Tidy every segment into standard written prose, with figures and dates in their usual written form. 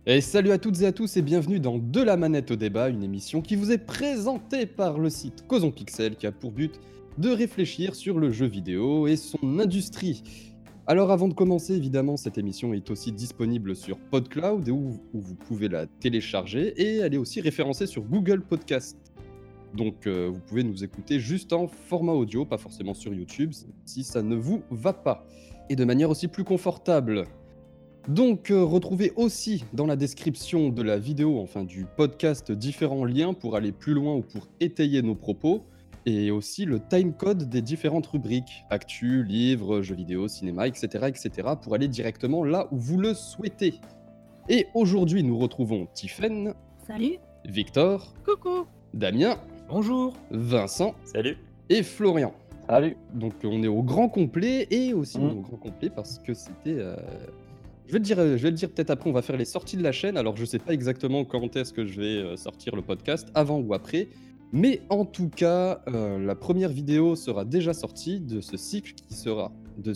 Et salut à toutes et à tous et bienvenue dans De la manette au débat, une émission qui vous est présentée par le site Causon Pixel qui a pour but de réfléchir sur le jeu vidéo et son industrie. Alors avant de commencer, évidemment, cette émission est aussi disponible sur PodCloud où vous pouvez la télécharger et elle est aussi référencée sur Google Podcast. Donc vous pouvez nous écouter juste en format audio, pas forcément sur YouTube si ça ne vous va pas. Et de manière aussi plus confortable. Donc, retrouvez aussi dans la description de la vidéo, enfin du podcast, différents liens pour aller plus loin ou pour étayer nos propos, et aussi le timecode des différentes rubriques, actu, livres, jeux vidéo, cinéma, etc., pour aller directement là où vous le souhaitez. Et aujourd'hui, nous retrouvons Tiffaine, Salut. Victor, Coucou. Damien, Bonjour. Vincent Salut. et Florian. Salut. Donc on est au grand complet et aussi on est au grand complet parce que c'était... Je vais le dire peut-être après, on va faire les sorties de la chaîne. Alors je sais pas exactement quand est-ce que je vais sortir le podcast, avant ou après. Mais en tout cas, la première vidéo sera déjà sortie de ce cycle qui sera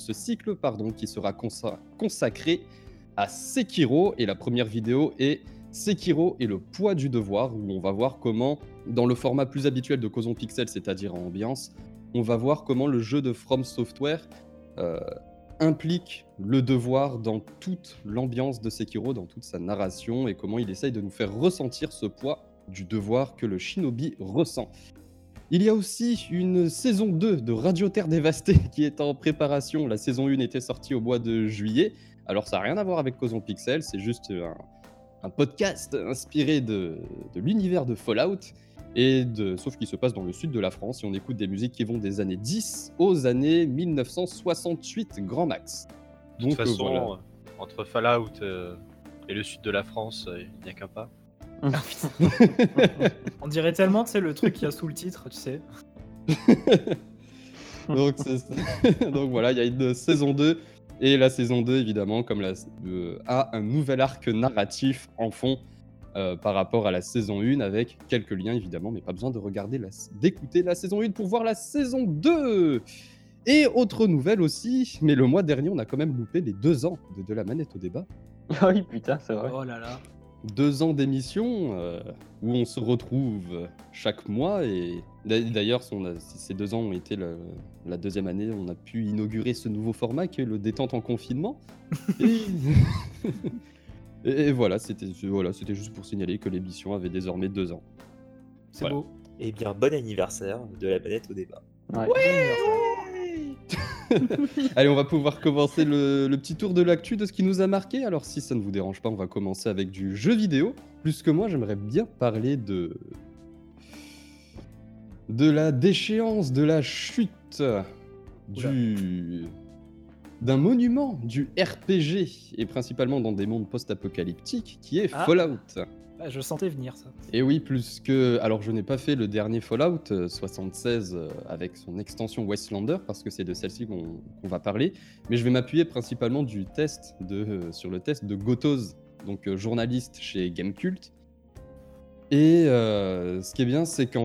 consacré à Sekiro. Et la première vidéo est Sekiro et le poids du devoir, où on va voir comment, dans le format plus habituel de Causon Pixel, c'est-à-dire en ambiance, on va voir comment le jeu de From Software implique le devoir dans toute l'ambiance de Sekiro, dans toute sa narration, et comment il essaye de nous faire ressentir ce poids du devoir que le shinobi ressent. Il y a aussi une saison 2 de Radio Terre Dévastée qui est en préparation. La saison 1 était sortie au mois de juillet. Alors ça n'a rien à voir avec Causon Pixel, c'est juste un podcast inspiré de l'univers de Fallout, sauf qu'il se passe dans le sud de la France et on écoute des musiques qui vont des années 10 aux années 1968 grand max. De toute façon, voilà. entre Fallout et le sud de la France, il n'y a qu'un pas. On dirait tellement, tu sais, le truc qu'il y a sous le titre, tu sais. Donc voilà, il y a une saison 2 et la saison 2 évidemment a un nouvel arc narratif en fond par rapport à la saison 1 avec quelques liens évidemment, mais pas besoin d'écouter la saison 1 pour voir la saison 2. Et autre nouvelle aussi, mais le mois dernier on a quand même loupé les 2 ans de la manette au débat. Oui, putain, c'est vrai. Oh là là. 2 ans d'émission où on se retrouve chaque mois et d'ailleurs ces 2 ans ont été la deuxième année, on a pu inaugurer ce nouveau format qui est le détente en confinement. Et voilà, c'était juste pour signaler que l'émission avait désormais 2 ans. C'est Voilà. beau. Eh bien, bon anniversaire de la manette au débat. Allez, on va pouvoir commencer le petit tour de l'actu de ce qui nous a marqué. Alors si ça ne vous dérange pas, on va commencer avec du jeu vidéo. Plus que moi, j'aimerais bien parler de la déchéance, de la chute d'un monument du RPG, et principalement dans des mondes post-apocalyptiques, qui est Fallout. Ah, je sentais venir ça. Et oui, alors je n'ai pas fait le dernier Fallout 76 avec son extension Westlander, parce que c'est de celle-ci qu'on va parler, mais je vais m'appuyer principalement sur le test de Gotoz, donc journaliste chez Gamecult. Et ce qui est bien, c'est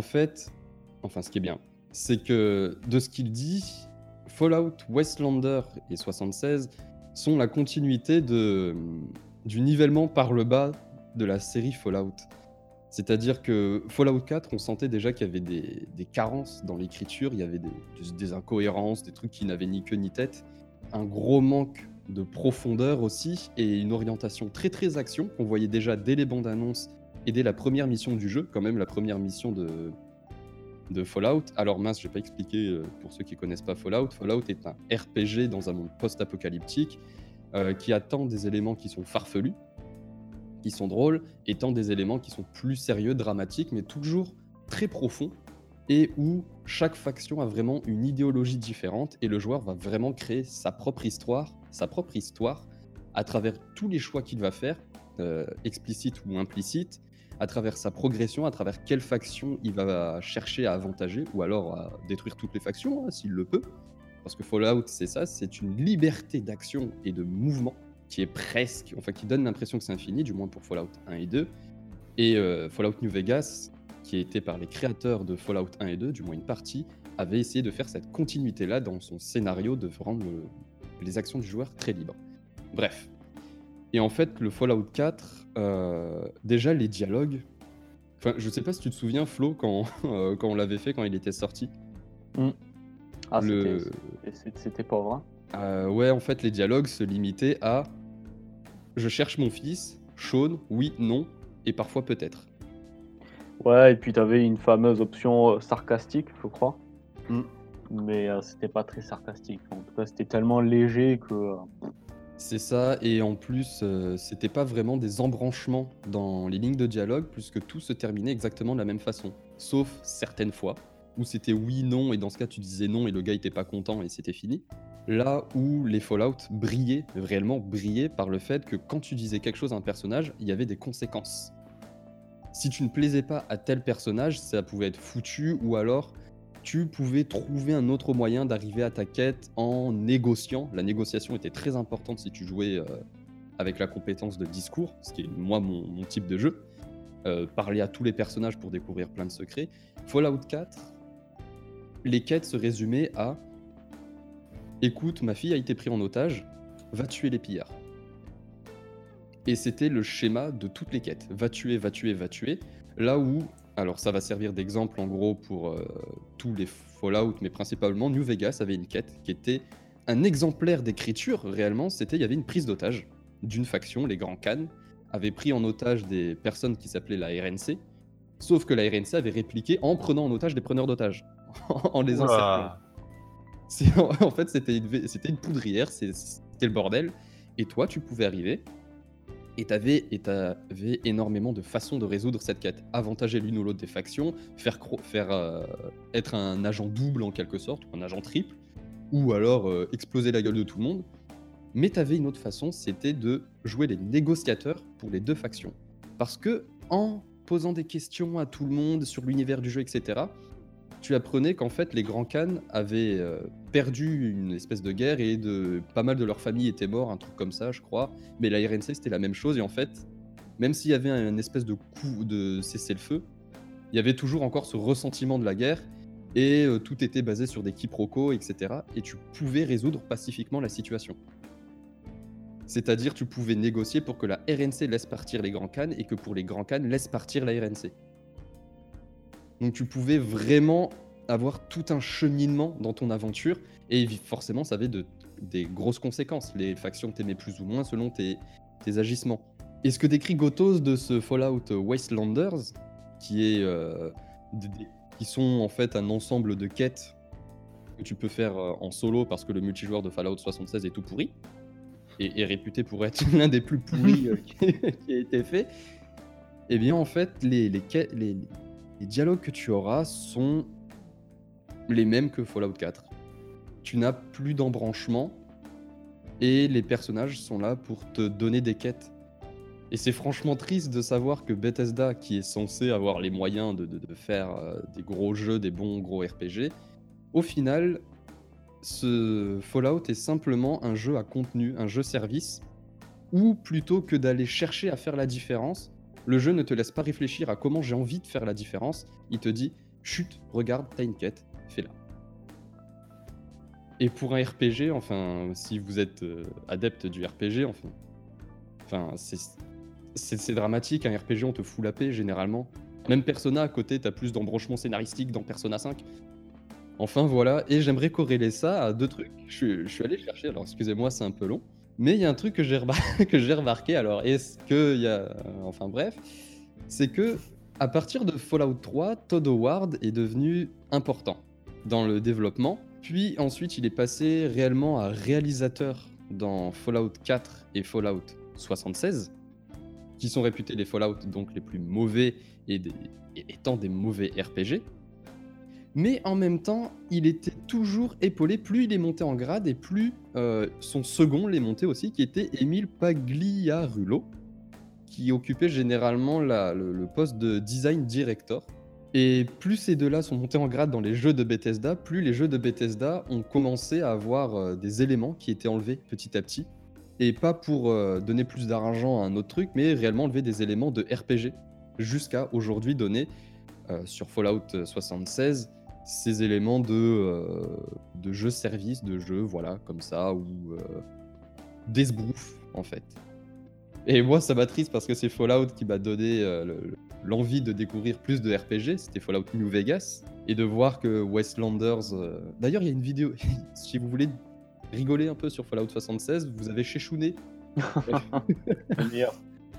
que de ce qu'il dit, Fallout, Westlander et 76 sont la continuité du nivellement par le bas de la série Fallout. C'est-à-dire que Fallout 4, on sentait déjà qu'il y avait des carences dans l'écriture, il y avait des incohérences, des trucs qui n'avaient ni queue ni tête, un gros manque de profondeur aussi, et une orientation très très action qu'on voyait déjà dès les bandes annonces et dès la première mission du jeu, quand même la première mission de Fallout. Alors mince, je vais pas expliquer pour ceux qui connaissent pas Fallout. Fallout est un RPG dans un monde post-apocalyptique qui a tant des éléments qui sont farfelus, qui sont drôles, et tant des éléments qui sont plus sérieux, dramatiques, mais toujours très profonds, et où chaque faction a vraiment une idéologie différente, et le joueur va vraiment créer sa propre histoire à travers tous les choix qu'il va faire, explicites ou implicites, à travers sa progression, à travers quelle faction il va chercher à avantager, ou alors à détruire toutes les factions, hein, s'il le peut. Parce que Fallout, c'est ça, c'est une liberté d'action et de mouvement qui est qui donne l'impression que c'est infini, du moins pour Fallout 1 et 2. Et Fallout New Vegas, qui a été par les créateurs de Fallout 1 et 2, du moins une partie, avait essayé de faire cette continuité-là dans son scénario, de rendre les actions du joueur très libres. Bref. Et en fait, le Fallout 4, déjà les dialogues. Enfin, je sais pas si tu te souviens, Flo, quand, quand on l'avait fait, quand il était sorti. Mm. Ah, Le... c'était pauvre. Hein. Ouais, en fait, les dialogues se limitaient à je cherche mon fils, Sean, oui, non, et parfois peut-être. Ouais, et puis t'avais une fameuse option sarcastique, je crois. Mm. Mais c'était pas très sarcastique. En tout cas, c'était tellement léger que. C'est ça, et en plus, c'était pas vraiment des embranchements dans les lignes de dialogue, puisque tout se terminait exactement de la même façon. Sauf certaines fois, où c'était oui, non, et dans ce cas, tu disais non, et le gars était pas content, et c'était fini. Là où les Fallout brillaient, réellement brillaient par le fait que quand tu disais quelque chose à un personnage, il y avait des conséquences. Si tu ne plaisais pas à tel personnage, ça pouvait être foutu, ou alors tu pouvais trouver un autre moyen d'arriver à ta quête en négociant. La négociation était très importante si tu jouais avec la compétence de discours, ce qui est moi mon type de jeu. Parler à tous les personnages pour découvrir plein de secrets. Fallout 4, les quêtes se résumaient à écoute, ma fille a été prise en otage, va tuer les pillards. Et c'était le schéma de toutes les quêtes. Va tuer, va tuer, va tuer. Là où, alors ça va servir d'exemple en gros pour tous les Fallout, mais principalement New Vegas avait une quête qui était un exemplaire d'écriture réellement. Il y avait une prise d'otage d'une faction, les Grands Khan, avaient pris en otage des personnes qui s'appelaient la RNC. Sauf que la RNC avait répliqué en prenant en otage des preneurs d'otages, en les encerclant. En fait, c'était une poudrière, c'était le bordel. Et toi, tu pouvais arriver. Et t'avais énormément de façons de résoudre cette quête. Avantager l'une ou l'autre des factions, faire être un agent double en quelque sorte, ou un agent triple, ou alors exploser la gueule de tout le monde. Mais t'avais une autre façon, c'était de jouer les négociateurs pour les deux factions. Parce que en posant des questions à tout le monde sur l'univers du jeu, etc., tu apprenais qu'en fait les Grands Khan avaient perdu une espèce de guerre et pas mal de leur famille étaient morts, un truc comme ça je crois, mais la RNC c'était la même chose et en fait, même s'il y avait un espèce de coup de cessez-le-feu, il y avait toujours encore ce ressentiment de la guerre et tout était basé sur des quiproquos, etc. Et tu pouvais résoudre pacifiquement la situation. C'est-à-dire tu pouvais négocier pour que la RNC laisse partir les Grands Khan et que pour les Grands Khan laisse partir la RNC. Donc tu pouvais vraiment avoir tout un cheminement dans ton aventure et forcément ça avait des grosses conséquences. Les factions t'aimaient plus ou moins selon tes agissements. Et ce que décrit Gotos de ce Fallout Wastelanders, qui sont en fait un ensemble de quêtes que tu peux faire en solo parce que le multijoueur de Fallout 76 est tout pourri et est réputé pour être l'un des plus pourris qui a été fait. Et bien en fait les dialogues que tu auras sont les mêmes que Fallout 4. Tu n'as plus d'embranchement et les personnages sont là pour te donner des quêtes. Et c'est franchement triste de savoir que Bethesda, qui est censé avoir les moyens de faire des gros jeux, des bons gros RPG, au final, ce Fallout est simplement un jeu à contenu, un jeu service, où plutôt que d'aller chercher à faire la différence, le jeu ne te laisse pas réfléchir à comment j'ai envie de faire la différence. Il te dit, chut, regarde, t'as une quête, fais-la. Et pour un RPG, enfin, si vous êtes adepte du RPG, enfin, c'est dramatique. Un RPG, on te fout la paix généralement. Même Persona à côté, t'as plus d'embranchements scénaristiques dans Persona 5. Enfin voilà, et j'aimerais corréler ça à deux trucs. Je suis allé chercher, alors excusez-moi, c'est un peu long. Mais il y a un truc que j'ai remarqué, alors est-ce qu'il y a... Enfin bref, c'est que à partir de Fallout 3, Todd Howard est devenu important dans le développement. Puis ensuite, il est passé réellement à réalisateur dans Fallout 4 et Fallout 76, qui sont réputés les Fallout donc les plus mauvais et étant des mauvais RPG. Mais en même temps, il était toujours épaulé, plus il est monté en grade et plus son second l'est monté aussi, qui était Emile Pagliarulo, qui occupait généralement le poste de design director. Et plus ces deux-là sont montés en grade dans les jeux de Bethesda, plus les jeux de Bethesda ont commencé à avoir des éléments qui étaient enlevés petit à petit. Et pas pour donner plus d'argent à un autre truc, mais réellement enlever des éléments de RPG. Jusqu'à aujourd'hui donner, sur Fallout 76, ces éléments de jeux service, de jeux, voilà, comme ça, ou d'esbrouf, en fait. Et moi, ça m'attriste parce que c'est Fallout qui m'a donné l'envie de découvrir plus de RPG. C'était Fallout New Vegas. Et de voir que Westlanders. D'ailleurs, il y a une vidéo. Si vous voulez rigoler un peu sur Fallout 76, vous avez Sheshune Le meilleur.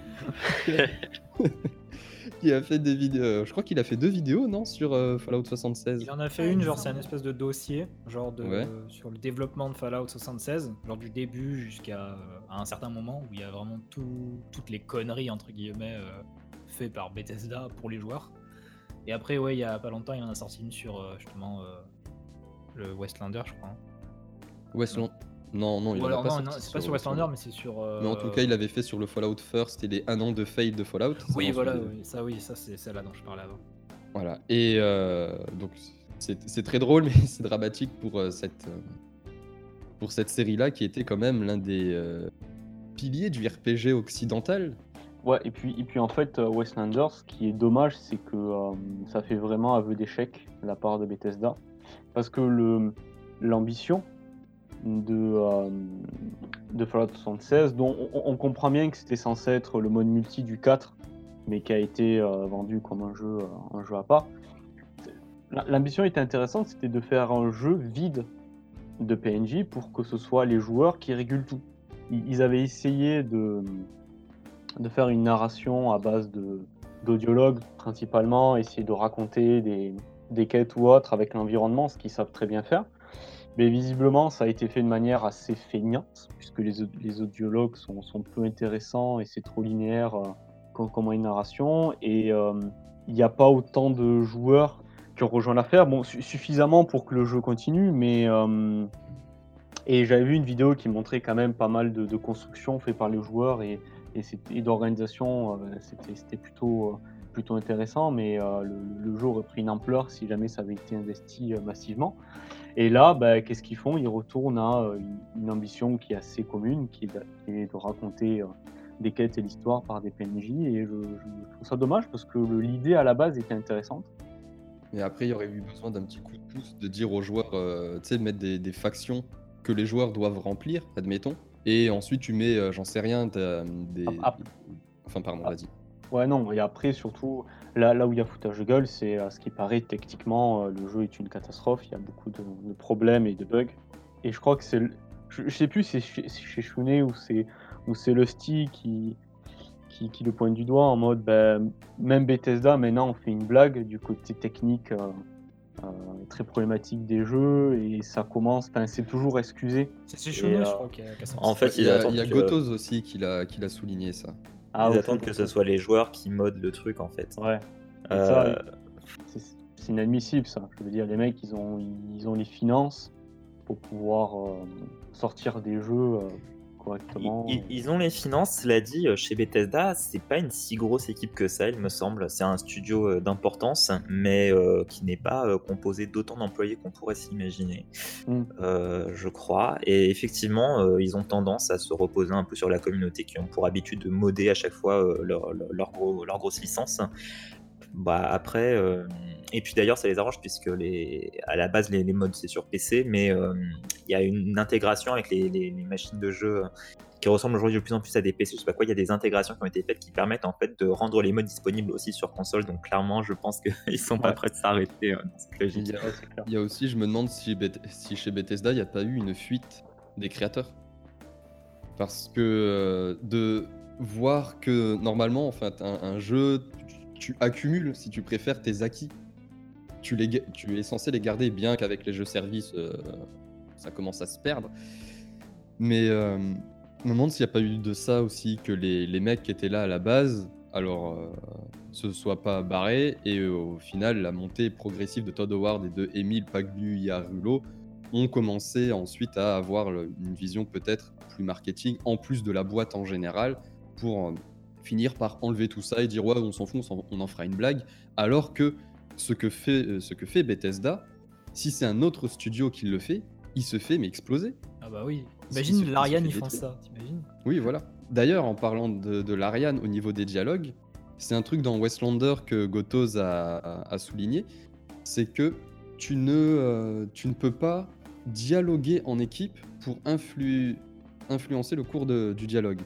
qui a fait des vidéos. Je crois qu'il a fait 2 vidéos, non, sur Fallout 76. Il en a fait une, genre c'est un espèce de dossier, genre Ouais. sur le développement de Fallout 76, genre du début jusqu'à à un certain moment où il y a vraiment toutes les conneries entre guillemets faites par Bethesda pour les joueurs. Et après, ouais, il y a pas longtemps, il en a sorti une sur justement le Westlander, je crois. Westland. Non, il Ou en a alors pas non, sorti non, c'est pas sur Westlander, mais c'est sur. Mais en tout cas, il avait fait sur le Fallout First et les 1 an de fail de Fallout. Oui, Ça, voilà, ensuite, oui, ça c'est celle-là dont je parlais avant. Voilà. Et donc, c'est très drôle, mais c'est dramatique pour cette série-là, qui était quand même l'un des piliers du RPG occidental. Ouais, et puis en fait, Westlanders, ce qui est dommage, c'est que ça fait vraiment aveu d'échec de la part de Bethesda. Parce que l'ambition de Fallout 76, dont on comprend bien que c'était censé être le mode multi du 4, mais qui a été vendu comme un jeu à part. L'ambition était intéressante, c'était de faire un jeu vide de PNJ pour que ce soit les joueurs qui régulent tout. Ils avaient essayé de faire une narration à base d'audiologues principalement, essayer de raconter des quêtes ou autres avec l'environnement, ce qu'ils savent très bien faire. Mais visiblement, ça a été fait de manière assez feignante, puisque les audiologues sont peu intéressants et c'est trop linéaire comme une narration. Et il n'y a pas autant de joueurs qui ont rejoint l'affaire. Bon, suffisamment pour que le jeu continue, mais... et j'avais vu une vidéo qui montrait quand même pas mal de constructions faites par les joueurs et d'organisation. C'était plutôt intéressant, mais le jeu aurait pris une ampleur si jamais ça avait été investi massivement. Et là, qu'est-ce qu'ils font? Ils retournent à une ambition qui est assez commune, qui est de raconter des quêtes et l'histoire par des PNJ. Et je trouve ça dommage parce que l'idée à la base était intéressante. Et après, il y aurait eu besoin d'un petit coup de pouce, de dire aux joueurs, tu sais, de mettre des factions que les joueurs doivent remplir, admettons. Et ensuite, tu mets, j'en sais rien, Enfin, pardon, vas-y. Ouais, non, et après, surtout, là où il y a foutage de gueule, c'est à ce qui paraît, techniquement, le jeu est une catastrophe. Il y a beaucoup de problèmes et de bugs. Et je crois que c'est. Je sais plus si c'est chez Shune ou c'est Lusty qui le pointe du doigt en mode même Bethesda maintenant on fait une blague du côté technique très problématique des jeux et ça commence, c'est toujours excusé. C'est Shone, je crois, qui a sorti En ça. fait, Il y a que- Gotos aussi qui l'a souligné, ça. ils ok, attendent que ce soit les joueurs qui modent le truc en fait. Ouais. Et Euh, ça, c'est inadmissible ça. Je veux dire, les mecs ils ont les finances pour pouvoir sortir des jeux correctement. Ils ont les finances, cela dit, chez Bethesda, c'est pas une si grosse équipe que ça, il me semble. C'est un studio d'importance, mais qui n'est pas composé d'autant d'employés qu'on pourrait s'imaginer, je crois. Et effectivement, ils ont tendance à se reposer un peu sur la communauté, qui ont pour habitude de modder à chaque fois leur grosse licence. Après, et puis d'ailleurs ça les arrange puisque à la base les mods c'est sur PC, mais il y a une intégration avec les machines de jeu qui ressemblent aujourd'hui de plus en plus à des PC, je sais pas quoi, il y a des intégrations qui ont été faites qui permettent en fait de rendre les mods disponibles aussi sur console, donc clairement je pense qu'ils sont pas prêts de s'arrêter dans cette logique. Il y a aussi, je me demande si chez Bethesda il n'y a pas eu une fuite des créateurs. Parce que de voir que normalement, en fait, un jeu, tu accumules, si tu préfères, tes acquis. Tu es censé les garder, bien qu'avec les jeux services, ça commence à se perdre. Mais je me demande s'il n'y a pas eu de ça aussi, que les mecs qui étaient là à la base, alors se soient pas barrés, et au final, la montée progressive de Todd Howard et de Emile Pagliarulo ont commencé ensuite à avoir une vision peut-être plus marketing, en plus de la boîte en général, pour finir par enlever tout ça et dire ouais, on s'en fout, on en fera une blague, alors que ce que fait Bethesda, si c'est un autre studio qui le fait, il se fait mais exploser. Ah bah oui. Il se Imagine fait l'Ariane, ils font détruire. ça, t'imagines? Oui, voilà. D'ailleurs, en parlant de l'Ariane au niveau des dialogues, c'est un truc dans Westlander que Gotos a souligné, c'est que tu ne peux pas dialoguer en équipe pour influencer le cours du dialogue.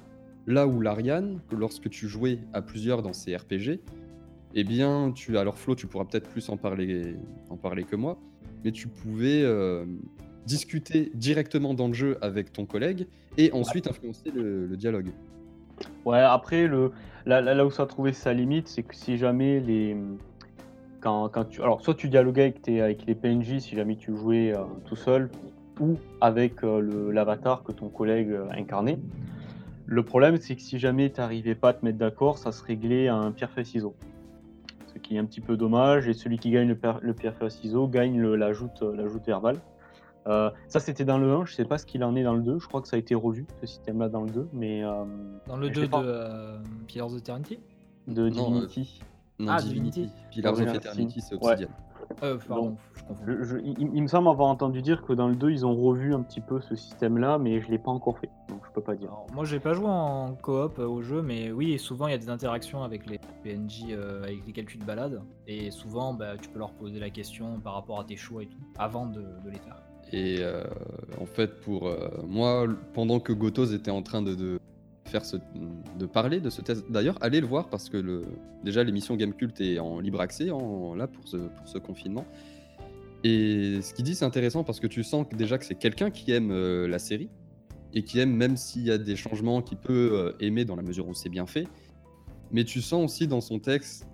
Là où l'Ariane, que lorsque tu jouais à plusieurs dans ces RPG, eh bien, alors Flo, tu pourras peut-être plus en parler que moi, mais tu pouvais discuter directement dans le jeu avec ton collègue et ensuite influencer le dialogue. Ouais, après, là où ça a trouvé sa limite, c'est que si jamais alors, soit tu dialoguais avec les PNJ si jamais tu jouais tout seul, ou avec l'avatar que ton collègue incarnait. Le problème, c'est que si jamais tu n'arrivais pas à te mettre d'accord, ça se réglait à un pierre-feuille-ciseau. Ce qui est un petit peu dommage, et celui qui gagne le pierre-feuille-ciseau gagne la joute verbale. Ça, c'était dans le 1, je sais pas ce qu'il en est dans le 2, je crois que ça a été revu, ce système-là, dans le 2, mais... Dans le je 2 l'ai pas. de Pillars of Eternity. De Non, Divinity. Non, Ah, Divinity. Divinity. Pillars of Ouais, Eternity, c'est ouais. Obsidian. Pardon, je confonds. Il me semble avoir entendu dire que dans le 2, ils ont revu un petit peu ce système-là, mais je l'ai pas encore fait, donc je peux pas dire. Alors, moi, j'ai pas joué en coop au jeu, mais oui, souvent il y a des interactions avec les PNJ avec lesquels tu te balades, et souvent tu peux leur poser la question par rapport à tes choix et tout, avant de les faire. Et en fait, pour moi, pendant que Gotos était en train de parler de ce test, d'ailleurs, allez le voir parce que déjà l'émission Gamecult est en libre accès là pour ce confinement. Et ce qu'il dit, c'est intéressant parce que tu sens déjà que c'est quelqu'un qui aime la série et qui aime, même s'il y a des changements, qu'il peut aimer dans la mesure où c'est bien fait. Mais tu sens aussi dans son texte,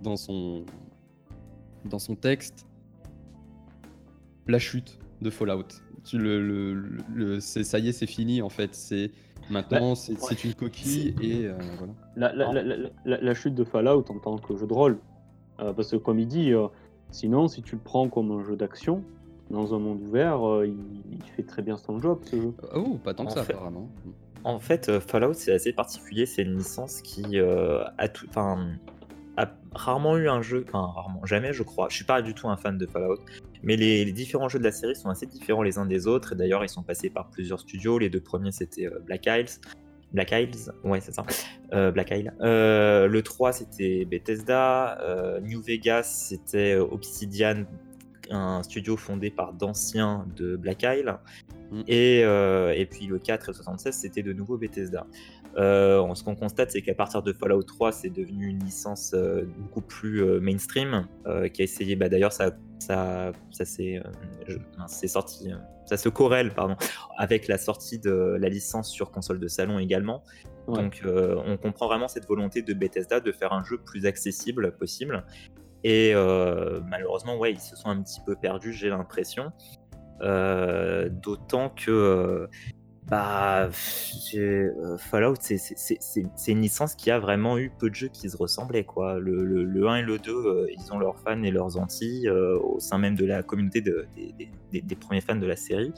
la chute de Fallout. Ça y est, c'est fini en fait. Maintenant, c'est une coquille et voilà. La chute de Fallout en tant que jeu de rôle, parce que comme il dit, sinon si tu le prends comme un jeu d'action, dans un monde ouvert, il fait très bien son job, ce jeu. Oh, pas tant que En ça fait- apparemment. En fait, Fallout, c'est assez particulier. C'est une licence qui a rarement eu un jeu, enfin rarement, jamais je crois. Je suis pas du tout un fan de Fallout, mais les différents jeux de la série sont assez différents les uns des autres. Et d'ailleurs, ils sont passés par plusieurs studios. Les deux premiers, c'était Black Isles, ouais, c'est ça. Black Isle. Le 3, c'était Bethesda. New Vegas, c'était Obsidian, un studio fondé par d'anciens de Black Isle. Et puis le 4 et le 76, c'était de nouveau Bethesda. Ce qu'on constate, c'est qu'à partir de Fallout 3, c'est devenu une licence beaucoup plus mainstream, qui a essayé, d'ailleurs, c'est sorti, ça se corrèle, pardon, avec la sortie de la licence sur console de salon également. Ouais. Donc, on comprend vraiment cette volonté de Bethesda de faire un jeu plus accessible possible. Et malheureusement, ouais, ils se sont un petit peu perdus, j'ai l'impression. D'autant que Fallout, c'est une licence qui a vraiment eu peu de jeux qui se ressemblaient, quoi. Le 1 et le 2, ils ont leurs fans et leurs anti au sein même de la communauté des premiers fans de la série.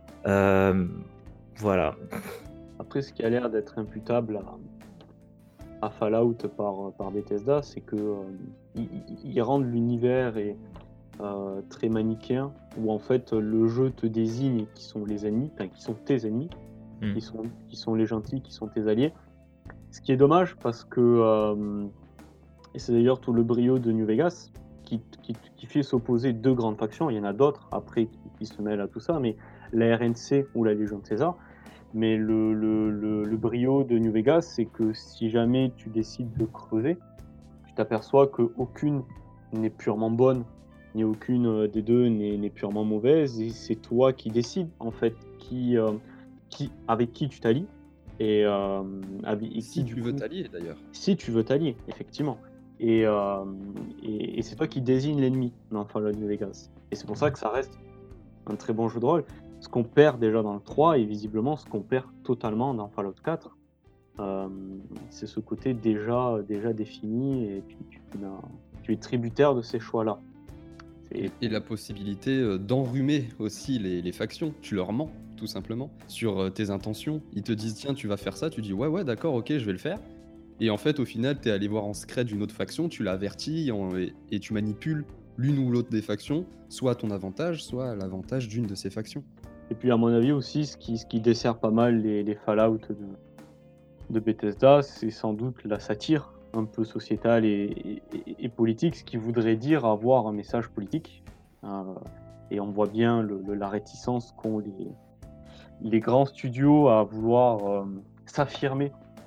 Voilà. Après, ce qui a l'air d'être imputable à Fallout par Bethesda, c'est que ils rendent l'univers très manichéen, où en fait le jeu te désigne qui sont les ennemis, enfin qui sont tes ennemis, qui sont les gentils, qui sont tes alliés. Ce qui est dommage parce que, et c'est d'ailleurs tout le brio de New Vegas, qui fait s'opposer deux grandes factions. Il y en a d'autres après qui se mêlent à tout ça, mais la RNC ou la Légion de César. Mais le brio de New Vegas, c'est que si jamais tu décides de creuser, tu t'aperçois qu'aucune n'est purement bonne, ni aucune des deux n'est purement mauvaise, et c'est toi qui décides en fait avec qui tu t'allies et Si tu veux t'allier d'ailleurs. Si tu veux t'allier, effectivement. Et c'est toi qui désigne l'ennemi dans Fallout New Vegas. Et c'est pour ça que ça reste un très bon jeu de rôle. Ce qu'on perd déjà dans le 3 et visiblement ce qu'on perd totalement dans Fallout 4, c'est ce côté déjà défini et tu es tributaire de ces choix-là. Et la possibilité d'enrhumer aussi les factions. Tu leur mens, tout simplement, sur tes intentions. Ils te disent, tiens, tu vas faire ça. Tu dis, ouais, d'accord, ok, je vais le faire. Et en fait, au final, tu es allé voir en secret d'une autre faction, tu l'as averti et tu manipules l'une ou l'autre des factions, soit à ton avantage, soit à l'avantage d'une de ces factions. Et puis, à mon avis aussi, ce qui dessert pas mal les Fallout de Bethesda, c'est sans doute la satire un peu sociétale et politique, ce qui voudrait dire avoir un message politique. Et on voit bien la réticence qu'ont les grands studios à vouloir s'affirmer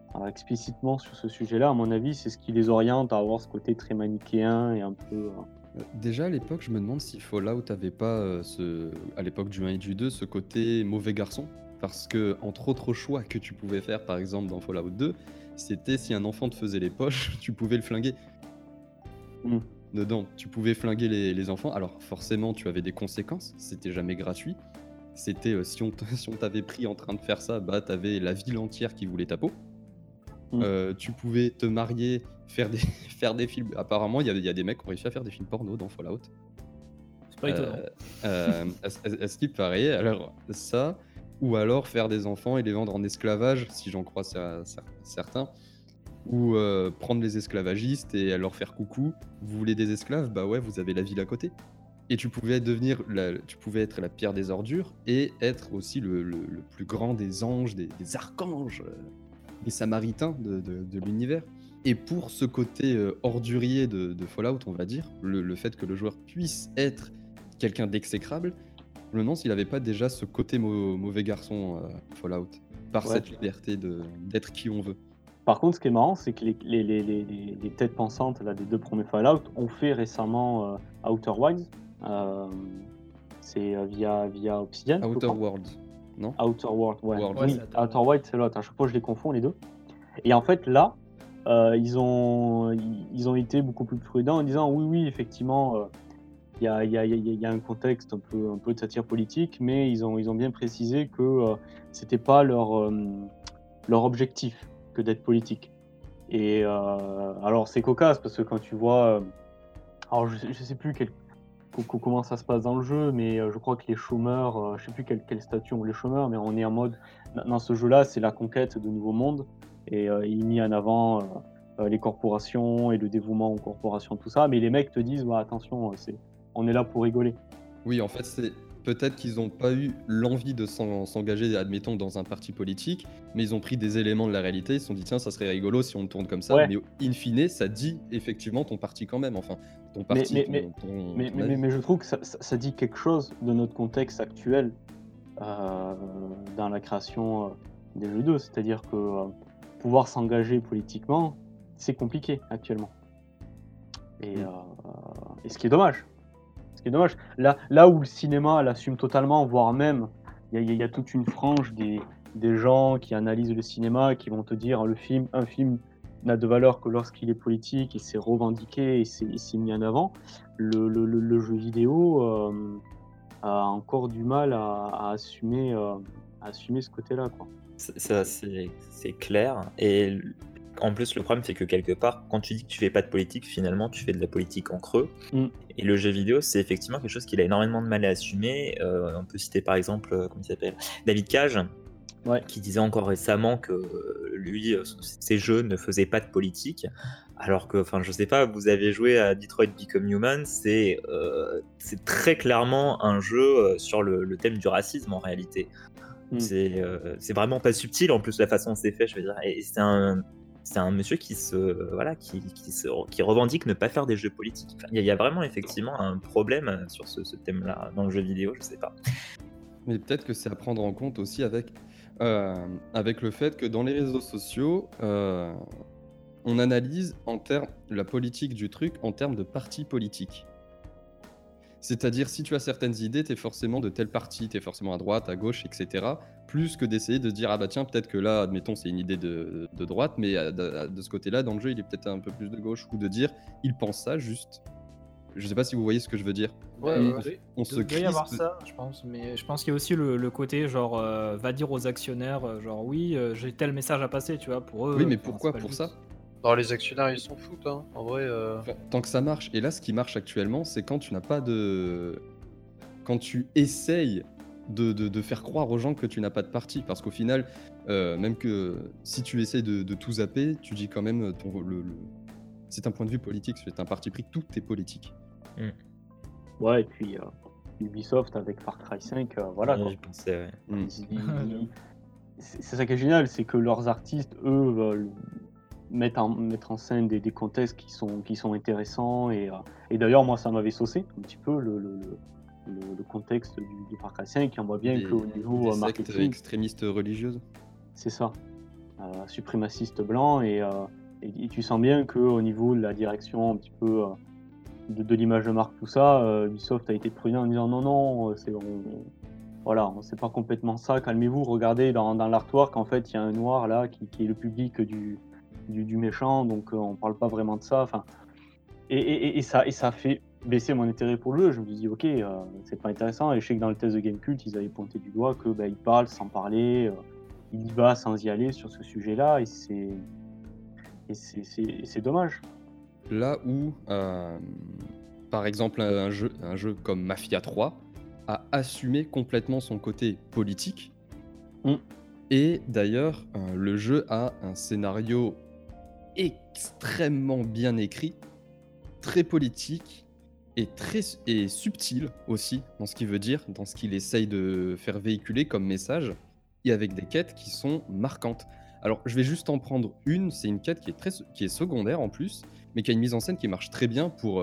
explicitement sur ce sujet-là. À mon avis, c'est ce qui les oriente à avoir ce côté très manichéen et un peu. Déjà à l'époque, je me demande si Fallout avait pas, à l'époque du 1 et du 2, ce côté mauvais garçon. Parce que, entre autres choix que tu pouvais faire, par exemple dans Fallout 2, c'était si un enfant te faisait les poches, tu pouvais le flinguer. Mm. Dedans, tu pouvais flinguer les enfants. Alors forcément, tu avais des conséquences, c'était jamais gratuit. C'était, si on t'avait pris en train de faire ça, bah t'avais la ville entière qui voulait ta peau. Tu pouvais te marier, faire des, faire des films. Apparemment, il y a des mecs qui ont réussi à faire des films porno dans Fallout. C'est pas étonnant. À ce qui paraît, alors ça, ou alors faire des enfants et les vendre en esclavage, si j'en crois certains, ou prendre les esclavagistes et leur faire coucou. Vous voulez des esclaves? Bah ouais, vous avez la ville à côté. Et tu pouvais être la pierre des ordures et être aussi le plus grand des anges, des archanges, des samaritains de l'univers. Et pour ce côté ordurier de Fallout, on va dire, le fait que le joueur puisse être quelqu'un d'exécrable, je me demande s'il n'avait pas déjà ce côté mauvais garçon Fallout, par Ouais. cette liberté d'être qui on veut. Par contre, ce qui est marrant, c'est que les têtes pensantes là, des 2 premiers Fallout ont fait récemment Outer Wilds. C'est via Obsidian. je Outer crois. Worlds, non? Outer World, ouais. World. Ouais, Oui, c'est Outer Wilds, c'est l'autre. À chaque fois, je les confonds, les deux. Et en fait, là, ils ont été beaucoup plus prudents en disant oui, effectivement, il y a un contexte un peu de satire politique, mais ils ont bien précisé que c'était pas leur objectif que d'être politique. Et alors, c'est cocasse parce que quand tu vois. Alors, je sais plus comment ça se passe dans le jeu, mais je crois que les chômeurs, je sais plus quel statut ont les chômeurs, mais on est en mode. Dans ce jeu-là, c'est la conquête de nouveaux mondes. Et il met en avant les corporations et le dévouement aux corporations, tout ça. Mais les mecs te disent, ouais, attention, on est là pour rigoler. Oui, en fait, c'est peut-être qu'ils n'ont pas eu l'envie de s'engager, admettons, dans un parti politique, mais ils ont pris des éléments de la réalité, ils se sont dit, tiens, ça serait rigolo si on tourne comme ça, Ouais. mais in fine, ça dit effectivement ton parti quand même, enfin, ton parti, ton avis. Mais je trouve que ça dit quelque chose de notre contexte actuel dans la création des jeux vidéo. C'est-à-dire que pouvoir s'engager politiquement, c'est compliqué actuellement. Et ce qui est dommage. Là où le cinéma l'assume totalement, voire même, il y a toute une frange des gens qui analysent le cinéma, qui vont te dire un film n'a de valeur que lorsqu'il est politique et c'est revendiqué et c'est mis en avant. Le jeu vidéo a encore du mal à assumer ce côté-là, quoi. Ça, c'est clair. Et en plus, le problème, c'est que quelque part, quand tu dis que tu fais pas de politique, finalement, tu fais de la politique en creux. Et le jeu vidéo, c'est effectivement quelque chose qu'il a énormément de mal à assumer. On peut citer par exemple, comment il s'appelle, David Cage, Ouais. qui disait encore récemment que lui, ses jeux ne faisaient pas de politique. Alors que, enfin, je sais pas, vous avez joué à Detroit Become Human, c'est très clairement un jeu sur le thème du racisme en réalité. C'est vraiment pas subtil en plus la façon dont c'est fait, je veux dire. Et c'est un monsieur qui revendique ne pas faire des jeux politiques. Enfin, il y a vraiment effectivement un problème sur ce thème-là dans le jeu vidéo, je sais pas. Mais peut-être que c'est à prendre en compte aussi avec le fait que dans les réseaux sociaux, on analyse la politique du truc en termes de parti politique. C'est-à-dire, si tu as certaines idées, tu es forcément de tel parti, tu es forcément à droite, à gauche, etc. Plus que d'essayer de dire, ah bah tiens, peut-être que là, admettons, c'est une idée de droite, mais de ce côté-là, dans le jeu, il est peut-être un peu plus de gauche. Ou de dire, il pense ça juste. Je sais pas si vous voyez ce que je veux dire. On se Il doit y avoir crispe. ça, je pense, mais je pense qu'il y a aussi le côté genre va dire aux actionnaire genre oui j'ai tel message à passer, tu vois, pour eux. Oui, mais enfin, pourquoi c'est pas pour juste- ça? Non, les actionnaires, ils s'en foutent, hein. En vrai, Enfin, tant que ça marche. Et là, ce qui marche actuellement, c'est quand tu n'as pas de. Quand tu essayes de faire croire aux gens que tu n'as pas de parti. Parce qu'au final, même que si tu essayes de tout zapper, tu dis quand même. C'est un point de vue politique, c'est un parti pris, tout est politique. Ouais, et puis Ubisoft avec Far Cry 5, voilà, quoi. Je pensais, ouais. C'est ça qui est génial, c'est que leurs artistes, eux, veulent mettre en scène des contextes qui sont intéressants. Et d'ailleurs, moi, ça m'avait saucé un petit peu le contexte du Far Cry 5. Et on voit bien qu'au niveau des sectes marketing, extrémistes religieuses. c'est ça. suprémaciste blanc et tu sens bien qu'au niveau de la direction un petit peu de l'image de marque, tout ça, Ubisoft a été prudent en disant non, voilà, c'est pas complètement ça, calmez-vous, regardez dans l'artwork, en fait, il y a un noir là qui est le public du méchant, donc on parle pas vraiment de ça. Enfin, et ça a fait baisser mon intérêt pour le jeu. Je me suis dit, ok, c'est pas intéressant. Et je sais que dans le test de Gamecult, ils avaient pointé du doigt que il parle sans parler, il y va sans y aller sur ce sujet-là, et c'est dommage. Là où, par exemple, un jeu comme Mafia 3 a assumé complètement son côté politique. Et d'ailleurs, le jeu a un scénario extrêmement bien écrit, très politique et subtil aussi dans ce qu'il veut dire, dans ce qu'il essaye de faire véhiculer comme message, et avec des quêtes qui sont marquantes. Alors, je vais juste en prendre une, c'est une quête qui est secondaire en plus, mais qui a une mise en scène qui marche très bien pour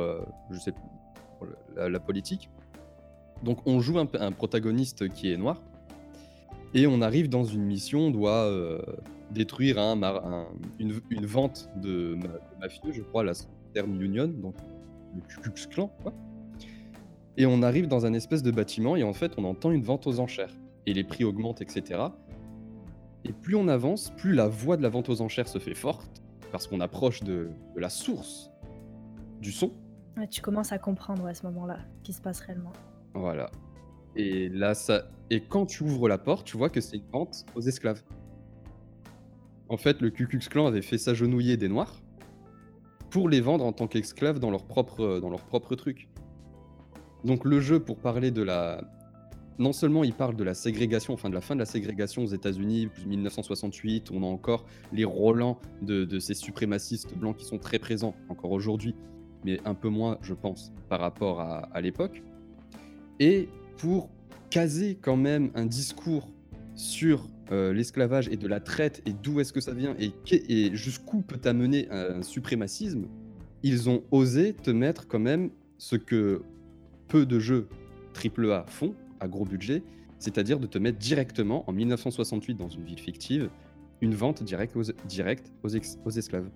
la politique. Donc, on joue un protagoniste qui est noir, et on arrive dans une mission, on doit détruire une vente de mafieux, je crois, la Southern Union, donc le Ku Klux Klan, quoi. Et on arrive dans un espèce de bâtiment, et en fait, on entend une vente aux enchères. Et les prix augmentent, etc. Et plus on avance, plus la voix de la vente aux enchères se fait forte, parce qu'on approche de la source du son. Ouais, tu commences à comprendre à ce moment-là ce qui se passe réellement. Voilà. Et là, et quand tu ouvres la porte, tu vois que c'est une vente aux esclaves. En fait, le Ku Klux Klan avait fait s'agenouiller des Noirs pour les vendre en tant qu'esclaves dans leur propre truc. Donc le jeu, pour parler de non seulement il parle de la ségrégation, enfin de la fin de la ségrégation aux États-Unis, 1968, on a encore les relents de ces suprémacistes blancs qui sont très présents encore aujourd'hui, mais un peu moins, je pense, par rapport à l'époque. Et pour caser quand même un discours sur l'esclavage et de la traite et d'où est-ce que ça vient et jusqu'où peut t'amener un suprémacisme, ils ont osé te mettre quand même ce que peu de jeux AAA font, à gros budget, c'est-à-dire de te mettre directement, en 1968, dans une ville fictive, une vente directe aux esclaves.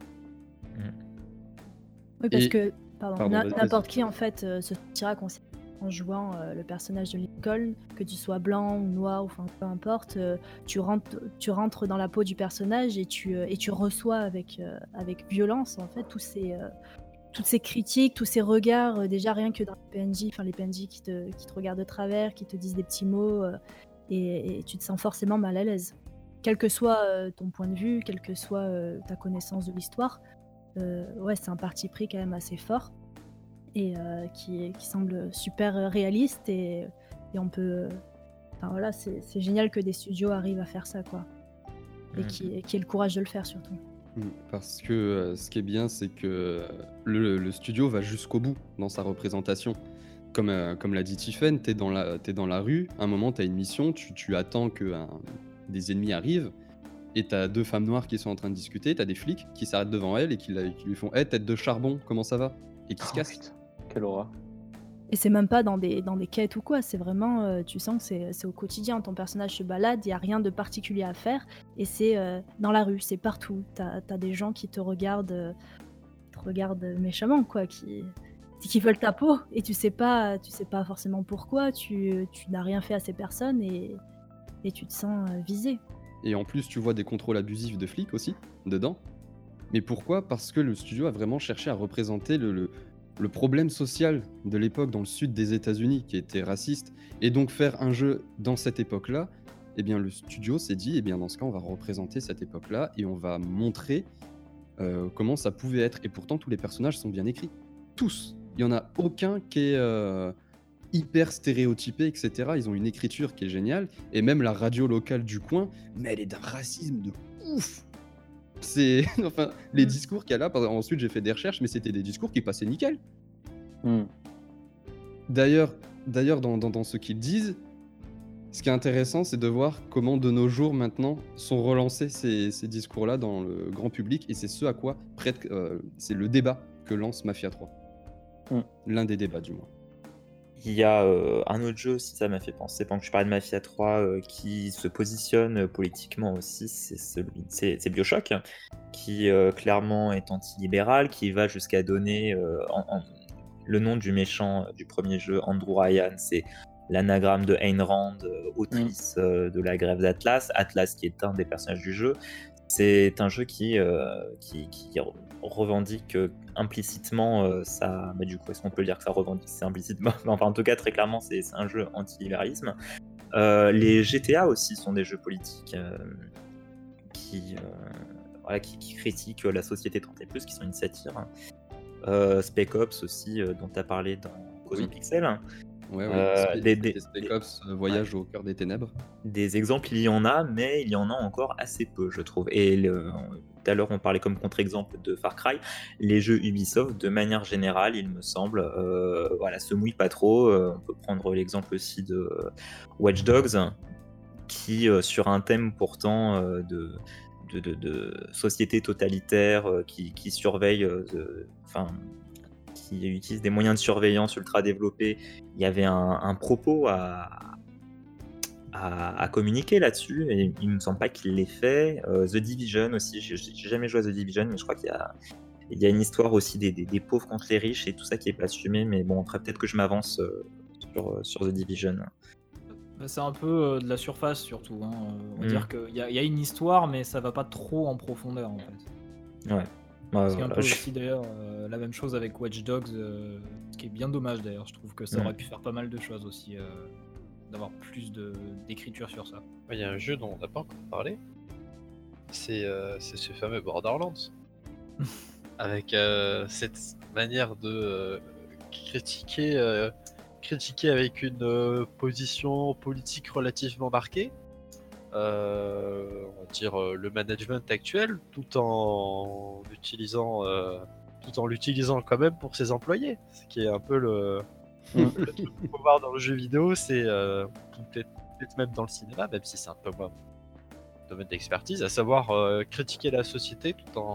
Oui, parce que Pardon, n'importe qui, en fait, se sentira en jouant le personnage de Lincoln, que tu sois blanc ou noir, enfin peu importe, tu rentres dans la peau du personnage et tu reçois avec violence, en fait, toutes ces critiques, tous ces regards, déjà rien que dans les PNJ qui te regardent de travers, qui te disent des petits mots, et tu te sens forcément mal à l'aise. Quel que soit ton point de vue, quelle que soit ta connaissance de l'histoire, ouais, c'est un parti pris quand même assez fort, et qui semble super réaliste, et on peut... Enfin voilà, c'est génial que des studios arrivent à faire ça, quoi. Et qui aient le courage de le faire, surtout. Parce que ce qui est bien, c'est que le studio va jusqu'au bout dans sa représentation. Comme l'a dit Tiffen, t'es dans la rue, à un moment t'as une mission, tu attends que des ennemis arrivent, et t'as deux femmes noires qui sont en train de discuter, t'as des flics qui s'arrêtent devant elle et qui lui font « Hey, tête de charbon, comment ça va ?» et qui se cassent. Putain, quelle horreur. Et c'est même pas dans des quêtes ou quoi, c'est vraiment, tu sens que c'est au quotidien, ton personnage se balade, il y a rien de particulier à faire, et c'est dans la rue, c'est partout. T'as des gens qui te regardent méchamment, quoi, qui veulent ta peau, et tu sais pas forcément pourquoi, tu n'as rien fait à ces personnes, et tu te sens visé. Et en plus, tu vois des contrôles abusifs de flics aussi, dedans. Mais pourquoi ? Parce que le studio a vraiment cherché à représenter le problème social de l'époque dans le sud des États-Unis, qui était raciste, et donc faire un jeu dans cette époque-là, eh bien le studio s'est dit, eh bien dans ce cas on va représenter cette époque-là et on va montrer comment ça pouvait être. Et pourtant tous les personnages sont bien écrits, tous. Il y en a aucun qui est hyper stéréotypé, etc. Ils ont une écriture qui est géniale, et même la radio locale du coin, mais elle est d'un racisme de ouf. C'est enfin les discours qu'il y a là. Ensuite j'ai fait des recherches, mais c'était des discours qui passaient nickel. D'ailleurs dans ce qu'ils disent, ce qui est intéressant, c'est de voir comment de nos jours maintenant sont relancés ces discours-là dans le grand public, et c'est ce à quoi c'est le débat que lance Mafia 3. L'un des débats du moins. Il y a un autre jeu aussi, ça m'a fait penser, pendant que je parlais de Mafia 3, qui se positionne politiquement aussi, c'est BioShock, qui clairement est anti-libéral, qui va jusqu'à donner le nom du méchant du premier jeu, Andrew Ryan, c'est l'anagramme de Ayn Rand, autrice de la grève d'Atlas, Atlas qui est un des personnages du jeu. C'est un jeu qui revendique implicitement ça. Du coup, est-ce qu'on peut dire que ça revendique c'est implicitement enfin, en tout cas, très clairement, c'est un jeu anti-libéralisme. Les GTA aussi sont des jeux politiques qui critiquent la société 30+, qui sont une satire. Spec Ops aussi, dont tu as parlé dans Cosmo Pixel. Ouais, Spec Ops, Voyage au cœur des ténèbres. Des exemples, il y en a, mais il y en a encore assez peu, je trouve. Et tout à l'heure, on parlait comme contre-exemple de Far Cry. Les jeux Ubisoft, de manière générale, il me semble, se mouillent pas trop. On peut prendre l'exemple aussi de Watch Dogs, qui, sur un thème pourtant de société totalitaire qui surveille, qui utilise des moyens de surveillance ultra développés, il y avait un propos à communiquer là-dessus, et il me semble pas qu'il l'ait fait. The Division aussi, j'ai jamais joué à The Division, mais je crois qu'il y a une histoire aussi des pauvres contre les riches et tout ça qui est pas assumé, mais bon, après peut-être que je m'avance sur The Division. C'est un peu de la surface surtout. On va dire qu'il y a une histoire, mais ça va pas trop en profondeur en fait. Ouais. C'est un peu aussi d'ailleurs la même chose avec Watch Dogs, ce qui est bien dommage d'ailleurs. Je trouve que ça aurait pu faire pas mal de choses aussi, d'avoir plus d'écriture sur ça. Il y a un jeu dont on n'a pas encore parlé, c'est ce fameux Borderlands. Avec cette manière de critiquer avec une position politique relativement marquée, on va dire le management actuel, tout en l'utilisant quand même pour ses employés, ce qui est un peu le truc qu'il faut voir dans le jeu vidéo, c'est peut-être même dans le cinéma, même si c'est un peu moins domaine d'expertise, à savoir critiquer la société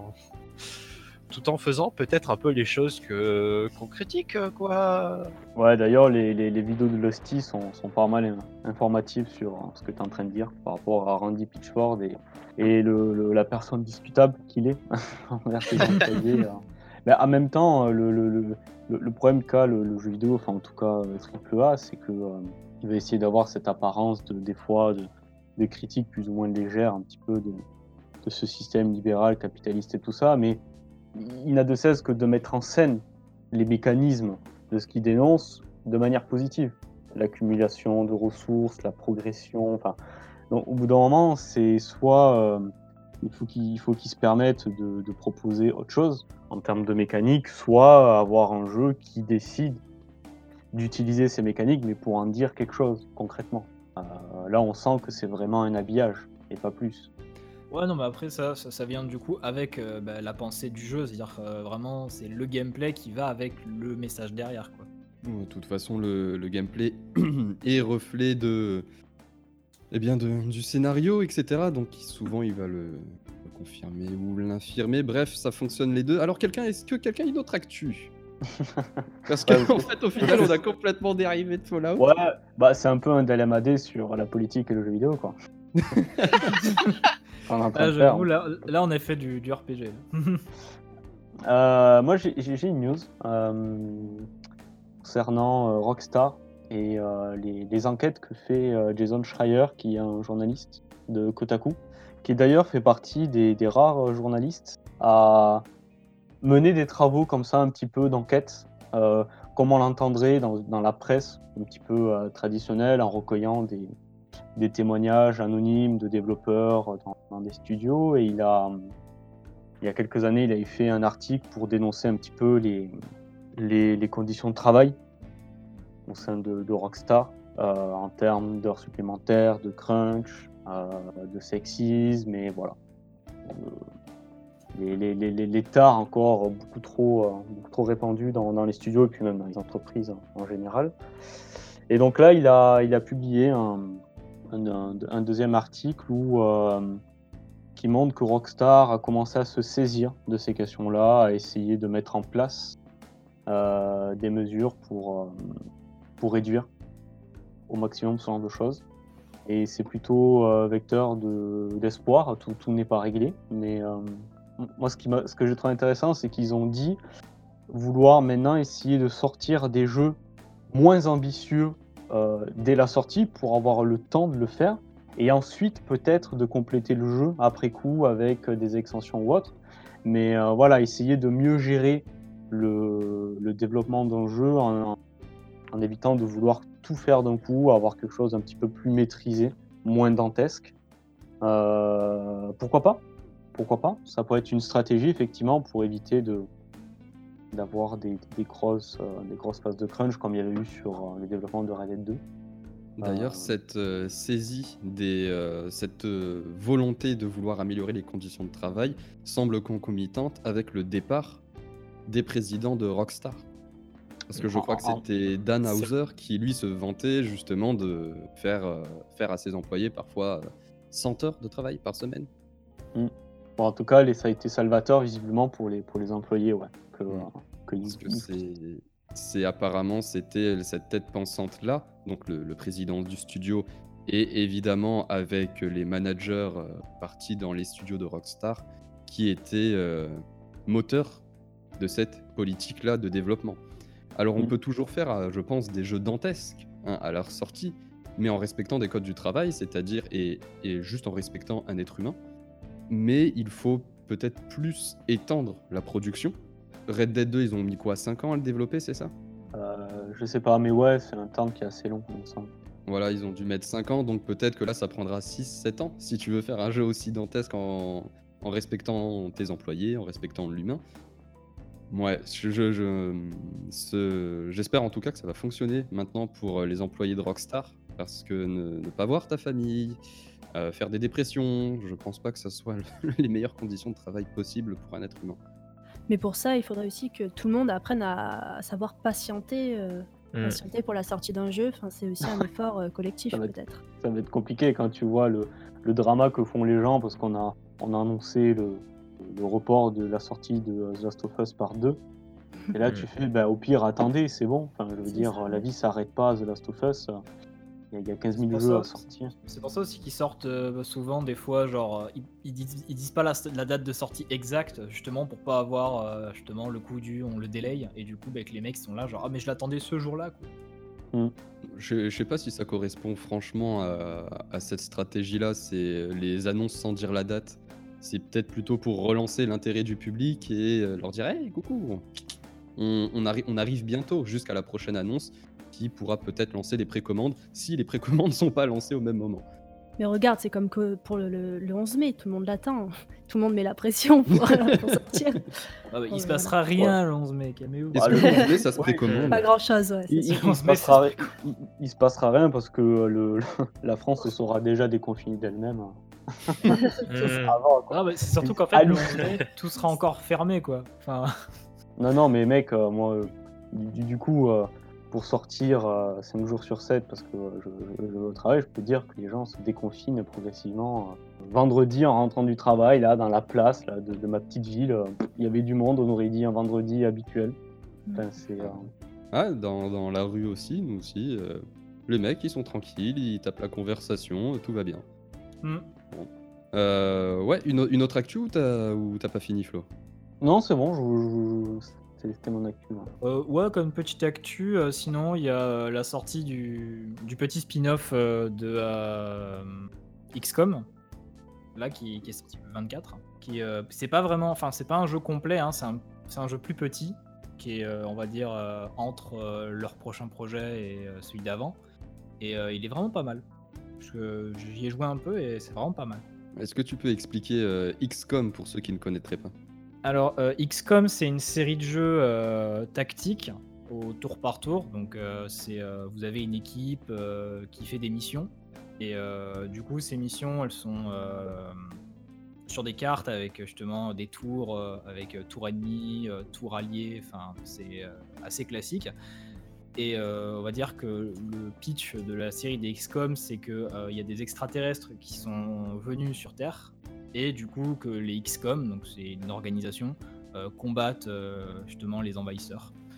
tout en faisant peut-être un peu les choses qu'on critique, quoi. Ouais, d'ailleurs, les vidéos de Lusty sont pas mal informatives sur ce que tu es en train de dire par rapport à Randy Pitchford et la personne discutable qu'il est envers ses employés. Mais en même temps, le problème qu'a le jeu vidéo, enfin en tout cas AAA, c'est que il va essayer d'avoir cette apparence des fois de critiques plus ou moins légères un petit peu de ce système libéral, capitaliste et tout ça, mais il n'a de cesse que de mettre en scène les mécanismes de ce qu'il dénonce de manière positive. L'accumulation de ressources, la progression, enfin... Donc, au bout d'un moment, c'est soit il faut qu'il se permette de proposer autre chose en termes de mécanique, soit avoir un jeu qui décide d'utiliser ces mécaniques, mais pour en dire quelque chose concrètement. Là, on sent que c'est vraiment un habillage, et pas plus. Ouais, non, mais après, ça vient du coup avec la pensée du jeu, c'est-à-dire vraiment, c'est le gameplay qui va avec le message derrière, quoi. De toute façon, le gameplay est reflet du scénario, etc. Donc souvent, il va le confirmer ou l'infirmer. Bref, ça fonctionne les deux. Alors, est-ce que quelqu'un a une autre actu? Parce qu'en fait, au final, on a complètement dérivé de Fallout. Ouais, bah c'est un peu un DLMAD sur la politique et le jeu vidéo, quoi. J'avoue, là, on a fait du RPG. Moi, j'ai une news concernant Rockstar et les enquêtes que fait Jason Schreier, qui est un journaliste de Kotaku, qui d'ailleurs fait partie des rares journalistes à mener des travaux comme ça, un petit peu d'enquête, comme on l'entendrait dans la presse, un petit peu traditionnelle, en recueillant des témoignages anonymes de développeurs dans des studios. Et il y a quelques années, il avait fait un article pour dénoncer un petit peu les conditions de travail au sein de Rockstar, en termes d'heures supplémentaires, de crunch, de sexisme, et voilà. L'état encore beaucoup trop répandu dans les studios et puis même dans les entreprises en général. Et donc là, il a publié un deuxième article qui montre que Rockstar a commencé à se saisir de ces questions-là, à essayer de mettre en place des mesures pour pour réduire au maximum ce genre de choses. Et c'est plutôt vecteur d'espoir, tout n'est pas réglé. Mais moi, ce que j'ai trouvé intéressant, c'est qu'ils ont dit vouloir maintenant essayer de sortir des jeux moins ambitieux dès la sortie pour avoir le temps de le faire et ensuite peut-être de compléter le jeu après coup avec des extensions ou autres. Mais voilà, essayer de mieux gérer le développement d'un jeu en évitant de vouloir tout faire d'un coup, avoir quelque chose un petit peu plus maîtrisé, moins dantesque. Pourquoi pas ? Ça peut être une stratégie effectivement pour éviter d'avoir des grosses phases de crunch comme il y avait eu sur le développement de Red Dead 2. D'ailleurs, cette saisie cette volonté de vouloir améliorer les conditions de travail semble concomitante avec le départ des présidents de Rockstar. Parce que je crois que c'était Dan Houser qui, lui, se vantait justement de faire à ses employés parfois 100 heures de travail par semaine. Bon, en tout cas, ça a été salvateur visiblement pour les employés, ouais. Parce que apparemment c'était cette tête pensante là, donc le président du studio, et évidemment avec les managers partis dans les studios de Rockstar, qui étaient moteurs de cette politique là de développement. Alors on peut toujours faire, je pense, des jeux dantesques à leur sortie, mais en respectant des codes du travail, c'est-à-dire et juste en respectant un être humain. Mais il faut peut-être plus étendre la production. Red Dead 2, ils ont mis quoi, 5 ans à le développer, c'est ça ? Je sais pas, mais ouais, c'est un temps qui est assez long, il me semble. Voilà, ils ont dû mettre 5 ans, donc peut-être que là, ça prendra 6-7 ans, si tu veux faire un jeu aussi dantesque en respectant tes employés, en respectant l'humain. Ouais, j'espère en tout cas que ça va fonctionner maintenant pour les employés de Rockstar, parce que ne pas voir ta famille, faire des dépressions, je pense pas que ça soit les meilleures conditions de travail possibles pour un être humain. Mais pour ça, il faudrait aussi que tout le monde apprenne à savoir patienter pour la sortie d'un jeu. Enfin, c'est aussi un effort collectif peut-être. Ça va être compliqué quand tu vois le drama que font les gens parce qu'on a annoncé le report de la sortie de The Last of Us Part 2. Et là, tu fais, au pire, attendez, c'est bon. Enfin, je veux dire, la vie s'arrête pas à The Last of Us. Il y a 15 000 jeux à sortir. C'est pour ça aussi qu'ils sortent souvent, des fois, genre, ils disent pas la date de sortie exacte, justement, pour pas avoir justement le coup on le délai, et du coup, que les mecs sont là, genre, ah, mais je l'attendais ce jour-là, quoi. Je sais pas si ça correspond franchement à cette stratégie-là, c'est les annonces sans dire la date. C'est peut-être plutôt pour relancer l'intérêt du public et leur dire, hey, coucou, on arrive bientôt jusqu'à la prochaine annonce, qui pourra peut-être lancer les précommandes si les précommandes ne sont pas lancées au même moment. Mais regarde, c'est comme que pour le 11 mai, tout le monde l'attend. Tout le monde met la pression pour sortir. Il se passera rien le 11 mai, calmez-vous. Est-ce que le 11 mai, ça se précommande ? Pas grand-chose, ouais. Il se passera rien parce que la France se sera déjà déconfinée d'elle-même. C'est surtout qu'en fait, le 11 mai, tout sera encore fermé, quoi. Enfin... Non, mais mec, moi, du coup... pour sortir 5 jours sur 7 parce que je vais au travail, je peux dire que les gens se déconfinent progressivement. Vendredi, en rentrant du travail, là, dans la place là, de ma petite ville, il y avait du monde, on aurait dit un vendredi habituel. Enfin, dans la rue aussi, nous aussi, les mecs, ils sont tranquilles, ils tapent la conversation, tout va bien. Bon. Une autre actu ou t'as pas fini, Flo ? Non, c'est bon, c'était mon actu. Ouais, comme petite actu, sinon il y a la sortie du petit spin-off de XCOM, là qui est sorti le 24. C'est pas vraiment, enfin c'est pas un jeu complet, hein, c'est un jeu plus petit qui est, on va dire, entre leur prochain projet et celui d'avant. Et il est vraiment pas mal. Parce que j'y ai joué un peu et c'est vraiment pas mal. Est-ce que tu peux expliquer XCOM pour ceux qui ne connaîtraient pas ? Alors, XCOM, c'est une série de jeux tactiques au tour par tour. Donc, vous avez une équipe qui fait des missions. Et du coup, ces missions, elles sont sur des cartes avec justement des tours, avec tour ennemi, tour allié. Enfin, c'est assez classique. Et on va dire que le pitch de la série des XCOM, c'est qu'il y a des extraterrestres qui sont venus sur Terre. Et du coup, que les XCOM, donc c'est une organisation, combattent justement les envahisseurs.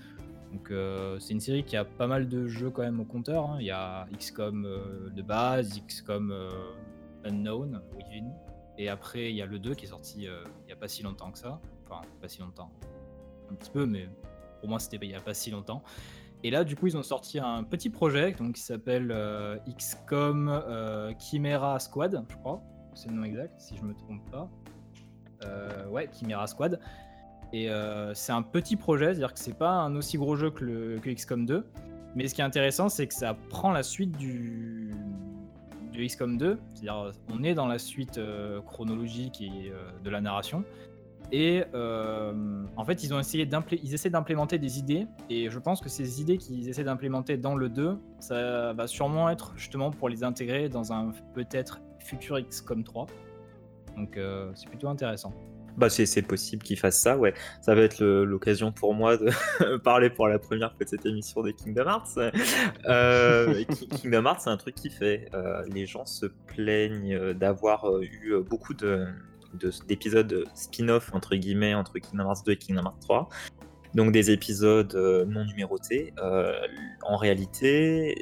Donc c'est une série qui a pas mal de jeux quand même au compteur, hein. Il y a XCOM de base, XCOM Unknown, Within, et après il y a le 2 qui est sorti il y a pas si longtemps que ça. Enfin, pas si longtemps, un petit peu, mais pour moi c'était il y a pas si longtemps. Et là, du coup, ils ont sorti un petit projet donc, qui s'appelle XCOM Chimera Squad, je crois. C'est le nom exact, si je me trompe pas. Ouais, Chimera Squad. Et c'est un petit projet, c'est-à-dire que c'est pas un aussi gros jeu que XCOM 2. Mais ce qui est intéressant, c'est que ça prend la suite de XCOM 2. C'est-à-dire on est dans la suite chronologique et de la narration. Et en fait, ils essaient d'implémenter des idées. Et je pense que ces idées qu'ils essaient d'implémenter dans le 2, ça va sûrement être justement pour les intégrer dans un peut-être futur XCOM 3. Donc c'est plutôt intéressant. Bah c'est possible qu'ils fassent ça, ouais. Ça va être l'occasion pour moi de parler pour la première fois de cette émission des Kingdom Hearts. Kingdom Hearts, c'est un truc qui fait. Les gens se plaignent d'avoir eu beaucoup d'épisodes spin-off entre guillemets entre Kingdom Hearts 2 et Kingdom Hearts 3. Donc des épisodes non numérotés. En réalité,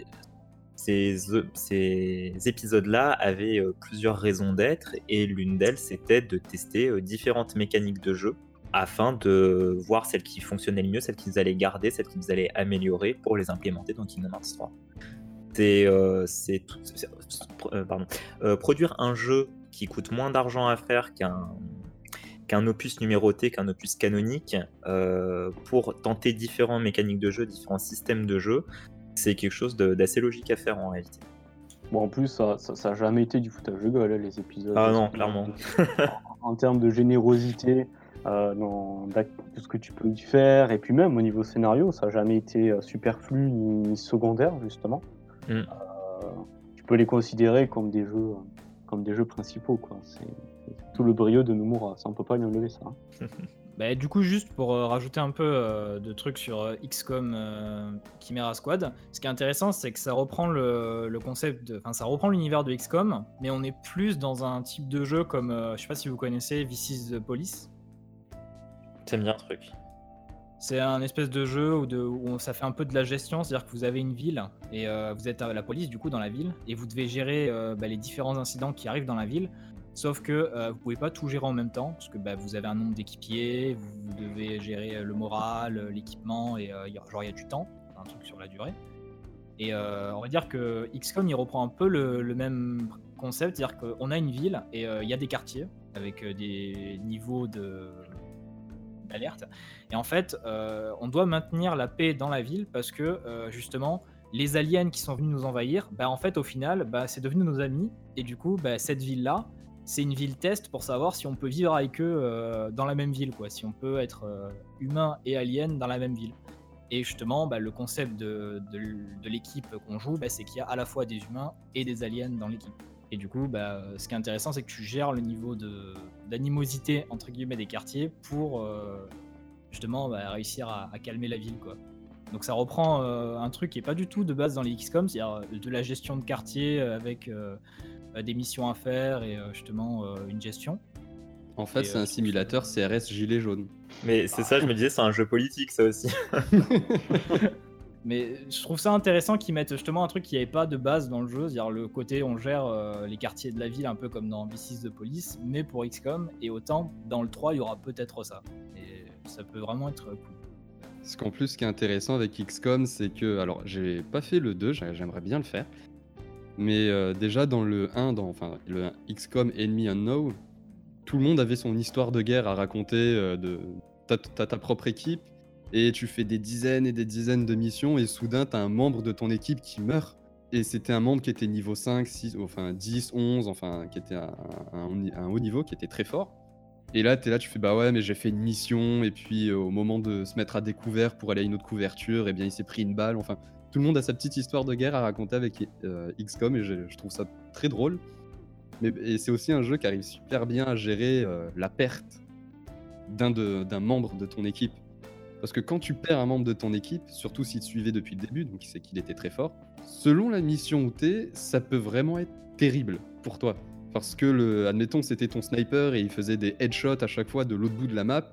ces épisodes-là avaient plusieurs raisons d'être, et l'une d'elles, c'était de tester différentes mécaniques de jeu afin de voir celles qui fonctionnaient le mieux, celles qu'ils allaient garder, celles qu'ils allaient améliorer pour les implémenter dans Kingdom Hearts 3. Produire un jeu qui coûte moins d'argent à faire qu'un opus numéroté, qu'un opus canonique, pour tenter différentes mécaniques de jeu, différents systèmes de jeu, c'est quelque chose d'assez logique à faire en réalité. Bon, en plus, ça a jamais été du foutage de gueule, les épisodes. Ah non, clairement. En termes de générosité, dans tout ce que tu peux y faire, et puis même au niveau scénario, ça a jamais été superflu ni secondaire, justement. Tu peux les considérer comme des jeux principaux, quoi. C'est tout le brio de Nomura, ça on peut pas lui enlever ça. Hein. Bah, du coup, juste pour rajouter un peu de trucs sur XCOM Chimera Squad, ce qui est intéressant, c'est que ça reprend le concept, ça reprend l'univers de XCOM, mais on est plus dans un type de jeu comme, je sais pas si vous connaissez This is the Police. Ça me dit un truc. C'est un espèce de jeu où ça fait un peu de la gestion, c'est-à-dire que vous avez une ville et vous êtes à la police du coup dans la ville et vous devez gérer les différents incidents qui arrivent dans la ville. Sauf que vous pouvez pas tout gérer en même temps, parce que vous avez un nombre d'équipiers, vous devez gérer le moral, l'équipement, et il y a du temps, un truc sur la durée. Et on va dire que XCOM, il reprend un peu le même concept, c'est-à-dire qu'on a une ville, et il y a des quartiers, avec des niveaux d'alerte. Et en fait, on doit maintenir la paix dans la ville, parce que justement, les aliens qui sont venus nous envahir, en fait, au final, c'est devenu nos amis, et du coup, cette ville-là, c'est une ville test pour savoir si on peut vivre avec eux dans la même ville, quoi. Si on peut être humain et alien dans la même ville. Et justement, le concept de l'équipe qu'on joue, c'est qu'il y a à la fois des humains et des aliens dans l'équipe. Et du coup, ce qui est intéressant, c'est que tu gères le niveau d'animosité entre guillemets des quartiers pour justement réussir à calmer la ville, quoi. Donc ça reprend un truc qui est pas du tout de base dans les XCOM, c'est-à-dire de la gestion de quartier avec des missions à faire et justement une gestion. En fait, c'est un simulateur CRS gilet jaune. Mais c'est ça, je me disais, c'est un jeu politique, ça aussi. Mais je trouve ça intéressant qu'ils mettent justement un truc qui n'y avait pas de base dans le jeu, c'est-à-dire le côté on gère les quartiers de la ville un peu comme dans This is the Police, mais pour XCOM, et autant dans le 3 il y aura peut-être ça. Et ça peut vraiment être cool. Parce qu'en plus, ce qui est intéressant avec XCOM, c'est que, alors j'ai pas fait le 2, j'aimerais bien le faire, mais déjà dans le 1, le XCOM Enemy Unknown, tout le monde avait son histoire de guerre à raconter, t'as ta propre équipe, et tu fais des dizaines et des dizaines de missions, et soudain t'as un membre de ton équipe qui meurt, et c'était un membre qui était niveau 5, 6, 10, 11, qui était à un haut niveau, qui était très fort. Et là, t'es là, tu fais bah ouais, mais j'ai fait une mission, et puis au moment de se mettre à découvert pour aller à une autre couverture, et bien il s'est pris une balle, tout le monde a sa petite histoire de guerre à raconter avec XCOM, et je trouve ça très drôle. Et c'est aussi un jeu qui arrive super bien à gérer la perte d'un membre de ton équipe. Parce que quand tu perds un membre de ton équipe, surtout s'il te suivait depuis le début, donc c'est qu'il était très fort, selon la mission où t'es, ça peut vraiment être terrible pour toi. Parce que, admettons que c'était ton sniper et il faisait des headshots à chaque fois de l'autre bout de la map,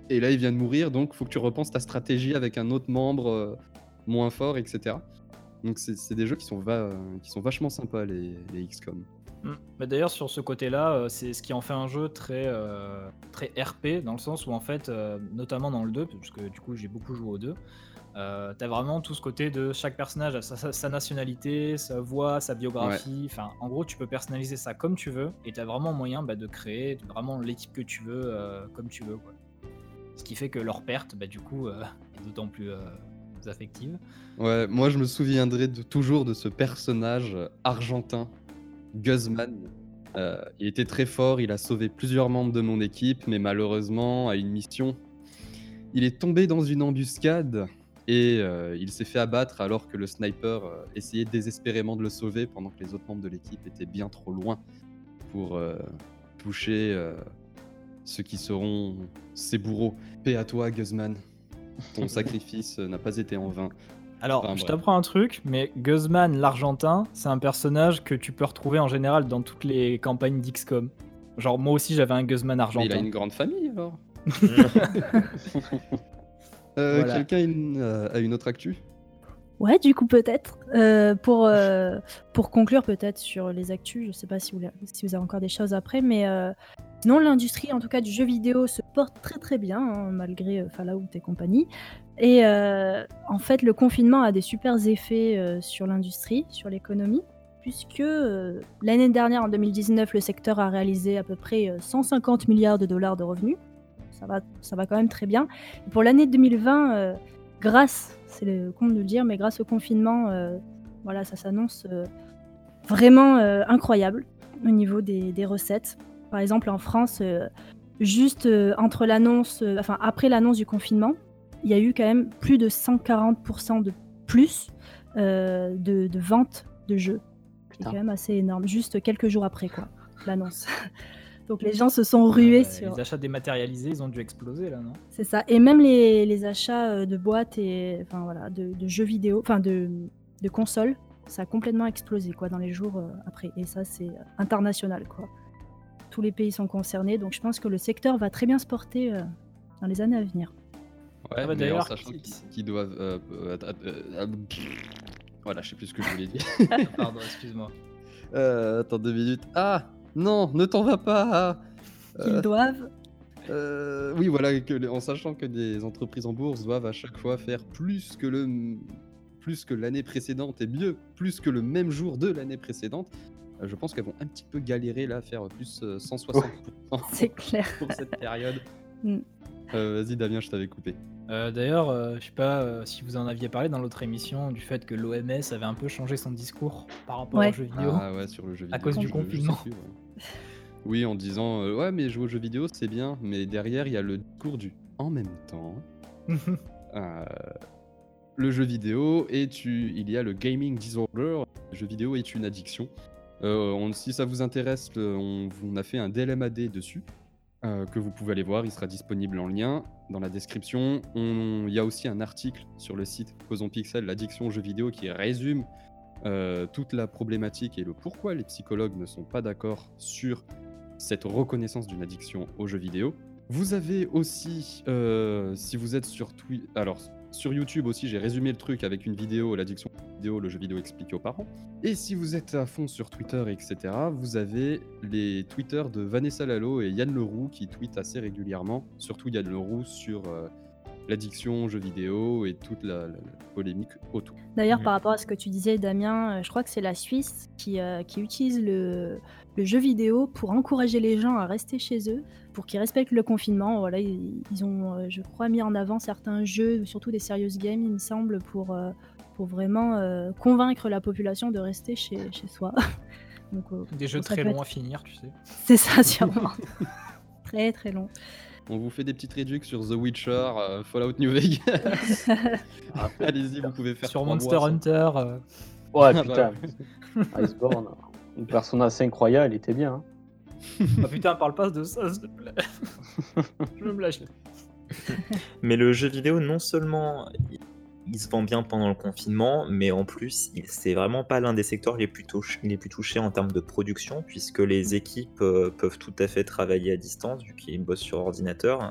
et là il vient de mourir, donc faut que tu repenses ta stratégie avec un autre membre moins fort, etc. Donc c'est des jeux qui sont vachement sympas, les XCOM. Mais d'ailleurs, sur ce côté-là, c'est ce qui en fait un jeu très RP, dans le sens où, en fait, notamment dans le 2, parce que du coup, j'ai beaucoup joué au 2, t'as vraiment tout ce côté de chaque personnage a sa nationalité, sa voix, sa biographie. Enfin, en gros, tu peux personnaliser ça comme tu veux, et t'as vraiment moyen de créer vraiment l'équipe que tu veux, comme tu veux, quoi. Ce qui fait que leur perte, du coup, est d'autant plus affective. Ouais, moi je me souviendrai toujours de ce personnage argentin, Guzman. Il était très fort, il a sauvé plusieurs membres de mon équipe, mais malheureusement, à une mission, il est tombé dans une embuscade et il s'est fait abattre alors que le sniper essayait désespérément de le sauver pendant que les autres membres de l'équipe étaient bien trop loin pour toucher ceux qui seront ses bourreaux. Paix à toi, Guzman. Ton sacrifice n'a pas été en vain. Alors, Enfin, je bref. t'apprends un truc, mais Guzman l'Argentin, c'est un personnage que tu peux retrouver en général dans toutes les campagnes d'XCOM. Genre, moi aussi, j'avais un Guzman Mais argentin. il a une grande famille alors. Voilà. Quelqu'un a une autre actu? Ouais, du coup, peut-être. Pour conclure, peut-être sur les actus, je sais pas si vous avez encore des choses après, mais sinon, l'industrie, en tout cas, du jeu vidéo se porte très très bien, hein, malgré Fallout et compagnie. Et en fait, le confinement a des super effets sur l'industrie, sur l'économie, puisque l'année dernière, en 2019, le secteur a réalisé à peu près 150 milliards de dollars de revenus. Ça va quand même très bien. Et pour l'année 2020, c'est le compte de le dire, mais grâce au confinement, voilà, ça s'annonce vraiment incroyable au niveau des recettes. Par exemple, en France, juste entre l'annonce, après l'annonce du confinement, il y a eu quand même plus de 140% de plus de ventes de jeux. C'est quand même assez énorme, juste quelques jours après l'annonce. Donc les gens se sont rués sur... Les achats dématérialisés, ils ont dû exploser là, non? C'est ça. Et même les achats de boîtes et de jeux vidéo, de consoles, ça a complètement explosé dans les jours après. Et ça, c'est international, quoi. Tous les pays sont concernés, donc je pense que le secteur va très bien se porter dans les années à venir. Ouais, mais d'ailleurs, en sachant qu'ils doivent... Voilà, je sais plus ce que je voulais dire. Pardon, excuse-moi. Attends 2 minutes. Ah non, ne t'en vas pas. Qu'ils doivent... Oui, voilà, en sachant que des entreprises en bourse doivent à chaque fois faire plus que l'année précédente et mieux, plus que le même jour de l'année précédente. Je pense qu'elles vont un petit peu galérer là à faire plus 160% C'est clair. pour cette période. Mm. Vas-y Damien, je t'avais coupé. D'ailleurs, je sais pas si vous en aviez parlé dans l'autre émission du fait que l'OMS avait un peu changé son discours par rapport aux jeux vidéo. Ah ouais, sur le jeu vidéo. À cause du je confinement. sais plus, ouais. Oui, en disant ouais, mais jouer aux jeux vidéo c'est bien, mais derrière il y a le discours du en même temps. Le jeu vidéo il y a le gaming disorder. Le jeu vidéo est une addiction. Si ça vous intéresse, on a fait un DLMAD dessus. Que vous pouvez aller voir, il sera disponible en lien dans la description. Il y a aussi un article sur le site Causons Pixel, l'addiction aux jeux vidéo, qui résume toute la problématique et le pourquoi les psychologues ne sont pas d'accord sur cette reconnaissance d'une addiction aux jeux vidéo. Vous avez aussi, si vous êtes sur sur YouTube aussi, j'ai résumé le truc avec une vidéo, l'addiction aux jeux vidéo, le jeu vidéo expliqué aux parents. Et si vous êtes à fond sur Twitter, etc., vous avez les Twitter de Vanessa Lalo et Yann Leroux qui tweetent assez régulièrement, surtout Yann Leroux sur l'addiction aux jeux vidéo et toute la polémique autour. D'ailleurs, par rapport à ce que tu disais, Damien, je crois que c'est la Suisse qui utilise le jeu vidéo pour encourager les gens à rester chez eux, pour qu'ils respectent le confinement. Voilà, ils ont, je crois, mis en avant certains jeux, surtout des serious games, il me semble, pour vraiment convaincre la population de rester chez soi. Donc, des jeux très longs à finir, tu sais. C'est ça, sûrement. Très, très long. On vous fait des petites réductions sur The Witcher, Fallout New Vegas. Allez-y, vous pouvez faire sur 3 Monster mois, Hunter. Ouais, putain. Iceborne, une personne assez incroyable, elle était bien. Hein. Ah putain, parle pas de ça, s'il te plaît. Je veux me lâcher. Mais le jeu vidéo, non seulement il se vend bien pendant le confinement, mais en plus, c'est vraiment pas l'un des secteurs les plus touchés en termes de production, puisque les équipes peuvent tout à fait travailler à distance, vu qu'ils bossent sur ordinateur.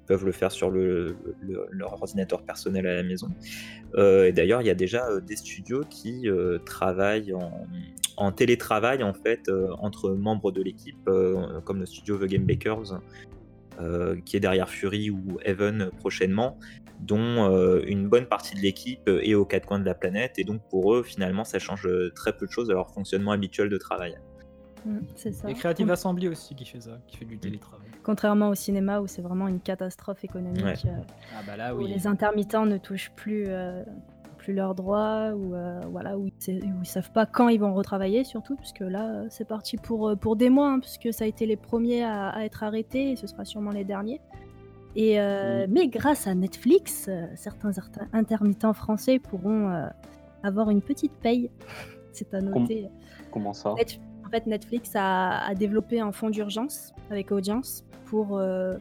peuvent le faire sur leur ordinateur personnel à la maison. Et d'ailleurs, il y a déjà des studios qui travaillent en télétravail en fait entre membres de l'équipe, comme le studio The Game Bakers, qui est derrière Fury ou Heaven prochainement, dont une bonne partie de l'équipe est aux quatre coins de la planète, et donc pour eux, finalement, ça change très peu de choses à leur fonctionnement habituel de travail. C'est ça. Et Creative Assembly aussi qui fait ça, qui fait du télétravail. Contrairement au cinéma où c'est vraiment une catastrophe économique, Ouais. Ah bah là où oui. les intermittents ne touchent plus leurs droits, où ils savent pas quand ils vont retravailler surtout, puisque là c'est parti pour des mois, hein, puisque ça a été les premiers à être arrêtés et ce sera sûrement les derniers. Mais grâce à Netflix, certains intermittents français pourront avoir une petite paye. C'est à noter. Comment ça? En fait, Netflix a développé un fonds d'urgence avec Audience pour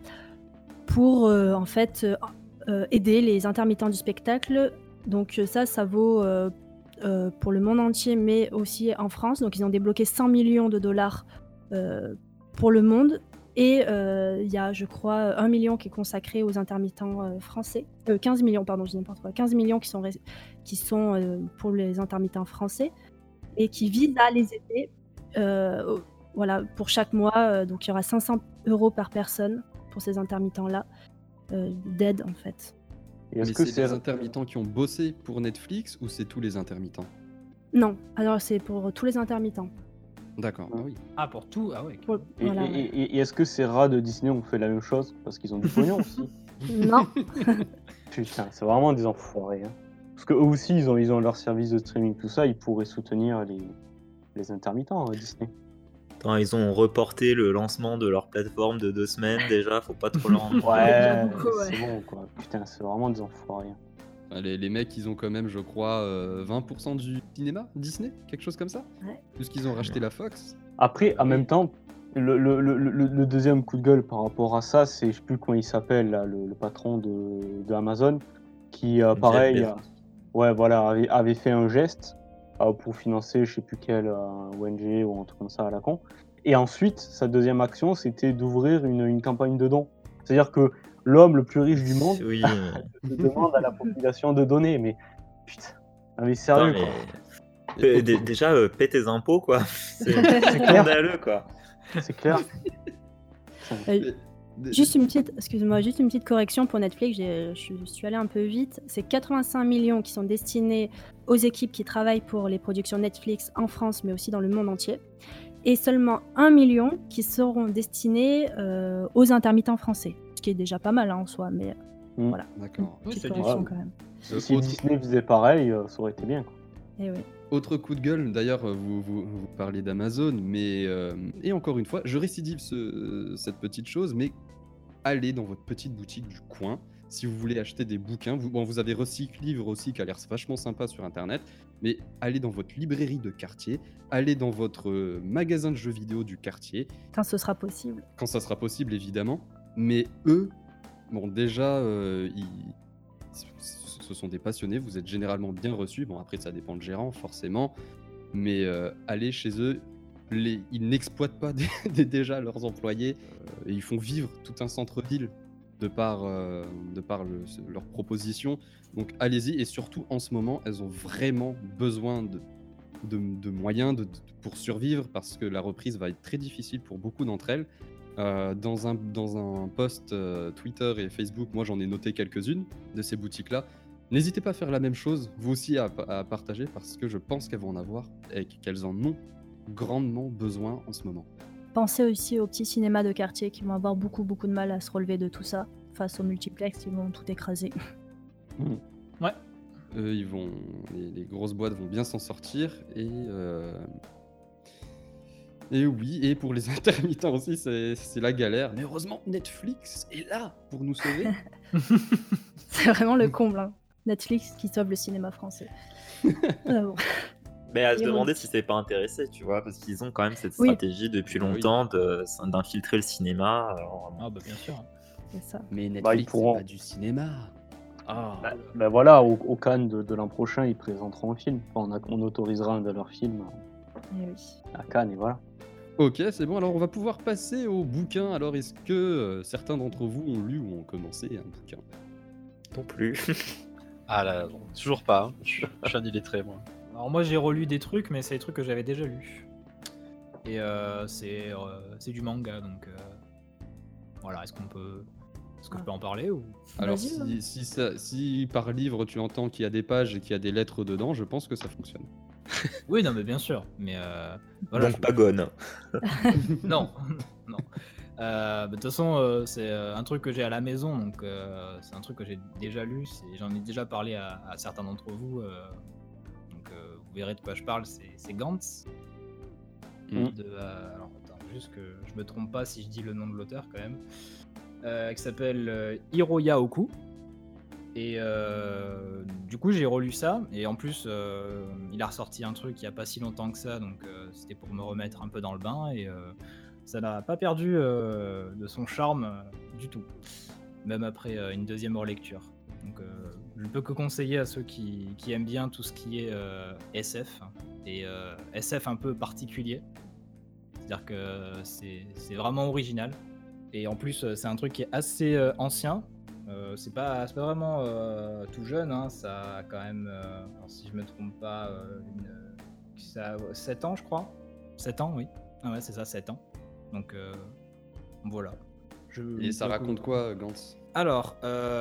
en fait aider les intermittents du spectacle. Donc ça vaut pour le monde entier, mais aussi en France. Donc ils ont débloqué 100 millions de dollars pour le monde. Et il y a, je crois, 1 million qui est consacré aux intermittents français. 15 millions, pardon, je dis n'importe quoi. 15 millions qui sont pour les intermittents français et qui visent à les aider. Voilà, pour chaque mois, donc il y aura 500 € par personne pour ces intermittents-là, d'aide en fait. Et est-ce Mais que c'est les intermittents qui ont bossé pour Netflix ou c'est tous les intermittents? Non, alors c'est pour tous les intermittents. D'accord, ah oui. Ah pour tout, ah ouais. Voilà, ouais. Et est-ce que ces rats de Disney ont fait la même chose? Parce qu'ils ont du pognon aussi. Non, Putain, c'est vraiment des enfoirés. Hein. Parce qu'eux aussi, ils ont leur service de streaming, tout ça, ils pourraient soutenir les intermittents, Disney. Attends, ils ont reporté le lancement de leur plateforme de 2 semaines déjà, faut pas trop leur en demander. Ouais, beaucoup, ouais. c'est bon quoi. Putain, c'est vraiment des enfoirés. Les mecs, ils ont quand même, je crois, 20% du cinéma Disney, quelque chose comme ça. Ouais. Puisqu'ils ont racheté la Fox. Après, en même temps, le deuxième coup de gueule par rapport à ça, c'est, je sais plus comment il s'appelle, là, le patron de Amazon, qui, pareil, ouais, voilà, avait fait un geste pour financer, je sais plus quelle ONG ou un truc comme ça à la con. Et ensuite, sa deuxième action, c'était d'ouvrir une campagne de dons. C'est-à-dire que l'homme le plus riche du monde Oui. demande à la population de donner, mais putain, non, mais sérieux Putain, quoi. mais déjà, paie tes impôts quoi. C'est clair. scandaleux quoi. C'est clair. juste une petite correction pour Netflix, je suis allée un peu vite. C'est 85 millions qui sont destinés aux équipes qui travaillent pour les productions Netflix en France, mais aussi dans le monde entier. Et seulement 1 million qui seront destinés aux intermittents français. Ce qui est déjà pas mal en soi, mais voilà. D'accord. Petite c'est correction bien. quand même. Si Disney faisait pareil, ça aurait été bien. Quoi. Et oui. Autre coup de gueule, d'ailleurs, vous parlez d'Amazon, mais et encore une fois, je récidive cette petite chose, mais allez dans votre petite boutique du coin si vous voulez acheter des bouquins. Vous avez Recyclivre aussi qui a l'air vachement sympa sur internet, mais allez dans votre librairie de quartier, allez dans votre magasin de jeux vidéo du quartier. Quand ce sera possible. Quand ça sera possible, évidemment. Mais eux, bon, déjà, ce sont des passionnés, vous êtes généralement bien reçus. Bon, après, ça dépend de gérant, forcément. Mais allez chez eux, ils n'exploitent pas déjà leurs employés. Et ils font vivre tout un centre-ville de par leurs propositions. Donc, allez-y. Et surtout, en ce moment, elles ont vraiment besoin de moyens pour survivre parce que la reprise va être très difficile pour beaucoup d'entre elles. Dans un post Twitter et Facebook, moi j'en ai noté quelques-unes de ces boutiques-là. N'hésitez pas à faire la même chose, vous aussi à partager, parce que je pense qu'elles vont en avoir et qu'elles en ont grandement besoin en ce moment. Pensez aussi aux petits cinémas de quartier qui vont avoir beaucoup de mal à se relever de tout ça face aux multiplex, ils vont tout écraser. Ouais. Les grosses boîtes vont bien s'en sortir et oui, et pour les intermittents aussi, c'est la galère. Mais heureusement, Netflix est là pour nous sauver. C'est vraiment le comble, hein. Netflix qui sauve le cinéma français. Bon. Mais à se Et demander si c'est pas intéressé, tu vois, parce qu'ils ont quand même cette Oui. stratégie depuis longtemps d'infiltrer le cinéma. Ah bah bien sûr. C'est ça. Mais Bah, ils Netflix, pourront. c'est pas du cinéma. Ah. Ben voilà, au Cannes de l'an prochain, ils présenteront un film. Enfin, on autorisera un de leurs films Et oui. à Cannes et voilà. Ok, c'est bon. Alors, on va pouvoir passer au bouquin. Alors, est-ce que certains d'entre vous ont lu ou ont commencé un bouquin? Non plus. Ah là, non, toujours pas. Hein. Je suis un illettré, moi. Alors moi j'ai relu des trucs, mais c'est des trucs que j'avais déjà lus. Et c'est du manga, donc voilà. Est-ce que je peux en parler ou Alors, Vas-y, si par livre tu entends qu'il y a des pages et qu'il y a des lettres dedans, je pense que ça fonctionne. Oui, non, mais bien sûr. Mais voilà. Donc pas Gone. Non, non. De toute façon, c'est un truc que j'ai à la maison, donc c'est un truc que j'ai déjà lu. J'en ai déjà parlé à certains d'entre vous. Donc vous verrez de quoi je parle. C'est Gantz. Alors attends, juste que je me trompe pas si je dis le nom de l'auteur quand même. Qui s'appelle Hiroya Oku. Et du coup j'ai relu ça. Et en plus il a ressorti un truc il y a pas si longtemps que ça. Donc c'était pour me remettre un peu dans le bain. Et ça n'a pas perdu de son charme du tout. Même après une deuxième relecture. Donc je ne peux que conseiller à ceux qui aiment bien tout ce qui est SF. Et SF un peu particulier. C'est-à-dire que c'est vraiment original. Et en plus, c'est un truc qui est assez ancien. C'est pas vraiment tout jeune. Hein. Ça a quand même, alors si je me trompe pas, ça a 7 ans, je crois. 7 ans, oui. Ah ouais, c'est ça, 7 ans. Donc voilà. Et ça raconte quoi, Gantz? Alors,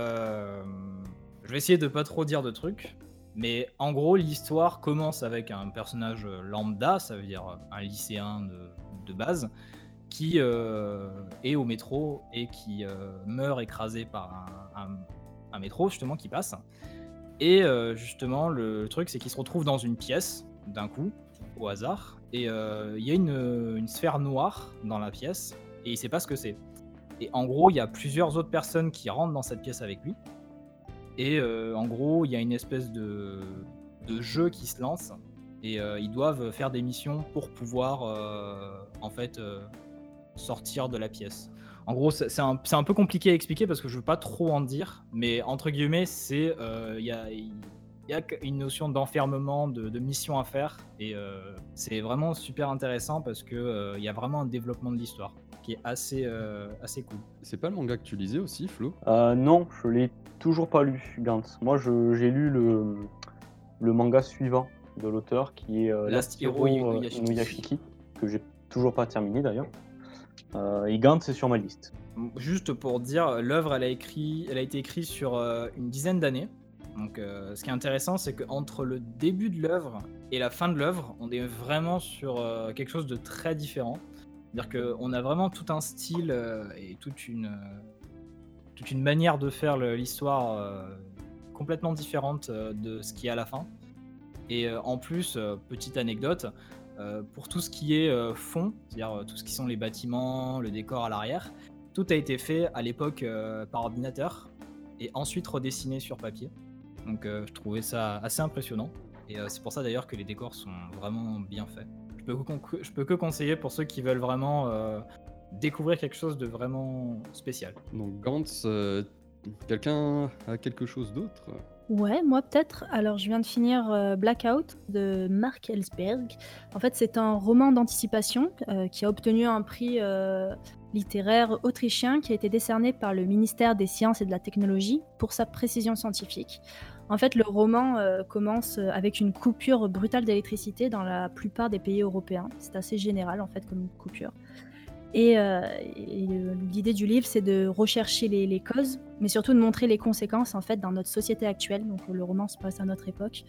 je vais essayer de pas trop dire de trucs. Mais en gros, l'histoire commence avec un personnage lambda, ça veut dire un lycéen de base, qui est au métro et qui meurt écrasé par un métro, justement, qui passe. Et justement, le truc, c'est qu'il se retrouve dans une pièce, d'un coup, au hasard, et il y a une sphère noire dans la pièce, et il sait pas ce que c'est. Et en gros, il y a plusieurs autres personnes qui rentrent dans cette pièce avec lui. Et en gros, il y a une espèce de jeu qui se lance et ils doivent faire des missions pour pouvoir en fait sortir de la pièce. En gros, c'est un peu compliqué à expliquer parce que je veux pas trop en dire, mais entre guillemets, il y a une notion d'enfermement, de mission à faire, et c'est vraiment super intéressant parce que il y a vraiment un développement de l'histoire qui est assez cool. C'est pas le manga que tu lisais aussi, Flo? Non, je l'ai toujours pas lu, Gantz. Moi, j'ai lu le manga suivant de l'auteur qui est Last Hero Inuyashiki, que j'ai toujours pas terminé d'ailleurs. Et Gantz, c'est sur ma liste. Juste pour dire, l'œuvre, elle a été écrite sur une dizaine d'années. Donc, ce qui est intéressant, c'est qu'entre le début de l'œuvre et la fin de l'œuvre, on est vraiment sur quelque chose de très différent. C'est-à-dire qu'on a vraiment tout un style et toute une manière de faire l'histoire complètement différente de ce qu'il y a à la fin. Et en plus, petite anecdote, pour tout ce qui est fond, c'est-à-dire tout ce qui sont les bâtiments, le décor à l'arrière, tout a été fait à l'époque par ordinateur et ensuite redessiné sur papier. Donc je trouvais ça assez impressionnant. Et c'est pour ça d'ailleurs que les décors sont vraiment bien faits. Je peux que conseiller pour ceux qui veulent vraiment découvrir quelque chose de vraiment spécial. Donc Gantz, quelqu'un a quelque chose d'autre? Ouais, moi peut-être. Alors, je viens de finir Blackout de Mark Ellsberg. En fait, c'est un roman d'anticipation qui a obtenu un prix littéraire autrichien qui a été décerné par le ministère des Sciences et de la Technologie pour sa précision scientifique. En fait, le roman commence avec une coupure brutale d'électricité dans la plupart des pays européens. C'est assez général, en fait, comme coupure. Et l'idée du livre, c'est de rechercher les causes, mais surtout de montrer les conséquences en fait dans notre société actuelle. Donc le roman se passe à notre époque,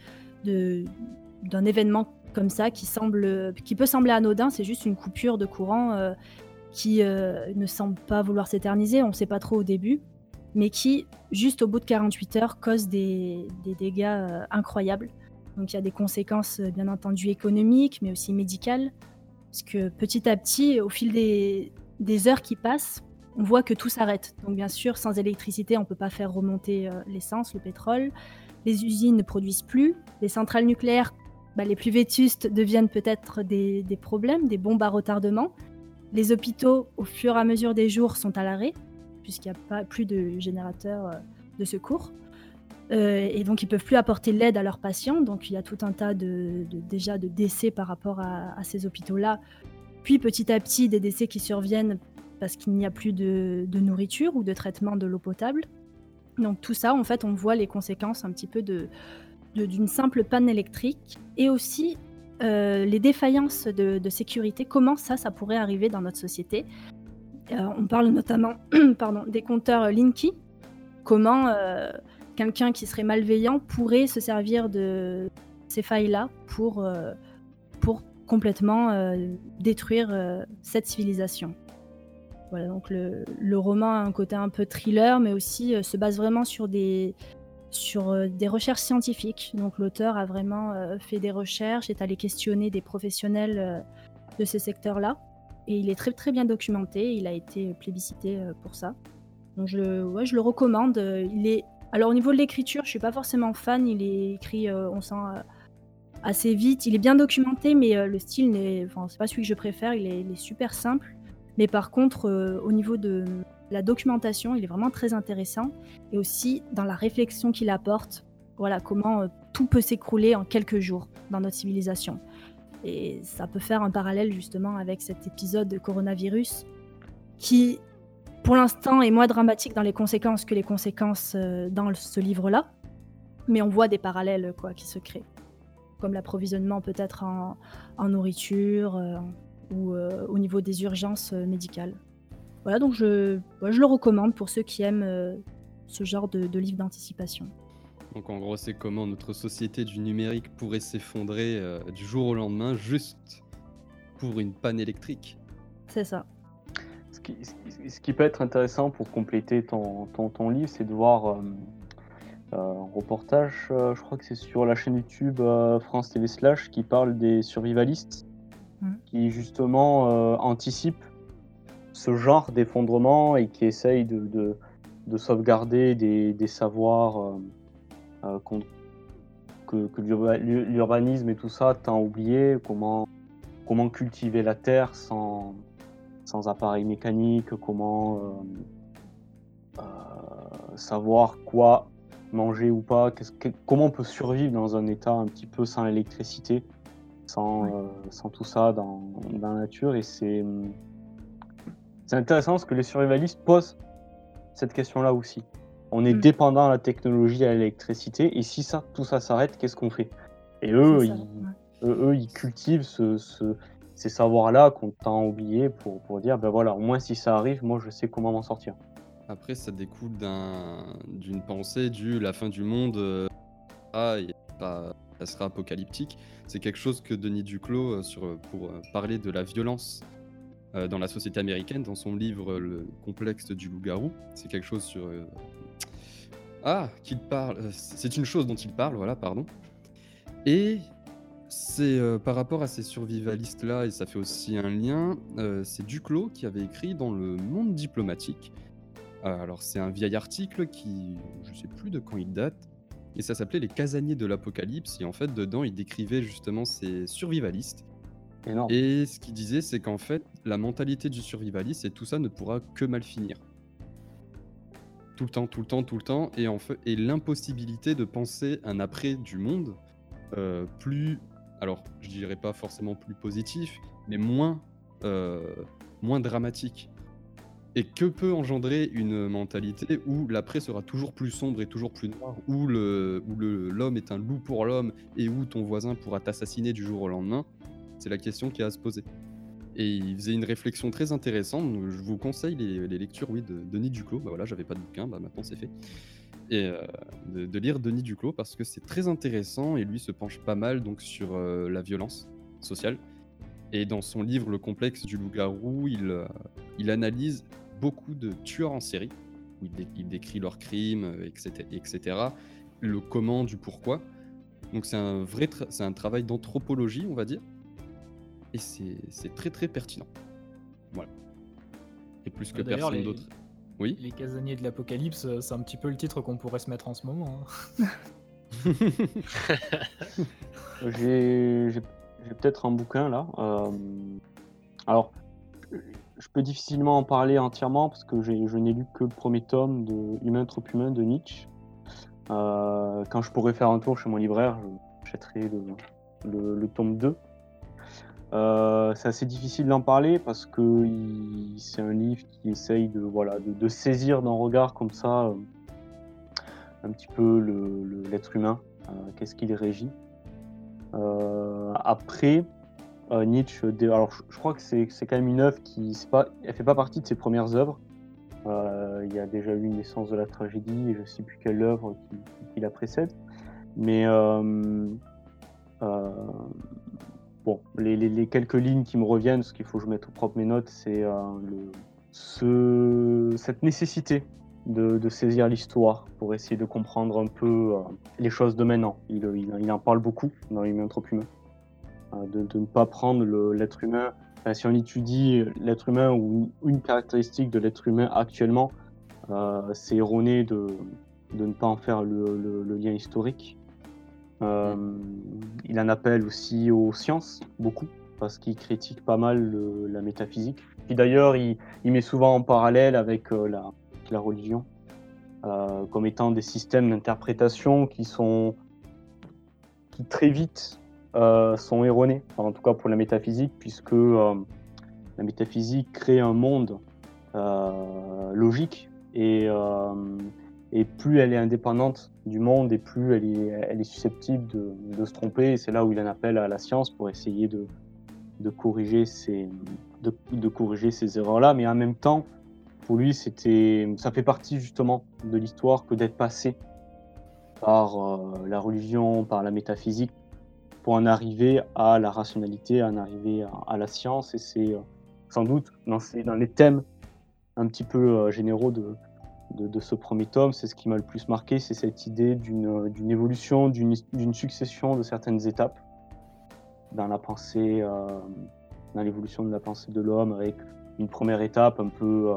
d'un événement comme ça qui peut sembler anodin. C'est juste une coupure de courant qui ne semble pas vouloir s'éterniser. On ne sait pas trop au début, mais qui, juste au bout de 48 heures, cause des dégâts incroyables. Donc il y a des conséquences bien entendu économiques, mais aussi médicales. Parce que petit à petit, au fil des heures qui passent, on voit que tout s'arrête. Donc bien sûr, sans électricité, on ne peut pas faire remonter l'essence, le pétrole. Les usines ne produisent plus. Les centrales nucléaires, les plus vétustes, deviennent peut-être des problèmes, des bombes à retardement. Les hôpitaux, au fur et à mesure des jours, sont à l'arrêt, puisqu'il n'y a plus de générateurs de secours. Et donc ils ne peuvent plus apporter l'aide à leurs patients, donc il y a tout un tas déjà de décès par rapport à ces hôpitaux-là, puis petit à petit des décès qui surviennent parce qu'il n'y a plus de nourriture ou de traitement de l'eau potable. Donc tout ça, en fait, on voit les conséquences un petit peu d'une simple panne électrique et aussi les défaillances de sécurité, comment ça pourrait arriver dans notre société. On parle notamment des compteurs Linky, comment quelqu'un qui serait malveillant pourrait se servir de ces failles-là pour complètement détruire cette civilisation. Voilà, donc le roman a un côté un peu thriller, mais aussi se base vraiment sur des recherches scientifiques. Donc l'auteur a vraiment fait des recherches, est allé questionner des professionnels de ce secteur-là. Et il est très très bien documenté, il a été plébiscité pour ça. Donc je le recommande. Alors au niveau de l'écriture, je suis pas forcément fan, il est écrit, on sent assez vite. Il est bien documenté, mais le style, c'est pas celui que je préfère, il est super simple. Mais par contre, au niveau de la documentation, il est vraiment très intéressant. Et aussi dans la réflexion qu'il apporte, voilà, comment tout peut s'écrouler en quelques jours dans notre civilisation. Et ça peut faire un parallèle justement avec cet épisode de coronavirus qui, pour l'instant, est moins dramatique dans les conséquences que les conséquences dans ce livre-là. Mais on voit des parallèles qui se créent. Comme l'approvisionnement peut-être en nourriture ou au niveau des urgences médicales. Voilà, donc je le recommande pour ceux qui aiment ce genre de livre d'anticipation. Donc en gros, c'est comment notre société du numérique pourrait s'effondrer du jour au lendemain juste pour une panne électrique. C'est ça. Ce qui peut être intéressant pour compléter ton livre, c'est de voir un reportage, je crois que c'est sur la chaîne YouTube France TV Slash, qui parle des survivalistes, qui justement anticipent ce genre d'effondrement et qui essayent de sauvegarder des savoirs que l'urbanisme et tout ça tend oublié, comment cultiver la terre sans appareil mécanique, comment savoir quoi manger ou pas, comment on peut survivre dans un état un petit peu sans électricité, sans tout ça dans la nature. Et c'est intéressant parce que les survivalistes posent cette question-là aussi. On est dépendant à la technologie, à l'électricité, et si tout ça s'arrête, qu'est-ce qu'on fait? Et eux, ils cultivent ces savoirs-là qu'on tend à oublier pour dire, ben voilà, au moins si ça arrive, moi je sais comment m'en sortir. Après, ça découle d'une pensée la fin du monde, ça sera apocalyptique. C'est quelque chose que Denis Duclos, pour parler de la violence dans la société américaine, dans son livre Le complexe du loup-garou, c'est quelque chose sur... qu'il parle... c'est une chose dont il parle, voilà, pardon. Et c'est par rapport à ces survivalistes-là, et ça fait aussi un lien, c'est Duclos qui avait écrit dans Le Monde diplomatique. Alors c'est un vieil article qui, je sais plus de quand il date, et ça s'appelait Les casaniers de l'apocalypse, et en fait dedans il décrivait justement ces survivalistes. Énorme. Et ce qu'il disait, c'est qu'en fait la mentalité du survivaliste, c'est tout ça ne pourra que mal finir. Tout le temps, et l'impossibilité de penser un après du monde plus, alors je dirais pas forcément plus positif, mais moins dramatique. Et que peut engendrer une mentalité où l'après sera toujours plus sombre et toujours plus noir, où l'homme est un loup pour l'homme et où ton voisin pourra t'assassiner du jour au lendemain? C'est la question qui a à se poser. Et il faisait une réflexion très intéressante. Donc je vous conseille les lectures de Denis Duclos. Bah voilà, j'avais pas de bouquin, maintenant c'est fait. Et de lire Denis Duclos parce que c'est très intéressant et lui se penche pas mal donc sur la violence sociale. Et dans son livre Le complexe du loup-garou, il analyse beaucoup de tueurs en série, où il décrit leurs crimes, etc. Le comment, du pourquoi. Donc c'est un travail d'anthropologie, on va dire. Et c'est très très pertinent. Voilà. Et plus que personne d'autre. Oui. Les casaniers de l'apocalypse, c'est un petit peu le titre qu'on pourrait se mettre en ce moment. J'ai peut-être un bouquin là. Alors, je peux difficilement en parler entièrement parce que je n'ai lu que le premier tome de Humain trop humain de Nietzsche. Quand je pourrai faire un tour chez mon libraire, j'achèterai le tome 2. C'est assez difficile d'en parler parce que c'est un livre qui essaye de saisir d'un regard comme ça un petit peu l'être humain, qu'est-ce qui les régit. Après, Nietzsche, alors je crois que c'est quand même une œuvre elle fait pas partie de ses premières œuvres. Il y a déjà eu une naissance de la tragédie et je sais plus quelle œuvre qui la précède. Mais bon, les quelques lignes qui me reviennent, parce qu'il faut que je mette au propre mes notes, c'est cette nécessité de saisir l'histoire pour essayer de comprendre un peu les choses de maintenant. Il en parle beaucoup dans Humain trop humain. De ne pas prendre l'être humain. Enfin, si on étudie l'être humain ou une caractéristique de l'être humain actuellement, c'est erroné de ne pas en faire le lien historique. Il en appelle aussi aux sciences, beaucoup, parce qu'il critique pas mal la métaphysique. Puis d'ailleurs, il met souvent en parallèle avec la religion, comme étant des systèmes d'interprétation qui très vite sont erronés, en tout cas pour la métaphysique, puisque la métaphysique crée un monde logique et plus elle est indépendante du monde et plus elle est susceptible de se tromper. Et c'est là où il en appelle à la science pour essayer de corriger ces erreurs-là. Mais en même temps, pour lui, ça fait partie justement de l'histoire que d'être passé par la religion, par la métaphysique, pour en arriver à la rationalité, en arriver à la science. Et c'est sans doute dans les thèmes un petit peu généraux de ce premier tome, c'est ce qui m'a le plus marqué, c'est cette idée d'une évolution, d'une succession de certaines étapes dans la pensée, dans l'évolution de la pensée de l'homme, avec une première étape un peu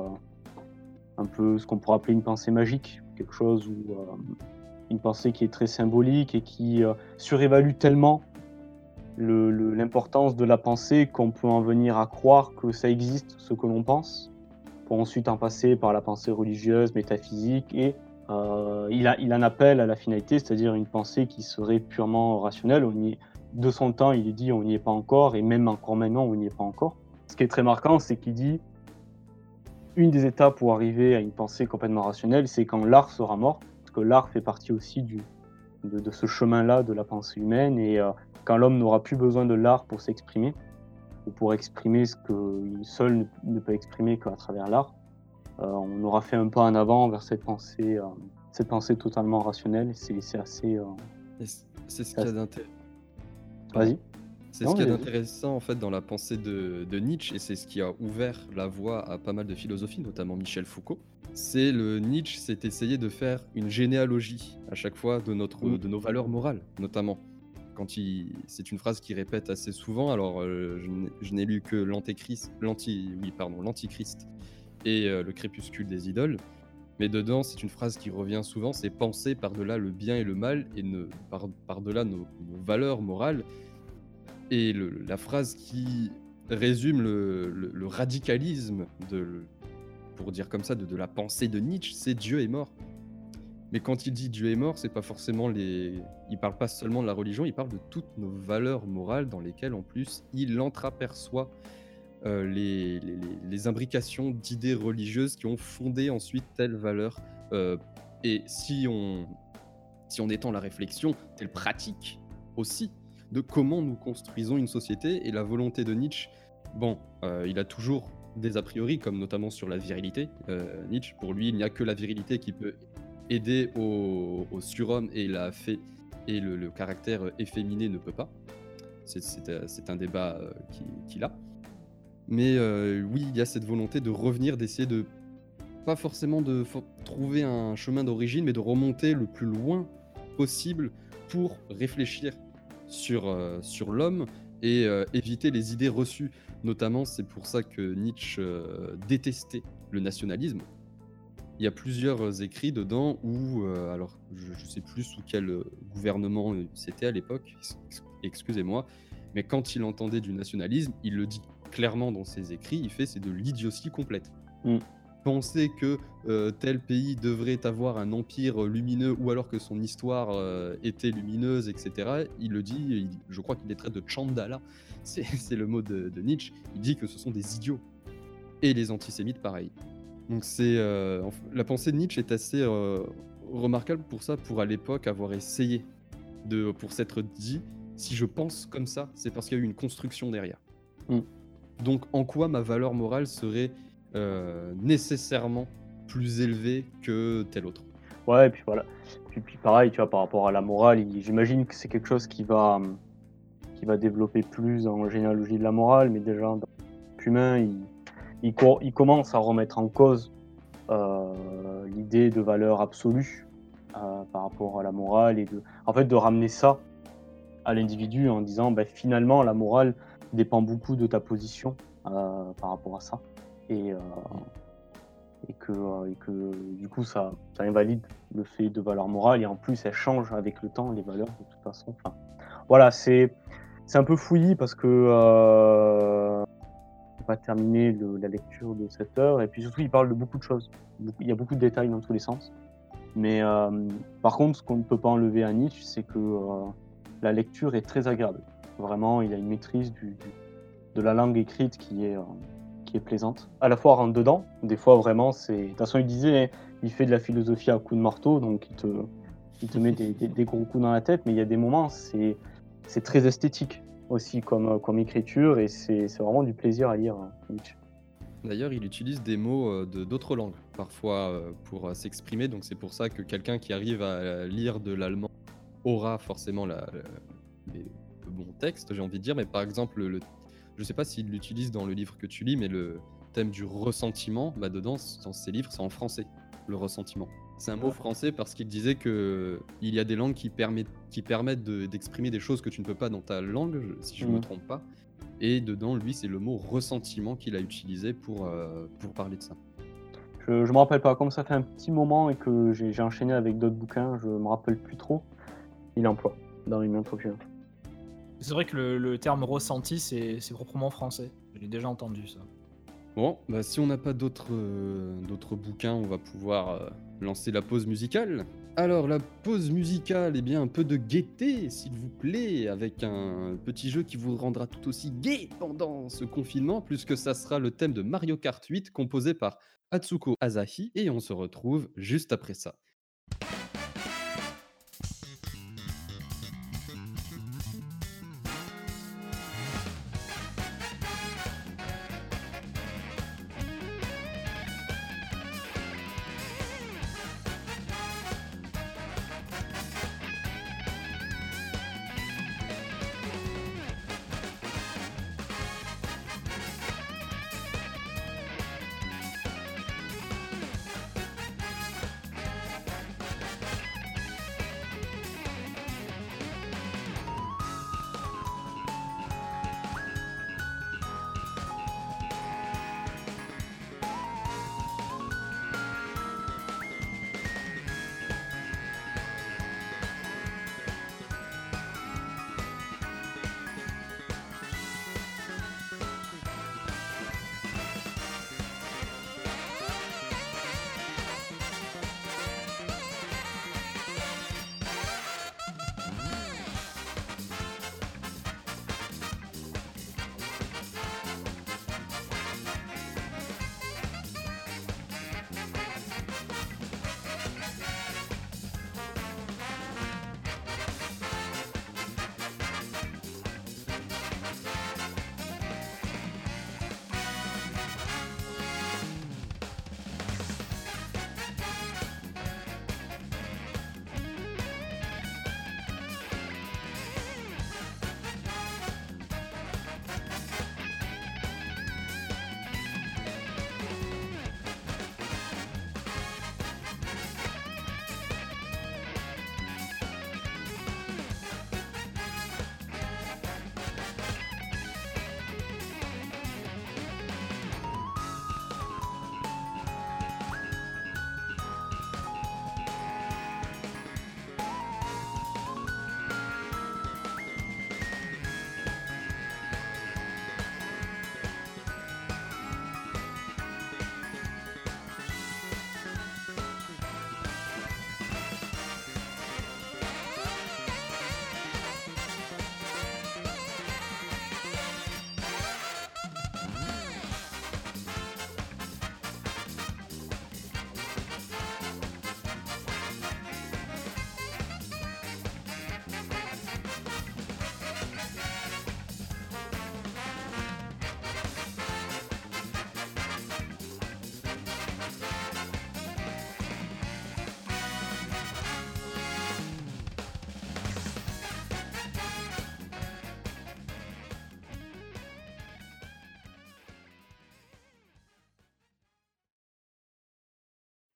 ce qu'on pourrait appeler une pensée magique, quelque chose où une pensée qui est très symbolique et qui surévalue tellement l'importance de la pensée qu'on peut en venir à croire que ça existe, ce que l'on pense, pour ensuite en passer par la pensée religieuse, métaphysique, et il en appelle à la finalité, c'est-à-dire une pensée qui serait purement rationnelle. De son temps, il dit on n'y est pas encore, et même encore maintenant, on n'y est pas encore. Ce qui est très marquant, c'est qu'il dit une des étapes pour arriver à une pensée complètement rationnelle, c'est quand l'art sera mort, parce que l'art fait partie aussi de ce chemin-là de la pensée humaine, et quand l'homme n'aura plus besoin de l'art pour s'exprimer, ou pour exprimer ce qu'il seul ne peut exprimer qu'à travers l'art, on aura fait un pas en avant vers cette pensée totalement rationnelle. C'est assez... c'est ce qu'il y a d'intéressant. Vas-y. C'est ce qu'il y a d'intéressant en fait dans la pensée de Nietzsche, et c'est ce qui a ouvert la voie à pas mal de philosophies, notamment Michel Foucault. C'est Nietzsche s'est essayé de faire une généalogie à chaque fois de nos valeurs morales, notamment. C'est une phrase qu'il répète assez souvent. Alors, je n'ai lu que l'Antichrist et le Crépuscule des idoles. Mais dedans, c'est une phrase qui revient souvent, c'est penser par-delà le bien et le mal et par-delà nos valeurs morales. Et la phrase qui résume le radicalisme, pour dire comme ça, de la pensée de Nietzsche, c'est Dieu est mort. Mais quand il dit Dieu est mort, c'est pas forcément il parle pas seulement de la religion, il parle de toutes nos valeurs morales dans lesquelles en plus il entreaperçoit les imbrications d'idées religieuses qui ont fondé ensuite telle valeur. Et si on étend la réflexion, telle pratique aussi de comment nous construisons une société. Et la volonté de Nietzsche, il a toujours des a priori, comme notamment sur la virilité. Nietzsche, pour lui, il n'y a que la virilité qui peut aider au surhomme, et le caractère efféminé ne peut pas. C'est un débat qu'il a. Mais oui, il y a cette volonté de revenir, d'essayer de, pas forcément de trouver un chemin d'origine, mais de remonter le plus loin possible pour réfléchir sur l'homme et éviter les idées reçues. Notamment, c'est pour ça que Nietzsche détestait le nationalisme. Il y a plusieurs écrits dedans où, alors je ne sais plus sous quel gouvernement c'était à l'époque, excusez-moi, mais quand il entendait du nationalisme, il le dit clairement dans ses écrits, c'est de l'idiotie complète. penser que tel pays devrait avoir un empire lumineux ou alors que son histoire était lumineuse, etc. Il le dit, je crois qu'il les traite de Chandala, c'est le mot de Nietzsche. Il dit que ce sont des idiots. Et les antisémites, pareil. Donc la pensée de Nietzsche est assez remarquable pour ça, pour à l'époque avoir essayé pour s'être dit, si je pense comme ça, c'est parce qu'il y a eu une construction derrière. Donc en quoi ma valeur morale serait nécessairement plus élevée que telle autre? Ouais, et puis voilà. Puis pareil, tu vois, par rapport à la morale, j'imagine que c'est quelque chose qui va développer plus en généalogie de la morale, mais déjà dans l'humain, il commence à remettre en cause l'idée de valeur absolue par rapport à la morale et de ramener ça à l'individu en disant finalement la morale dépend beaucoup de ta position par rapport à ça et que du coup ça invalide le fait de valeur morale et en plus elle change avec le temps les valeurs de toute façon. Enfin, voilà, c'est un peu fouillis parce que on va terminer la lecture de cette heure et puis surtout il parle de beaucoup de choses. Il y a beaucoup de détails dans tous les sens. Mais par contre, ce qu'on ne peut pas enlever à Nietzsche, c'est que la lecture est très agréable. Vraiment, il a une maîtrise de la langue écrite qui est plaisante. À la fois rentre dedans, des fois vraiment, de toute façon il disait, il fait de la philosophie à coups de marteau, donc il te met des gros coups dans la tête, mais il y a des moments, c'est très esthétique aussi comme écriture, et c'est vraiment du plaisir à lire Nietzsche. D'ailleurs, il utilise des mots d'autres langues, parfois pour s'exprimer. Donc c'est pour ça que quelqu'un qui arrive à lire de l'allemand aura forcément le bon texte, j'ai envie de dire. Mais par exemple, je ne sais pas s'il l'utilise dans le livre que tu lis, mais le thème du ressentiment, dedans, dans ses livres, c'est en français, le ressentiment. C'est un mot français parce qu'il disait qu'il y a des langues qui permettent d'exprimer des choses que tu ne peux pas dans ta langue, si je ne me trompe pas. Et dedans, lui, c'est le mot ressentiment qu'il a utilisé pour parler de ça. Je me rappelle pas, comme ça fait un petit moment et que j'ai enchaîné avec d'autres bouquins, je me rappelle plus trop. Il emploie dans une introduction. C'est vrai que le terme ressenti, c'est proprement français. J'ai déjà entendu ça. Bon, si on n'a pas d'autres bouquins, on va pouvoir lancer la pause musicale. Alors, la pause musicale, un peu de gaieté, s'il vous plaît, avec un petit jeu qui vous rendra tout aussi gai pendant ce confinement, puisque ça sera le thème de Mario Kart 8, composé par Atsuko Asahi, et on se retrouve juste après ça.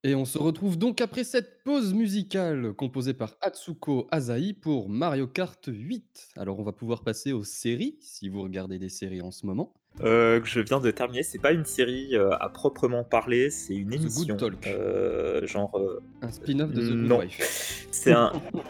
Et on se retrouve donc après cette pause musicale composée par Atsuko Asahi pour Mario Kart 8. Alors on va pouvoir passer aux séries, si vous regardez des séries en ce moment. Que je viens de terminer, c'est pas une série à proprement parler, c'est une The Good émission. Talk. Genre. Un spin-off de The Good Non. Wife. C'est un.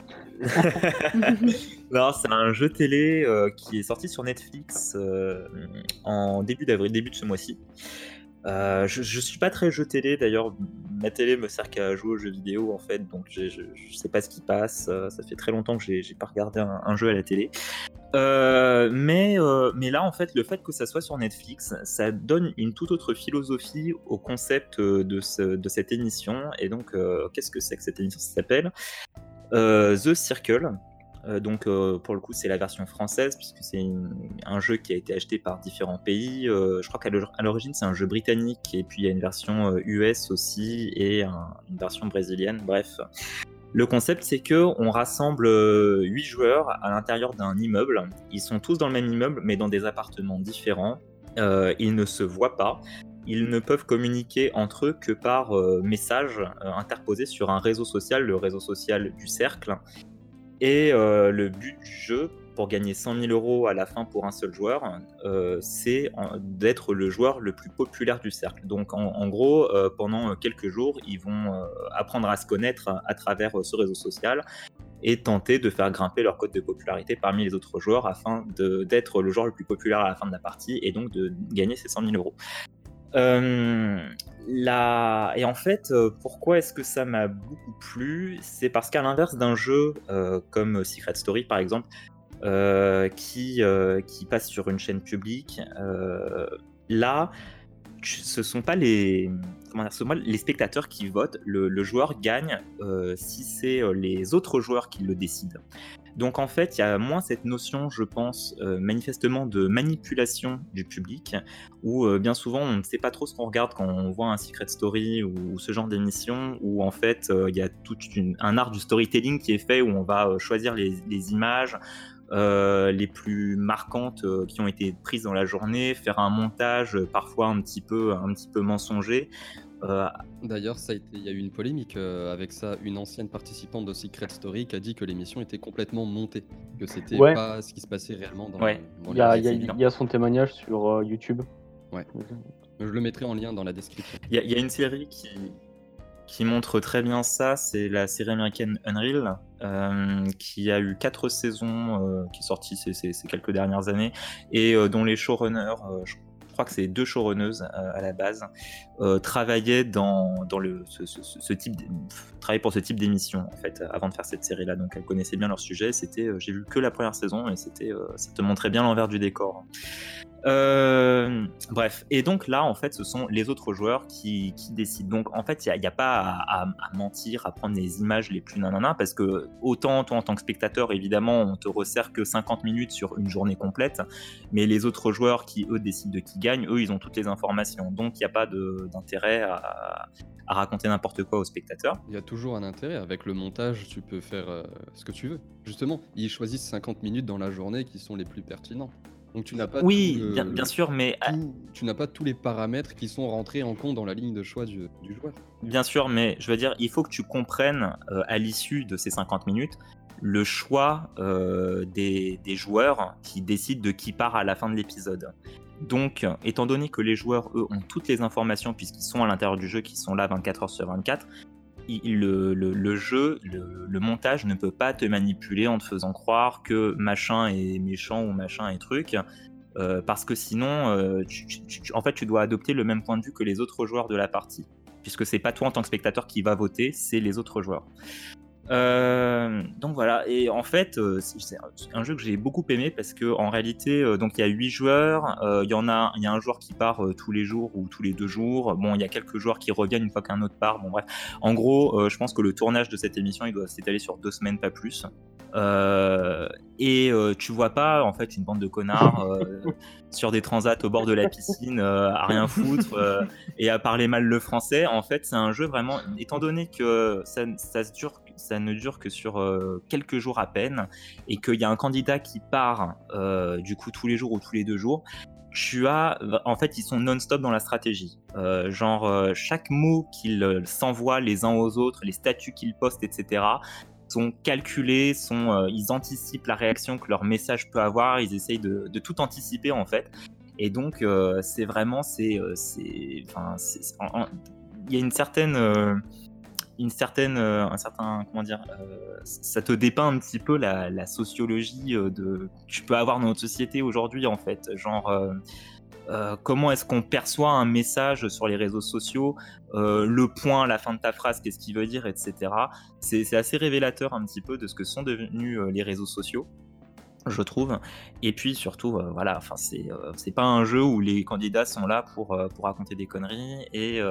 Non, c'est un jeu télé qui est sorti sur Netflix en début d'avril, début de ce mois-ci. Je suis pas très jeu télé d'ailleurs, ma télé me sert qu'à jouer aux jeux vidéo en fait, donc je sais pas ce qui passe, ça fait très longtemps que j'ai pas regardé un jeu à la télé. Mais là en fait, le fait que ça soit sur Netflix, ça donne une toute autre philosophie au concept de cette émission. Et donc, qu'est-ce que c'est que cette émission? Ça s'appelle The Circle. Donc pour le coup c'est la version française puisque c'est un jeu qui a été acheté par différents pays. Je crois qu'à l'origine c'est un jeu britannique et puis il y a une version US aussi et une version brésilienne. Bref, le concept c'est que on rassemble 8 joueurs à l'intérieur d'un immeuble. Ils sont tous dans le même immeuble mais dans des appartements différents. Ils ne se voient pas. Ils ne peuvent communiquer entre eux que par message interposé sur un réseau social, le réseau social du cercle. Et le but du jeu, pour gagner 100 000 € à la fin pour un seul joueur, c'est d'être le joueur le plus populaire du cercle. Donc en gros, pendant quelques jours, ils vont apprendre à se connaître à travers ce réseau social et tenter de faire grimper leur cote de popularité parmi les autres joueurs afin d'être le joueur le plus populaire à la fin de la partie et donc de gagner ces 100 000 €. Et en fait, pourquoi est-ce que ça m'a beaucoup plu? C'est parce qu'à l'inverse d'un jeu comme Secret Story par exemple, qui passe sur une chaîne publique, là, ce sont pas les spectateurs qui votent, le joueur gagne si c'est les autres joueurs qui le décident. Donc en fait, il y a moins cette notion, je pense, manifestement de manipulation du public, où bien souvent on ne sait pas trop ce qu'on regarde quand on voit un Secret Story ou ce genre d'émission, où en fait il y a tout un art du storytelling qui est fait, où on va choisir les images les plus marquantes qui ont été prises dans la journée, faire un montage parfois un petit peu mensonger. D'ailleurs, il y a eu une polémique avec ça. Une ancienne participante de Secret Story qui a dit que l'émission était complètement montée, que c'était Ouais. pas ce qui se passait réellement dans Ouais. dans Il y a, les il y a- émissions. il y a son témoignage sur YouTube. Ouais. Je le mettrai en lien dans la description. Il y a une série qui montre très bien ça, c'est la série américaine Unreal, qui a eu 4 saisons, qui est sortie ces quelques dernières années, et dont les showrunners, je crois que c'est 2 showrunneuses à la base, travaillaient travaillaient pour ce type d'émission en fait, avant de faire cette série-là. Donc elles connaissaient bien leur sujet. J'ai vu que la première saison et ça te montrait bien l'envers du décor. Bref, et donc là en fait ce sont les autres joueurs qui décident. Donc en fait il n'y a pas à mentir, à prendre les images les plus nanana, parce que autant toi en tant que spectateur évidemment on te resserre que 50 minutes sur une journée complète, mais les autres joueurs qui eux décident de qui gagne, eux ils ont toutes les informations, donc il n'y a pas d'intérêt à raconter n'importe quoi aux spectateurs. Il y a toujours un intérêt. Avec le montage, tu peux faire ce que tu veux. Justement, ils choisissent 50 minutes dans la journée qui sont les plus pertinents. Donc tu n'as pas Oui, tout, bien sûr, mais tu n'as pas tous les paramètres qui sont rentrés en compte dans la ligne de choix du joueur. bien sûr, mais je veux dire, il faut que tu comprennes à l'issue de ces 50 minutes le choix des joueurs qui décident de qui part à la fin de l'épisode. Donc, étant donné que les joueurs, eux, ont toutes les informations puisqu'ils sont à l'intérieur du jeu, qu'ils sont là 24 heures sur 24, le jeu, le montage ne peut pas te manipuler en te faisant croire que machin est méchant ou machin est truc, parce que sinon, en fait, tu dois adopter le même point de vue que les autres joueurs de la partie, puisque c'est pas toi en tant que spectateur qui va voter, c'est les autres joueurs. Donc voilà, et en fait c'est un jeu que j'ai beaucoup aimé parce que en réalité donc il y a 8 joueurs, il y a un joueur qui part tous les jours ou tous les 2 jours. Bon, il y a quelques joueurs qui reviennent une fois qu'un autre part. Bon bref, en gros je pense que le tournage de cette émission il doit s'étaler sur 2 semaines, pas plus. Tu vois pas en fait une bande de connards sur des transats au bord de la piscine à rien foutre et à parler mal le français. En fait c'est un jeu vraiment, étant donné que ça ne dure que sur quelques jours à peine et qu'il y a un candidat qui part du coup tous les jours ou tous les 2 jours, en fait, ils sont non-stop dans la stratégie. Chaque mot qu'ils s'envoient les uns aux autres, les statuts qu'ils postent, etc., sont calculés, ils anticipent la réaction que leur message peut avoir, ils essayent de tout anticiper, en fait. Et donc, c'est vraiment, il y a un certain, comment dire, ça te dépeint un petit peu la sociologie que tu peux avoir dans notre société aujourd'hui, en fait. Comment est-ce qu'on perçoit un message sur les réseaux sociaux, le point à la fin de ta phrase, qu'est-ce qu'il veut dire, etc. C'est assez révélateur un petit peu de ce que sont devenus les réseaux sociaux, je trouve. Et puis surtout, c'est pas un jeu où les candidats sont là pour raconter des conneries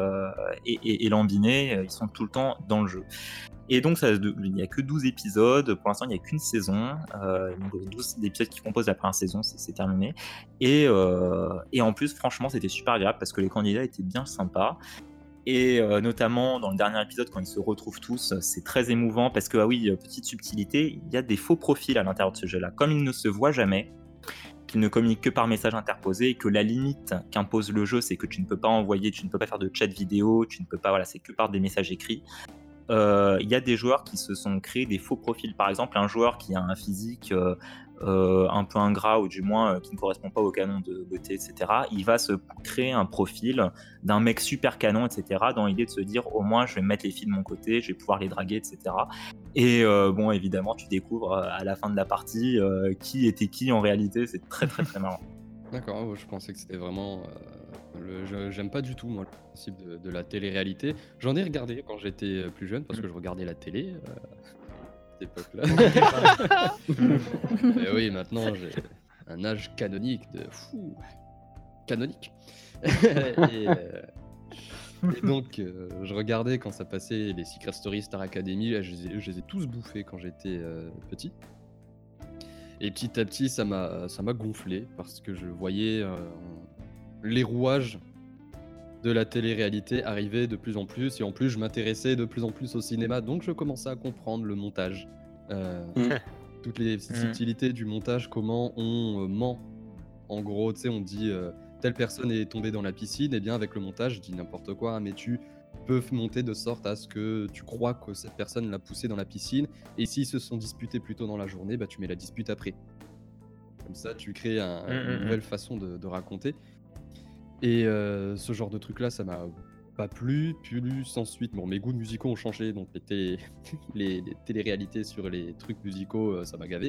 et lambiner, ils sont tout le temps dans le jeu. Et donc, il n'y a que 12 épisodes. Pour l'instant, il n'y a qu'une saison. Donc 12 épisodes qui composent la première saison, c'est terminé. Et en plus, franchement, c'était super agréable parce que les candidats étaient bien sympas. Et notamment dans le dernier épisode, quand ils se retrouvent tous, c'est très émouvant parce que, petite subtilité, il y a des faux profils à l'intérieur de ce jeu-là. Comme ils ne se voient jamais, qu'ils ne communiquent que par message interposé et que la limite qu'impose le jeu, c'est que tu ne peux pas envoyer, tu ne peux pas faire de chat vidéo, tu ne peux pas, c'est que par des messages écrits. Il y a des joueurs qui se sont créés des faux profils. Par exemple, un joueur qui a un physique un peu ingrat ou du moins qui ne correspond pas au canon de beauté, etc. Il va se créer un profil d'un mec super canon, etc. dans l'idée de se dire au moins je vais mettre les filles de mon côté, je vais pouvoir les draguer, etc. Et évidemment tu découvres à la fin de la partie qui était qui en réalité. C'est très très très marrant. D'accord, je pensais que c'était vraiment... j'aime pas du tout, moi, le principe de la télé-réalité. J'en ai regardé quand j'étais plus jeune, parce que je regardais la télé à cette époque-là. Et oui, maintenant, j'ai un âge canonique de fou. Canonique. Et donc, je regardais quand ça passait les Secret Story, Star Academy. Là, je les ai tous bouffés quand j'étais petit. Et petit à petit, ça m'a gonflé parce que je voyais les rouages de la télé-réalité arriver de plus en plus. Et en plus, je m'intéressais de plus en plus au cinéma. Donc, je commençais à comprendre le montage. Toutes les subtilités du montage, comment on ment. En gros, tu sais, on dit telle personne est tombée dans la piscine. Et bien, avec le montage, je dis n'importe quoi, mais tu peux monter de sorte à ce que tu crois que cette personne l'a poussé dans la piscine. Et s'ils se sont disputés plus tôt dans la journée, tu mets la dispute après. Comme ça, tu crées une nouvelle façon de raconter. Et ce genre de truc-là, ça m'a pas plu. Plus ensuite, mes goûts musicaux ont changé. Donc les télé-réalités sur les trucs musicaux, ça m'a gavé.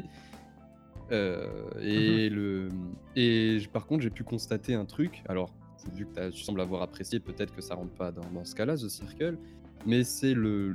Par contre, j'ai pu constater un truc. Alors, vu que tu sembles avoir apprécié, peut-être que ça rentre pas dans ce cas-là, The Circle, mais c'est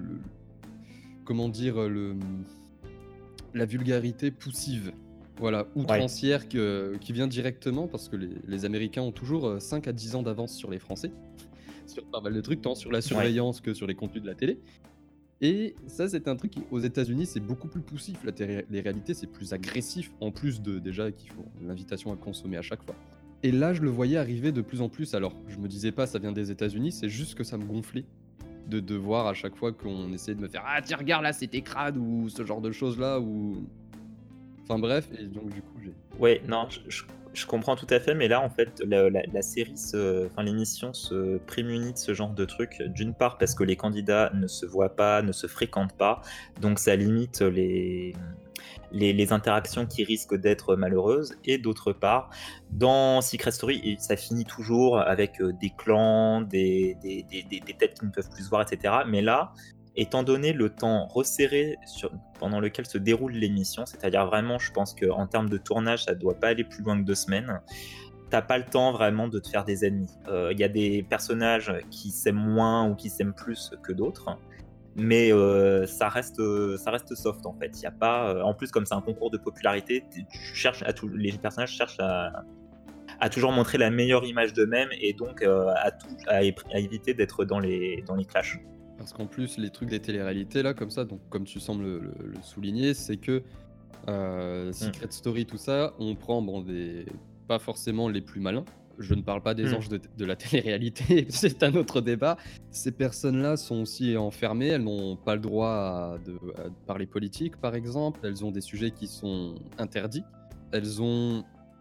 la vulgarité poussive, voilà, outrancière, qui vient directement parce que les Américains ont toujours 5 à 10 ans d'avance sur les Français, sur pas mal de trucs, tant sur la surveillance que sur les contenus de la télé. Et ça, c'est un truc aux États-Unis, c'est beaucoup plus poussif. Les réalités, c'est plus agressif, en plus de déjà qu'il faut l'invitation à consommer à chaque fois. Et là, je le voyais arriver de plus en plus. Alors, je me disais pas, ça vient des États-Unis, c'est juste que ça me gonflait de voir à chaque fois qu'on essayait de me faire ah tiens regarde là, c'était crade ou ce genre de choses là ou. Enfin bref, et donc du coup j'ai. Ouais, non, je comprends tout à fait, mais là en fait la série, l'émission se prémunit de ce genre de truc. D'une part parce que les candidats ne se voient pas, ne se fréquentent pas, donc ça limite les interactions qui risquent d'être malheureuses. Et d'autre part, dans Secret Story, ça finit toujours avec des clans, des têtes qui ne peuvent plus se voir, etc. Mais là, étant donné le temps resserré pendant lequel se déroule l'émission, c'est-à-dire vraiment, je pense qu'en termes de tournage, ça ne doit pas aller plus loin que 2 semaines, t'as pas le temps vraiment de te faire des ennemis. Il y a des personnages qui s'aiment moins ou qui s'aiment plus que d'autres, mais ça reste soft en fait. Y a pas, en plus, comme c'est un concours de popularité, les personnages cherchent à toujours montrer la meilleure image d'eux-mêmes et donc à éviter d'être dans les clashs. Parce qu'en plus, les trucs des téléréalités, là, comme ça, donc comme tu sembles le souligner, c'est que Secret Story, tout ça, on prend pas forcément les plus malins. Je ne parle pas des anges de la télé-réalité, c'est un autre débat. Ces personnes-là sont aussi enfermées, elles n'ont pas le droit à parler politique, par exemple. Elles ont des sujets qui sont interdits. Elles ont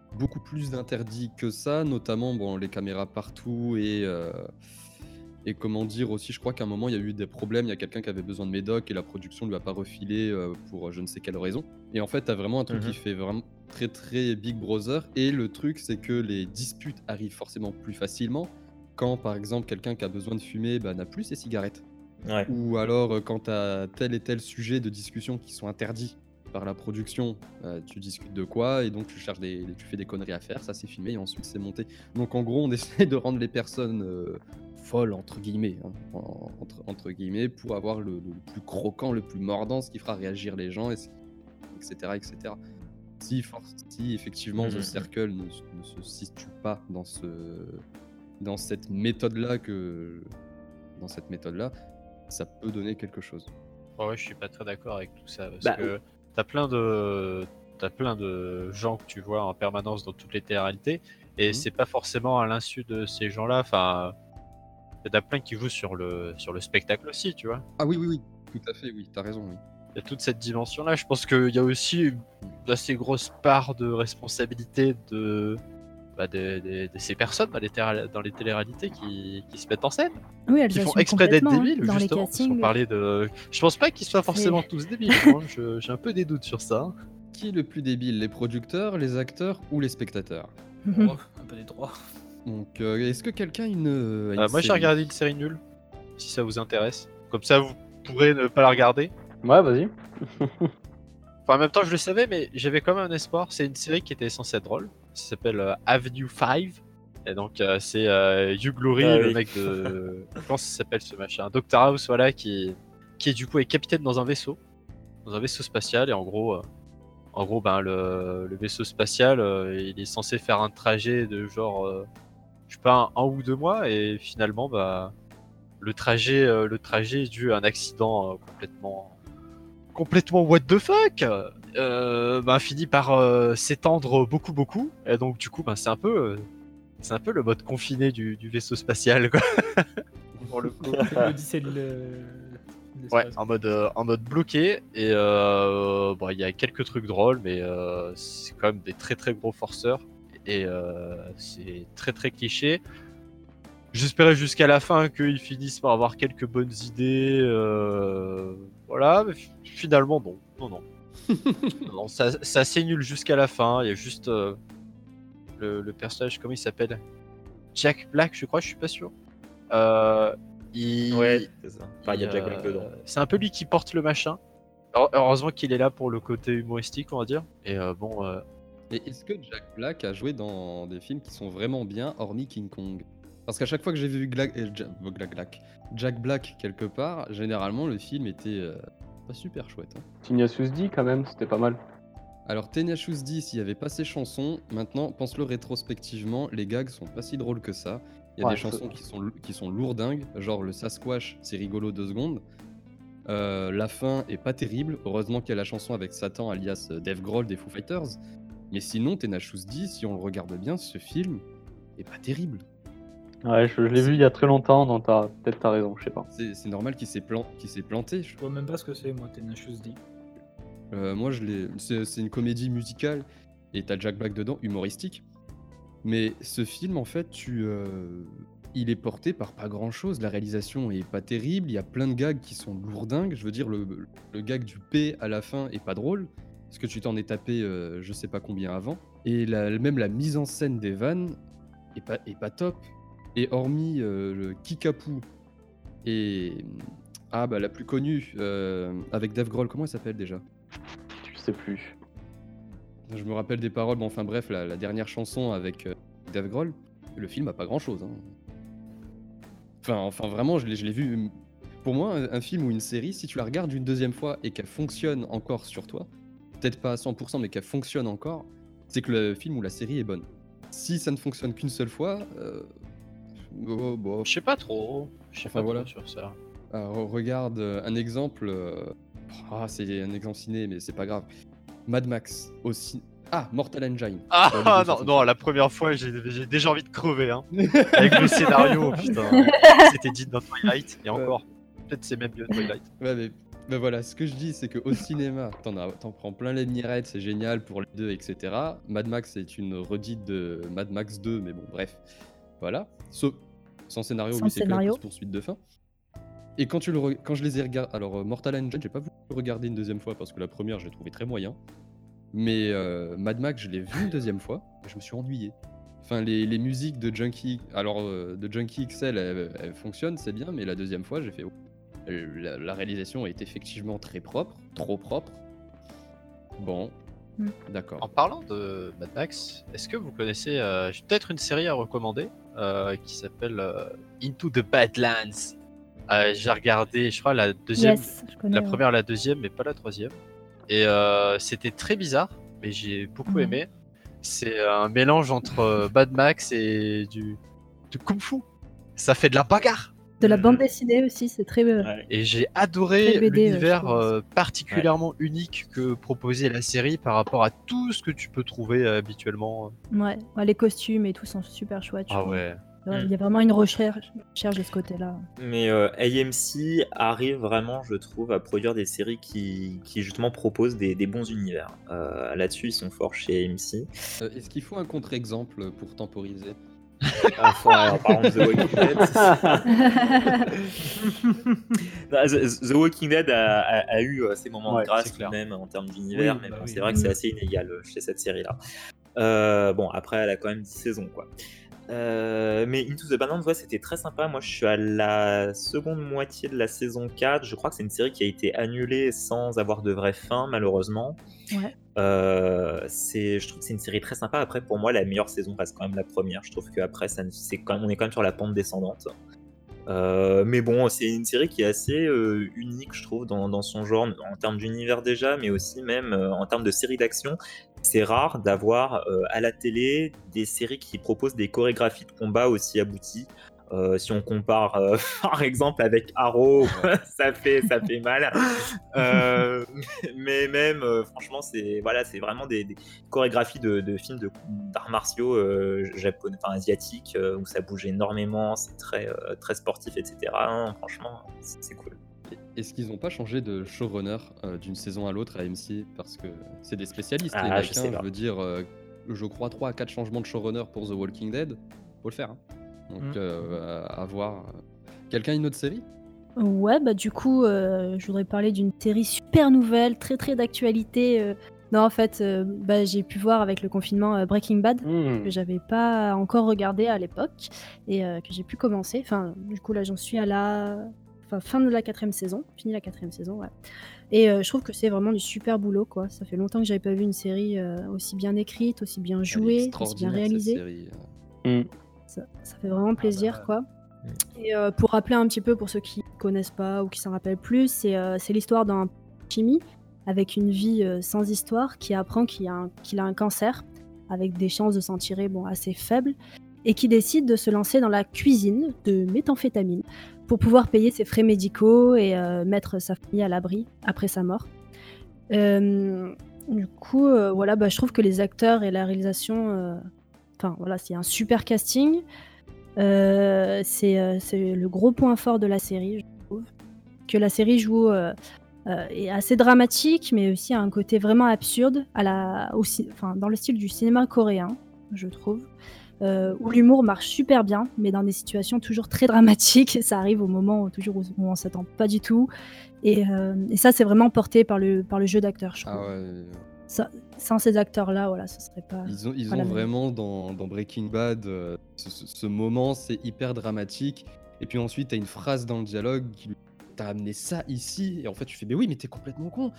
beaucoup plus d'interdits que ça, notamment bon, les caméras partout et comment dire aussi, je crois qu'à un moment il y a eu des problèmes, il y a quelqu'un qui avait besoin de médoc et la production lui a pas refilé pour je ne sais quelle raison. Et en fait, t'as vraiment un truc qui fait vraiment très très Big Brother. Et le truc, c'est que les disputes arrivent forcément plus facilement quand par exemple quelqu'un qui a besoin de fumer n'a plus ses cigarettes. Ouais. Ou alors quand t'as tel et tel sujet de discussion qui sont interdits par la production, tu discutes de quoi et donc tu fais des conneries à faire, ça c'est filmé et ensuite c'est monté. Donc en gros on essaie de rendre les personnes folles entre guillemets, hein, entre guillemets, pour avoir le plus croquant, le plus mordant, ce qui fera réagir les gens, etc. etc. Si effectivement The Circle ne se situe pas dans cette méthode-là, ça peut donner quelque chose. Ouais, je suis pas très d'accord avec tout ça parce que t'as plein de gens que tu vois en permanence dans toutes les télé-réalités et c'est pas forcément à l'insu de ces gens-là. Enfin, t'as plein qui jouent sur le spectacle aussi, tu vois. Ah oui, tout à fait, oui, t'as raison, oui. Il y a toute cette dimension-là. Je pense qu'il y a aussi une assez grosse part de responsabilité de ces personnes dans les télé-réalités qui se mettent en scène. Oui, elles qui font assument exprès d'être complètement, débiles, dans les justement. Parce qu'on castings. parlait de... Je pense pas qu'ils soient forcément tous débiles. Hein. J'ai un peu des doutes sur ça. Qui est le plus débile, les producteurs, les acteurs ou les spectateurs? Oh, un peu des trois. Donc, est-ce que quelqu'un a une Moi, j'ai série regardé une série nulle, si ça vous intéresse. Comme ça, vous pourrez ne pas la regarder. Ouais, vas-y. Enfin, en même temps, je le savais, mais j'avais quand même un espoir. C'est une série qui était censée être drôle. Ça s'appelle Avenue 5. Et donc, c'est Hugh Laurie, le mec de... Comment ça s'appelle ce machin? Dr House, voilà, qui du coup est capitaine dans un vaisseau spatial. Et en gros, le vaisseau spatial, il est censé faire un trajet de genre, je sais pas, 1 ou 2 mois. Et finalement, le trajet est dû à un accident complètement what the fuck, finit par s'étendre beaucoup. Et donc, du coup, c'est un peu le mode confiné du vaisseau spatial, quoi. Pour le coup. L'Odyssée de Ouais, en mode bloqué. Et il y a quelques trucs drôles, mais c'est quand même des très très gros forceurs. Et c'est très très cliché. J'espérais jusqu'à la fin qu'ils finissent par avoir quelques bonnes idées. Voilà, mais finalement, non. Non, c'est assez nul jusqu'à la fin. Il y a juste le personnage, comment il s'appelle? Jack Black, je crois, je suis pas sûr. Ouais, c'est ça. Enfin, il y a Jack Black dedans. C'est un peu lui qui porte le machin. Heureusement qu'il est là pour le côté humoristique, on va dire. Et Et est-ce que Jack Black a joué dans des films qui sont vraiment bien, hormis King Kong? Parce qu'à chaque fois que j'ai vu Jack Black quelque part, généralement le film était pas super chouette. Hein. Tenacious D quand même, c'était pas mal. Alors Tenacious D, s'il n'y avait pas ses chansons, maintenant, pense-le rétrospectivement, les gags sont pas si drôles que ça. Il y a des chansons qui sont lourdingues, genre le Sasquatch, c'est rigolo 2 secondes. La fin est pas terrible, heureusement qu'il y a la chanson avec Satan alias Dave Grohl des Foo Fighters. Mais sinon, Tenacious D, si on le regarde bien, ce film est pas terrible. Ouais, je l'ai vu il y a très longtemps, donc peut-être t'as raison, je sais pas. C'est normal qu'il s'est planté. Je vois même pas ce que c'est, moi, Tenacious D. Moi, c'est une comédie musicale et t'as Jack Black dedans, humoristique. Mais ce film, en fait, il est porté par pas grand-chose. La réalisation est pas terrible. Il y a plein de gags qui sont lourdingues. Je veux dire, le gag du P à la fin est pas drôle parce que tu t'en es tapé je sais pas combien avant. Et même la mise en scène des vannes est pas top. Et hormis le Kickapoo et la plus connue avec Dave Grohl, comment elle s'appelle déjà? Je sais plus. Je me rappelle des paroles, enfin bref, la dernière chanson avec Dave Grohl, le film a pas grand chose. Hein. Enfin vraiment, je l'ai vu. Pour moi, un film ou une série, si tu la regardes une deuxième fois et qu'elle fonctionne encore sur toi, peut-être pas à 100%, mais qu'elle fonctionne encore, c'est que le film ou la série est bonne. Si ça ne fonctionne qu'une seule fois, je sais pas trop. Trop sur ça. Alors, regarde un exemple. C'est un exemple ciné, mais c'est pas grave. Mad Max aussi. Mortal Engine. Non, la première fois, j'ai déjà envie de crever. Hein. Avec le scénario, putain. C'était dit dans Twilight, et encore. Peut-être c'est même mieux Twilight. Ouais, mais Ben voilà, ce que je dis, c'est qu'au cinéma, t'en prends plein les mirettes, c'est génial pour les deux, etc. Mad Max est une redite de Mad Max 2, mais bon, bref, voilà. Sans scénario, Sans oui, c'est que la scénario. course-poursuite de fin. Et quand je les ai regardés... Alors, Mortal Engine, j'ai pas voulu le regarder une deuxième fois parce que la première, je l'ai trouvé très moyen. Mais Mad Max, je l'ai vu une deuxième fois et je me suis ennuyé. Enfin, les musiques de Junkie... Alors, de Junkie XL, elles fonctionnent, c'est bien, mais la deuxième fois, j'ai fait... La réalisation est effectivement très propre, trop propre. Bon, d'accord. En parlant de Mad Max, est-ce que vous connaissez j'ai peut-être une série à recommander qui s'appelle Into the Badlands. J'ai regardé, je crois, la deuxième, Yes, je connais. la ouais. première, la deuxième, mais pas la troisième. Et c'était très bizarre, mais j'ai beaucoup Ouais. aimé. C'est un mélange entre Mad Max et du Kung Fu. Ça fait de la bagarre. De la bande dessinée aussi, c'est très. Ouais. Et j'ai adoré Très BD, l'univers je trouve. particulièrement unique que proposait la série par rapport à tout ce que tu peux trouver habituellement. Ouais, les costumes et tout sont super chouettes. je Ah trouve. ouais. Il y a vraiment une recherche de ce côté-là. Mais AMC arrive vraiment, je trouve, à produire des séries qui justement proposent des bons univers. Là-dessus, ils sont forts chez AMC. Est-ce qu'il faut un contre-exemple pour temporiser? Alors, par exemple, The Walking Dead. The Walking Dead a eu ses moments Ouais, de grâce c'est tout clair. de même en termes d'univers, Oui, mais bah bon, oui. c'est vrai que c'est assez inégal chez cette série-là. Bon, après, elle a quand même 10 saisons, quoi. Mais Into the Badlands, ouais, c'était très sympa. Moi, je suis à la seconde moitié de la saison 4. Je crois que c'est une série qui a été annulée sans avoir de vraie fin, malheureusement. Ouais. Je trouve que c'est une série très sympa. Après, pour moi, la meilleure saison reste quand même la première. Je trouve qu'après, on est quand même sur la pente descendante. Mais bon, c'est une série qui est assez unique, je trouve, dans son genre, en termes d'univers déjà, mais aussi même en termes de série d'action. C'est rare d'avoir à la télé des séries qui proposent des chorégraphies de combat aussi abouties. Si on compare par exemple avec Arrow, ça fait mal. Mais même franchement, c'est vraiment des chorégraphies de films d'arts martiaux japonais, enfin asiatiques, où ça bouge énormément, c'est très sportif, etc. Hein, franchement, c'est cool. Est-ce qu'ils n'ont pas changé de showrunner d'une saison à l'autre à AMC? Parce que c'est des spécialistes, les mecs. Je sais pas. Je veux dire, je crois 3 à 4 changements de showrunner pour The Walking Dead. Faut le faire. Hein. Donc, à voir. Quelqu'un, une autre série? Ouais, bah du coup, je voudrais parler d'une série super nouvelle, très très d'actualité. Non, en fait, j'ai pu voir avec le confinement Breaking Bad, que j'avais pas encore regardé à l'époque, et que j'ai pu commencer. Enfin, du coup, là, j'en suis à la fin de la 4e saison. Fini la 4e saison, ouais. Et je trouve que c'est vraiment du super boulot, quoi. Ça fait longtemps que j'avais pas vu une série aussi bien écrite, aussi bien Elle est jouée, aussi bien extraordinaire, cette réalisée. série. Ça fait vraiment plaisir, bah. quoi. Et pour rappeler un petit peu, pour ceux qui connaissent pas ou qui s'en rappellent plus, c'est l'histoire d'un chimie avec une vie sans histoire qui apprend qu'il a un cancer avec des chances de s'en tirer assez faibles et qui décide de se lancer dans la cuisine de méthamphétamine pour pouvoir payer ses frais médicaux et mettre sa famille à l'abri après sa mort. Du coup, je trouve que les acteurs et la réalisation, c'est un super casting. C'est le gros point fort de la série, je trouve. Que la série joue est assez dramatique, mais aussi a un côté vraiment absurde dans le style du cinéma coréen, je trouve. Où l'humour marche super bien, mais dans des situations toujours très dramatiques. Ça arrive au moment où on s'attend pas du tout. Et ça, c'est vraiment porté par le jeu d'acteurs, je trouve. Ah ouais. Sans ces acteurs-là, ce serait pas. Ils pas ont la même. vraiment dans Breaking Bad ce moment, c'est hyper dramatique. Et puis ensuite, t'as une phrase dans le dialogue qui t'as amené ça ici. Et en fait, tu fais, mais oui, mais t'es complètement con.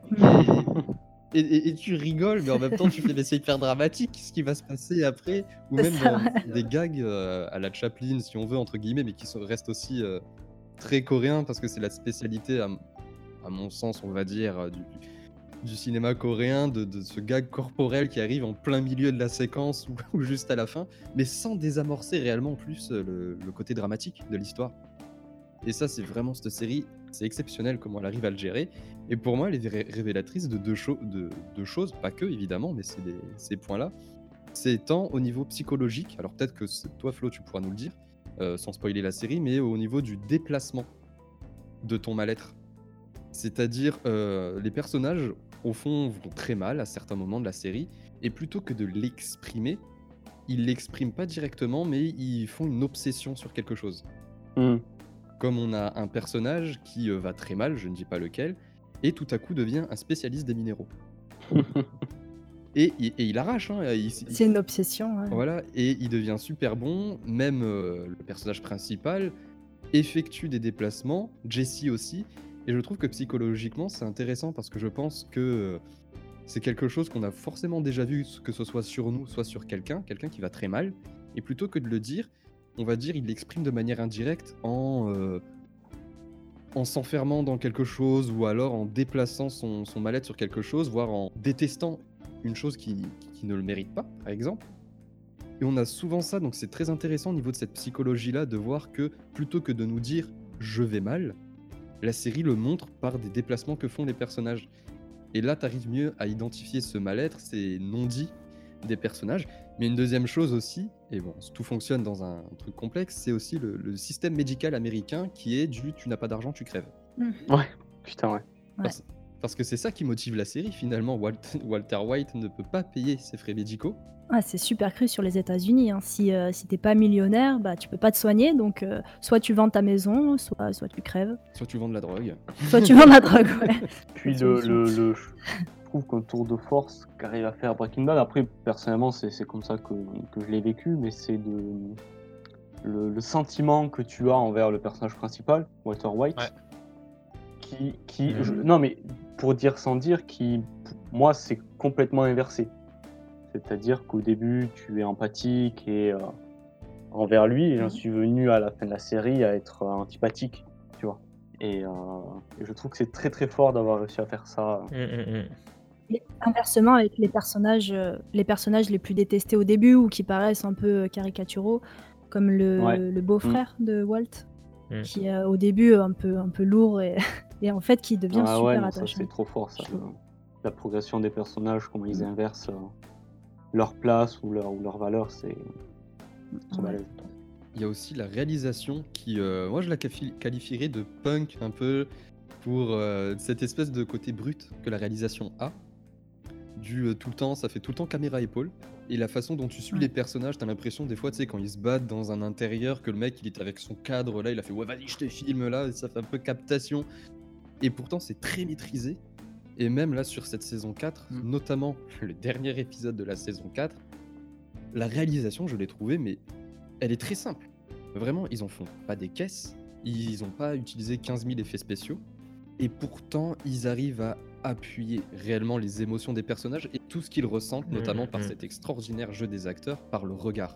Et tu rigoles, mais en même temps, tu fais, mais c'est hyper dramatique ce qui va se passer après. Ou même ça, dans des gags à la Chaplin, si on veut, entre guillemets, mais qui restent aussi très coréens parce que c'est la spécialité, à mon sens, on va dire, du cinéma coréen, de ce gag corporel qui arrive en plein milieu de la séquence ou juste à la fin, mais sans désamorcer réellement plus le côté dramatique de l'histoire. Et ça, c'est vraiment cette série, c'est exceptionnel comment elle arrive à le gérer. Et pour moi, elle est révélatrice de deux choses, pas que évidemment, mais c'est ces points-là. C'est tant au niveau psychologique, alors peut-être que toi, Flo, tu pourras nous le dire, sans spoiler la série, mais au niveau du déplacement de ton mal-être. C'est-à-dire, les personnages, au fond, vont très mal à certains moments de la série, et plutôt que de l'exprimer, ils l'expriment pas directement, mais ils font une obsession sur quelque chose. Hmm. Comme on a un personnage qui va très mal, je ne dis pas lequel, et tout à coup devient un spécialiste des minéraux. Et il arrache, hein, C'est une obsession. Ouais. voilà, et il devient super bon, même le personnage principal effectue des déplacements, Jesse aussi, et je trouve que psychologiquement c'est intéressant parce que je pense que c'est quelque chose qu'on a forcément déjà vu, que ce soit sur nous, soit sur quelqu'un qui va très mal, et plutôt que de le dire, on va dire il l'exprime de manière indirecte en s'enfermant dans quelque chose, ou alors en déplaçant son mal-être sur quelque chose, voire en détestant une chose qui ne le mérite pas, par exemple. Et on a souvent ça, donc c'est très intéressant au niveau de cette psychologie-là, de voir que plutôt que de nous dire « je vais mal », la série le montre par des déplacements que font les personnages. Et là, tu arrives mieux à identifier ce mal-être, ces non-dits des personnages. Mais une deuxième chose aussi, et bon, tout fonctionne dans un truc complexe, c'est aussi le système médical américain qui est du « tu n'as pas d'argent, tu crèves ». Ouais, putain, ouais. Parce que c'est ça qui motive la série, finalement. Walter White ne peut pas payer ses frais médicaux. Ah, c'est super cru sur les États-Unis. Hein. Si t'es pas millionnaire, bah tu peux pas te soigner, donc soit tu vends ta maison, soit tu crèves. Soit tu vends de la drogue. Soit tu vends de la drogue, ouais. Puis je trouve qu'un tour de force qu'arrive à faire Breaking Bad, après personnellement c'est comme ça que je l'ai vécu, mais c'est le sentiment que tu as envers le personnage principal, Walter White, qui non mais pour dire sans dire, qui moi c'est complètement inversé. C'est-à-dire qu'au début tu es empathique et envers lui, et j'en suis venu à la fin de la série à être antipathique, tu vois. Et je trouve que c'est très très fort d'avoir réussi à faire ça. Et inversement, avec les personnages les plus détestés au début ou qui paraissent un peu caricaturaux, comme le beau-frère de Walt, qui est au début un peu lourd et en fait qui devient super attachant. C'est trop fort ça. La progression des personnages, comment ils inversent leur place ou leur valeur, c'est trop balèze. Il y a aussi la réalisation qui, moi je la qualifierais de punk un peu, pour cette espèce de côté brut que la réalisation a. Tout le temps, ça fait tout le temps caméra épaule. Et la façon dont tu suis les personnages, t'as l'impression des fois, tu sais, quand ils se battent dans un intérieur, que le mec il est avec son cadre là, il a fait ouais vas-y je te filme là, et ça fait un peu captation. Et pourtant c'est très maîtrisé. Et même là sur cette saison 4, notamment le dernier épisode de la saison 4, la réalisation je l'ai trouvée, mais elle est très simple. Vraiment, ils en font pas des caisses, ils ont pas utilisé 15 000 effets spéciaux, et pourtant ils arrivent à appuyer réellement les émotions des personnages et tout ce qu'ils ressentent, notamment par cet extraordinaire jeu des acteurs, par le regard.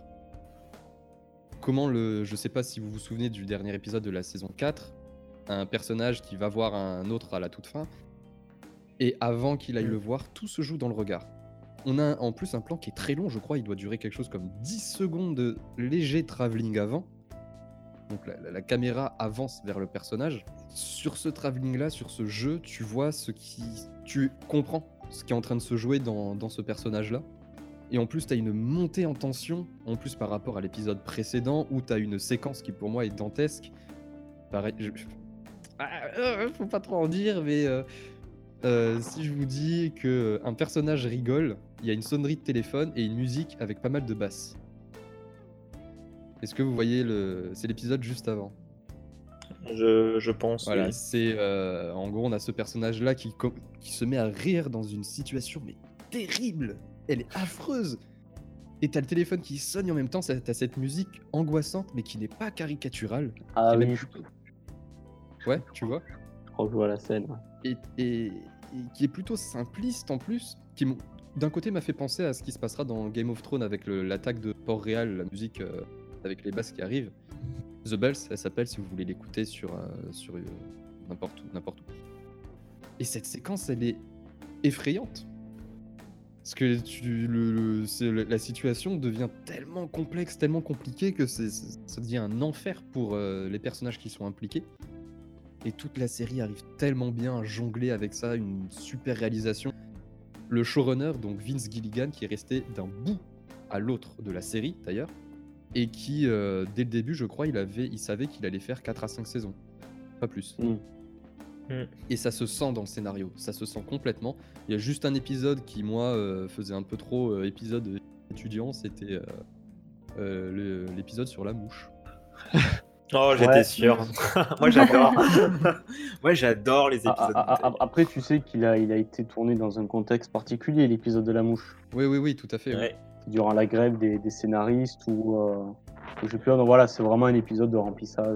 Je sais pas si vous vous souvenez du dernier épisode de la saison 4, un personnage qui va voir un autre à la toute fin, et avant qu'il aille le voir, tout se joue dans le regard. On a en plus un plan qui est très long, je crois, il doit durer quelque chose comme 10 secondes de léger travelling avant. Donc la caméra avance vers le personnage. Sur ce travelling-là, sur ce jeu, tu vois tu comprends ce qui est en train de se jouer dans ce personnage-là. Et en plus, tu as une montée en tension, en plus par rapport à l'épisode précédent, où tu as une séquence qui pour moi est dantesque. Pareil, faut pas trop en dire, mais si je vous dis qu'un personnage rigole, il y a une sonnerie de téléphone et une musique avec pas mal de basses. Est-ce que vous voyez c'est l'épisode juste avant? Je pense. Voilà, oui. c'est en gros on a ce personnage-là qui se met à rire dans une situation mais terrible, elle est affreuse. Et t'as le téléphone qui sonne et en même temps t'as cette musique angoissante mais qui n'est pas caricaturale. Ah oui, ouais, tu vois. Je revois la scène. Et qui est plutôt simpliste en plus, qui d'un côté m'a fait penser à ce qui se passera dans Game of Thrones avec l'attaque de Port-Réal, la musique avec les basses qui arrivent. The Bells, elle s'appelle, si vous voulez l'écouter sur n'importe où. Et cette séquence, elle est effrayante. Parce que la situation devient tellement complexe, tellement compliquée que ça devient un enfer pour les personnages qui sont impliqués. Et toute la série arrive tellement bien à jongler avec ça, une super réalisation. Le showrunner, donc Vince Gilligan, qui est resté d'un bout à l'autre de la série d'ailleurs, et qui, dès le début, je crois, il savait qu'il allait faire 4 à 5 saisons. Pas plus. Et ça se sent dans le scénario, ça se sent complètement. Il y a juste un épisode qui, moi, faisait un peu trop épisode étudiant, c'était l'épisode sur la mouche. Oh, j'étais Ouais. sûr. Moi, j'adore. Moi, j'adore les épisodes. bouteilles. Après, tu sais qu'il a été tourné dans un contexte particulier, l'épisode de la mouche. Oui, tout à fait. oui. Ouais. Durant la grève des scénaristes ou je sais plus. Donc voilà, c'est vraiment un épisode de remplissage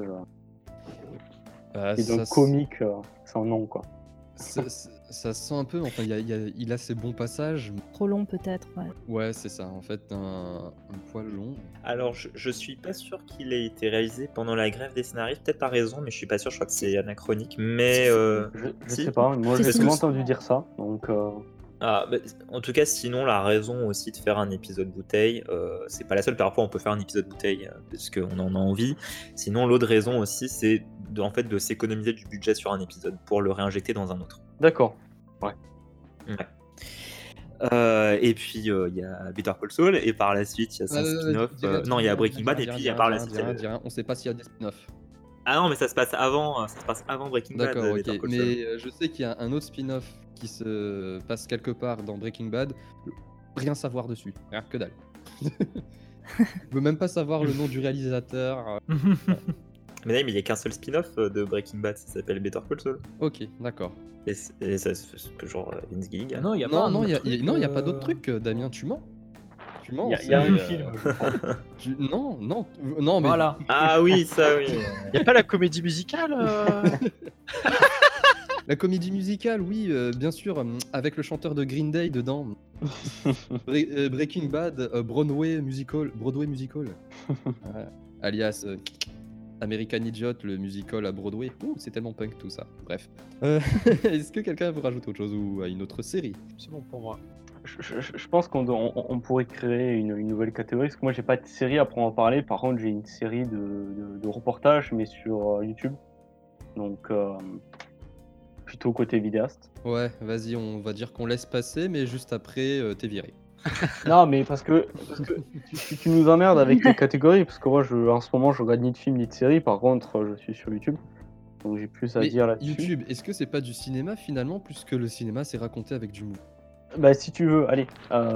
et Ça, donc comique sans nom quoi. ça sent un peu, enfin, il a ses bons passages. Trop long peut-être, ouais. Ouais, c'est ça, en fait, un poil long. Alors, je suis pas sûr qu'il ait été réalisé pendant la grève des scénaristes. Peut-être t'as raison, mais je suis pas sûr. Je crois que c'est anachronique. Mais Je si. sais pas, moi C'est j'ai si. souvent entendu dire ça. Donc Ah, bah, en tout cas, sinon, la raison aussi de faire un épisode bouteille, c'est pas la seule. Parfois, on peut faire un épisode bouteille parce qu'on en a envie. Sinon, l'autre raison aussi, c'est en fait de s'économiser du budget sur un épisode pour le réinjecter dans un autre. d'accord. Et puis, il y a Better Call Saul, et par la suite, il y a son spin-off. Non, il y a Breaking Bad, et puis il y a par la suite. On sait pas s'il y a des spin-offs. Ah non, mais ça se passe avant Breaking Bad. D'accord, Better ok. Call Saul. Mais je sais qu'il y a un autre spin-off qui se passe quelque part dans Breaking Bad. Rien savoir dessus, rien que dalle. Je veux même pas savoir le nom du réalisateur. Mais non, mais il n'y a qu'un seul spin-off de Breaking Bad, ça s'appelle Better Call Saul. Ok, d'accord. Et ça c'est toujours Vince Gilligan. Non, il y a pas Non, un non, autre il truc, n'y a pas d'autre truc, Damien, tu mens. Tu mens. Il y a un c'est, film. Non, mais Voilà. Ah oui, ça oui. Y a pas la comédie musicale la comédie musicale, oui, bien sûr, avec le chanteur de Green Day dedans. Breaking Bad, Broadway Musical. Alias American Idiot, le musical à Broadway. Ouh, c'est tellement punk tout ça. Bref. Est-ce que quelqu'un veut rajouter autre chose ou à une autre série? C'est bon pour moi. Je pense qu'on pourrait créer une nouvelle catégorie, parce que moi j'ai pas de série à en parler, par contre j'ai une série de reportages, mais sur YouTube, donc plutôt côté vidéaste. Ouais, vas-y, on va dire qu'on laisse passer, mais juste après, t'es viré. Non, mais parce que tu nous emmerdes avec les catégories, parce que moi en ce moment je regarde ni de films ni de séries, par contre je suis sur YouTube, donc j'ai plus à Mais dire là-dessus. YouTube, est-ce que c'est pas du cinéma finalement, puisque le cinéma c'est raconté avec du mou? Bah si tu veux, allez,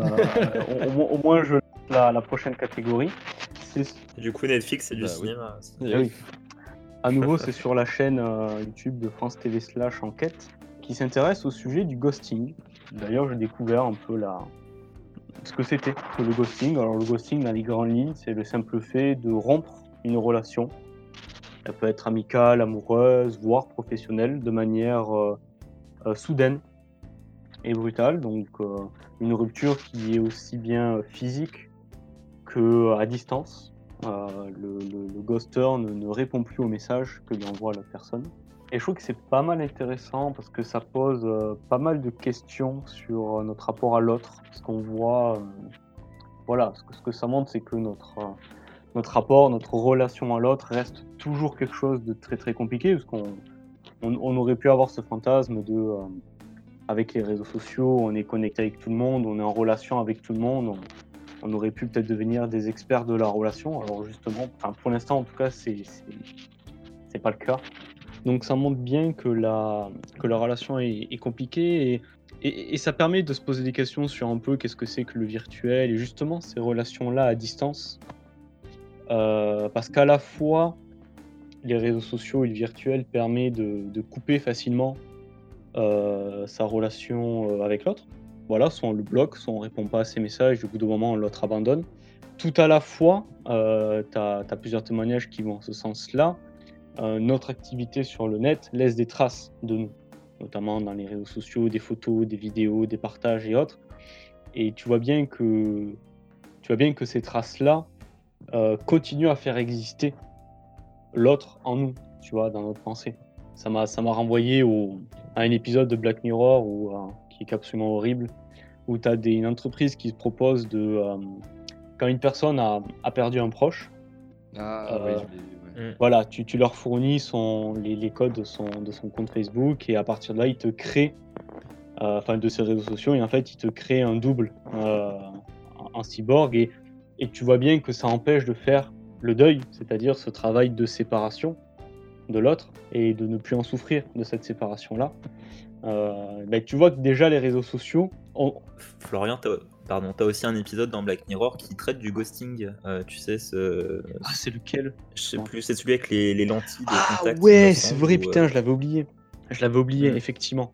au moins je la prochaine catégorie. Du coup, Netflix, c'est du Bah oui. cinéma aussi. Eh oui. À nouveau, c'est sur la chaîne YouTube de France TV / Enquête, qui s'intéresse au sujet du ghosting. D'ailleurs, j'ai découvert un peu ce que c'était que le ghosting. Alors, le ghosting, dans les grandes lignes, c'est le simple fait de rompre une relation. Elle peut être amicale, amoureuse, voire professionnelle, de manière soudaine et brutale. Donc, une rupture qui est aussi bien physique qu'à distance. Le ghoster ne répond plus aux messages que lui envoie la personne. Et je trouve que c'est pas mal intéressant parce que ça pose pas mal de questions sur notre rapport à l'autre. Parce qu'on voit, voilà, ce que ça montre, c'est que notre rapport, notre relation à l'autre reste toujours quelque chose de très très compliqué. Parce qu'on aurait pu avoir ce fantasme de, avec les réseaux sociaux, on est connecté avec tout le monde, on est en relation avec tout le monde. On aurait pu peut-être devenir des experts de la relation. Alors justement, pour l'instant en tout cas, c'est pas le cas. Donc ça montre bien que la relation est compliquée et ça permet de se poser des questions sur un peu qu'est-ce que c'est que le virtuel et justement ces relations-là à distance. Parce qu'à la fois, les réseaux sociaux et le virtuel permet de couper facilement sa relation avec l'autre. Voilà, soit on le bloque, soit on répond pas à ses messages, du bout d'un moment l'autre abandonne. Tout à la fois, t'as plusieurs témoignages qui vont en ce sens-là. Notre activité sur le net laisse des traces de nous, notamment dans les réseaux sociaux, des photos, des vidéos, des partages et autres. Et tu vois bien que ces traces-là continuent à faire exister l'autre en nous, tu vois, dans notre pensée. Ça m'a renvoyé à un épisode de Black Mirror qui est absolument horrible, où tu as une entreprise qui te propose quand une personne a perdu un proche, Oui, je l'ai, ouais. voilà, tu leur fournis les codes de son compte Facebook et à partir de là, ils te créent, de ses réseaux sociaux, et en fait, ils te créent un double, un cyborg, et tu vois bien que ça empêche de faire le deuil, c'est-à-dire ce travail de séparation. de l'autre et de ne plus en souffrir de cette séparation-là. Tu vois que déjà les réseaux sociaux... Florian, t'as aussi un épisode dans Black Mirror qui traite du ghosting. Tu sais, Ah, c'est lequel? je sais plus, c'est celui avec les lentilles de Ah contact. il ouais, me c'est semble, vrai, où, putain, je l'avais oublié. Je l'avais oublié, Mm. effectivement.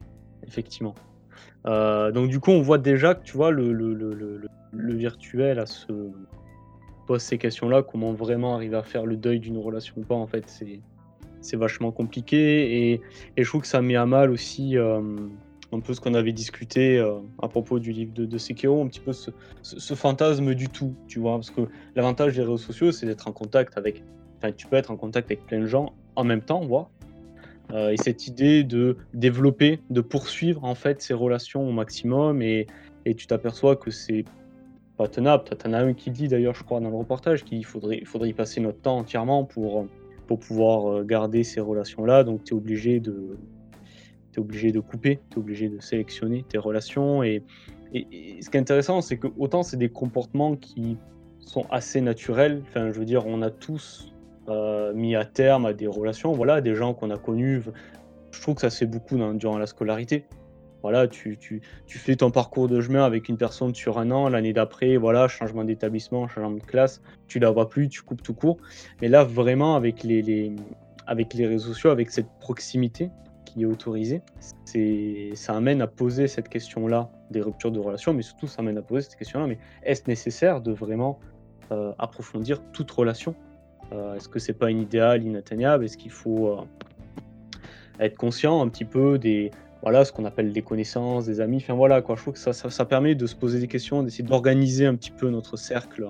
Donc du coup, on voit déjà que tu vois le virtuel pose ces questions-là, comment vraiment arriver à faire le deuil d'une relation ou pas. En fait, c'est vachement compliqué et je trouve que ça met à mal aussi un peu ce qu'on avait discuté à propos du livre de Sekiro, un petit peu ce fantasme du tout, tu vois, parce que l'avantage des réseaux sociaux, c'est d'être en contact avec, enfin, tu peux être en contact avec plein de gens en même temps, voire. Et cette idée de développer, de poursuivre en fait ces relations au maximum, et tu t'aperçois que c'est pas tenable. T'en as un qui dit d'ailleurs, je crois, dans le reportage, qu'il faudrait y passer notre temps entièrement pour pouvoir garder ces relations-là. Donc tu es obligé de couper, tu es obligé de sélectionner tes relations. Et ce qui est intéressant, c'est que autant c'est des comportements qui sont assez naturels, enfin je veux dire, on a tous mis à terme à des relations, voilà, des gens qu'on a connus. Je trouve que ça se fait beaucoup durant la scolarité. Voilà, tu fais ton parcours de chemin avec une personne sur un an, l'année d'après, voilà, changement d'établissement, changement de classe, tu la vois plus, tu coupes tout court. Mais là, vraiment, avec les réseaux sociaux, avec cette proximité qui est autorisée, ça amène à poser cette question-là des ruptures de relations, mais surtout, ça amène à poser cette question-là, mais est-ce nécessaire de vraiment approfondir toute relation? Est-ce que c'est pas un idéal inatteignable? Est-ce qu'il faut être conscient un petit peu des, voilà, ce qu'on appelle des connaissances, des amis, enfin voilà quoi. Je trouve que ça permet de se poser des questions, d'essayer d'organiser un petit peu notre cercle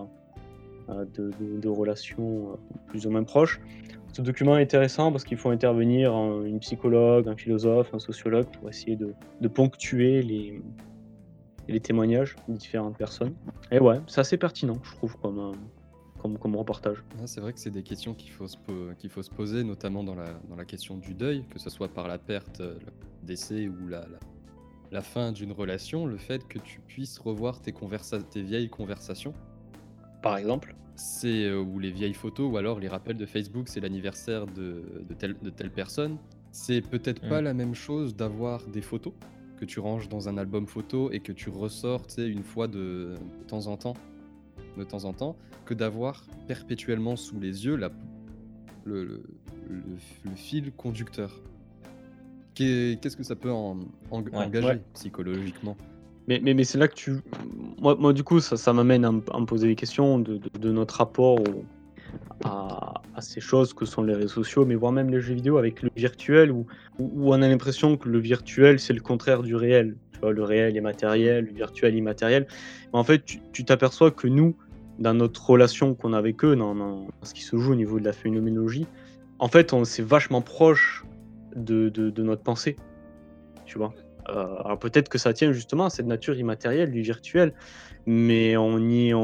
de relations plus ou moins proches. Ce document est intéressant parce qu'il faut intervenir une psychologue, un philosophe, un sociologue pour essayer de ponctuer les témoignages de différentes personnes. Et ouais, c'est assez pertinent, je trouve, comme reportage. Ouais, c'est vrai que c'est des questions qu'il faut se poser, notamment dans la question du deuil, que ce soit par la perte, le décès ou la fin d'une relation, le fait que tu puisses revoir tes vieilles conversations, Par exemple. ou les vieilles photos, ou alors les rappels de Facebook, c'est l'anniversaire de telle personne. C'est peut-être pas la même chose d'avoir des photos que tu ranges dans un album photo et que tu ressors, tu sais, une fois de temps en temps, que d'avoir perpétuellement sous les yeux le fil conducteur. Qu'est-ce que ça peut engager Ouais. psychologiquement? Mais c'est là que moi du coup, ça m'amène à me poser des questions de notre rapport à ces choses que sont les réseaux sociaux, mais voire même les jeux vidéo avec le virtuel, où on a l'impression que le virtuel, c'est le contraire du réel. Tu vois, le réel est matériel, le virtuel immatériel. Mais en fait, tu t'aperçois que nous, dans notre relation qu'on a avec eux, dans ce qui se joue au niveau de la phénoménologie, en fait, c'est vachement proche de notre pensée, tu vois. Alors peut-être que ça tient justement à cette nature immatérielle du virtuel, mais on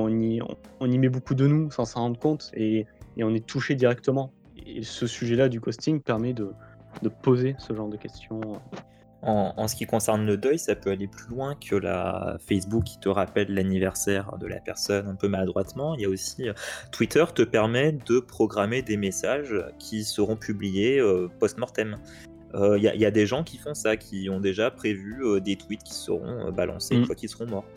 y met beaucoup de nous sans s'en rendre compte, et on est touché directement. Et ce sujet-là du ghosting permet de poser ce genre de questions. En ce qui concerne le deuil, ça peut aller plus loin que la Facebook qui te rappelle l'anniversaire de la personne un peu maladroitement. Il y a aussi Twitter te permet de programmer des messages qui seront publiés post-mortem. Il y a des gens qui font ça, qui ont déjà prévu des tweets qui seront balancés une fois qu'ils seront morts.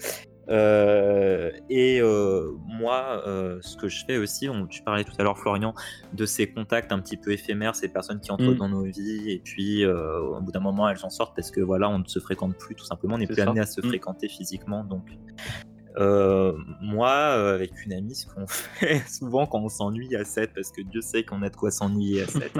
Moi, ce que je fais aussi, tu parlais tout à l'heure, Florian, de ces contacts un petit peu éphémères, ces personnes qui entrent dans nos vies, et puis au bout d'un moment elles en sortent parce que voilà, on ne se fréquente plus, tout simplement, on n'est plus amené à se fréquenter physiquement. Donc moi, avec une amie, ce qu'on fait souvent quand on s'ennuie à 7, parce que Dieu sait qu'on a de quoi s'ennuyer à 7,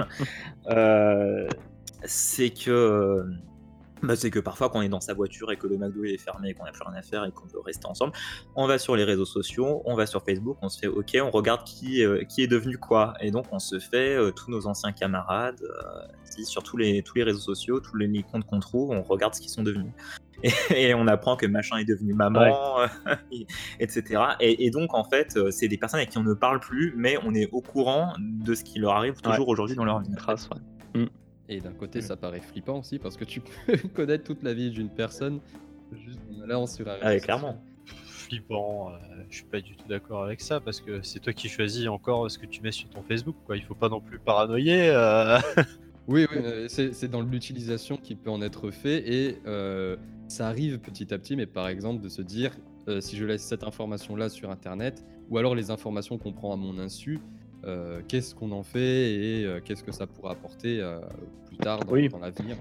c'est que parfois quand on est dans sa voiture et que le McDo est fermé et qu'on n'a plus rien à faire et qu'on veut rester ensemble, on va sur les réseaux sociaux, on va sur Facebook, on se fait OK, on regarde qui est devenu quoi, et donc on se fait tous nos anciens camarades sur tous les réseaux sociaux, tous les comptes qu'on trouve, on regarde ce qu'ils sont devenus. Et on apprend que machin est devenu maman, etc. Et donc en fait, c'est des personnes avec qui on ne parle plus, mais on est au courant de ce qui leur arrive toujours aujourd'hui dans leur vie. Trace, Et d'un côté, ça paraît flippant aussi, parce que tu peux connaître toute la vie d'une personne juste en allant sur un réseau social. Clairement. flippant. Je suis pas du tout d'accord avec ça parce que c'est toi qui choisis encore ce que tu mets sur ton Facebook, quoi. Il faut pas non plus paranoïer. Oui, c'est dans l'utilisation qui peut en être fait et ça arrive petit à petit, mais par exemple de se dire si je laisse cette information-là sur Internet, ou alors les informations qu'on prend à mon insu, qu'est-ce qu'on en fait et qu'est-ce que ça pourra apporter plus tard Oui. dans l'avenir.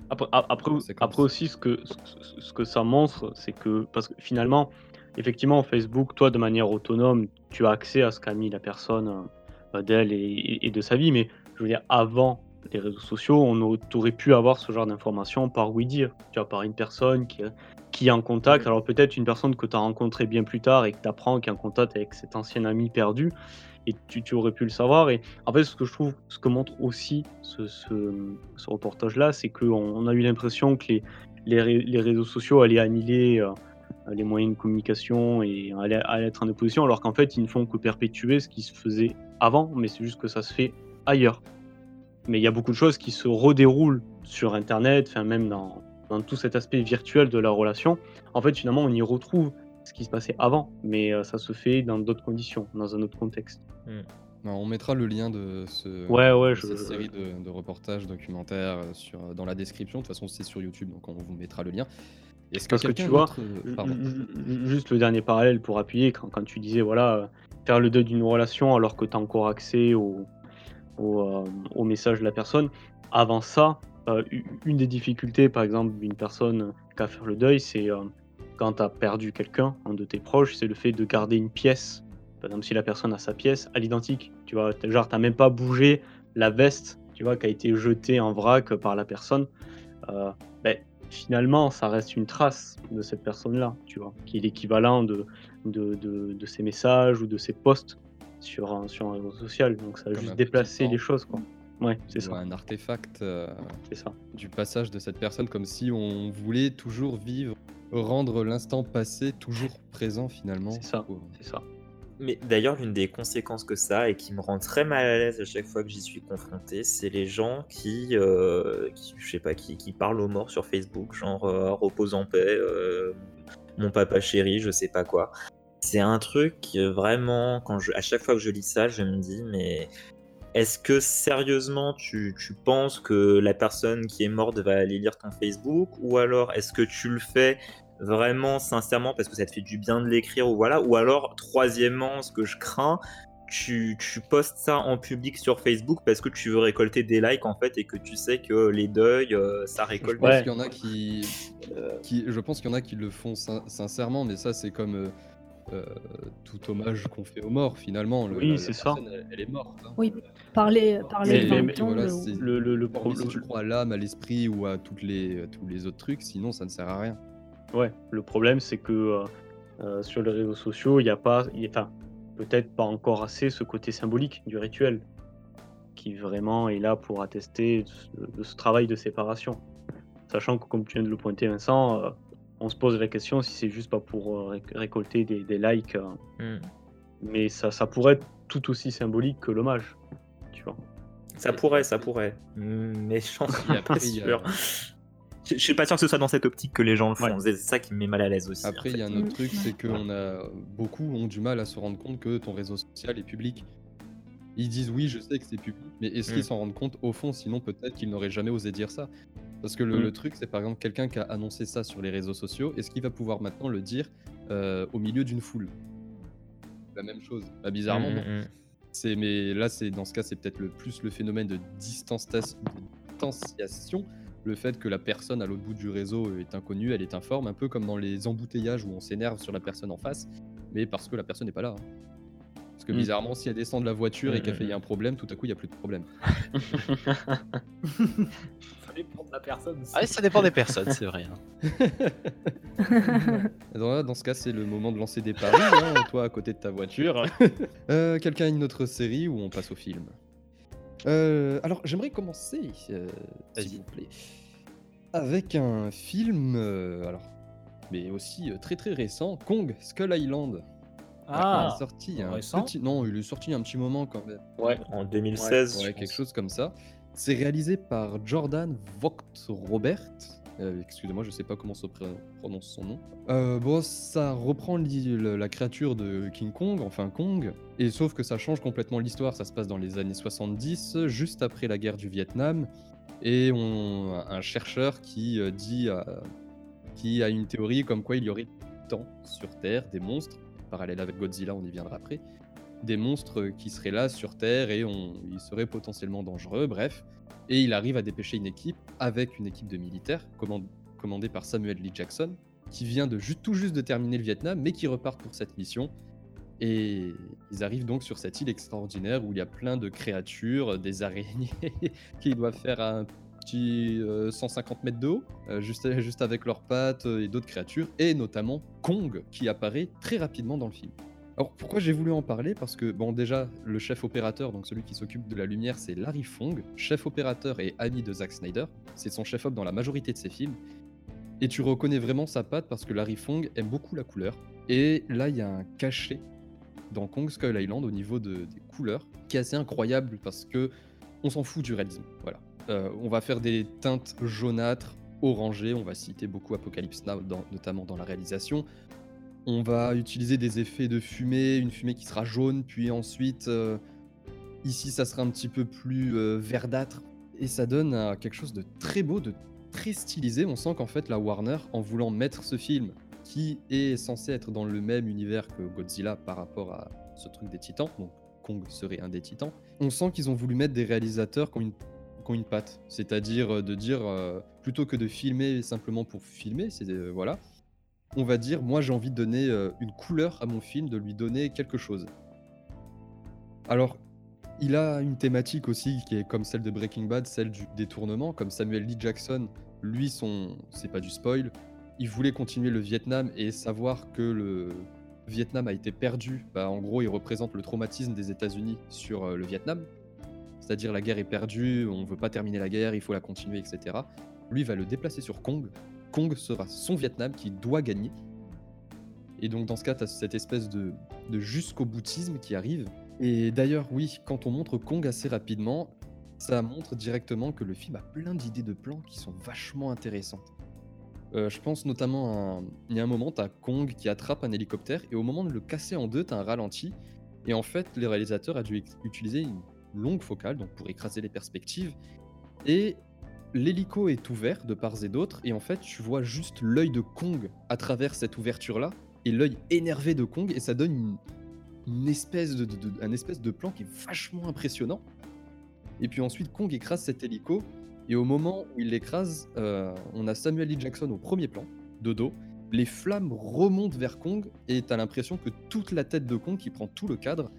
Après aussi, ce que ça montre, c'est que, parce que finalement, effectivement, Facebook, toi, de manière autonome, tu as accès à ce qu'a mis la personne d'elle et de sa vie, mais je veux dire, avant les réseaux sociaux, on aurait pu avoir ce genre d'informations par oui-dire, tu vois, par une personne qui est en contact, alors peut-être une personne que tu as rencontrée bien plus tard et que tu apprends qui est en contact avec cet ancien ami perdu, et tu aurais pu le savoir. Et en fait, ce que je trouve, ce que montre aussi ce reportage-là, c'est qu'on a eu l'impression que les réseaux sociaux allaient annihiler les moyens de communication et allaient être en opposition, alors qu'en fait, ils ne font que perpétuer ce qui se faisait avant, mais c'est juste que ça se fait ailleurs. Mais il y a beaucoup de choses qui se redéroulent sur Internet, enfin même dans tout cet aspect virtuel de la relation. En fait, finalement, on y retrouve ce qui se passait avant, mais ça se fait dans d'autres conditions, dans un autre contexte. On mettra le lien de cette série de reportages documentaires dans la description. De toute façon, c'est sur YouTube, donc on vous mettra le lien. Est-ce Parce que tu vois, juste le dernier parallèle pour appuyer, quand tu disais, voilà, faire le deuil d'une relation alors que tu as encore accès au message de la personne. Avant ça, une des difficultés, par exemple, d'une personne qui a à faire le deuil, c'est quand tu as perdu quelqu'un, un de tes proches, c'est le fait de garder une pièce. Par exemple, si la personne a sa pièce à l'identique, tu vois, genre, tu n'as même pas bougé la veste, tu vois, qui a été jetée en vrac par la personne. Finalement, ça reste une trace de cette personne-là, tu vois, qui est l'équivalent de ses messages ou de ses posts sur un réseau social. Donc ça a juste déplacé les choses, quoi. Ouais, c'est ça. Un artefact c'est ça. Du passage de cette personne, comme si on voulait toujours vivre, rendre l'instant passé toujours présent finalement. C'est ça, c'est ça. Mais d'ailleurs, l'une des conséquences que ça a et qui me rend très mal à l'aise à chaque fois que j'y suis confronté, c'est les gens qui je sais pas, qui parlent aux morts sur Facebook, genre repose en paix, mon papa chéri, je sais pas quoi. C'est un truc vraiment, à chaque fois que je lis ça, je me dis, mais est-ce que sérieusement tu penses que la personne qui est morte va aller lire ton Facebook, ou alors est-ce que tu le fais vraiment sincèrement parce que ça te fait du bien de l'écrire, ou voilà, ou alors troisièmement, ce que je crains, tu postes ça en public sur Facebook parce que tu veux récolter des likes en fait, et que tu sais que les deuils ça récolte. Je pense qu'il y en a je pense qu'il y en a qui le font sincèrement, mais ça c'est comme tout hommage qu'on fait aux morts finalement. Oui, c'est ça. Elle est morte. Hein. Oui, parler Mais de voilà, le si tu crois à l'âme, à l'esprit ou à tous les autres trucs, sinon ça ne sert à rien. Ouais, le problème c'est que sur les réseaux sociaux, il n'y a pas, peut-être pas encore assez ce côté symbolique du rituel, qui vraiment est là pour attester de ce travail de séparation. Sachant que, comme tu viens de le pointer, Vincent, on se pose la question si c'est juste pas pour récolter des likes, mais ça pourrait être tout aussi symbolique que l'hommage, tu vois. Ça pourrait, mais j'en suis pas sûr. Je suis pas sûr que ce soit dans cette optique que les gens le font. Ouais. C'est ça qui me met mal à l'aise aussi. Après, il y a un autre truc, c'est que beaucoup ont du mal à se rendre compte que ton réseau social est public. Ils disent oui, je sais que c'est public, mais est-ce qu'ils s'en rendent compte au fond? Sinon, peut-être qu'ils n'auraient jamais osé dire ça. Parce que le truc, c'est par exemple quelqu'un qui a annoncé ça sur les réseaux sociaux, est-ce qu'il va pouvoir maintenant le dire au milieu d'une foule? La même chose. Bah, bizarrement, non. Mais là, dans ce cas, c'est peut-être plus le phénomène de distanciation. Le fait que la personne à l'autre bout du réseau est inconnue, elle est informe, un peu comme dans les embouteillages où on s'énerve sur la personne en face, mais parce que la personne n'est pas là. Hein. Parce que bizarrement, si elle descend de la voiture et qu'elle fait un problème, tout à coup, il n'y a plus de problème. Ça dépend de la personne. Ah, ça dépend des personnes, c'est vrai. Dans ce cas, c'est le moment de lancer des paris, hein, toi à côté de ta voiture. Quelqu'un a une autre série ou on passe au film? Alors, j'aimerais commencer, s'il vous plaît, avec un film, mais aussi très très récent, Kong Skull Island. Ah, il est sorti il est sorti un petit moment quand même. Ouais, en 2016. Ouais, quelque chose comme ça. C'est réalisé par Jordan Vogt-Robert, Excusez-moi, je sais pas comment se prononce son nom. Bon, ça reprend la créature de King Kong, enfin Kong, et sauf que ça change complètement l'histoire. Ça se passe dans les années 70, juste après la guerre du Vietnam, et un chercheur qui a une théorie comme quoi il y aurait tant sur Terre des monstres, parallèle avec Godzilla, on y viendra après, des monstres qui seraient là sur Terre et ils seraient potentiellement dangereux, bref. Et il arrive à dépêcher une équipe avec une équipe de militaires commandée par Samuel L. Jackson, qui vient de tout juste de terminer le Vietnam, mais qui repartent pour cette mission. Et ils arrivent donc sur cette île extraordinaire où il y a plein de créatures, des araignées qui doivent faire un petit 150 mètres de haut, juste avec leurs pattes et d'autres créatures, et notamment Kong qui apparaît très rapidement dans le film. Alors pourquoi j'ai voulu en parler? Parce que bon, déjà le chef opérateur, donc celui qui s'occupe de la lumière, c'est Larry Fong, chef opérateur et ami de Zack Snyder. C'est son chef-op dans la majorité de ses films. Et tu reconnais vraiment sa patte parce que Larry Fong aime beaucoup la couleur. Et là il y a un cachet dans Kong Skull Island au niveau des couleurs qui est assez incroyable parce que on s'en fout du réalisme. Voilà. On va faire des teintes jaunâtres, orangées. On va citer beaucoup Apocalypse Now, notamment dans la réalisation. On va utiliser des effets de fumée, une fumée qui sera jaune, puis ensuite, ici, ça sera un petit peu plus verdâtre. Et ça donne quelque chose de très beau, de très stylisé. On sent qu'en fait, la Warner, en voulant mettre ce film, qui est censé être dans le même univers que Godzilla par rapport à ce truc des titans, donc Kong serait un des titans, on sent qu'ils ont voulu mettre des réalisateurs qui ont une patte. C'est-à-dire de dire, plutôt que de filmer simplement pour filmer, voilà, on va dire, moi j'ai envie de donner une couleur à mon film, de lui donner quelque chose. Alors, il a une thématique aussi qui est comme celle de Breaking Bad, celle du détournement, comme Samuel L. Jackson, lui, c'est pas du spoil, il voulait continuer le Vietnam et savoir que le Vietnam a été perdu, en gros il représente le traumatisme des États-Unis sur le Vietnam, c'est-à-dire la guerre est perdue, on veut pas terminer la guerre, il faut la continuer, etc. Lui va le déplacer sur Kong. Kong sera son Vietnam qui doit gagner. Et donc dans ce cas, tu as cette espèce de jusqu'au boutisme qui arrive. Et d'ailleurs, oui, quand on montre Kong assez rapidement, ça montre directement que le film a plein d'idées de plans qui sont vachement intéressantes. Je pense notamment il y a un moment, tu as Kong qui attrape un hélicoptère et au moment de le casser en deux, tu as un ralenti. Et en fait, le réalisateur a dû utiliser une longue focale donc pour écraser les perspectives. Et l'hélico est ouvert de part et d'autre, et en fait, tu vois juste l'œil de Kong à travers cette ouverture-là, et l'œil énervé de Kong, et ça donne un espèce de plan qui est vachement impressionnant. Et puis ensuite, Kong écrase cet hélico, et au moment où il l'écrase, on a Samuel L. Jackson au premier plan, de dos. Les flammes remontent vers Kong, et t'as l'impression que toute la tête de Kong, qui prend tout le cadre,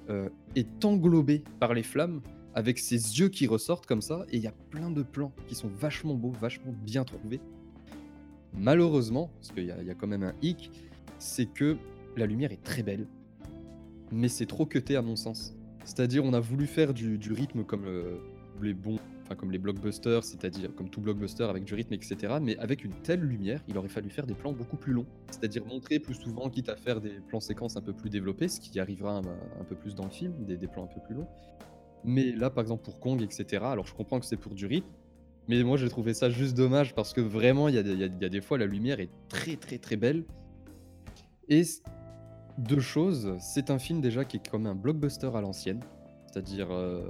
est englobée par les flammes, avec ses yeux qui ressortent comme ça, et il y a plein de plans qui sont vachement beaux, vachement bien trouvés. Malheureusement, parce qu'il y a quand même un hic, c'est que la lumière est très belle, mais c'est trop cuté à mon sens. C'est-à-dire on a voulu faire du rythme comme comme les blockbusters, c'est-à-dire comme tout blockbuster avec du rythme, etc. Mais avec une telle lumière, il aurait fallu faire des plans beaucoup plus longs. C'est-à-dire montrer plus souvent, quitte à faire des plans séquences un peu plus développés, ce qui arrivera un peu plus dans le film, des plans un peu plus longs. Mais là, par exemple, pour Kong, etc., alors je comprends que c'est pour du rythme, mais moi j'ai trouvé ça juste dommage parce que vraiment, il y a des fois, la lumière est très très très belle. Et deux choses, c'est un film déjà qui est comme un blockbuster à l'ancienne, c'est-à-dire,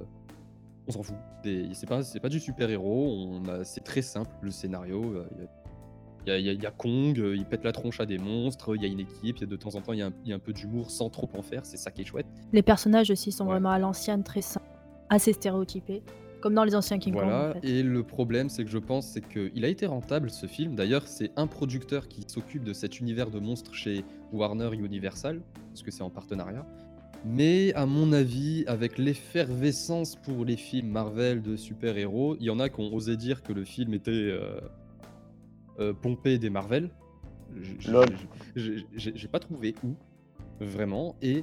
on s'en fout. C'est pas du super-héros, c'est très simple le scénario. Il y a Kong, il pète la tronche à des monstres, il y a une équipe, de temps en temps il y a un peu d'humour sans trop en faire, c'est ça qui est chouette. Les personnages aussi sont Ouais. vraiment à l'ancienne, très simples, assez stéréotypés, comme dans les anciens King Kong Voilà, en fait. et le problème c'est que je pense c'est qu'il a été rentable ce film. D'ailleurs, c'est un producteur qui s'occupe de cet univers de monstres chez Warner Universal, parce que c'est en partenariat. Mais à mon avis, avec l'effervescence pour les films Marvel de super-héros, il y en a qui ont osé dire que le film était pompé des Marvel. Lol. J'ai pas trouvé où, vraiment. Et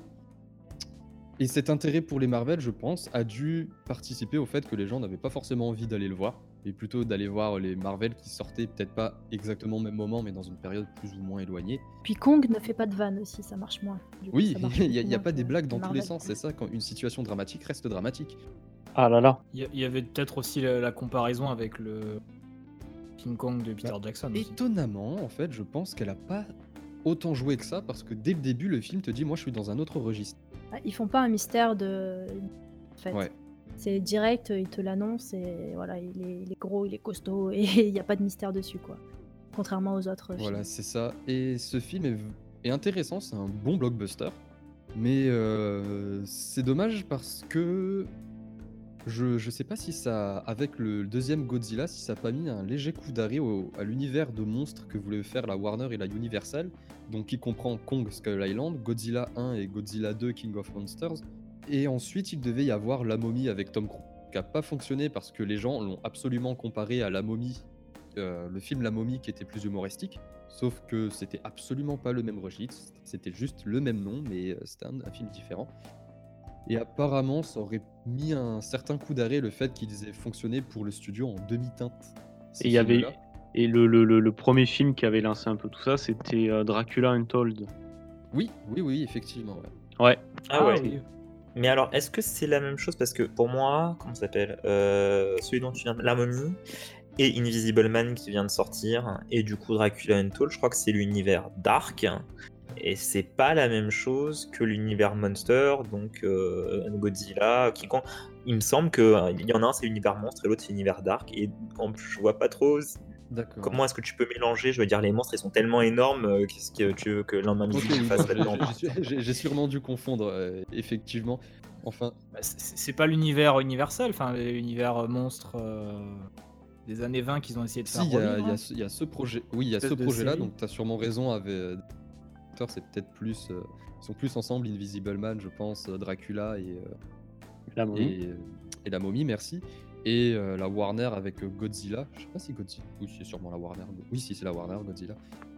cet intérêt pour les Marvel, je pense, a dû participer au fait que les gens n'avaient pas forcément envie d'aller le voir, et plutôt d'aller voir les Marvel qui sortaient peut-être pas exactement au même moment, mais dans une période plus ou moins éloignée. Puis Kong ne fait pas de vannes aussi, ça marche moins. Du coup, Oui, ça marche il beaucoup n'y a moins pas des que blagues dans tous les Marvel. sens, c'est ça, quand une situation dramatique reste dramatique. Ah là là. Il y avait peut-être aussi la comparaison avec King Kong de Peter Jackson aussi. Étonnamment, en fait, je pense qu'elle a pas autant joué que ça, parce que dès le début, le film te dit, moi, je suis dans un autre registre. Ah, ils font pas un mystère de. En fait. Ouais. C'est direct, ils te l'annoncent et voilà, il est gros, il est costaud et il n'y a pas de mystère dessus, quoi. Contrairement aux autres Voilà, films. c'est ça. Et ce film est intéressant, c'est un bon blockbuster. Mais c'est dommage parce que je sais pas si ça, avec le deuxième Godzilla, si ça a pas mis un léger coup d'arrêt à l'univers de monstres que voulait faire la Warner et la Universal, donc qui comprend Kong Skull Island, Godzilla 1 et Godzilla 2 King of Monsters. Et ensuite, il devait y avoir La Momie avec Tom Cruise, qui a pas fonctionné parce que les gens l'ont absolument comparé à La Momie, le film La Momie qui était plus humoristique. Sauf que c'était absolument pas le même registre, c'était juste le même nom, mais c'était un film différent. Et apparemment, ça aurait mis un certain coup d'arrêt le fait qu'ils aient fonctionné pour le studio en demi-teinte. Et il y avait le premier film qui avait lancé un peu tout ça, c'était Dracula Untold. Oui, effectivement. Ouais. Ah ouais. Oui. Mais alors, est-ce que c'est la même chose? Parce que pour moi, comment ça s'appelle celui dont tu viens de... La Momie et Invisible Man qui vient de sortir, et du coup Dracula Untold, je crois que c'est l'univers dark, et c'est pas la même chose que l'univers Monster, donc Godzilla, King Kong. Il me semble qu'il y en a un c'est l'univers monstre et l'autre c'est l'univers dark, et je vois pas trop D'accord. comment est-ce que tu peux mélanger. Je veux dire, les monstres ils sont tellement énormes, qu'est-ce que tu veux que l'un Ok, midi fasse là-dedans? j'ai sûrement dû confondre, effectivement. Enfin, Bah, c'est pas l'univers universel, enfin l'univers monstre des années 20 qu'ils ont essayé de faire. si, il y a, revivre, il y a hein. ce- il y a ce projet. Oui, il y a ce Espèce de projet-là, série. donc tu as sûrement raison. C'est peut-être plus. Ils sont plus ensemble, Invisible Man, je pense, Dracula La Momie. et la Momie, merci. Et la Warner avec Godzilla. Je sais pas si Godzilla. Oui, c'est sûrement la Warner. Oui, si, c'est la Warner, Godzilla.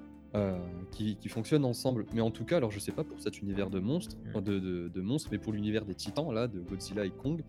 Qui fonctionnent ensemble. Mais en tout cas, alors je sais pas pour cet univers de monstres, de monstres, mais pour l'univers des titans, là, de Godzilla et Kong.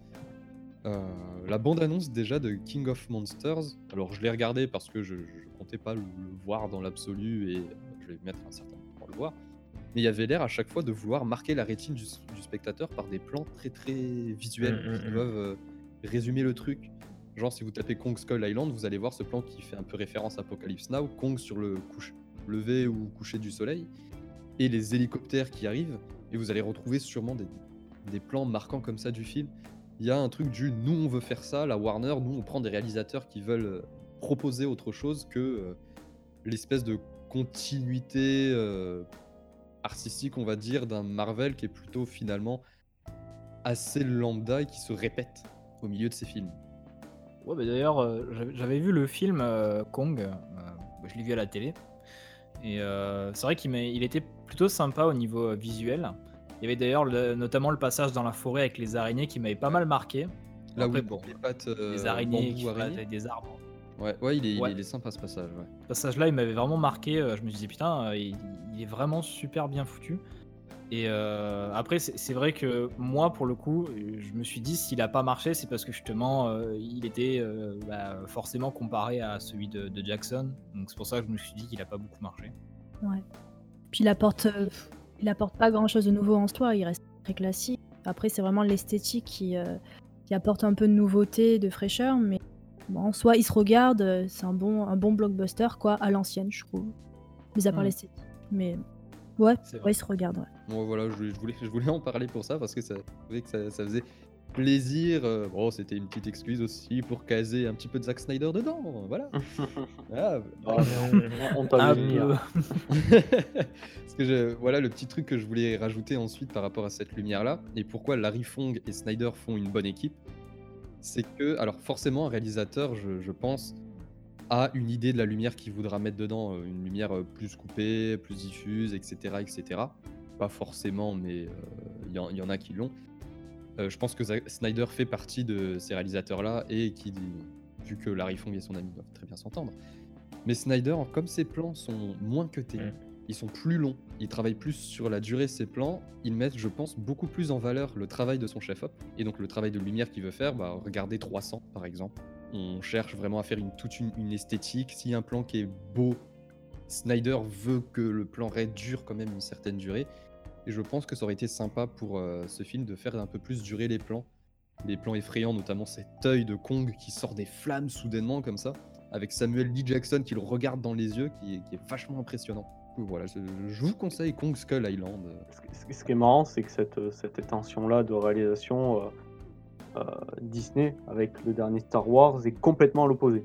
La bande-annonce déjà de King of Monsters, alors je l'ai regardé parce que je comptais pas le voir dans l'absolu et je vais mettre un certain temps pour le voir. Mais il y avait l'air à chaque fois de vouloir marquer la rétine du spectateur par des plans très très visuels qui doivent résumer le truc. Genre si vous tapez Kong Skull Island, vous allez voir ce plan qui fait un peu référence à Apocalypse Now, Kong sur le lever ou coucher du soleil, et les hélicoptères qui arrivent, et vous allez retrouver sûrement des plans marquants comme ça du film. Il y a un truc du nous on veut faire ça, la Warner, nous on prend des réalisateurs qui veulent proposer autre chose que l'espèce de continuité artistique, on va dire, d'un Marvel qui est plutôt finalement assez lambda et qui se répète au milieu de ses films. Ouais, bah d'ailleurs, j'avais vu le film Kong, je l'ai vu à la télé. Et c'est vrai il était plutôt sympa au niveau visuel. Il y avait d'ailleurs notamment le passage dans la forêt avec les araignées qui m'avait pas mal marqué. Là Après, oui, pour les pattes les araignées bambou qui se battent araignées. avec des arbres. Ouais, il Ouais. est sympa ce passage. Ouais. Ce passage-là, il m'avait vraiment marqué. Je me disais, putain, il est vraiment super bien foutu. Et après, c'est vrai que moi, pour le coup, je me suis dit, s'il a pas marché, c'est parce que justement, il était forcément comparé à celui de Jackson. Donc c'est pour ça que je me suis dit qu'il a pas beaucoup marché. Ouais. Puis il apporte pas grand chose de nouveau en soi, il reste très classique. Après, c'est vraiment l'esthétique qui apporte un peu de nouveauté, de fraîcheur, mais bon, en soi, il se regarde, c'est un bon blockbuster, quoi, à l'ancienne, je trouve. Mis à part l'esthétique. Mais ouais, C'est vrai. il se regarde, ouais. Bon, voilà, je voulais en parler pour ça parce que ça faisait plaisir. Bon, c'était une petite excuse aussi pour caser un petit peu de Zack Snyder dedans. Voilà. Voilà. On t'a Un vu venir. peu. Parce que voilà le petit truc que je voulais rajouter ensuite par rapport à cette lumière-là et pourquoi Larry Fong et Snyder font une bonne équipe, c'est que, alors forcément, un réalisateur, je pense, a une idée de la lumière qu'il voudra mettre dedans, une lumière plus coupée, plus diffuse, etc., etc. Pas forcément, mais il y en a qui l'ont. Je pense que Snyder fait partie de ces réalisateurs-là et qui, vu que Larry Fong et son ami doivent très bien s'entendre. Mais Snyder, comme ses plans sont moins cutés, ils sont plus longs, il travaille plus sur la durée de ses plans, ils mettent, je pense, beaucoup plus en valeur le travail de son chef-op, et donc le travail de lumière qu'il veut faire, regardez 300 par exemple. On cherche vraiment à faire toute une esthétique. S'il y a un plan qui est beau, Snyder veut que le plan raide dure quand même une certaine durée. Et je pense que ça aurait été sympa pour ce film de faire un peu plus durer les plans. Les plans effrayants, notamment cet œil de Kong qui sort des flammes soudainement comme ça. avec Samuel L. Jackson qui le regarde dans les yeux, qui est vachement impressionnant. Voilà, je vous conseille Kong Skull Island. Ce qui est marrant, c'est que cette intention-là de réalisation Disney avec le dernier Star Wars est complètement à l'opposé.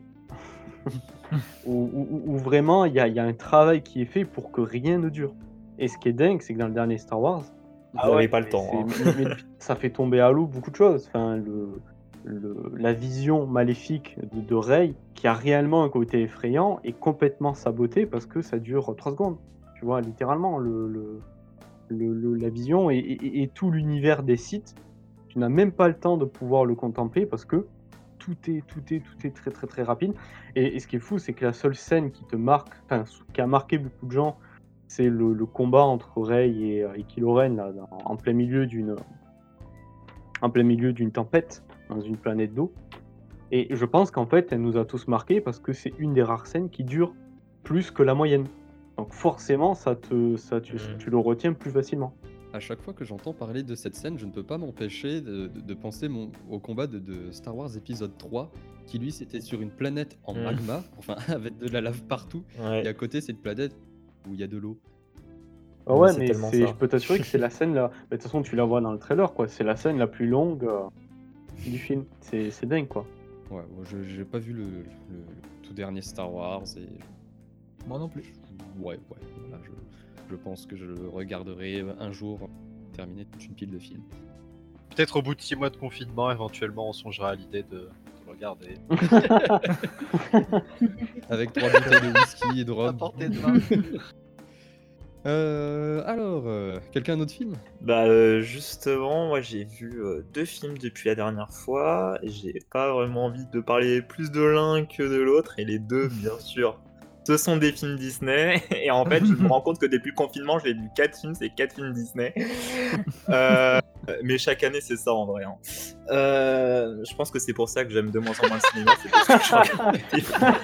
où vraiment il y a un travail qui est fait pour que rien ne dure. Et ce qui est dingue, c'est que dans le dernier Star Wars, Vous n'avez pas le temps. Hein. mais ça fait tomber à l'eau beaucoup de choses. Enfin, la vision maléfique de Rey, qui a réellement un côté effrayant, est complètement sabotée parce que ça dure 3 secondes. Tu vois, littéralement, la vision et tout l'univers des Sith, tu n'as même pas le temps de pouvoir le contempler parce que tout est très très très rapide. Et ce qui est fou, c'est que la seule scène qui te marque, enfin, qui a marqué beaucoup de gens, c'est le combat entre Rey et Kylo Ren là, en plein milieu d'une tempête dans une planète d'eau. Et je pense qu'en fait, elle nous a tous marqués parce que c'est une des rares scènes qui dure plus que la moyenne. Donc forcément, tu le retiens plus facilement. À chaque fois que j'entends parler de cette scène, je ne peux pas m'empêcher de penser au combat de Star Wars épisode 3, qui lui c'était sur une planète en magma, enfin avec de la lave partout, et à côté c'est une planète où il y a de l'eau. Ah ouais, mais je peux t'assurer que c'est la scène là. De toute façon, tu la vois dans le trailer, quoi. C'est la scène la plus longue du film. C'est dingue, quoi. Ouais, moi j'ai pas vu le tout dernier Star Wars et. Moi non plus. Ouais, voilà, je pense que je le regarderai un jour, terminer toute une pile de films. Peut-être au bout de 6 mois de confinement, éventuellement, on songera à l'idée de le regarder. Avec 3 bouteilles de whisky et de À rhum. portée de main. Alors, quelqu'un un autre film? Justement, moi j'ai vu 2 films depuis la dernière fois. Et j'ai pas vraiment envie de parler plus de l'un que de l'autre. Et les deux, bien sûr, ce sont des films Disney. Et en fait, je me rends compte que depuis le confinement, j'ai vu 4 films, c'est 4 films Disney. Mais chaque année, c'est ça en vrai. Hein. Je pense que c'est pour ça que j'aime de moins en moins le cinéma. C'est parce que je regarde des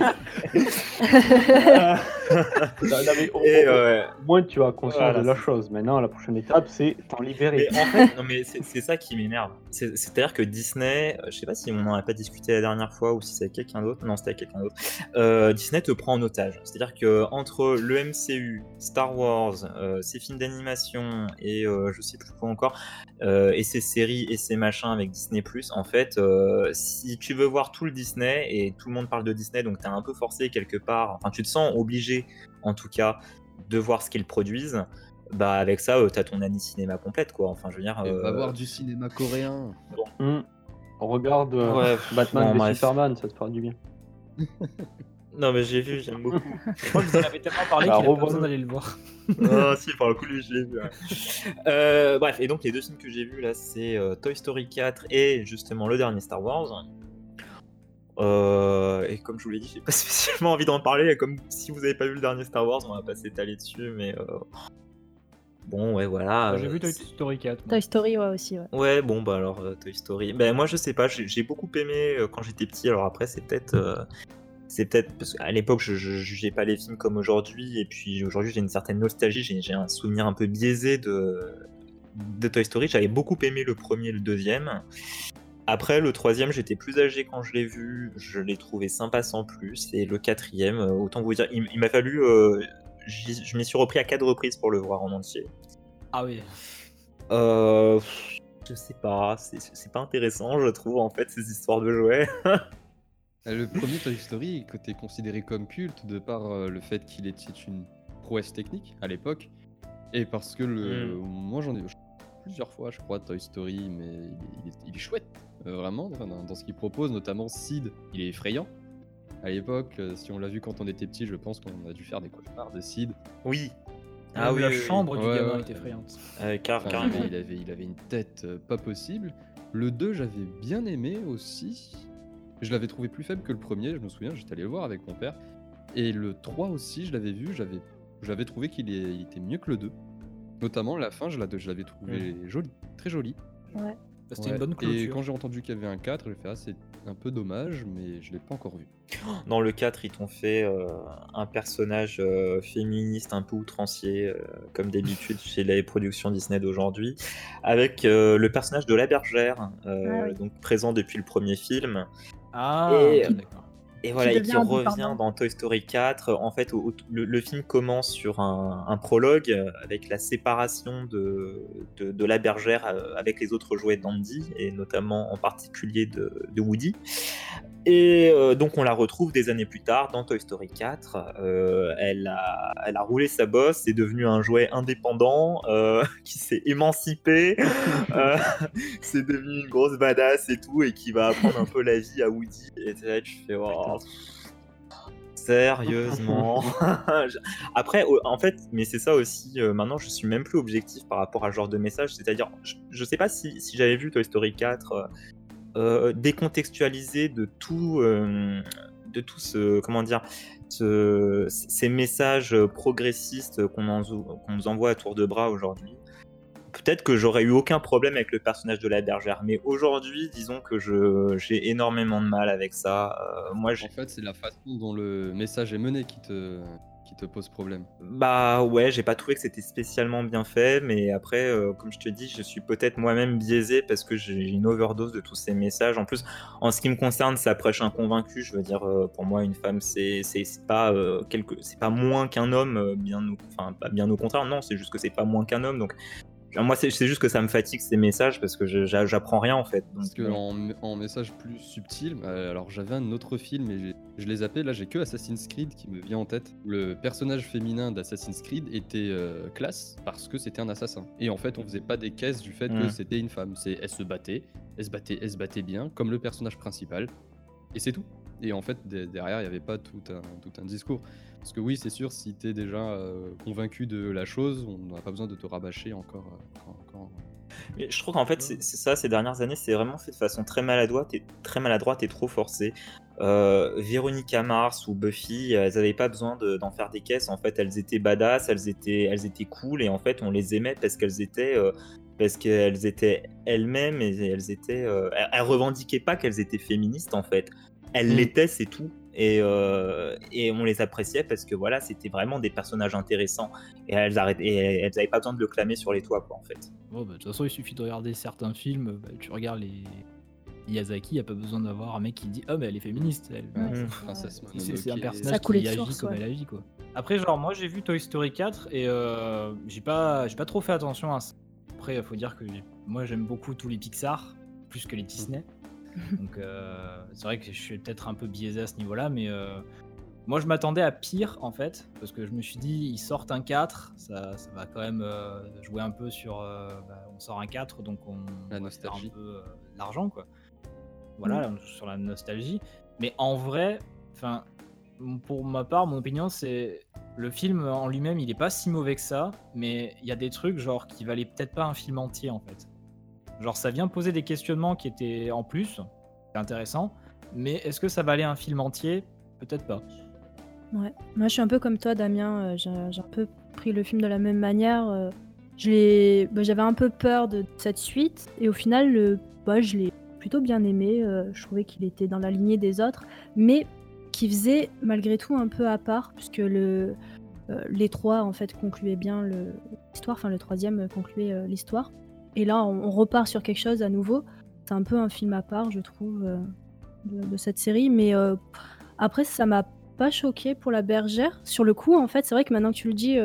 films. Au moins, tu as conscience Voilà, de la c'est chose. Maintenant, la prochaine étape, c'est t'en libérer. Mais en fait, non, mais c'est ça qui m'énerve. C'est-à-dire que Disney, je sais pas si on en a pas discuté la dernière fois ou si c'est avec quelqu'un d'autre. Non, c'était avec quelqu'un d'autre. Disney te prend en otage. C'est-à-dire que entre le MCU, Star Wars, ses films d'animation et je sais plus quoi encore, et ses séries et ses machins avec Disney+, en fait, si tu veux voir tout le Disney, et tout le monde parle de Disney, donc t'es un peu forcé quelque part, enfin tu te sens obligé, en tout cas, de voir ce qu'ils produisent, bah avec ça, t'as ton année cinéma complète, quoi. Enfin, je veux dire... Et va voir du cinéma coréen. On regarde Ouais, Batman bon, et bref. Superman, ça te fera du bien. Non, mais j'ai vu, j'aime beaucoup. Je crois que vous en avez tellement parlé Bah, qu'il a pas revois-le. besoin d'aller le voir. Ah si, par le coup, lui, je l'ai vu. Ouais. Bref, et donc les 2 films que j'ai vus là, c'est Toy Story 4 et justement le dernier Star Wars. Et comme je vous l'ai dit, j'ai pas spécialement envie d'en parler. Comme si vous avez pas vu le dernier Star Wars, on va pas s'étaler dessus, mais bon, ouais, voilà. J'ai vu Toy Story 4. moi. Toy Story, ouais, aussi, ouais. Ouais, bon, bah alors Toy Story. Ben moi, je sais pas, j'ai beaucoup aimé quand j'étais petit. Alors après, c'est peut-être parce qu'à l'époque, je jugeais pas les films comme aujourd'hui, et puis aujourd'hui, j'ai une certaine nostalgie, j'ai un souvenir un peu biaisé de Toy Story. J'avais beaucoup aimé le premier et le deuxième. Après, le troisième, j'étais plus âgé quand je l'ai vu, je l'ai trouvé sympa sans plus, et le quatrième, autant vous dire, il m'a fallu, je m'y suis repris à 4 reprises pour le voir en entier. Ah oui. Je sais pas, c'est pas intéressant, je trouve, en fait, ces histoires de jouets. Le premier Toy Story était considéré comme culte de par le fait qu'il était une prouesse technique à l'époque, et parce que moi j'en ai plusieurs fois, je crois, Toy Story, mais il est chouette, vraiment, dans ce qu'il propose, notamment Sid, il est effrayant. À l'époque, si on l'a vu quand on était petit, je pense qu'on a dû faire des cauchemars de Sid. Oui. Ah oui, la chambre du Ouais, gamin ouais. était effrayante. Carrément. Il avait une tête pas possible. Le 2, j'avais bien aimé aussi. Je l'avais trouvé plus faible que le premier, je me souviens, j'étais allé le voir avec mon père. Et le 3 aussi, je l'avais vu, j'avais trouvé il était mieux que le 2. Notamment la fin, je l'avais trouvé jolie, très jolie. Ouais. C'était Ouais. une bonne clôture. Et quand j'ai entendu qu'il y avait un 4, j'ai fait ah, c'est un peu dommage, mais je l'ai pas encore vu. Dans le 4, ils t'ont fait un personnage féministe un peu outrancier, comme d'habitude chez les productions Disney d'aujourd'hui, avec le personnage de la bergère, oui. donc présent depuis le premier film. Ah, Et- ok, d'accord. Et voilà, et qui devient revient indépendant. dans Toy Story 4. En fait, le film commence sur un prologue avec la séparation de la bergère avec les autres jouets d'Andy, et notamment en particulier de Woody. Et donc on la retrouve des années plus tard dans Toy Story 4. Elle a roulé sa bosse, c'est devenu un jouet indépendant qui s'est émancipé, euh, c'est devenu une grosse badass et tout, et qui va apprendre un peu la vie à Woody. Et là, tu fais oh, sérieusement. Après, en fait, mais c'est ça aussi, maintenant je suis même plus objectif par rapport à ce genre de message. C'est-à-dire, je sais pas si j'avais vu Toy Story 4 décontextualisé de tout ce, comment dire, ces messages progressistes qu'on nous envoie à tour de bras aujourd'hui. Peut-être que j'aurais eu aucun problème avec le personnage de la bergère, mais aujourd'hui, disons que j'ai énormément de mal avec ça. Moi, En fait, c'est la façon dont le message est mené qui te pose problème. bah ouais, j'ai pas trouvé que c'était spécialement bien fait, mais après, comme je te dis, je suis peut-être moi-même biaisé parce que j'ai une overdose de tous ces messages. En plus, en ce qui me concerne, ça prêche un convaincu. Je veux dire, pour moi, une femme, c'est pas c'est pas moins qu'un homme, enfin pas bien au contraire. Non, c'est juste que c'est pas moins qu'un homme. Donc moi, c'est juste que ça me fatigue ces messages parce que j'apprends rien en fait. Donc, Parce que en message plus subtil, alors j'avais un autre film et je l'ai zappé, là j'ai que Assassin's Creed qui me vient en tête. Le personnage féminin d'Assassin's Creed était classe parce que c'était un assassin. Et en fait on faisait pas des caisses du fait que c'était une femme. Elle se battait bien, comme le personnage principal. Et c'est tout. Et en fait derrière il n'y avait pas tout un discours. Parce que oui, c'est sûr, si t'es déjà convaincu de la chose, on n'a pas besoin de te rabâcher encore. Mais je trouve qu'en fait, c'est ça, ces dernières années, c'est vraiment fait de façon très maladroite et trop forcée. Véronica Mars ou Buffy, elles n'avaient pas besoin d'en faire des caisses. En fait, elles étaient badass, elles étaient cool, et en fait, on les aimait parce qu'elles étaient elles-mêmes, et elles revendiquaient pas qu'elles étaient féministes en fait. Elles l'étaient, c'est tout. Et on les appréciait parce que voilà, c'était vraiment des personnages intéressants, et elles avaient pas besoin de le clamer sur les toits, quoi, en fait. Bon, bah, de toute façon, il suffit de regarder certains films. Bah, tu regardes les Miyazaki, il n'y a pas besoin d'avoir un mec qui dit « Ah, mais elle est féministe. Elle. Ouais, c'est Princesse ça. Mononoke. C'est un Ça personnage coulait qui de agit source, comme ouais. elle agit, quoi. » Après, genre, moi, j'ai vu Toy Story 4 et j'ai pas trop fait attention à ça. Après, il faut dire que moi, j'aime beaucoup tous les Pixar, plus que les Disney. Donc, c'est vrai que je suis peut-être un peu biaisé à ce niveau-là, mais moi, je m'attendais à pire, en fait, parce que je me suis dit, ils sortent un 4, ça va quand même jouer un peu sur... on sort un 4, donc on La va nostalgie. faire un peu l'argent, quoi. Voilà, sur la nostalgie. Mais en vrai, enfin, pour ma part, mon opinion, c'est... Le film en lui-même, il est pas si mauvais que ça, mais il y a des trucs, genre, qui valaient peut-être pas un film entier, en fait. Genre, ça vient poser des questionnements qui étaient en plus, c'est intéressant, mais est-ce que ça valait un film entier? Peut-être pas. Ouais. Moi, je suis un peu comme toi, Damien. J'ai un peu pris le film de la même manière. J'avais un peu peur de cette suite, et au final, je l'ai plutôt bien aimé. Je trouvais qu'il était dans la lignée des autres, mais qui faisait malgré tout un peu à part, puisque les trois en fait concluaient bien l'histoire. Enfin, le troisième concluait l'histoire. Et là, on repart sur quelque chose à nouveau. C'est un peu un film à part, je trouve, de cette série. Mais après, ça m'a pas choqué pour la bergère. Sur le coup, en fait, c'est vrai que maintenant que tu le dis,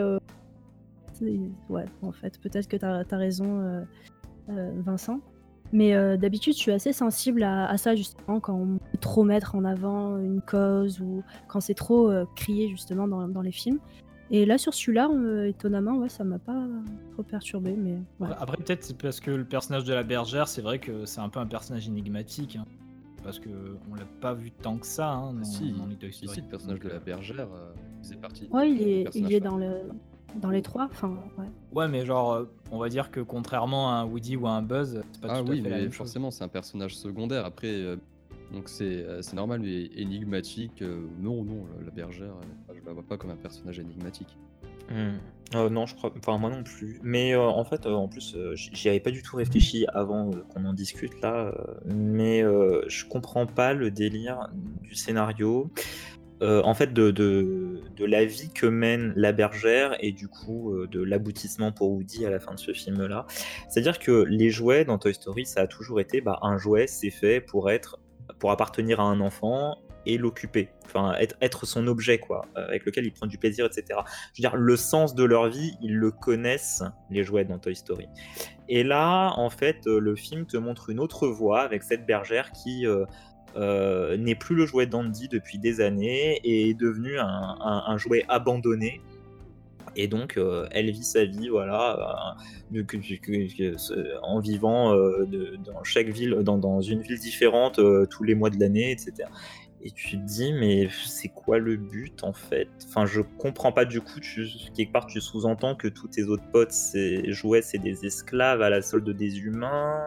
ouais, en fait, peut-être que t'as raison, Vincent. Mais d'habitude, je suis assez sensible à ça, justement, quand on veut trop mettre en avant une cause ou quand c'est trop crié, justement, dans les films. Et là, sur celui-là, étonnamment, ouais, ça m'a pas trop perturbé, mais ouais. Après, peut-être c'est parce que le personnage de la bergère, c'est vrai que c'est un peu un personnage énigmatique, hein, parce que on l'a pas vu tant que ça, hein, dans les Toy Story. Si, le personnage de la bergère faisait partie. Ouais, il des est personnages dans les trois, enfin, ouais. Ouais, mais genre, on va dire que contrairement à un Woody ou à un Buzz, c'est pas Ah tout à oui, fait la mais même chose. forcément, c'est un personnage secondaire. Après, donc c'est normal, mais énigmatique, non, la bergère, je la vois pas comme un personnage énigmatique. Non, je crois, enfin moi non plus. Mais en fait, en plus, j'y avais pas du tout réfléchi avant qu'on en discute là, mais je comprends pas le délire du scénario. En fait, de la vie que mène la bergère, et du coup de l'aboutissement pour Woody à la fin de ce film-là. C'est-à-dire que les jouets dans Toy Story, ça a toujours été un jouet, c'est fait pour appartenir à un enfant, et l'occuper, enfin être son objet quoi, avec lequel il prend du plaisir, etc. Je veux dire, le sens de leur vie, ils le connaissent, les jouets dans Toy Story. Et là, en fait, le film te montre une autre voie avec cette bergère qui n'est plus le jouet d'Andy depuis des années et est devenue un jouet abandonné. Et donc, elle vit sa vie, voilà, en vivant dans chaque ville, dans une ville différente tous les mois de l'année, etc. Et tu te dis, mais c'est quoi le but en fait? Enfin, je comprends pas du coup. Quelque part, tu sous-entends que tous tes autres potes, c'est des esclaves à la solde des humains.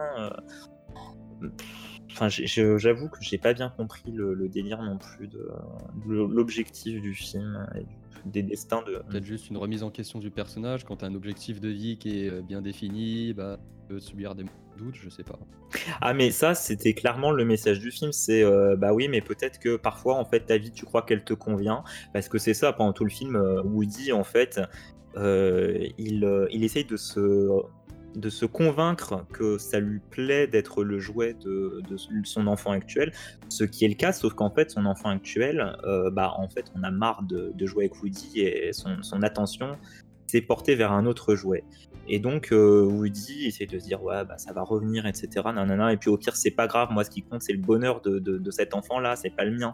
Enfin, j'avoue que j'ai pas bien compris le délire non plus de l'objectif du film et des destins de. Peut-être juste une remise en question du personnage. Quand tu as un objectif de vie qui est bien défini, bah, tu peux subir des doutes, je sais pas. Ah, mais ça, c'était clairement le message du film. C'est bah oui, mais peut-être que parfois, en fait, ta vie, tu crois qu'elle te convient. Parce que c'est ça, pendant tout le film, Woody, en fait, il essaye de se convaincre que ça lui plaît d'être le jouet de son enfant actuel, ce qui est le cas, sauf qu'en fait son enfant actuel, en fait on a marre de jouer avec Woody et son attention s'est portée vers un autre jouet. Et donc Woody essaie de se dire ouais bah ça va revenir, etc. Nanana, et puis au pire c'est pas grave, moi ce qui compte c'est le bonheur de cet enfant là, c'est pas le mien.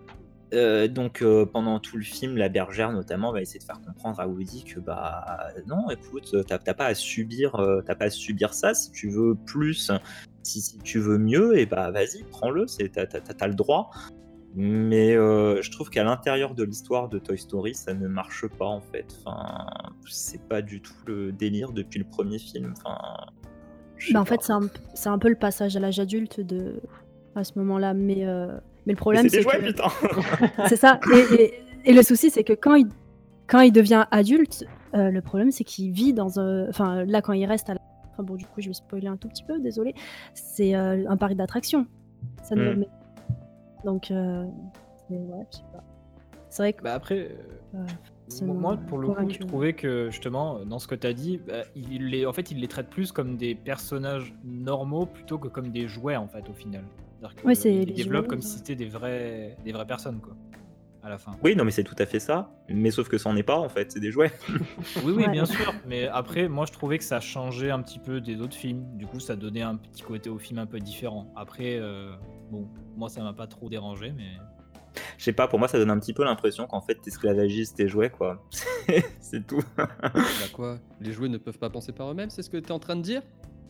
Donc pendant tout le film, la bergère notamment va essayer de faire comprendre à Woody que bah non, écoute, t'as pas à subir ça. Si tu veux plus, si tu veux mieux, et bah vas-y, prends-le, t'as le droit. Mais je trouve qu'à l'intérieur de l'histoire de Toy Story, ça ne marche pas en fait. Enfin, c'est pas du tout le délire depuis le premier film. Enfin, en fait, c'est un peu le passage à l'âge adulte à ce moment-là, mais le problème, c'est des jouets, que... putain. C'est ça. Et le souci, c'est que quand il devient adulte, le problème, c'est qu'il vit dans un... Enfin, là, quand il reste à la... Enfin bon, du coup, je vais spoiler un tout petit peu, désolé. C'est un parc d'attractions. Ça ne Donc, ouais, je sais pas. C'est vrai que... Bah après, moi, pour le coup, je trouvais que, justement, dans ce que tu as dit, il les traite plus comme des personnages normaux plutôt que comme des jouets, en fait, au final. Ouais, il les développe comme si c'était des vraies personnes, quoi, à la fin. Oui, non, mais c'est tout à fait ça. Mais sauf que ça en est pas, en fait, c'est des jouets. Oui, Ouais. bien sûr. Mais après, moi, je trouvais que ça changeait un petit peu des autres films. Du coup, ça donnait un petit côté au film un peu différent. Après, bon, moi, ça m'a pas trop dérangé, mais... Je sais pas, pour moi, ça donne un petit peu l'impression qu'en fait, t'esclavagises tes jouets, quoi. C'est tout. Bah quoi? Les jouets ne peuvent pas penser par eux-mêmes, c'est ce que t'es en train de dire?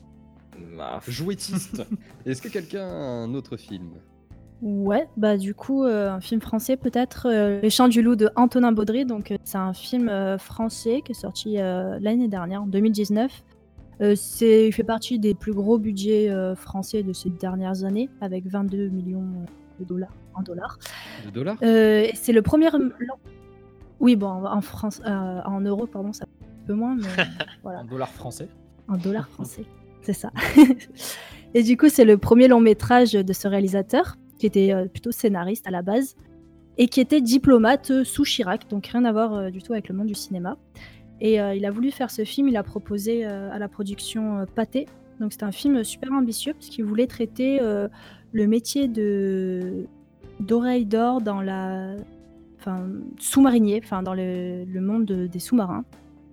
Jouettiste. Est-ce que quelqu'un a un autre film? Ouais, bah du coup, un film français peut-être, Les Chants du Loup de Antonin Baudry. Donc c'est un film français qui est sorti l'année dernière, en 2019. Il fait partie des plus gros budgets français de ces dernières années, avec 22 millions de dollars. De dollars? C'est le premier... Oui, bon, en France, en euros, pardon, ça un peu moins, mais voilà. En dollars français. En dollars français, c'est ça. Et du coup, c'est le premier long métrage de ce réalisateur, qui était plutôt scénariste à la base, et qui était diplomate sous Chirac, donc rien à voir du tout avec le monde du cinéma. Et il a voulu faire ce film, il a proposé à la production Pathé. Donc c'était un film super ambitieux, parce qu'il voulait traiter le métier d'oreille d'or dans sous-marinier, dans le monde des sous-marins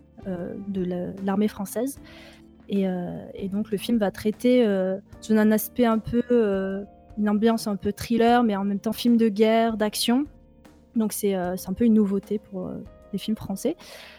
de l'armée française. Et donc le film va traiter sur un aspect un peu, une ambiance un peu thriller, mais en même temps film de guerre, d'action. Donc c'est un peu une nouveauté pour les films français.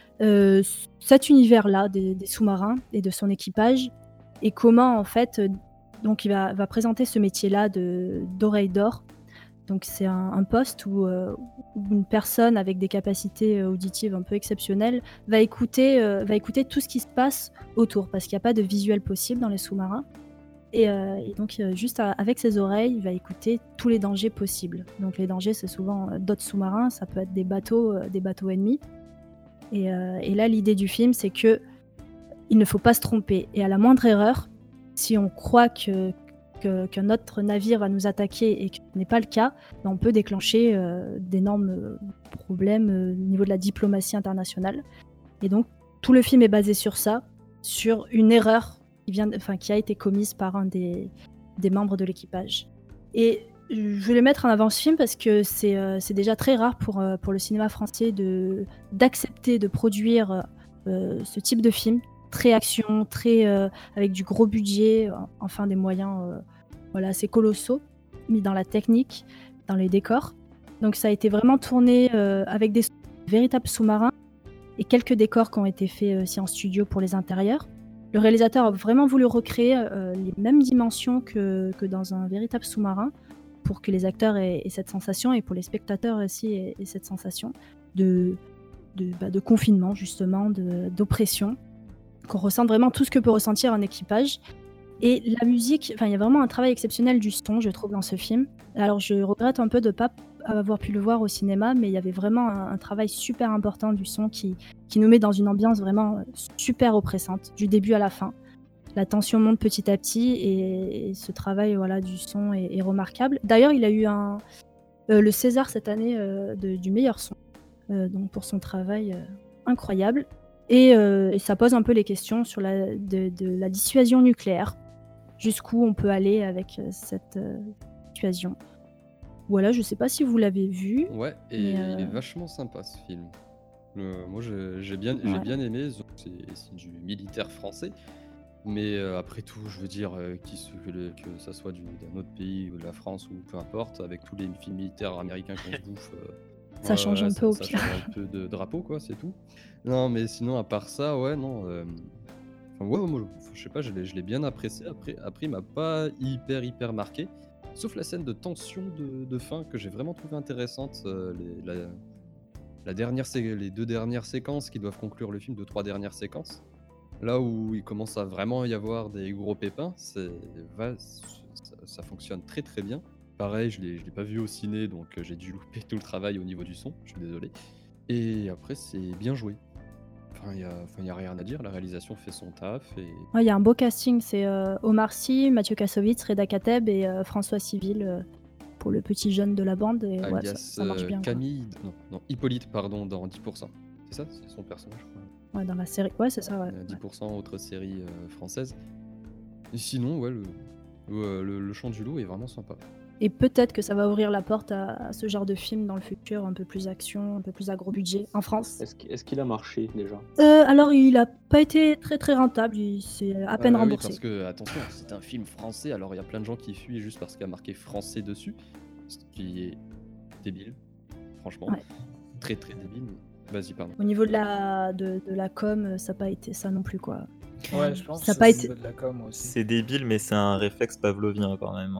Cet univers-là des sous-marins et de son équipage, et comment en fait, donc il va présenter ce métier-là d'oreille d'or. Donc c'est un poste où une personne avec des capacités auditives un peu exceptionnelles va écouter tout ce qui se passe autour, parce qu'il n'y a pas de visuel possible dans les sous-marins. Et donc juste avec ses oreilles, il va écouter tous les dangers possibles. Donc les dangers, c'est souvent d'autres sous-marins, ça peut être des bateaux ennemis. Et là, l'idée du film, c'est que il ne faut pas se tromper. Et à la moindre erreur, si on croit qu'un autre navire va nous attaquer et que ce n'est pas le cas, on peut déclencher d'énormes problèmes au niveau de la diplomatie internationale. Et donc, tout le film est basé sur ça, sur une erreur qui a été commise par un des membres de l'équipage. Et Je voulais mettre en avant ce film parce que c'est déjà très rare pour le cinéma français d'accepter de produire ce type de film. Très action, très avec du gros budget, enfin des moyens voilà, assez colossaux, mis dans la technique, dans les décors. Donc ça a été vraiment tourné avec des véritables sous-marins et quelques décors qui ont été faits aussi en studio pour les intérieurs. Le réalisateur a vraiment voulu recréer les mêmes dimensions que dans un véritable sous-marin pour que les acteurs aient cette sensation et pour les spectateurs aussi aient cette sensation de confinement, justement, d'oppression, qu'on ressente vraiment tout ce que peut ressentir un équipage. Et la musique, il y a vraiment un travail exceptionnel du son, je trouve, dans ce film. Alors, je regrette un peu de ne pas avoir pu le voir au cinéma, mais il y avait vraiment un travail super important du son qui nous met dans une ambiance vraiment super oppressante, du début à la fin. La tension monte petit à petit et ce travail du son est remarquable. D'ailleurs, il a eu le César cette année du meilleur son, donc pour son travail incroyable. Et ça pose un peu les questions sur de la dissuasion nucléaire. Jusqu'où on peut aller avec cette dissuasion. Voilà, je sais pas si vous l'avez vu. Ouais, et il est vachement sympa ce film. Moi j'ai bien aimé, c'est du militaire français. Mais après tout, je veux dire, que ça soit d'un autre pays ou de la France ou peu importe, avec tous les films militaires américains qu'on se bouffe, ça change un peu au pire. Ça change un peu de drapeau, quoi, c'est tout. Non, mais sinon, à part ça, ouais, non. Moi, je sais pas, je l'ai bien apprécié. Après, il m'a pas hyper marqué. Sauf la scène de tension de fin que j'ai vraiment trouvé intéressante. Les 2 dernières séquences qui doivent conclure le film, 2-3 dernières séquences. Là où il commence à vraiment y avoir des gros pépins, ça fonctionne très très bien. Pareil, je l'ai pas vu au ciné, donc j'ai dû louper tout le travail au niveau du son, je suis désolé. Et après, c'est bien joué. Il y a rien à dire, la réalisation fait son taf. Il y a un beau casting, c'est Omar Sy, Mathieu Kassovitz, Reda Kateb et François Civil pour le petit jeune de la bande. Et alias ça marche bien. Camille, non, Hippolyte, pardon, dans 10%. C'est ça, c'est son personnage, je crois. Ouais, dans la série, ouais, c'est ça. Ouais. 10% autre série française. Et sinon, ouais, le Chant du Loup est vraiment sympa. Et peut-être que ça va ouvrir la porte à ce genre de film dans le futur, un peu plus action, un peu plus à gros budget, en France. Est-ce qu'il a marché déjà ? Alors, il n'a pas été très très rentable, il s'est à peine remboursé. Oui, parce que, attention, c'est un film français, alors il y a plein de gens qui fuient juste parce qu'il y a marqué français dessus, ce qui est débile, franchement. Ouais. Très très débile. Vas-y, pardon. Au niveau de la com, ça n'a pas été ça non plus, quoi. Ouais, je pense ça que pas été... de la com aussi. C'est débile, mais c'est un réflexe pavlovien quand même.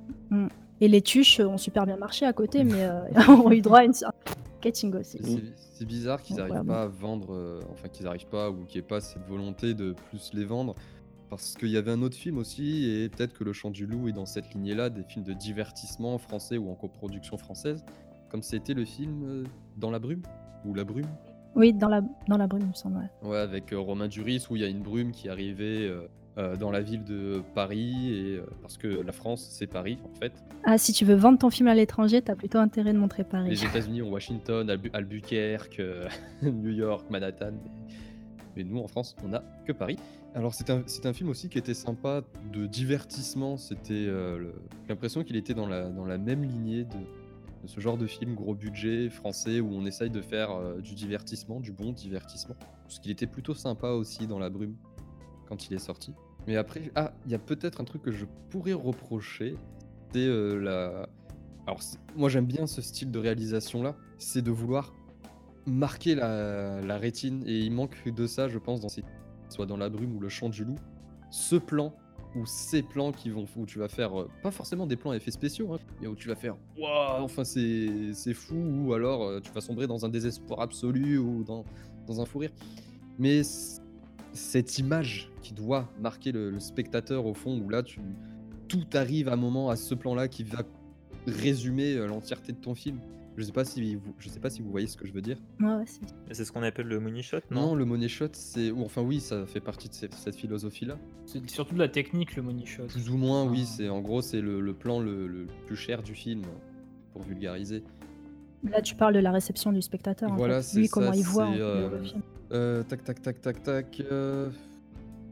Et les tuches ont super bien marché à côté, mais ont eu droit à une marketing aussi. C'est bizarre qu'ils n'arrivent pas à vendre, qu'ils n'arrivent pas, ou qu'il n'y ait pas cette volonté de plus les vendre. Parce qu'il y avait un autre film aussi, et peut-être que Le Chant du Loup est dans cette lignée-là, des films de divertissement français ou en coproduction française, comme c'était le film Dans la brume, ou La Brume. Oui, dans la brume, il me semble. Ouais, avec Romain Duris, où il y a une brume qui arrivait dans la ville de Paris, et parce que la France, c'est Paris, en fait. Ah, si tu veux vendre ton film à l'étranger, t'as plutôt intérêt de montrer Paris. Les États-Unis ont Washington, Albuquerque, New York, Manhattan, mais nous, en France, on n'a que Paris. Alors, c'est un film aussi qui était sympa, de divertissement. C'était j'ai l'impression qu'il était dans la même lignée de ce genre de film gros budget français où on essaye de faire du divertissement, du bon divertissement. Parce qu'il était plutôt sympa aussi dans La Brume quand il est sorti. Mais après, il y a peut-être un truc que je pourrais reprocher, c'est Alors, moi j'aime bien ce style de réalisation là, c'est de vouloir marquer la rétine, et il manque de ça, je pense, soit dans La Brume ou Le Chant du Loup, ce plan ou ces plans où tu vas faire pas forcément des plans effets spéciaux, hein, mais où tu vas faire waouh, enfin c'est fou, ou alors tu vas sombrer dans un désespoir absolu ou dans un fou rire. Mais cette image qui doit marquer le spectateur au fond, où là tout arrive à un moment, à ce plan-là qui va résumer l'entièreté de ton film. Je sais pas si vous voyez ce que je veux dire. Ouais, c'est ce qu'on appelle le money shot, non, le money shot, oui, ça fait partie de cette philosophie-là. C'est surtout de la technique, le money shot. Plus ou moins, oui. En gros, c'est le plan le plus cher du film, pour vulgariser. Là, tu parles de la réception du spectateur. Voilà, en fait. Lui, comment il voit le film. Tac.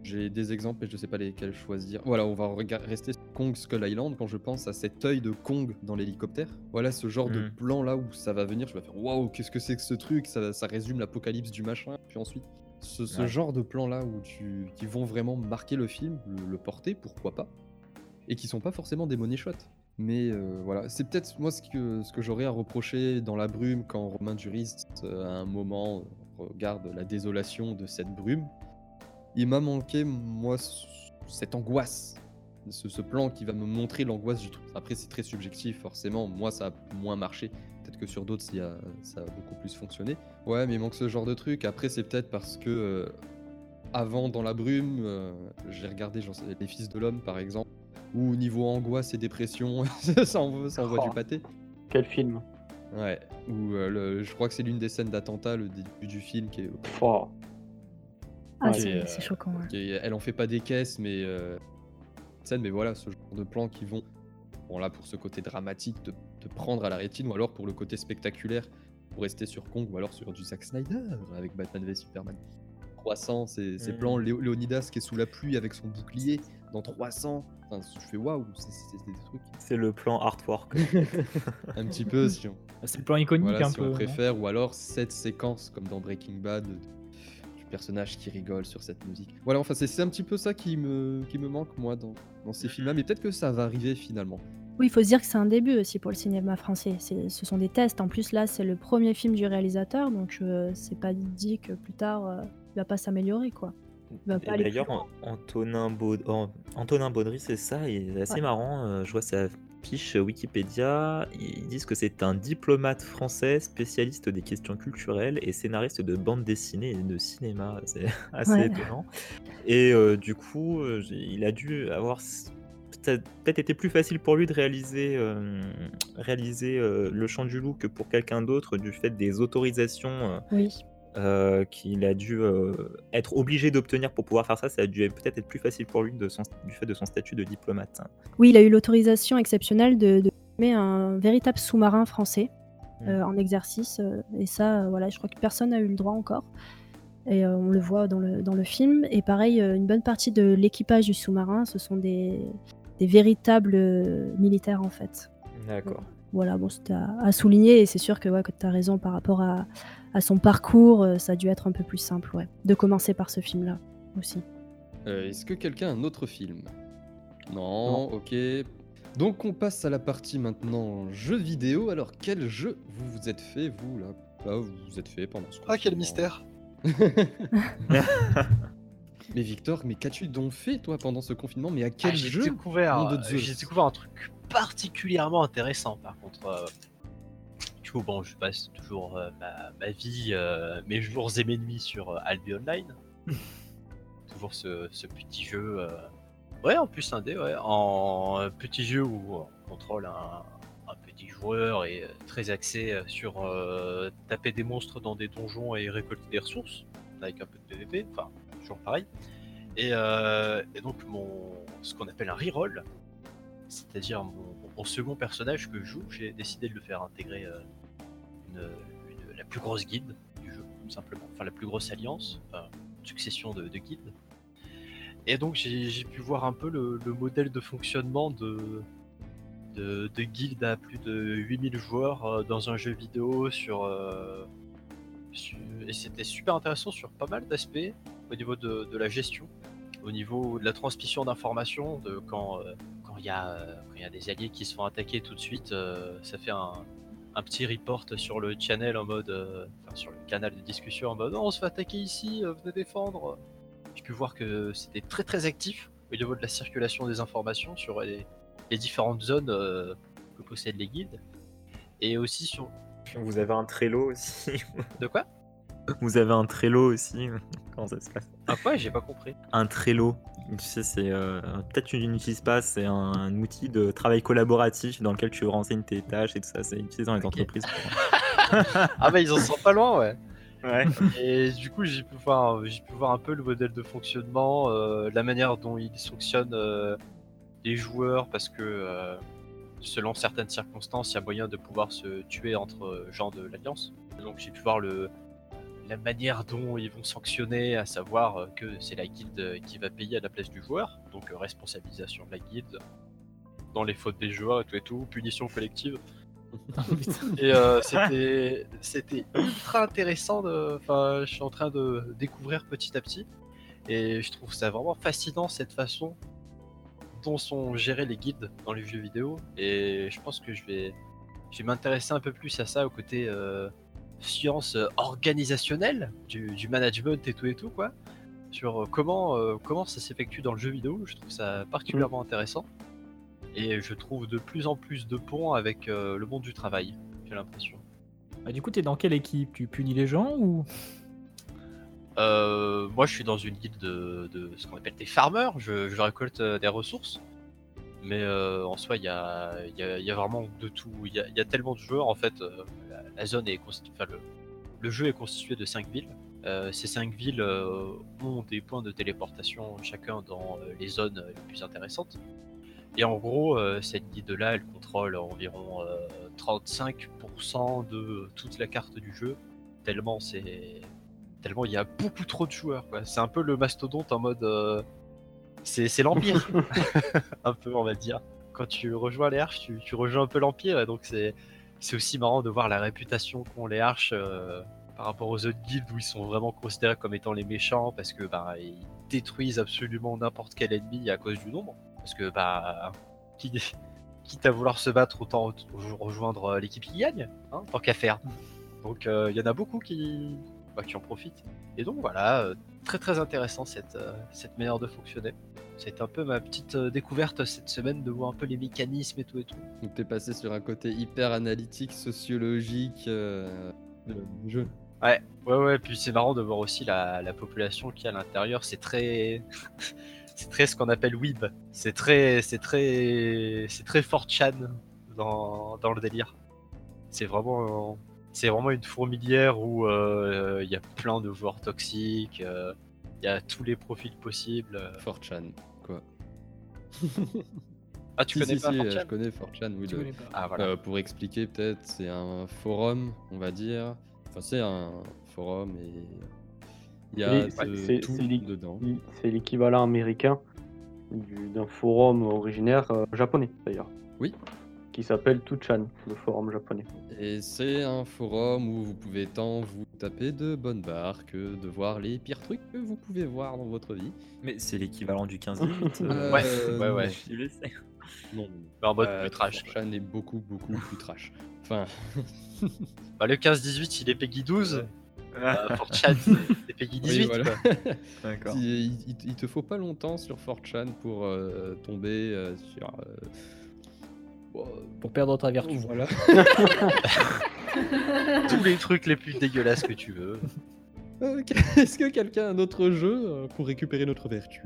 J'ai des exemples, mais je sais pas lesquels choisir. Voilà, on va rester sur Kong Skull Island quand je pense à cet œil de Kong dans l'hélicoptère. Voilà, ce genre de plan là où ça va venir, je vais faire waouh, qu'est-ce que c'est que ce truc, ça résume l'apocalypse du machin. Puis ensuite, ce genre de plan là où qui vont vraiment marquer le film, le porter, pourquoi pas, et qui sont pas forcément des money shots. Mais voilà, c'est peut-être moi ce que j'aurais à reprocher dans la brume quand Romain Duris, à un moment, regarde la désolation de cette brume. Il m'a manqué, moi, cette angoisse. Ce plan qui va me montrer l'angoisse du truc. Après, c'est très subjectif, forcément. Moi, ça a moins marché. Peut-être que sur d'autres, ça a beaucoup plus fonctionné. Ouais, mais il manque ce genre de truc. Après, c'est peut-être parce que avant, dans la brume, j'ai regardé Les Fils de l'Homme, par exemple, où niveau angoisse et dépression, ça envoie du pâté. Quel film? Ouais, où je crois que c'est l'une des scènes d'attentat, le début du film, qui est... Oh. Ah, Ouais, c'est choquant. Ouais. elle en fait pas des caisses, mais mais voilà, ce genre de plans qui vont, bon là pour ce côté dramatique, te prendre à la rétine, ou alors pour le côté spectaculaire, pour rester sur Kong, ou alors sur du Zack Snyder avec Batman v Superman. 300, ces plans, Léonidas qui est sous la pluie avec son bouclier dans 300, enfin, je fais waouh, c'est des trucs. C'est le plan artwork. Un petit peu, si on, C'est le plan iconique voilà, un si peu. on non préfère, ou alors cette séquence comme dans Breaking Bad, du personnage qui rigole sur cette musique. Voilà, enfin c'est un petit peu ça qui me manque moi dans ces films-là, mais peut-être que ça va arriver finalement. Oui, il faut se dire que c'est un début aussi pour le cinéma français. Ce sont des tests. En plus, là, c'est le premier film du réalisateur, donc c'est pas dit que plus tard, il va pas s'améliorer, quoi. Il va pas aller plus D'ailleurs, loin. Antonin Baudry, c'est ça, il est assez Ouais. marrant. Je vois sa fiche Wikipédia. Ils disent que c'est un diplomate français, spécialiste des questions culturelles et scénariste de bande dessinée et de cinéma. C'est assez Ouais. étonnant. Et du coup, il a dû avoir. Ça a peut-être été plus facile pour lui de réaliser Le Chant du Loup que pour quelqu'un d'autre, du fait des autorisations Oui. qu'il a dû être obligé d'obtenir pour pouvoir faire ça. Ça a dû peut-être être plus facile pour lui du fait de son statut de diplomate. Oui, il a eu l'autorisation exceptionnelle de filmer un véritable sous-marin français en exercice. Et ça, voilà, je crois que personne n'a eu le droit encore. Et on le voit dans le film. Et pareil, une bonne partie de l'équipage du sous-marin, ce sont des véritables militaires, en fait. D'accord. Voilà, bon, c'était à souligner. Et c'est sûr que tu as raison par rapport à son parcours, ça a dû être un peu plus simple, ouais, de commencer par ce film-là aussi. Est-ce que quelqu'un a un autre film? Non, ok. Donc on passe à la partie maintenant jeux vidéo. Alors quel jeu vous vous êtes fait, vous, là vous vous êtes fait pendant ce Ah, quel confinement? mystère! Mais Victor, mais qu'as-tu donc fait, toi, pendant ce confinement? Mais à quel J'ai jeu, nom découvert, de Zeus j'ai découvert un truc particulièrement intéressant par contre. Du coup, bon, je passe toujours ma vie, mes jours et mes nuits sur Albion Online. Toujours ce petit jeu. Ouais, en plus indé, ouais. En petit jeu où on contrôle un petit joueur et très axé sur taper des monstres dans des donjons et récolter des ressources, avec un peu de PVP, enfin, toujours pareil. Et donc, ce qu'on appelle un reroll, c'est-à-dire mon second personnage que je joue, j'ai décidé de le faire intégrer la plus grosse guilde du jeu, tout simplement. Enfin, la plus grosse alliance, une succession de guildes. Et donc, j'ai pu voir un peu le modèle de fonctionnement de guildes à plus de 8000 joueurs dans un jeu vidéo et c'était super intéressant sur pas mal d'aspects au niveau de la gestion, au niveau de la transmission d'informations, de quand il y a des alliés qui se font attaquer tout de suite, ça fait un petit report sur le channel en mode, sur le canal de discussion en mode oh, on se fait attaquer ici, venez défendre. J'ai pu voir que c'était très très actif au niveau de la circulation des informations sur les différentes zones que possèdent les guildes, et aussi sur... Vous avez un Trello aussi. De quoi? Vous avez un Trello aussi. Comment ça se passe? Ah quoi? J'ai pas compris. Un Trello, tu sais, c'est peut-être tu n'utilises pas, c'est un outil de travail collaboratif dans lequel tu renseignes tes tâches et tout ça. C'est utilisé dans les entreprises. Ah bah ils en sont pas loin, ouais. Ouais. Et du coup j'ai pu voir un peu le modèle de fonctionnement, la manière dont ils sanctionnent les joueurs, parce que selon certaines circonstances il y a moyen de pouvoir se tuer entre gens de l'Alliance. Donc j'ai pu voir la manière dont ils vont sanctionner, à savoir que c'est la guilde qui va payer à la place du joueur, donc responsabilisation de la guilde dans les fautes des joueurs et tout, punition collective. Et c'était ultra intéressant. Enfin, je suis en train de découvrir petit à petit, et je trouve ça vraiment fascinant cette façon dont sont gérées les guildes dans les jeux vidéo. Et je pense que je vais m'intéresser un peu plus à ça, au côté science organisationnelle du management et tout quoi, sur comment ça s'effectue dans le jeu vidéo. Je trouve ça particulièrement intéressant. Et je trouve de plus en plus de ponts avec le monde du travail, j'ai l'impression. Du coup, t'es dans quelle équipe? Tu punis les gens ou... Moi, je suis dans une guilde de ce qu'on appelle des farmers. Je récolte des ressources. Mais en soi, il y a vraiment de tout. Il y a tellement de joueurs. En fait, la zone est constituée... Enfin, le jeu est constitué de 5 villes. Ces 5 villes ont des points de téléportation chacun dans les zones les plus intéressantes. Et en gros, cette guilde-là, elle contrôle environ 35% de toute la carte du jeu, tellement il y a beaucoup trop de joueurs, quoi. C'est un peu le mastodonte en mode... c'est l'Empire, un peu, on va dire. Quand tu rejoins les Arches, tu rejoins un peu l'Empire, et donc c'est aussi marrant de voir la réputation qu'ont les Arches par rapport aux autres guildes où ils sont vraiment considérés comme étant les méchants, parce que ils détruisent absolument n'importe quel ennemi à cause du nombre. Parce que quitte à vouloir se battre, autant rejoindre l'équipe qui gagne, hein, tant qu'à faire. Donc il y en a beaucoup qui en profitent. Et donc voilà, très très intéressant cette manière de fonctionner. C'est un peu ma petite découverte cette semaine, de voir un peu les mécanismes et tout. Donc t'es passé sur un côté hyper analytique, sociologique du jeu. Ouais, puis c'est marrant de voir aussi la population qui est à l'intérieur. C'est très... c'est très ce qu'on appelle weeb. C'est très 4chan dans le délire. C'est vraiment une fourmilière où il y a plein de joueurs toxiques, il y a tous les profils possibles. 4chan, quoi. Ah, tu connais pas 4chan? Je connais 4chan, oui. Tu connais pas. Ah, voilà. Pour expliquer, peut-être, c'est un forum, on va dire. Enfin, c'est un forum et il y a tout dedans. C'est l'équivalent américain d'un forum originaire japonais, d'ailleurs. Oui. Qui s'appelle 2chan, le forum japonais. Et c'est un forum où vous pouvez tant vous taper de bonnes barres que de voir les pires trucs que vous pouvez voir dans votre vie. Mais c'est l'équivalent du 15-18. Ouais. Je le sais. Non. En mode plus trash. 4chan est beaucoup plus trash. Enfin... le 15-18, il est Peggy 12. 4chan, c'est Peggy 18. Oui, voilà. D'accord. Il te faut pas longtemps sur 4chan pour tomber sur... pour perdre ta vertu. Voilà. Tous les trucs les plus dégueulasses que tu veux. Est-ce que quelqu'un a un autre jeu pour récupérer notre vertu?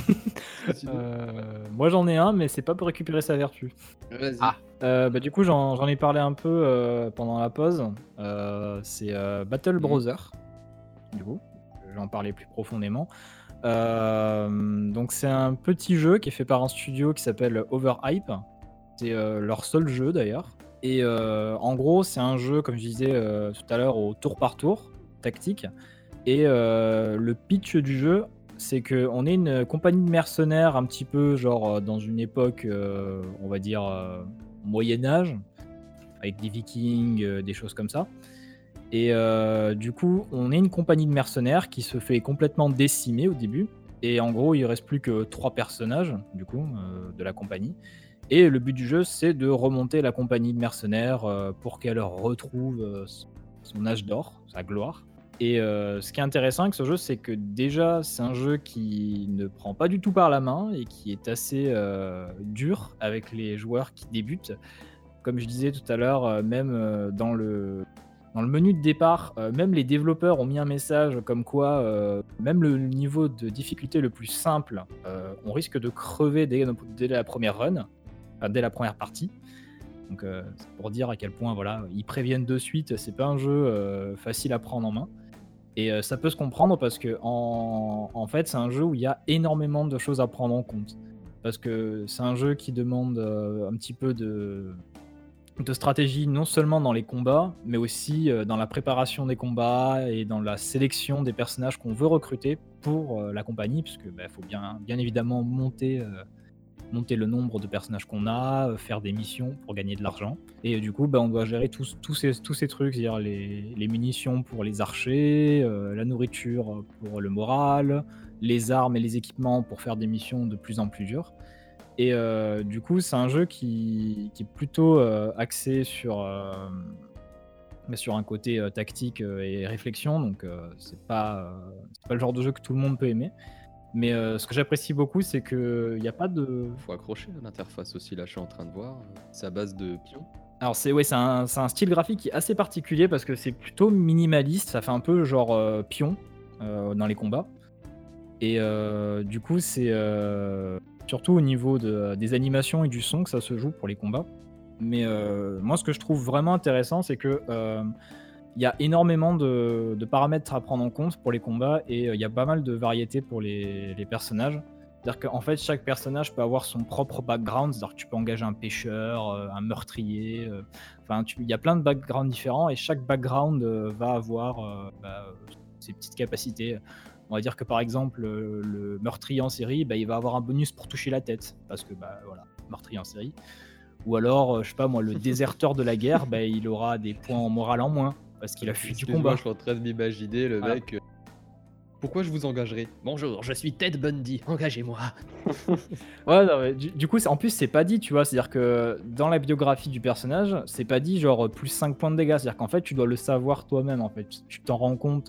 Moi j'en ai un, mais c'est pas pour récupérer sa vertu. Vas-y. Du coup j'en ai parlé un peu pendant la pause. C'est Battle Brother. Du coup, je vais en parler plus profondément. Donc c'est un petit jeu qui est fait par un studio qui s'appelle Overhype. C'est leur seul jeu d'ailleurs. Et en gros, c'est un jeu, comme je disais tout à l'heure, au tour par tour, tactique. Et le pitch du jeu, c'est qu'on est une compagnie de mercenaires un petit peu genre dans une époque, on va dire, Moyen-Âge, avec des vikings, des choses comme ça. Et du coup, on est une compagnie de mercenaires qui se fait complètement décimer au début. Et en gros, il reste plus que 3 personnages, du coup, de la compagnie. Et le but du jeu, c'est de remonter la compagnie de mercenaires pour qu'elle retrouve son âge d'or, sa gloire. Et ce qui est intéressant avec ce jeu, c'est que déjà, c'est un jeu qui ne prend pas du tout par la main et qui est assez dur avec les joueurs qui débutent. Comme je disais tout à l'heure, même dans le menu de départ, même les développeurs ont mis un message comme quoi, même le niveau de difficulté le plus simple, on risque de crever dès la première run. Dès la première partie. Donc c'est pour dire à quel point voilà, ils préviennent de suite, c'est pas un jeu facile à prendre en main. Et ça peut se comprendre parce que en fait c'est un jeu où il y a énormément de choses à prendre en compte. Parce que c'est un jeu qui demande un petit peu de de stratégie non seulement dans les combats, mais aussi dans la préparation des combats et dans la sélection des personnages qu'on veut recruter pour la compagnie, puisque faut bien évidemment monter le nombre de personnages qu'on a, faire des missions pour gagner de l'argent. Et du coup, on doit gérer tous ces trucs, c'est-à-dire les munitions pour les archers, la nourriture pour le moral, les armes et les équipements pour faire des missions de plus en plus dures. Et du coup, c'est un jeu qui est plutôt axé sur un côté tactique et réflexion, donc c'est pas le genre de jeu que tout le monde peut aimer. Mais ce que j'apprécie beaucoup, c'est qu'il n'y a pas de... Faut accrocher à l'interface aussi, là je suis en train de voir. C'est à base de pions. Alors c'est un style graphique qui est assez particulier parce que c'est plutôt minimaliste, ça fait un peu genre pion dans les combats. Et du coup, c'est surtout au niveau des animations et du son que ça se joue pour les combats. Mais moi, ce que je trouve vraiment intéressant, c'est que il y a énormément de paramètres à prendre en compte pour les combats et il y a pas mal de variétés pour les personnages. C'est-à-dire qu'en fait, chaque personnage peut avoir son propre background. C'est-à-dire que tu peux engager un pêcheur, un meurtrier. Il y a plein de backgrounds différents et chaque background va avoir ses petites capacités. On va dire que par exemple, le meurtrier en série, il va avoir un bonus pour toucher la tête. Parce que, voilà, meurtrier en série. Ou alors, je sais pas moi, le déserteur de la guerre, il aura des points en moral en moins. Parce qu'il a fui du combat. Je suis en train de m'imaginer le mec. Pourquoi je vous engagerai? Bonjour, je suis Ted Bundy, engagez-moi. Ouais, non, mais du coup, en plus, c'est pas dit, tu vois. C'est-à-dire que dans la biographie du personnage, c'est pas dit genre plus 5 points de dégâts. C'est-à-dire qu'en fait, tu dois le savoir toi-même, en fait. Tu t'en rends compte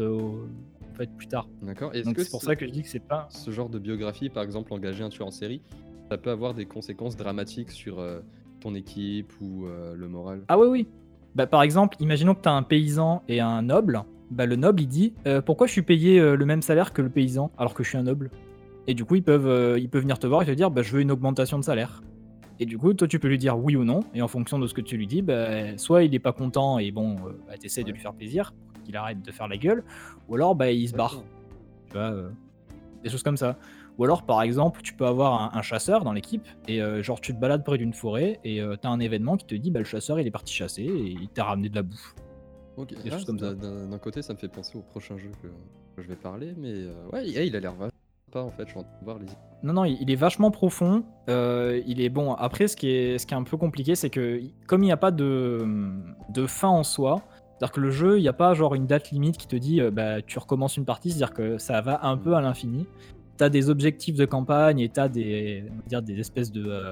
en fait, plus tard. D'accord. Donc c'est pour ça que je dis que c'est pas... Ce genre de biographie, par exemple, engager un tueur en série, ça peut avoir des conséquences dramatiques sur ton équipe ou le moral. Ah oui. Par exemple, imaginons que tu as un paysan et un noble. Le noble, il dit pourquoi je suis payé le même salaire que le paysan alors que je suis un noble? Et du coup, il peut venir te voir et te dire je veux une augmentation de salaire. Et du coup, toi, tu peux lui dire oui ou non. Et en fonction de ce que tu lui dis, soit il est pas content et tu essaies de lui faire plaisir pour qu'il arrête de faire la gueule, ou alors il se barre. Tu vois, des choses comme ça. Ou alors, par exemple, tu peux avoir un chasseur dans l'équipe et genre tu te balades près d'une forêt et t'as un événement qui te dit le chasseur il est parti chasser et il t'a ramené de la bouffe. Ok, des choses comme ça. D'un côté, ça me fait penser au prochain jeu que je vais parler, mais il a l'air vachement sympa en fait. Je suis en train de voir les. Non, il est vachement profond. Il est bon. Après, ce qui est un peu compliqué, c'est que comme il n'y a pas de fin en soi, c'est-à-dire que le jeu, il n'y a pas genre une date limite qui te dit tu recommences une partie, c'est-à-dire que ça va un peu à l'infini. T'as des objectifs de campagne et t'as des espèces de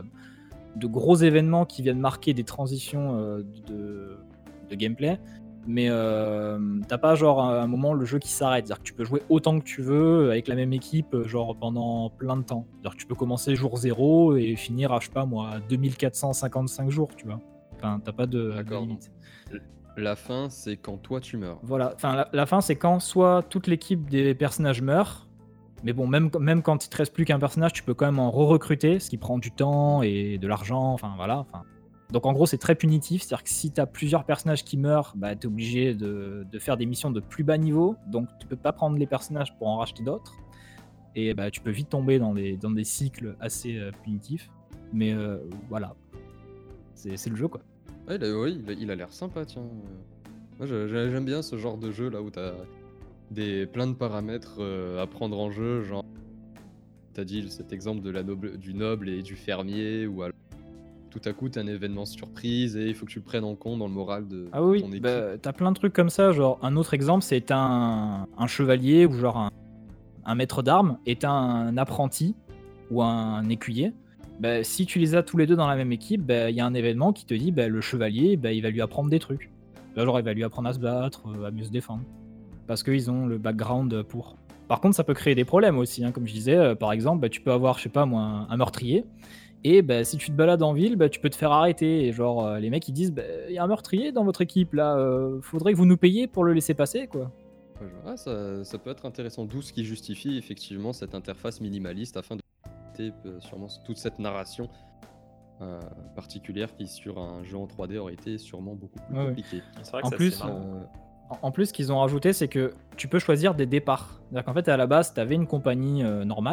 gros événements qui viennent marquer des transitions de gameplay, mais t'as pas genre à un moment le jeu qui s'arrête. C'est-à-dire que tu peux jouer autant que tu veux avec la même équipe genre pendant plein de temps. C'est-à-dire que tu peux commencer jour 0 et finir à, je sais pas moi, 2455 jours, tu vois. Enfin, t'as pas de limite. La fin, c'est quand toi tu meurs. Voilà, enfin la fin, c'est quand soit toute l'équipe des personnages meurt. Mais bon, même quand il te reste plus qu'un personnage, tu peux quand même en re-recruter, ce qui prend du temps et de l'argent, enfin voilà. Donc en gros, c'est très punitif, c'est-à-dire que si tu as plusieurs personnages qui meurent, tu es obligé de faire des missions de plus bas niveau, donc tu peux pas prendre les personnages pour en racheter d'autres, et tu peux vite tomber dans des cycles assez punitifs, mais voilà, c'est le jeu quoi. Ouais, il a l'air sympa, tiens. Moi, j'aime bien ce genre de jeu là où t'as plein de paramètres à prendre en jeu, genre t'as dit cet exemple de du noble et du fermier, ou alors tout à coup t'as un événement surprise et il faut que tu le prennes en compte dans le moral de ton équipe. T'as plein de trucs comme ça, genre un autre exemple c'est un chevalier ou genre un maître d'armes et t'as un apprenti ou un écuyer. Si tu les as tous les deux dans la même équipe, il y a un événement qui te dit le chevalier il va lui apprendre des trucs. Genre il va lui apprendre à se battre, à mieux se défendre. Parce qu'ils ont le background pour. Par contre, ça peut créer des problèmes aussi, hein. Comme je disais, par exemple, tu peux avoir, je sais pas moi, un meurtrier, et si tu te balades en ville, tu peux te faire arrêter. Et genre, les mecs ils disent, y a un meurtrier dans votre équipe là, faudrait que vous nous payiez pour le laisser passer, quoi. Ça peut être intéressant, d'où ce qui justifie effectivement cette interface minimaliste afin de sûrement toute cette narration particulière qui sur un jeu en 3D aurait été sûrement beaucoup plus compliqué. C'est vrai que En ça, plus, c'est marrant. En plus, ce qu'ils ont rajouté, c'est que tu peux choisir des départs. C'est-à-dire qu'en fait, à la base, tu avais une compagnie normale,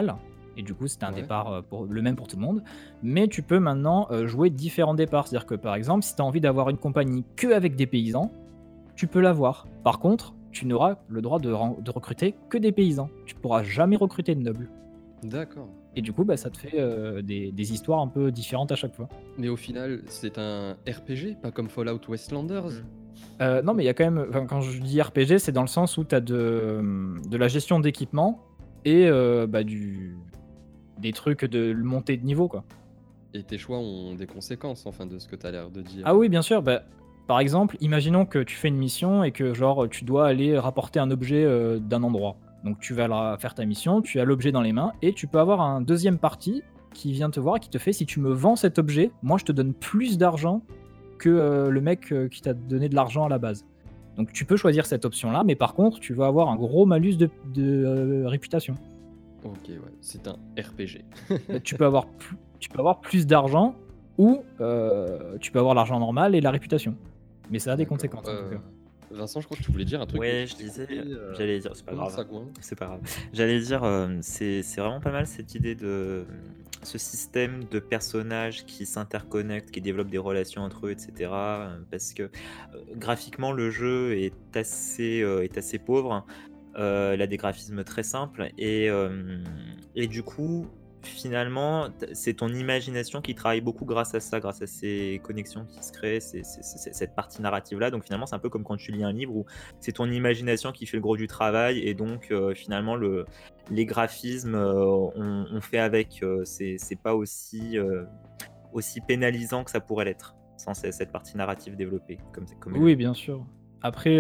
Et du coup, c'était un Ouais. départ le même pour tout le monde. Mais tu peux maintenant jouer différents départs. C'est-à-dire que par exemple, si tu as envie d'avoir une compagnie que avec des paysans, tu peux l'avoir. Par contre, tu n'auras le droit de recruter que des paysans. Tu pourras jamais recruter de nobles. D'accord. Et du coup, bah, ça te fait des histoires un peu différentes à chaque fois. Mais au final, c'est un RPG, pas comme Fallout Westlanders. Non, mais il y a quand même. Enfin, quand je dis RPG, c'est dans le sens où tu as de la gestion d'équipement et bah, des trucs de montée de niveau, quoi. Et tes choix ont des conséquences, enfin, de ce que tu as l'air de dire. Ah oui, bien sûr. Bah, par exemple, imaginons que tu fais une mission et que genre tu dois aller rapporter un objet d'un endroit. Donc tu vas faire ta mission, tu as l'objet dans les mains et tu peux avoir un deuxième parti qui vient te voir et qui te fait si tu me vends cet objet, moi je te donne plus d'argent que le mec qui t'a donné de l'argent à la base. Donc tu peux choisir cette option-là, mais par contre tu vas avoir un gros malus de réputation. Ok, ouais, c'est un RPG. Tu peux avoir plus d'argent ou tu peux avoir l'argent normal et la réputation. Mais ça a des D'accord. conséquences en tout cas. Vincent, je crois que tu voulais dire un truc. Ouais, mais je t'ai disais, coupé, j'allais dire, c'est pas comment grave. ça, quoi. C'est pas grave. J'allais dire, c'est vraiment pas mal cette idée de ce système de personnages qui s'interconnectent, qui développent des relations entre eux, etc. Parce que graphiquement, le jeu est assez pauvre. Il a des graphismes très simples et du coup, finalement, c'est ton imagination qui travaille beaucoup grâce à ça, grâce à ces connexions qui se créent, cette partie narrative-là. Donc finalement, c'est un peu comme quand tu lis un livre où c'est ton imagination qui fait le gros du travail et donc finalement, les graphismes, on fait avec. C'est pas aussi pénalisant que ça pourrait l'être sans cette partie narrative développée. Comme Oui, bien sûr. Après,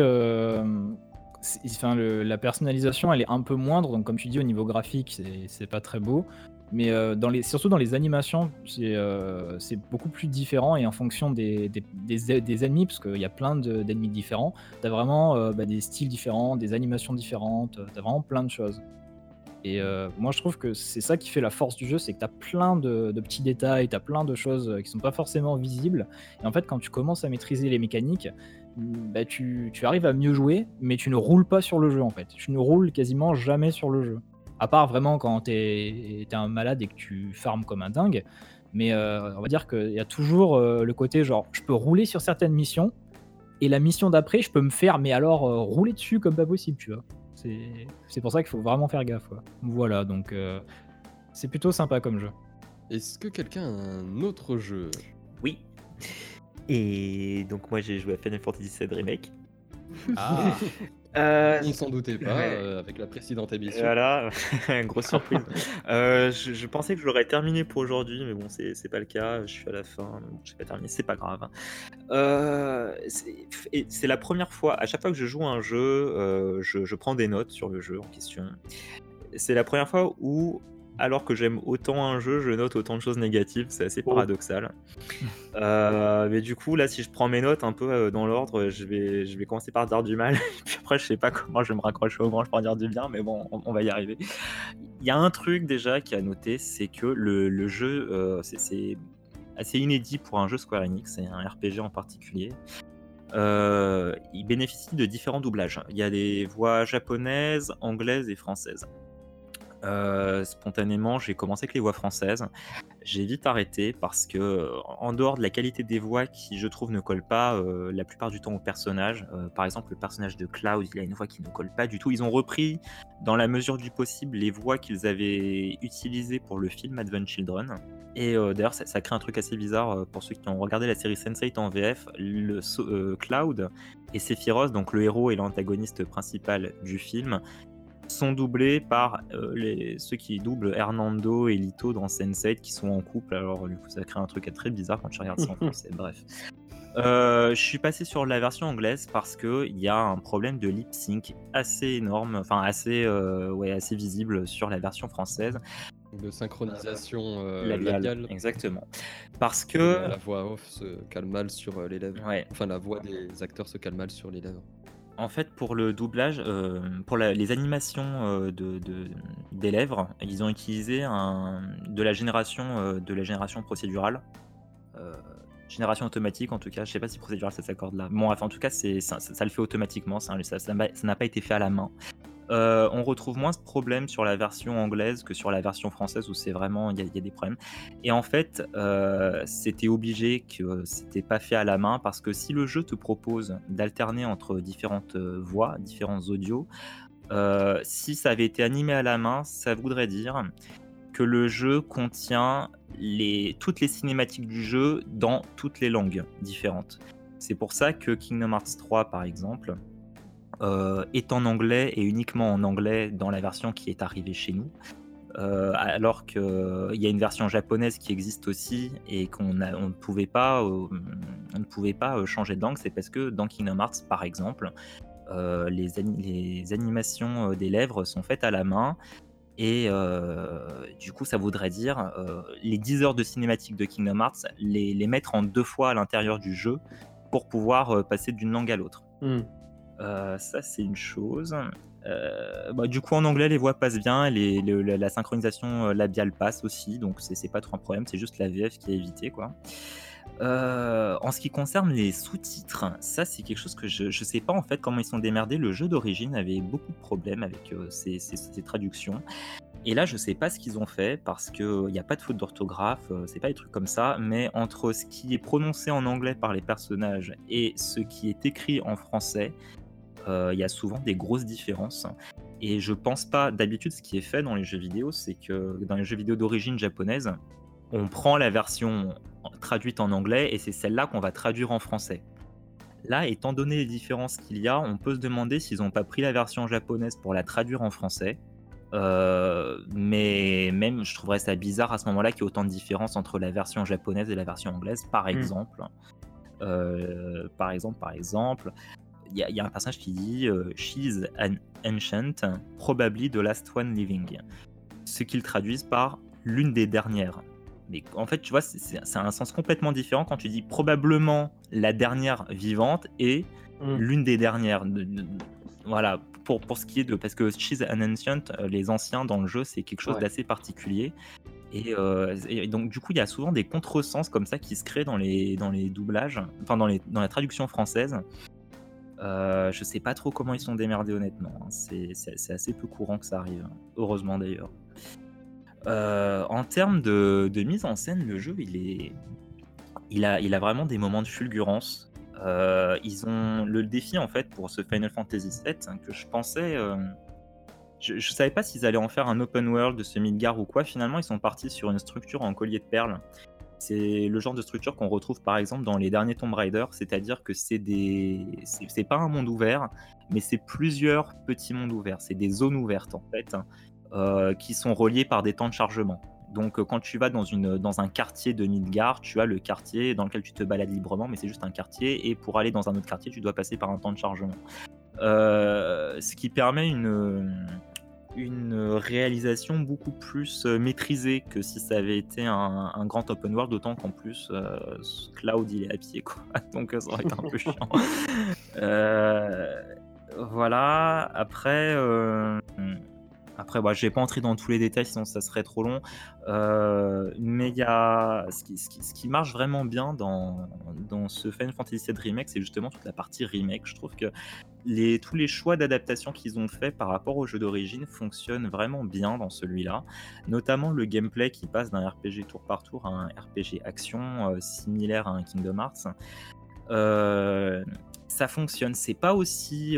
la personnalisation, elle est un peu moindre. Donc, comme tu dis, au niveau graphique, c'est pas très beau. Mais surtout dans les animations, c'est beaucoup plus différent. Et en fonction des ennemis, parce qu'il y a plein d'ennemis différents, tu as vraiment des styles différents, des animations différentes. Tu as vraiment plein de choses. Et moi, je trouve que c'est ça qui fait la force du jeu, c'est que tu as plein de petits détails, tu as plein de choses qui sont pas forcément visibles. Et en fait, quand tu commences à maîtriser les mécaniques, bah, tu arrives à mieux jouer, mais tu ne roules pas sur le jeu, en fait. Tu ne roules quasiment jamais sur le jeu. À part vraiment quand t'es un malade et que tu farmes comme un dingue. Mais on va dire qu'il y a toujours le côté genre, je peux rouler sur certaines missions, et la mission d'après, je peux me faire, mais alors rouler dessus comme pas possible, tu vois. C'est pour ça qu'il faut vraiment faire gaffe, quoi. Voilà, donc c'est plutôt sympa comme jeu. Est-ce que quelqu'un a un autre jeu? Oui. Et donc moi j'ai joué à Final Fantasy VII Remake. Ah, On ne s'en doutait pas, Ouais. avec la précédente émission. Voilà, grosse surprise. Je pensais que je l'aurais terminé pour aujourd'hui, mais bon, c'est pas le cas. Je suis à la fin, donc j'ai pas terminé, c'est pas grave. C'est la première fois, à chaque fois que je joue à un jeu, je prends des notes sur le jeu en question. C'est la première fois où, alors que j'aime autant un jeu, je note autant de choses négatives, c'est assez paradoxal. Mais du coup, là, si je prends mes notes un peu dans l'ordre, je vais commencer par dire du mal, et puis après, je sais pas comment je vais me raccrocher aux branches pour dire du bien, mais bon, on va y arriver. Il y a un truc déjà qui a noté, c'est que le jeu, c'est assez inédit pour un jeu Square Enix, c'est un RPG en particulier. Il bénéficie de différents doublages. Il y a des voix japonaises, anglaises et françaises. Spontanément, j'ai commencé avec les voix françaises. J'ai vite arrêté parce que, en dehors de la qualité des voix qui, je trouve, ne colle pas la plupart du temps au personnage, par exemple, le personnage de Cloud, il a une voix qui ne colle pas du tout. Ils ont repris, dans la mesure du possible, les voix qu'ils avaient utilisées pour le film Advent Children. Et d'ailleurs, ça crée un truc assez bizarre pour ceux qui ont regardé la série Sense8 en VF. Cloud et Sephiroth, donc le héros et l'antagoniste principal du film, sont doublés par ceux qui doublent Hernando et Lito dans Sense8 qui sont en couple. Alors du coup ça crée un truc très bizarre quand tu regardes ça en français. Bref, je suis passé sur la version anglaise parce que il y a un problème de lip sync assez énorme, enfin assez visible sur la version française. De synchronisation Labiale, exactement. Parce que la voix off se cale mal sur les lèvres. ouais. Enfin, la voix des acteurs se cale mal sur les lèvres. En fait, pour le doublage, pour les animations des lèvres, ils ont utilisé de la génération procédurale. Génération automatique en tout cas, je sais pas si procédurale ça s'accorde là. Bon, enfin, en tout cas, ça le fait automatiquement, ça n'a pas été fait à la main. On retrouve moins ce problème sur la version anglaise que sur la version française où c'est vraiment il y a des problèmes. Et en fait, c'était obligé que c'était pas fait à la main parce que si le jeu te propose d'alterner entre différentes voix, différents audios, si ça avait été animé à la main, ça voudrait dire que le jeu contient toutes les cinématiques du jeu dans toutes les langues différentes. C'est pour ça que Kingdom Hearts 3, par exemple, est en anglais et uniquement en anglais dans la version qui est arrivée chez nous. Alors qu'il y a une version japonaise qui existe aussi et on ne pouvait pas changer de langue. C'est parce que dans Kingdom Hearts, par exemple, les animations des lèvres sont faites à la main. Et du coup, ça voudrait dire les 10 heures de cinématique de Kingdom Hearts, les mettre en 2 fois à l'intérieur du jeu pour pouvoir passer d'une langue à l'autre. Ça, c'est une chose. Du coup, en anglais, les voix passent bien, la synchronisation labiale passe aussi, donc c'est pas trop un problème, c'est juste la VF qui est évitée, quoi. En ce qui concerne les sous-titres, ça c'est quelque chose que je sais pas en fait comment ils sont démerdés. Le jeu d'origine avait beaucoup de problèmes avec ces traductions. Et là, je sais pas ce qu'ils ont fait parce qu'il n'y a pas de faute d'orthographe, c'est pas des trucs comme ça, mais entre ce qui est prononcé en anglais par les personnages et ce qui est écrit en français, il y a souvent des grosses différences. Et je pense pas, d'habitude, ce qui est fait dans les jeux vidéo, c'est que dans les jeux vidéo d'origine japonaise, on prend la version traduite en anglais et c'est celle-là qu'on va traduire en français. Là, étant donné les différences qu'il y a, on peut se demander s'ils n'ont pas pris la version japonaise pour la traduire en français. Mais même, je trouverais ça bizarre à ce moment-là qu'il y ait autant de différences entre la version japonaise et la version anglaise. Par exemple, il y a un personnage qui dit « She's an ancient, probably the last one living », ce qu'ils traduisent par « l'une des dernières ». Mais en fait, tu vois, c'est un sens complètement différent quand tu dis probablement la dernière vivante et l'une des dernières. Voilà, pour ce qui est de... Parce que She's an Ancient, les anciens dans le jeu, c'est quelque chose d'assez particulier. Et donc, du coup, il y a souvent des contresens comme ça qui se créent dans les doublages, enfin dans la traduction française. Je sais pas trop comment ils sont démerdés, honnêtement. C'est assez peu courant que ça arrive. Heureusement, d'ailleurs. En termes de mise en scène, le jeu, il a vraiment des moments de fulgurance. Ils ont le défi en fait pour ce Final Fantasy VII que je pensais. Je savais pas s'ils allaient en faire un open world de ce Midgar ou quoi. Finalement, ils sont partis sur une structure en collier de perles. C'est le genre de structure qu'on retrouve par exemple dans les derniers Tomb Raider, c'est-à-dire que c'est pas un monde ouvert, mais c'est plusieurs petits mondes ouverts. C'est des zones ouvertes en fait. Qui sont reliés par des temps de chargement. Donc quand tu vas dans un quartier de Midgar, tu as le quartier dans lequel tu te balades librement, mais c'est juste un quartier, et pour aller dans un autre quartier, tu dois passer par un temps de chargement. Ce qui permet une réalisation beaucoup plus maîtrisée que si ça avait été un grand open world, d'autant qu'en plus Cloud il est à pied, quoi. Donc ça aurait été un peu chiant. Voilà, après, je vais pas entrer dans tous les détails, sinon ça serait trop long. Mais il y a ce qui marche vraiment bien dans ce Final Fantasy VII Remake, c'est justement toute la partie remake. Je trouve que tous les choix d'adaptation qu'ils ont fait par rapport au jeu d'origine fonctionnent vraiment bien dans celui-là. Notamment le gameplay qui passe d'un RPG tour par tour à un RPG action similaire à un Kingdom Hearts. Ça fonctionne. C'est pas aussi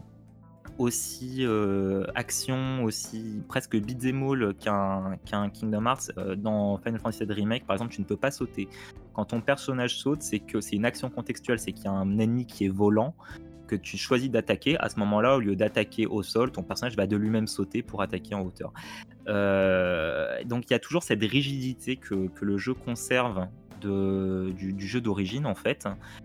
action, aussi presque beat'em all qu'un Kingdom Hearts. Dans Final Fantasy VII Remake, par exemple, tu ne peux pas sauter. Quand ton personnage saute, c'est que c'est une action contextuelle, c'est qu'il y a un ennemi qui est volant, que tu choisis d'attaquer. À ce moment-là, au lieu d'attaquer au sol, ton personnage va de lui-même sauter pour attaquer en hauteur. Donc il y a toujours cette rigidité que le jeu conserve du jeu d'origine, en fait.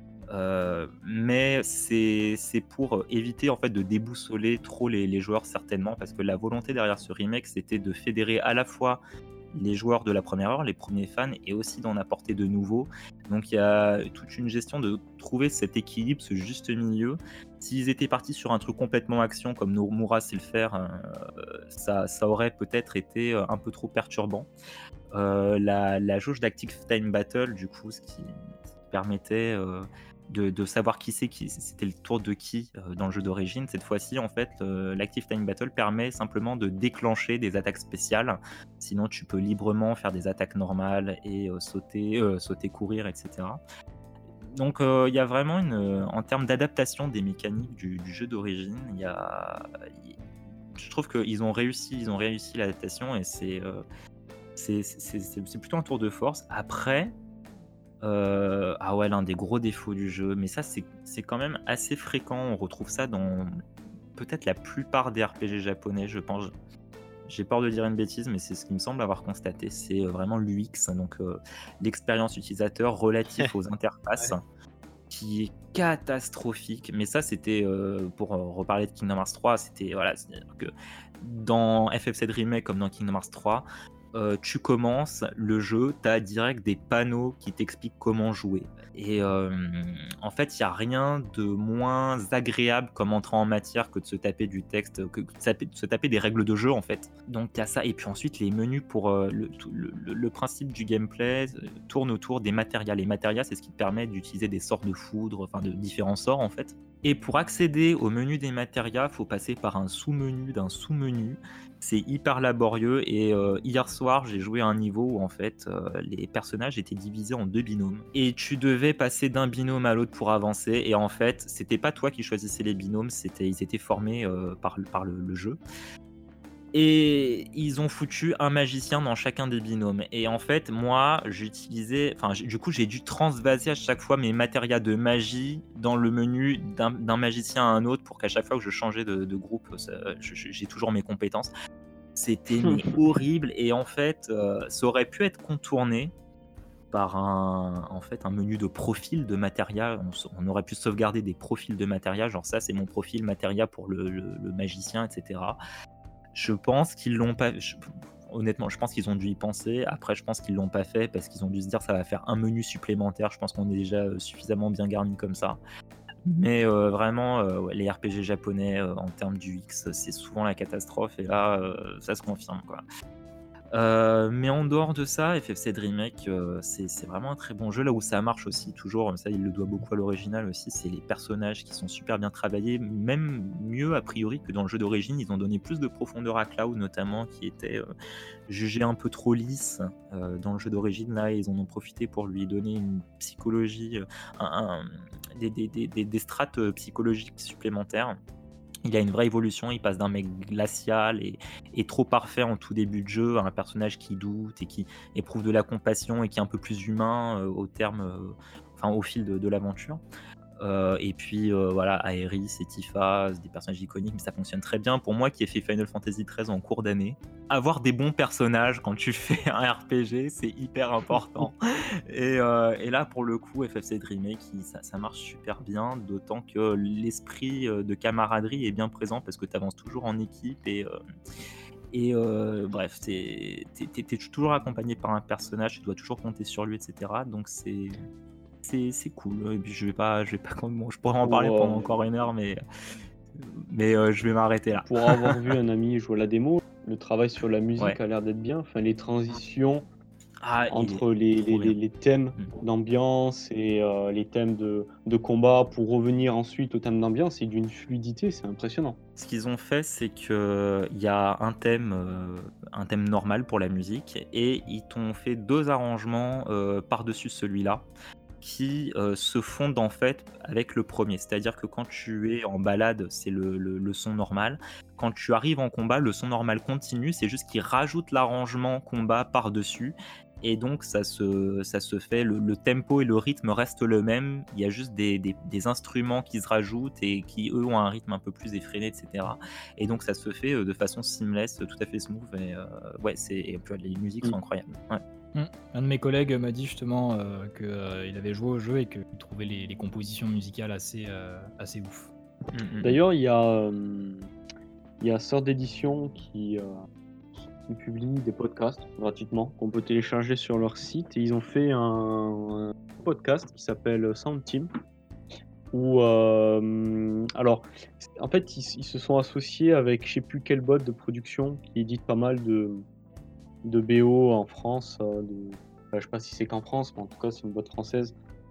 Mais c'est pour éviter en fait de déboussoler trop les joueurs, certainement, parce que la volonté derrière ce remake, c'était de fédérer à la fois les joueurs de la première heure, les premiers fans, et aussi d'en apporter de nouveaux. Donc il y a toute une gestion de trouver cet équilibre, ce juste milieu. S'ils étaient partis sur un truc complètement action comme Nomura sait le faire, ça aurait peut-être été un peu trop perturbant. La jauge d'Active Time Battle, du coup, ce qui permettait de savoir c'était le tour de qui dans le jeu d'origine. Cette fois-ci, en fait, l'Active Time Battle permet simplement de déclencher des attaques spéciales. Sinon, tu peux librement faire des attaques normales et sauter, courir, etc. Donc, il y a vraiment en termes d'adaptation des mécaniques du jeu d'origine, je trouve qu'ils ont réussi l'adaptation et c'est plutôt un tour de force. Après, l'un des gros défauts du jeu, mais ça c'est quand même assez fréquent, on retrouve ça dans peut-être la plupart des RPG japonais, je pense. J'ai peur de dire une bêtise, mais c'est ce qui me semble avoir constaté, c'est vraiment l'UX, donc l'expérience utilisateur relative aux interfaces, qui est catastrophique. Mais ça, c'était pour reparler de Kingdom Hearts 3, c'est-à-dire que dans FF7 Remake comme dans Kingdom Hearts 3, tu commences le jeu, tu as direct des panneaux qui t'expliquent comment jouer. Et en fait, il n'y a rien de moins agréable comme entrée en matière que de se taper du texte, que de se taper des règles de jeu en fait. Donc il y a ça, et puis ensuite les menus pour le principe du gameplay tourne autour des matérias. Les matérias, c'est ce qui te permet d'utiliser des sorts de foudre, enfin de différents sorts en fait. Et pour accéder au menu des matérias, il faut passer par un sous-menu d'un sous-menu. C'est hyper laborieux et hier soir j'ai joué à un niveau où en fait les personnages étaient divisés en 2 binômes et tu devais passer d'un binôme à l'autre pour avancer, et en fait c'était pas toi qui choisissais les binômes, ils étaient formés par le jeu, et ils ont foutu un magicien dans chacun des binômes. Et en fait, moi, du coup, j'ai dû transvaser à chaque fois mes matérias de magie dans le menu d'un magicien à un autre pour qu'à chaque fois que je changeais de groupe, j'ai toujours mes compétences. C'était horrible. Et en fait, ça aurait pu être contourné par un menu de profil de matéria. On aurait pu sauvegarder des profils de matéria, genre ça, c'est mon profil matéria pour le magicien, etc. Je pense qu'ils l'ont pas. Honnêtement, je pense qu'ils ont dû y penser. Après, je pense qu'ils l'ont pas fait parce qu'ils ont dû se dire ça va faire un menu supplémentaire. Je pense qu'on est déjà suffisamment bien garni comme ça. Mais vraiment, les RPG japonais en termes d'UX, c'est souvent la catastrophe. Et là, ça se confirme, quoi. Mais en dehors de ça, FF7 Remake, c'est vraiment un très bon jeu. Là où ça marche aussi, toujours, ça il le doit beaucoup à l'original aussi, c'est les personnages qui sont super bien travaillés, même mieux a priori que dans le jeu d'origine. Ils ont donné plus de profondeur à Cloud notamment, qui était jugé un peu trop lisse dans le jeu d'origine. Là, ils en ont profité pour lui donner une psychologie, des strates psychologiques supplémentaires. Il a une vraie évolution, il passe d'un mec glacial et trop parfait en tout début de jeu à un personnage qui doute et qui éprouve de la compassion et qui est un peu plus humain au fil de l'aventure. Et puis voilà, Aeris et Tifa, c'est des personnages iconiques, mais ça fonctionne très bien. Pour moi qui ai fait Final Fantasy XIII en cours d'année, avoir des bons personnages quand tu fais un RPG, c'est hyper important. Et là, pour le coup, FF7 Remake, ça marche super bien, d'autant que l'esprit de camaraderie est bien présent parce que tu avances toujours en équipe bref, t'es toujours accompagné par un personnage, tu dois toujours compter sur lui, etc. Donc c'est cool. Et puis je pourrais en parler pendant encore une heure, mais je vais m'arrêter là. Pour avoir vu un ami jouer à la démo, le travail sur la musique a l'air d'être bien. Enfin, les transitions entre les thèmes d'ambiance et les thèmes de combat pour revenir ensuite au thème d'ambiance, c'est d'une fluidité, c'est impressionnant. Ce qu'ils ont fait, c'est qu'il y a un thème normal pour la musique et ils t'ont fait 2 arrangements par-dessus celui-là qui se fondent en fait avec le premier. C'est-à-dire que quand tu es en balade, c'est le son normal. Quand tu arrives en combat, le son normal continue. C'est juste qu'ils rajoutent l'arrangement combat par-dessus. Et donc ça se fait, le tempo et le rythme restent le même. Il y a juste des instruments qui se rajoutent et qui, eux, ont un rythme un peu plus effréné, etc. Et donc ça se fait de façon seamless, tout à fait smooth. Et et puis, les musiques sont incroyables. Ouais. Un de mes collègues m'a dit justement qu'il avait joué au jeu et qu'il trouvait les compositions musicales assez ouf. D'ailleurs, il y a Sort d'édition qui publie des podcasts gratuitement qu'on peut télécharger sur leur site, et ils ont fait un podcast qui s'appelle Sound Team où alors en fait ils se sont associés avec je sais plus quelle boîte de production qui édite pas mal de BO en France, je sais pas si c'est qu'en France, mais en tout cas c'est une boîte française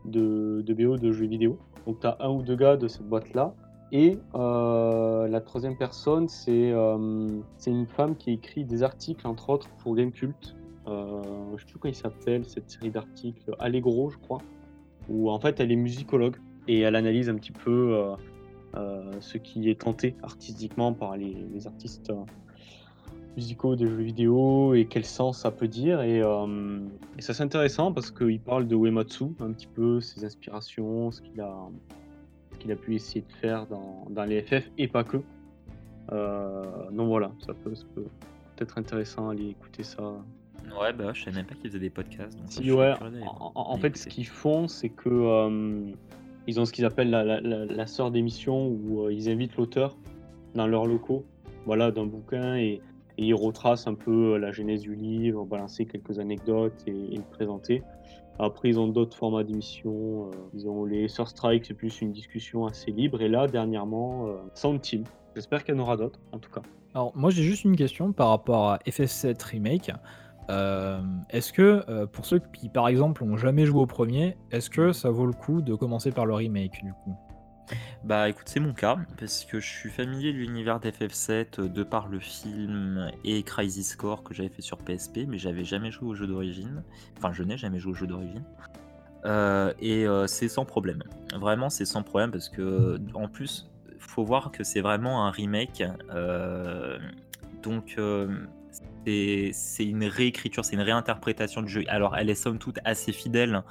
de BO de jeux vidéo. Donc tu as un ou deux gars de cette boîte-là. Et la troisième personne, c'est une femme qui écrit des articles, entre autres, pour Gamecult. Je ne sais plus comment il s'appelle, cette série d'articles, Allegro, je crois. Où en fait, elle est musicologue et elle analyse un petit peu ce qui est tenté artistiquement par les artistes musicaux des jeux vidéo et quel sens ça peut dire. Et ça, c'est intéressant parce qu'il parle de Uematsu, un petit peu, ses inspirations, ce qu'il a pu essayer de faire dans les FF et pas que. Donc voilà, ça peut être intéressant à aller écouter ça. Ouais, bah je savais même pas qu'ils faisaient des podcasts. Donc Si, je suis ouais, curieux d'aller en fait, ce écouter. qu'ils font, c'est que ils ont ce qu'ils appellent la sœur d'émission où ils invitent l'auteur dans leurs locaux, voilà, d'un bouquin et ils retracent un peu la genèse du livre, balancer quelques anecdotes et le présenter. Après, ils ont d'autres formats d'émissions. Ils ont les Sœurs Strike, c'est plus une discussion assez libre. Et là, dernièrement, Sound Team. J'espère qu'il y en aura d'autres, en tout cas. Alors, moi, j'ai juste une question par rapport à FF7 Remake. Est-ce que, pour ceux qui, par exemple, n'ont jamais joué au premier, est-ce que ça vaut le coup de commencer par le remake, du coup? Bah écoute, c'est mon cas, parce que je suis familier de l'univers d'FF7 de par le film et Crisis Core que j'avais fait sur PSP, mais j'avais jamais joué au jeu d'origine. Enfin, je n'ai jamais joué au jeu d'origine. C'est sans problème. Vraiment, c'est sans problème, parce que, en plus, faut voir que c'est vraiment un remake. Donc, c'est une réécriture, c'est une réinterprétation du jeu. Alors, elle est somme toute assez fidèle.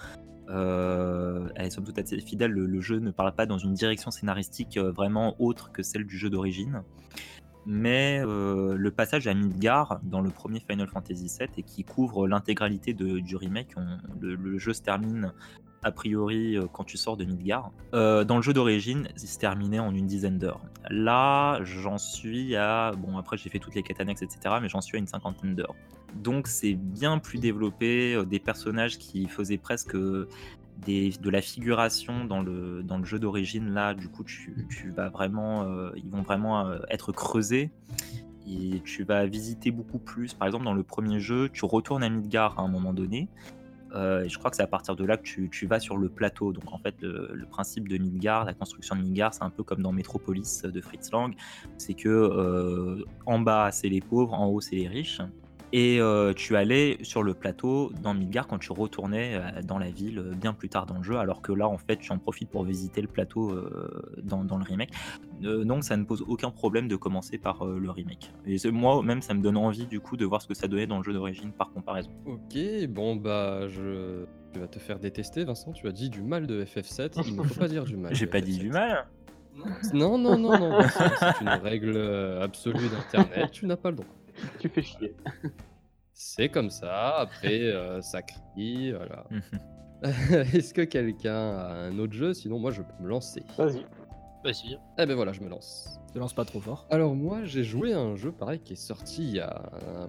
Le jeu ne parle pas dans une direction scénaristique vraiment autre que celle du jeu d'origine. Mais le passage à Midgar dans le premier Final Fantasy VII et qui couvre l'intégralité du remake, le jeu se termine a priori quand tu sors de Midgar. Dans le jeu d'origine, il se terminait en une dizaine d'heures. Là, j'en suis à... Bon, après j'ai fait toutes les quêtes annexes, etc. Mais j'en suis à une cinquantaine d'heures. Donc c'est bien plus développé, des personnages qui faisaient presque de la figuration dans le jeu d'origine. Là, du coup, tu vas vraiment... ils vont vraiment être creusés. Et tu vas visiter beaucoup plus. Par exemple, dans le premier jeu, tu retournes à Midgar à un moment donné. Et je crois que c'est à partir de là que tu vas sur le plateau. Donc en fait, le principe de Midgar, la construction de Midgar, c'est un peu comme dans Metropolis de Fritz Lang. C'est que en bas, c'est les pauvres, en haut, c'est les riches. Et tu allais sur le plateau dans Midgar quand tu retournais dans la ville bien plus tard dans le jeu, alors que là, en fait, tu en profites pour visiter le plateau dans le remake. Donc ça ne pose aucun problème de commencer par le remake. Et moi, même, ça me donne envie, du coup, de voir ce que ça donnait dans le jeu d'origine par comparaison. Ok, bon bah tu vas te faire détester, Vincent. Tu as dit du mal de FF7. Il ne faut pas dire du mal. J'ai de pas dit FF7. du mal. Non, Vincent, c'est une règle absolue d'Internet. Tu n'as pas le droit. Tu fais chier. C'est comme ça. Après, ça crie. Voilà. Est-ce que quelqu'un a un autre jeu? Sinon, moi, je peux me lancer. Vas-y. Vas-y. Eh ben voilà, je me lance. Te lance pas trop fort. Alors moi, j'ai joué à un jeu pareil qui est sorti il y a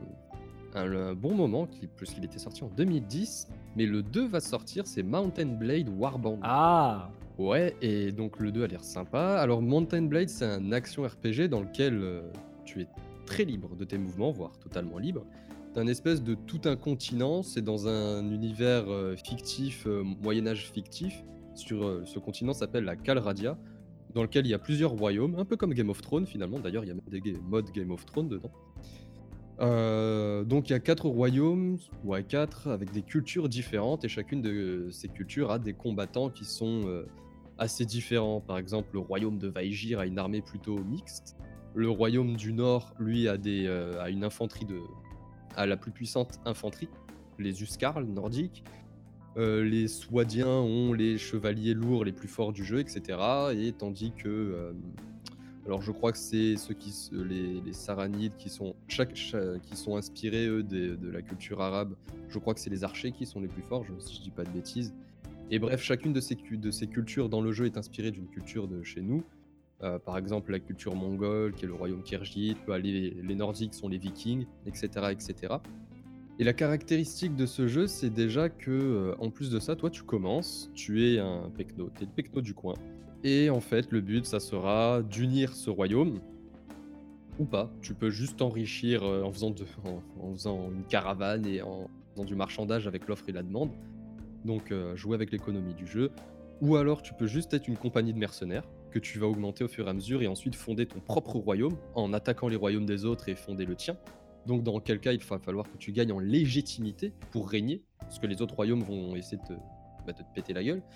un bon moment, puisqu'il était sorti en 2010, mais le 2 va sortir, c'est Mountain Blade Warband. Ah! Ouais, et donc le 2 a l'air sympa. Alors Mountain Blade, c'est un action RPG dans lequel tu es très libre de tes mouvements, voire totalement libre. T'as une espèce de tout un continent, c'est dans un univers fictif, Moyen-Âge fictif. Sur ce continent s'appelle la Calradia, dans lequel il y a plusieurs royaumes, un peu comme Game of Thrones finalement. D'ailleurs, il y a même des modes Game of Thrones dedans. Donc il y a 4 royaumes, ouais 4, avec des cultures différentes, et chacune de ces cultures a des combattants qui sont assez différents. Par exemple, le royaume de Vaegir a une armée plutôt mixte. Le royaume du Nord, lui, a une infanterie a la plus puissante infanterie, les Huskarls nordiques. Les Swadiens ont les chevaliers lourds les plus forts du jeu, etc. Et tandis que... alors je crois que c'est les Saranides qui sont inspirés eux de la culture arabe. Je crois que c'est les archers qui sont les plus forts, si je dis pas de bêtises. Et bref, chacune de ces cultures dans le jeu est inspirée d'une culture de chez nous. Par exemple, la culture mongole, qui est le royaume Khergit, les Nordiques sont les Vikings, etc., etc. Et la caractéristique de ce jeu, c'est déjà que, en plus de ça, toi tu commences, tu es un pecno, t'es le pecno du coin. Et en fait, le but, ça sera d'unir ce royaume, ou pas. Tu peux juste t'enrichir en faisant une caravane et en faisant du marchandage avec l'offre et la demande. donc jouer avec l'économie du jeu. Ou alors tu peux juste être une compagnie de mercenaires que tu vas augmenter au fur et à mesure et ensuite fonder ton propre royaume en attaquant les royaumes des autres et fonder le tien. Donc dans quel cas il va falloir que tu gagnes en légitimité pour régner, parce que les autres royaumes vont essayer de te péter la gueule,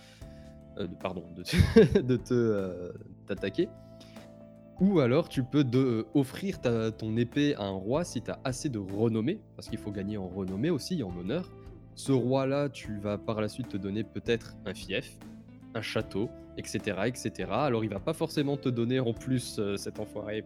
t'attaquer. Ou alors tu peux offrir ton épée à un roi si tu as assez de renommée, parce qu'il faut gagner en renommée aussi, en honneur. Ce roi-là, tu vas par la suite te donner peut-être un fief, un château, etc., etc. Alors il va pas forcément te donner en plus cet enfoiré.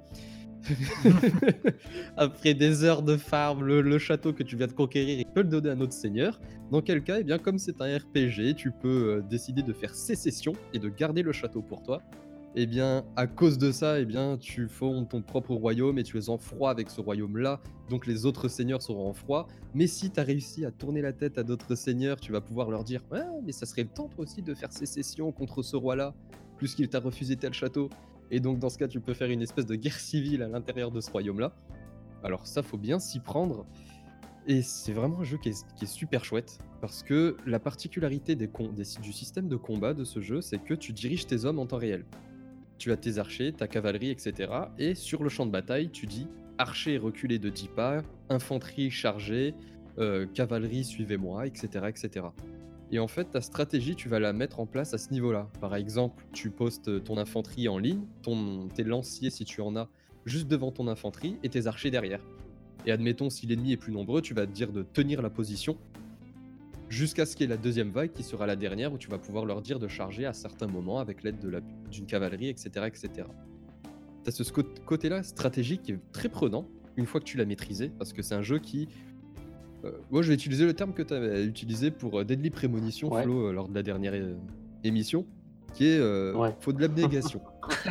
Après des heures de farm, le château que tu viens de conquérir, il peut le donner à un autre seigneur. Dans quel cas, eh bien, comme c'est un RPG, tu peux décider de faire sécession et de garder le château pour toi. Eh bien, à cause de ça, eh bien, tu fondes ton propre royaume et tu es en froid avec ce royaume-là. Donc les autres seigneurs seront en froid. Mais si tu as réussi à tourner la tête à d'autres seigneurs, tu vas pouvoir leur dire « Ouais, mais ça serait le temps toi aussi de faire sécession contre ce roi-là, puisqu'il t'a refusé tel château. » Et donc dans ce cas, tu peux faire une espèce de guerre civile à l'intérieur de ce royaume-là. Alors ça, faut bien s'y prendre. Et c'est vraiment un jeu qui est super chouette, parce que la particularité du système de combat de ce jeu, c'est que tu diriges tes hommes en temps réel. Tu as tes archers, ta cavalerie, etc. Et sur le champ de bataille, tu dis archer reculez de 10 pas, infanterie chargée, cavalerie suivez-moi, etc., etc. Et en fait, ta stratégie, tu vas la mettre en place à ce niveau-là. Par exemple, tu postes ton infanterie en ligne, tes lanciers, si tu en as, juste devant ton infanterie, et tes archers derrière. Et admettons, si l'ennemi est plus nombreux, tu vas te dire de tenir la position jusqu'à ce qu'il y ait la deuxième vague qui sera la dernière où tu vas pouvoir leur dire de charger à certains moments avec l'aide d'une cavalerie, etc. etc. Tu as ce côté-là stratégique qui est très prenant une fois que tu l'as maîtrisé, parce que c'est un jeu qui... moi je vais utiliser le terme que tu avais utilisé pour Deadly Premonition, Ouais. Flo, lors de la dernière émission, qui est faut de l'abnégation.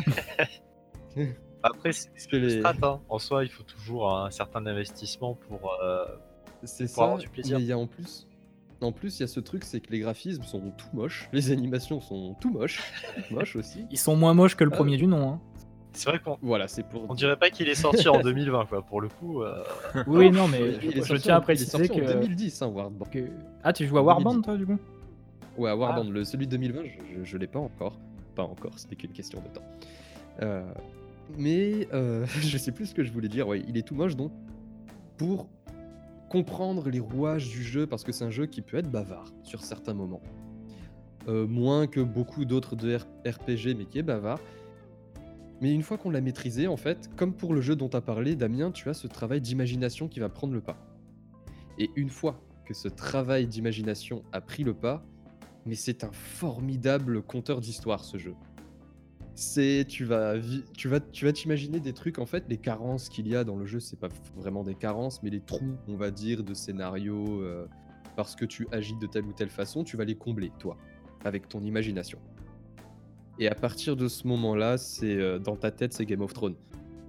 Après, c'est une strat, hein. En soi, il faut toujours un certain investissement pour avoir du plaisir. Mais il y a en plus, il y a ce truc, c'est que les graphismes sont tout moches, les animations sont tout moches aussi. Ils sont moins moches que le premier du nom. Hein. C'est vrai qu'on Voilà, c'est pour... dirait pas qu'il est sorti en 2020, quoi. Pour le coup, Oui, non, mais Il est je sorti tiens à il est préciser sorti que... en 2010, Warband. Ah, tu joues à Warband, toi, du coup? Ouais, à Warband. Celui de 2020, je l'ai pas encore. Pas encore, c'était qu'une question de temps. Mais je sais plus ce que je voulais dire. Ouais, il est tout moche, donc pour comprendre les rouages du jeu, parce que c'est un jeu qui peut être bavard sur certains moments. Moins que beaucoup d'autres de RPG, mais qui est bavard. Mais une fois qu'on l'a maîtrisé, en fait, comme pour le jeu dont tu as parlé, Damien, tu as ce travail d'imagination qui va prendre le pas. Et une fois que ce travail d'imagination a pris le pas, mais c'est un formidable conteur d'histoire, ce jeu. Tu vas t'imaginer des trucs, en fait, les carences qu'il y a dans le jeu, c'est pas vraiment des carences, mais les trous, on va dire, de scénario, parce que tu agis de telle ou telle façon, tu vas les combler, toi, avec ton imagination. Et à partir de ce moment-là, c'est dans ta tête, c'est Game of Thrones.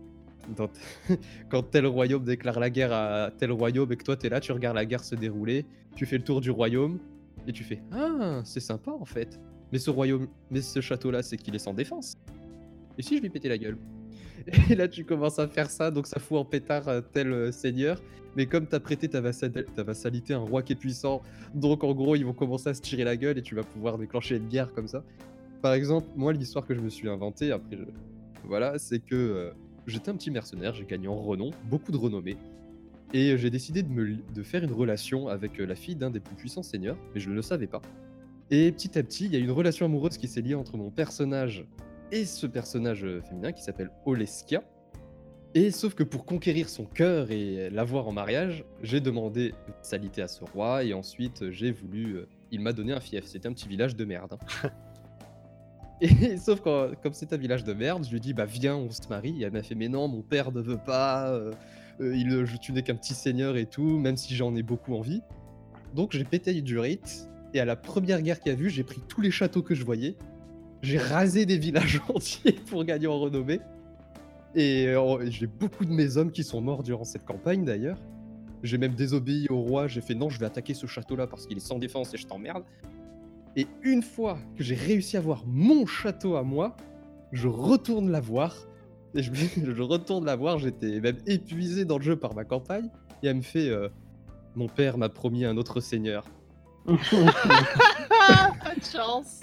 Quand tel royaume déclare la guerre à tel royaume et que toi t'es là, tu regardes la guerre se dérouler, tu fais le tour du royaume et tu fais ah, c'est sympa en fait. Mais ce château-là, c'est qu'il est sans défense. Et si je lui pétais la gueule? Et là, tu commences à faire ça, donc ça fout en pétard tel seigneur. Mais comme t'as prêté ta vassalité à un roi qui est puissant, donc en gros, ils vont commencer à se tirer la gueule et tu vas pouvoir déclencher une guerre comme ça. Par exemple, moi, l'histoire que je me suis inventée, après, voilà, c'est que j'étais un petit mercenaire, j'ai gagné en renom, beaucoup de renommée, et j'ai décidé de faire une relation avec la fille d'un des plus puissants seigneurs, mais je ne le savais pas. Et petit à petit, il y a une relation amoureuse qui s'est liée entre mon personnage et ce personnage féminin qui s'appelle Oleskia. Et sauf que pour conquérir son cœur et l'avoir en mariage, j'ai demandé vassalité à ce roi, et ensuite j'ai voulu... il m'a donné un fief, c'était un petit village de merde. Hein. Et sauf que comme c'est un village de merde, je lui ai dit bah viens, on se marie. Et elle m'a fait mais non, mon père ne veut pas, tu n'es qu'un petit seigneur et tout, même si j'en ai beaucoup envie. Donc j'ai pété du rite, et à la première guerre qu'il y a vu, j'ai pris tous les châteaux que je voyais, j'ai rasé des villages entiers pour gagner en renommée. Et j'ai beaucoup de mes hommes qui sont morts durant cette campagne d'ailleurs. J'ai même désobéi au roi, j'ai fait non, je vais attaquer ce château-là parce qu'il est sans défense et je t'emmerde. Et une fois que j'ai réussi à avoir mon château à moi, je retourne la voir. Et je retourne la voir, j'étais même épuisé dans le jeu par ma campagne. Et elle me fait mon père m'a promis un autre seigneur. Pas de chance.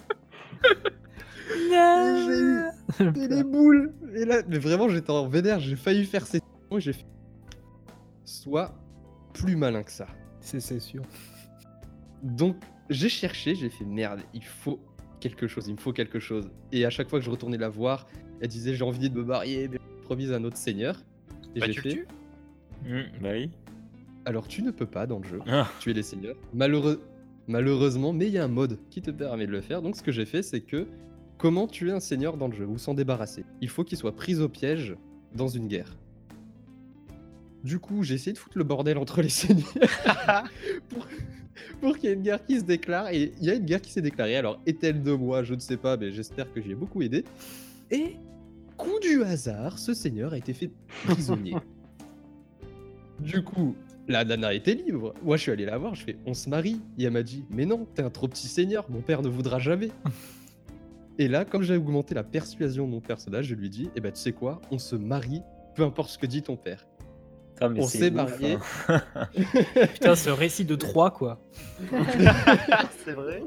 Et les boules. Et là, mais vraiment, j'étais en vénère. J'ai failli faire cette et j'ai fait. Sois plus malin que ça. Sécession. Donc, j'ai cherché, j'ai fait merde, il faut quelque chose, il me faut quelque chose. Et à chaque fois que je retournais la voir, elle disait j'ai envie de me marier, mais promise un autre seigneur. Et Bah, j'ai tu fait. le tues. Bah oui. Alors tu ne peux pas dans le jeu Ah. tuer les seigneurs. Malheureusement, mais il y a un mode qui te permet de le faire. Donc ce que j'ai fait, c'est que comment tuer un seigneur dans le jeu ou s'en débarrasser? Il faut qu'il soit pris au piège dans une guerre. Du coup, j'ai essayé de foutre le bordel entre les seigneurs pour qu'il y ait une guerre qui se déclare. Et il y a une guerre qui s'est déclarée. Alors, est-elle de moi? Je ne sais pas, mais j'espère que j'y ai beaucoup aidé. Et, coup du hasard, ce seigneur a été fait prisonnier. Du coup, la nana était libre. Moi, je suis allé la voir, je fais on se marie. Et elle m'a dit mais non, t'es un trop petit seigneur, mon père ne voudra jamais. Et là, comme j'ai augmenté la persuasion de mon personnage, je lui dis eh ben, tu sais quoi, on se marie, peu importe ce que dit ton père. Ah, mais On c'est s'est ouf, mariés. hein. Putain, ce récit de 3 quoi. C'est vrai.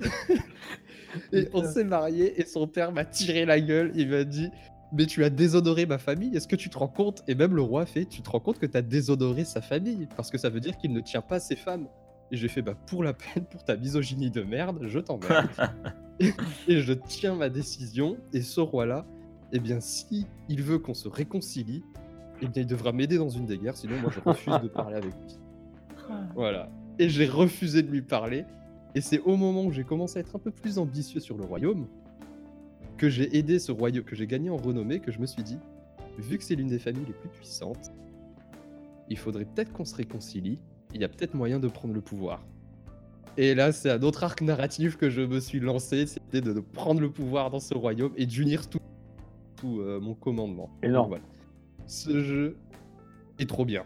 Et on s'est mariés et son père m'a tiré la gueule. Il m'a dit mais tu as déshonoré ma famille, est-ce que tu te rends compte? Et même le roi fait tu te rends compte que tu as déshonoré sa famille parce que ça veut dire qu'il ne tient pas ses femmes. Et j'ai fait bah pour la peine, pour ta misogynie de merde, je t'emmerde. Et je tiens ma décision. Et ce roi-là, eh bien si il veut qu'on se réconcilie, eh bien il devra m'aider dans une des guerres, sinon moi je refuse de parler avec lui. Voilà. Et j'ai refusé de lui parler. Et c'est au moment où j'ai commencé à être un peu plus ambitieux sur le royaume que j'ai aidé ce royaume, que j'ai gagné en renommée, que je me suis dit, vu que c'est l'une des familles les plus puissantes, il faudrait peut-être qu'on se réconcilie. Il y a peut-être moyen de prendre le pouvoir. Et là, c'est un autre arc narratif que je me suis lancé, c'était de prendre le pouvoir dans ce royaume et d'unir tout mon commandement. Énorme. Donc, voilà. Ce jeu est trop bien.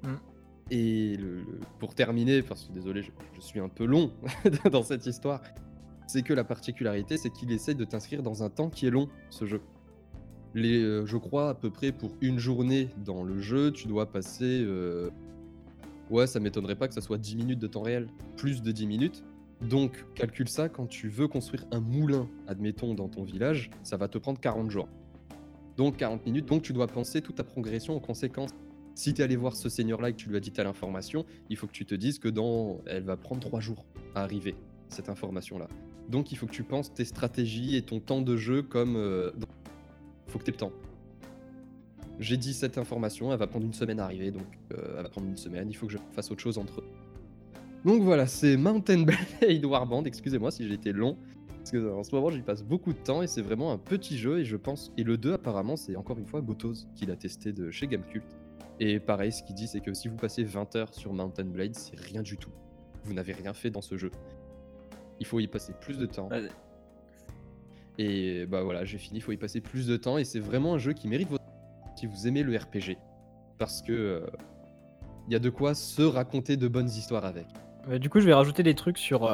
Et pour terminer, parce que désolé, je suis un peu long dans cette histoire, c'est que la particularité, c'est qu'il essaie de t'inscrire dans un temps qui est long, ce jeu. Je crois à peu près pour une journée dans le jeu, tu dois passer... Ouais, ça m'étonnerait pas que ça soit 10 minutes de temps réel, plus de 10 minutes. Donc, calcule ça, quand tu veux construire un moulin, admettons, dans ton village, ça va te prendre 40 jours. Donc 40 minutes, donc tu dois penser toute ta progression en conséquence. Si tu es allé voir ce seigneur-là et que tu lui as dit telle information, il faut que tu te dises que elle va prendre 3 jours à arriver, cette information-là. Donc il faut que tu penses tes stratégies et ton temps de jeu comme... Il faut que tu aies le temps. J'ai dit cette information, elle va prendre une semaine à arriver, donc elle va prendre une semaine, il faut que je fasse autre chose entre eux. Donc voilà, c'est Mountain Blade Warband, excusez-moi si j'ai été long, parce que en ce moment j'y passe beaucoup de temps et c'est vraiment un petit jeu et je pense... Et le 2 apparemment c'est encore une fois Gotos qui l'a testé de chez Gamecult. Et pareil, ce qu'il dit c'est que si vous passez 20 heures sur Mountain Blade, c'est rien du tout. Vous n'avez rien fait dans ce jeu. Il faut y passer plus de temps. Ouais. Et bah voilà, j'ai fini, il faut y passer plus de temps et c'est vraiment un jeu qui mérite votre... si vous aimez le RPG. Parce que y a de quoi se raconter de bonnes histoires avec. Du coup, je vais rajouter des trucs sur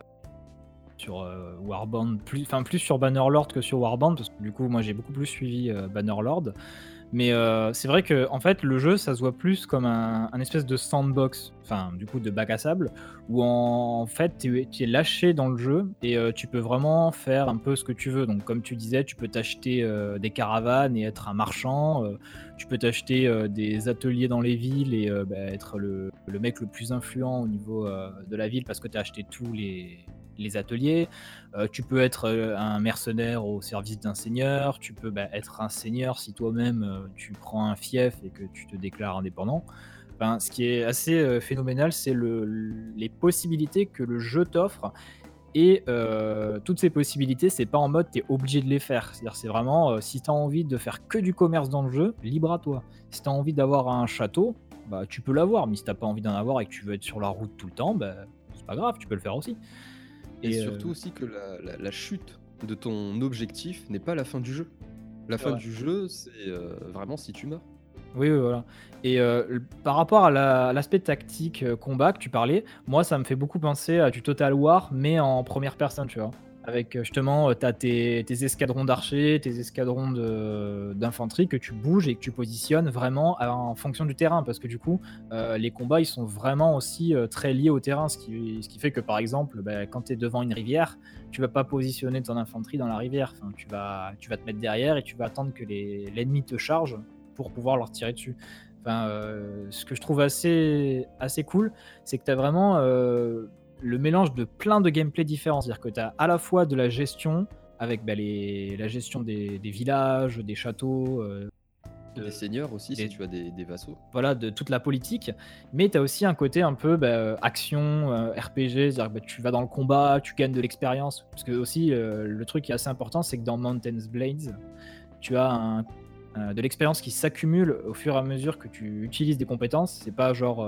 Warband, plus sur Bannerlord que sur Warband, parce que du coup, moi j'ai beaucoup plus suivi Bannerlord. Mais c'est vrai que en fait, le jeu, ça se voit plus comme un espèce de sandbox, enfin du coup de bac à sable, où en fait tu es lâché dans le jeu et tu peux vraiment faire un peu ce que tu veux. Donc comme tu disais, tu peux t'acheter des caravanes et être un marchand, tu peux t'acheter des ateliers dans les villes et être le mec le plus influent au niveau de la ville parce que tu as acheté tous les ateliers. Tu peux être un mercenaire au service d'un seigneur, tu peux être un seigneur si toi-même tu prends un fief et que tu te déclares indépendant. Enfin, ce qui est assez phénoménal, c'est les possibilités que le jeu t'offre. Et toutes ces possibilités, c'est pas en mode t'es obligé de les faire. C'est-à-dire, c'est vraiment si t'as envie de faire que du commerce dans le jeu, libre à toi. Si t'as envie d'avoir un château, tu peux l'avoir. Mais si t'as pas envie d'en avoir et que tu veux être sur la route tout le temps, c'est pas grave, tu peux le faire aussi. Et surtout aussi que la chute de ton objectif n'est pas la fin du jeu. La fin du jeu, c'est vraiment si tu meurs. Oui, voilà. Et par rapport à l'aspect tactique combat que tu parlais, moi ça me fait beaucoup penser à du Total War, mais en première personne, tu vois. Avec justement, tu as tes escadrons d'archers, tes escadrons d'infanterie que tu bouges et que tu positionnes vraiment en fonction du terrain. Parce que du coup, les combats, ils sont vraiment aussi très liés au terrain. Ce qui fait que par exemple, quand tu es devant une rivière, tu vas pas positionner ton infanterie dans la rivière. Enfin, tu vas te mettre derrière et tu vas attendre que l'ennemi te charge pour pouvoir leur tirer dessus. Enfin, ce que je trouve assez cool, c'est que tu as vraiment le mélange de plein de gameplay différents. C'est-à-dire que tu as à la fois de la gestion, avec la gestion des villages, des châteaux, Des seigneurs aussi, des- si tu as des vassaux. voilà, de toute la politique, mais tu as aussi un côté un peu action, RPG, c'est-à-dire que tu vas dans le combat, tu gagnes de l'expérience. Parce que aussi, le truc qui est assez important, c'est que dans Mountain Blades, tu as de l'expérience qui s'accumule au fur et à mesure que tu utilises des compétences. C'est pas genre...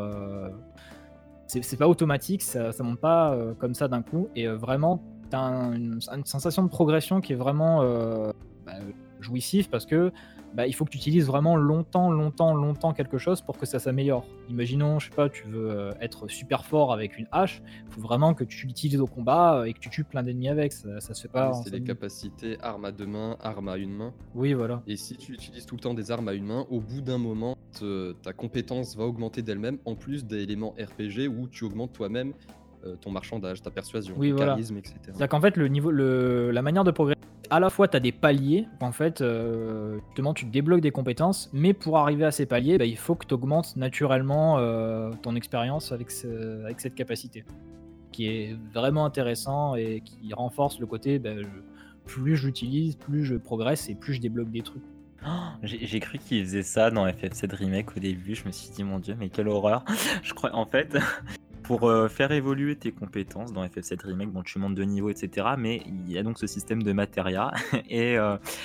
c'est pas automatique, ça monte pas comme ça d'un coup, et vraiment, tu as une sensation de progression qui est vraiment jouissif, parce que il faut que tu utilises vraiment longtemps quelque chose pour que ça s'améliore. Imaginons, je sais pas, tu veux être super fort avec une hache, il faut vraiment que tu l'utilises au combat et que tu tues plein d'ennemis avec, ça se fait pas. Oui, en c'est les 5 minutes. capacités arme à deux mains, arme à une main. Oui, voilà. Et si tu utilises tout le temps des armes à une main, au bout d'un moment, ta compétence va augmenter d'elle-même, en plus d'éléments RPG où tu augmentes toi-même ton marchandage, ta persuasion, Oui, ton voilà. charisme, etc. C'est-à-dire qu'en fait, la manière de progresser, à la fois tu as des paliers, en fait, justement tu débloques des compétences, mais pour arriver à ces paliers, il faut que tu augmentes naturellement ton expérience avec cette capacité, qui est vraiment intéressant et qui renforce le côté, plus je l'utilise, plus je progresse et plus je débloque des trucs. J'ai cru qu'il faisait ça dans FF7 Remake au début. Je me suis dit, mon Dieu, mais quelle horreur. Je crois, en fait, pour faire évoluer tes compétences dans FF7 Remake, bon, tu montes de niveau, etc. Mais il y a donc ce système de matéria. Et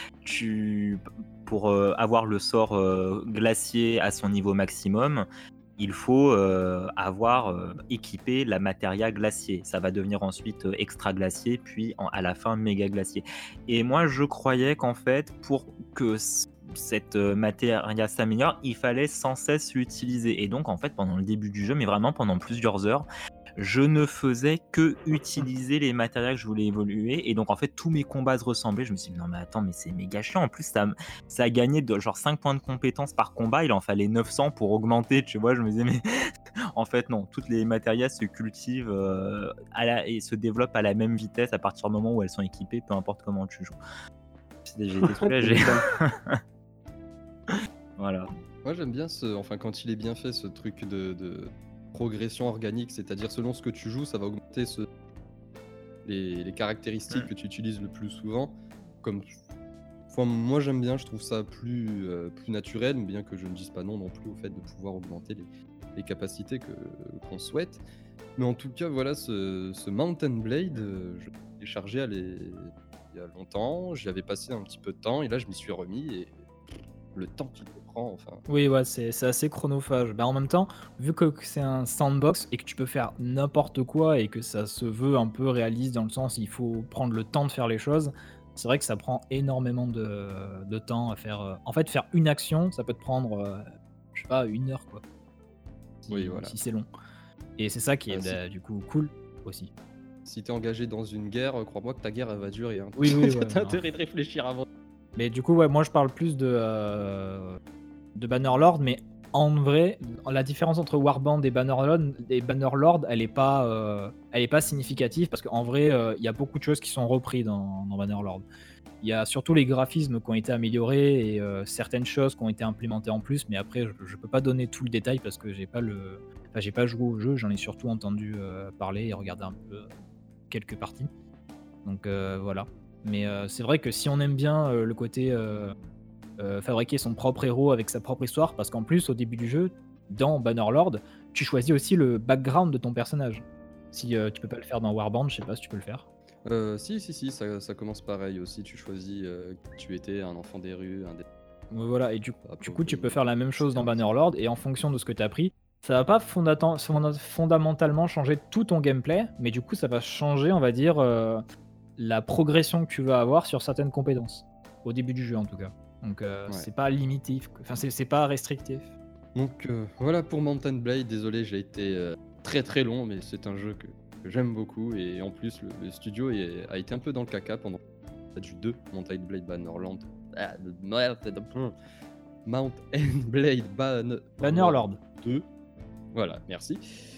pour avoir le sort glacier à son niveau maximum, il faut avoir équipé la matéria glacier. Ça va devenir ensuite extra glacier, puis à la fin méga glacier. Et moi, je croyais qu'en fait, pour que cette matéria s'améliore, il fallait sans cesse l'utiliser. Et donc, en fait, pendant le début du jeu, mais vraiment pendant plusieurs heures, je ne faisais que utiliser les matériaux que je voulais évoluer. Et donc, en fait, tous mes combats se ressemblaient. Je me suis dit, non, mais attends, mais c'est méga chiant. En plus, ça a gagné de genre 5 points de compétence par combat. Il en fallait 900 pour augmenter, tu vois. Je me disais, mais en fait, non. Toutes les matériaux se cultivent et se développent à la même vitesse à partir du moment où elles sont équipées, peu importe comment tu joues. J'ai été soulagé. Voilà. Moi j'aime bien quand il est bien fait, ce truc de progression organique, c'est-à-dire selon ce que tu joues, ça va augmenter les caractéristiques que tu utilises le plus souvent. Moi j'aime bien, je trouve ça plus naturel, bien que je ne dise pas non plus au fait de pouvoir augmenter les capacités qu'on souhaite. Mais en tout cas, voilà, ce Mountain Blade, je l'ai téléchargé il y a longtemps, j'y avais passé un petit peu de temps, et là je m'y suis remis, et le temps qu'il te prend, enfin... Oui, ouais, c'est assez chronophage. En même temps, vu que c'est un sandbox et que tu peux faire n'importe quoi et que ça se veut un peu réaliste dans le sens il faut prendre le temps de faire les choses, c'est vrai que ça prend énormément de temps à faire. En fait, faire une action, ça peut te prendre, je sais pas, 1 heure, quoi. Oui, voilà. Si c'est long. Et c'est ça qui est Ah, du coup cool aussi. Si t'es engagé dans une guerre, crois-moi que ta guerre elle va durer. Hein. Oui, ouais, T'as non. intérêt de réfléchir avant. Mais du coup, ouais, moi je parle plus de Bannerlord, mais en vrai, la différence entre Warband et Bannerlord, elle est pas significative, parce qu'en vrai, il y a beaucoup de choses qui sont reprises dans Bannerlord. Il y a surtout les graphismes qui ont été améliorés et certaines choses qui ont été implémentées en plus, mais après, je peux pas donner tout le détail parce que j'ai pas joué au jeu, j'en ai surtout entendu parler et regardé un peu quelques parties. Donc voilà. Mais c'est vrai que si on aime bien le côté fabriquer son propre héros avec sa propre histoire, parce qu'en plus, au début du jeu, dans Bannerlord, tu choisis aussi le background de ton personnage. Si tu peux pas le faire dans Warband, je sais pas si tu peux le faire. Si, ça commence pareil aussi. Tu choisis que tu étais un enfant des rues, Voilà, et du coup, tu peux faire la même chose dans Bannerlord, et en fonction de ce que tu as pris, ça va pas fondamentalement changer tout ton gameplay, mais du coup, ça va changer, on va dire, la progression que tu vas avoir sur certaines compétences. Au début du jeu, en tout cas. Donc, c'est pas limitif, enfin, c'est pas restrictif. Donc voilà pour Mountain Blade. Désolé, j'ai été très très long, mais c'est un jeu que j'aime beaucoup. Et en plus, le studio a été un peu dans le caca pendant du 2, Mount and Blade Bannerlord. Mount and Blade Bannerlord. 2. Voilà, merci.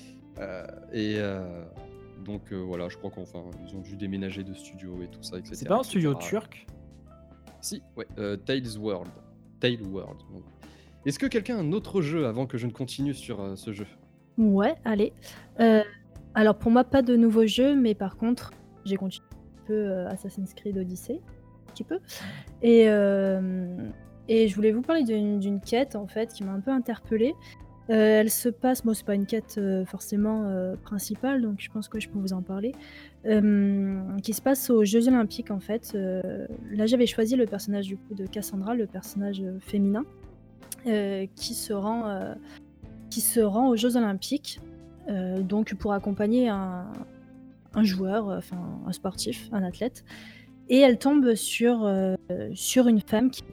Donc voilà, je crois ils ont dû déménager de studio et tout ça, etc. C'est pas un studio etc. turc? Si, ouais, Tale World. Donc. Est-ce que quelqu'un a un autre jeu avant que je ne continue sur ce jeu? Ouais, allez. Alors pour moi, pas de nouveau jeu, mais par contre, j'ai continué un peu Assassin's Creed Odyssey, un petit peu. Et je voulais vous parler d'une quête en fait qui m'a un peu interpellée. Elle se passe, bon, c'est pas une quête forcément principale, donc je pense que je peux vous en parler. Qui se passe aux Jeux Olympiques en fait. Là, j'avais choisi le personnage du coup de Cassandra, le personnage féminin, qui se rend aux Jeux Olympiques, donc pour accompagner un joueur, un sportif, un athlète, et elle tombe sur une femme qui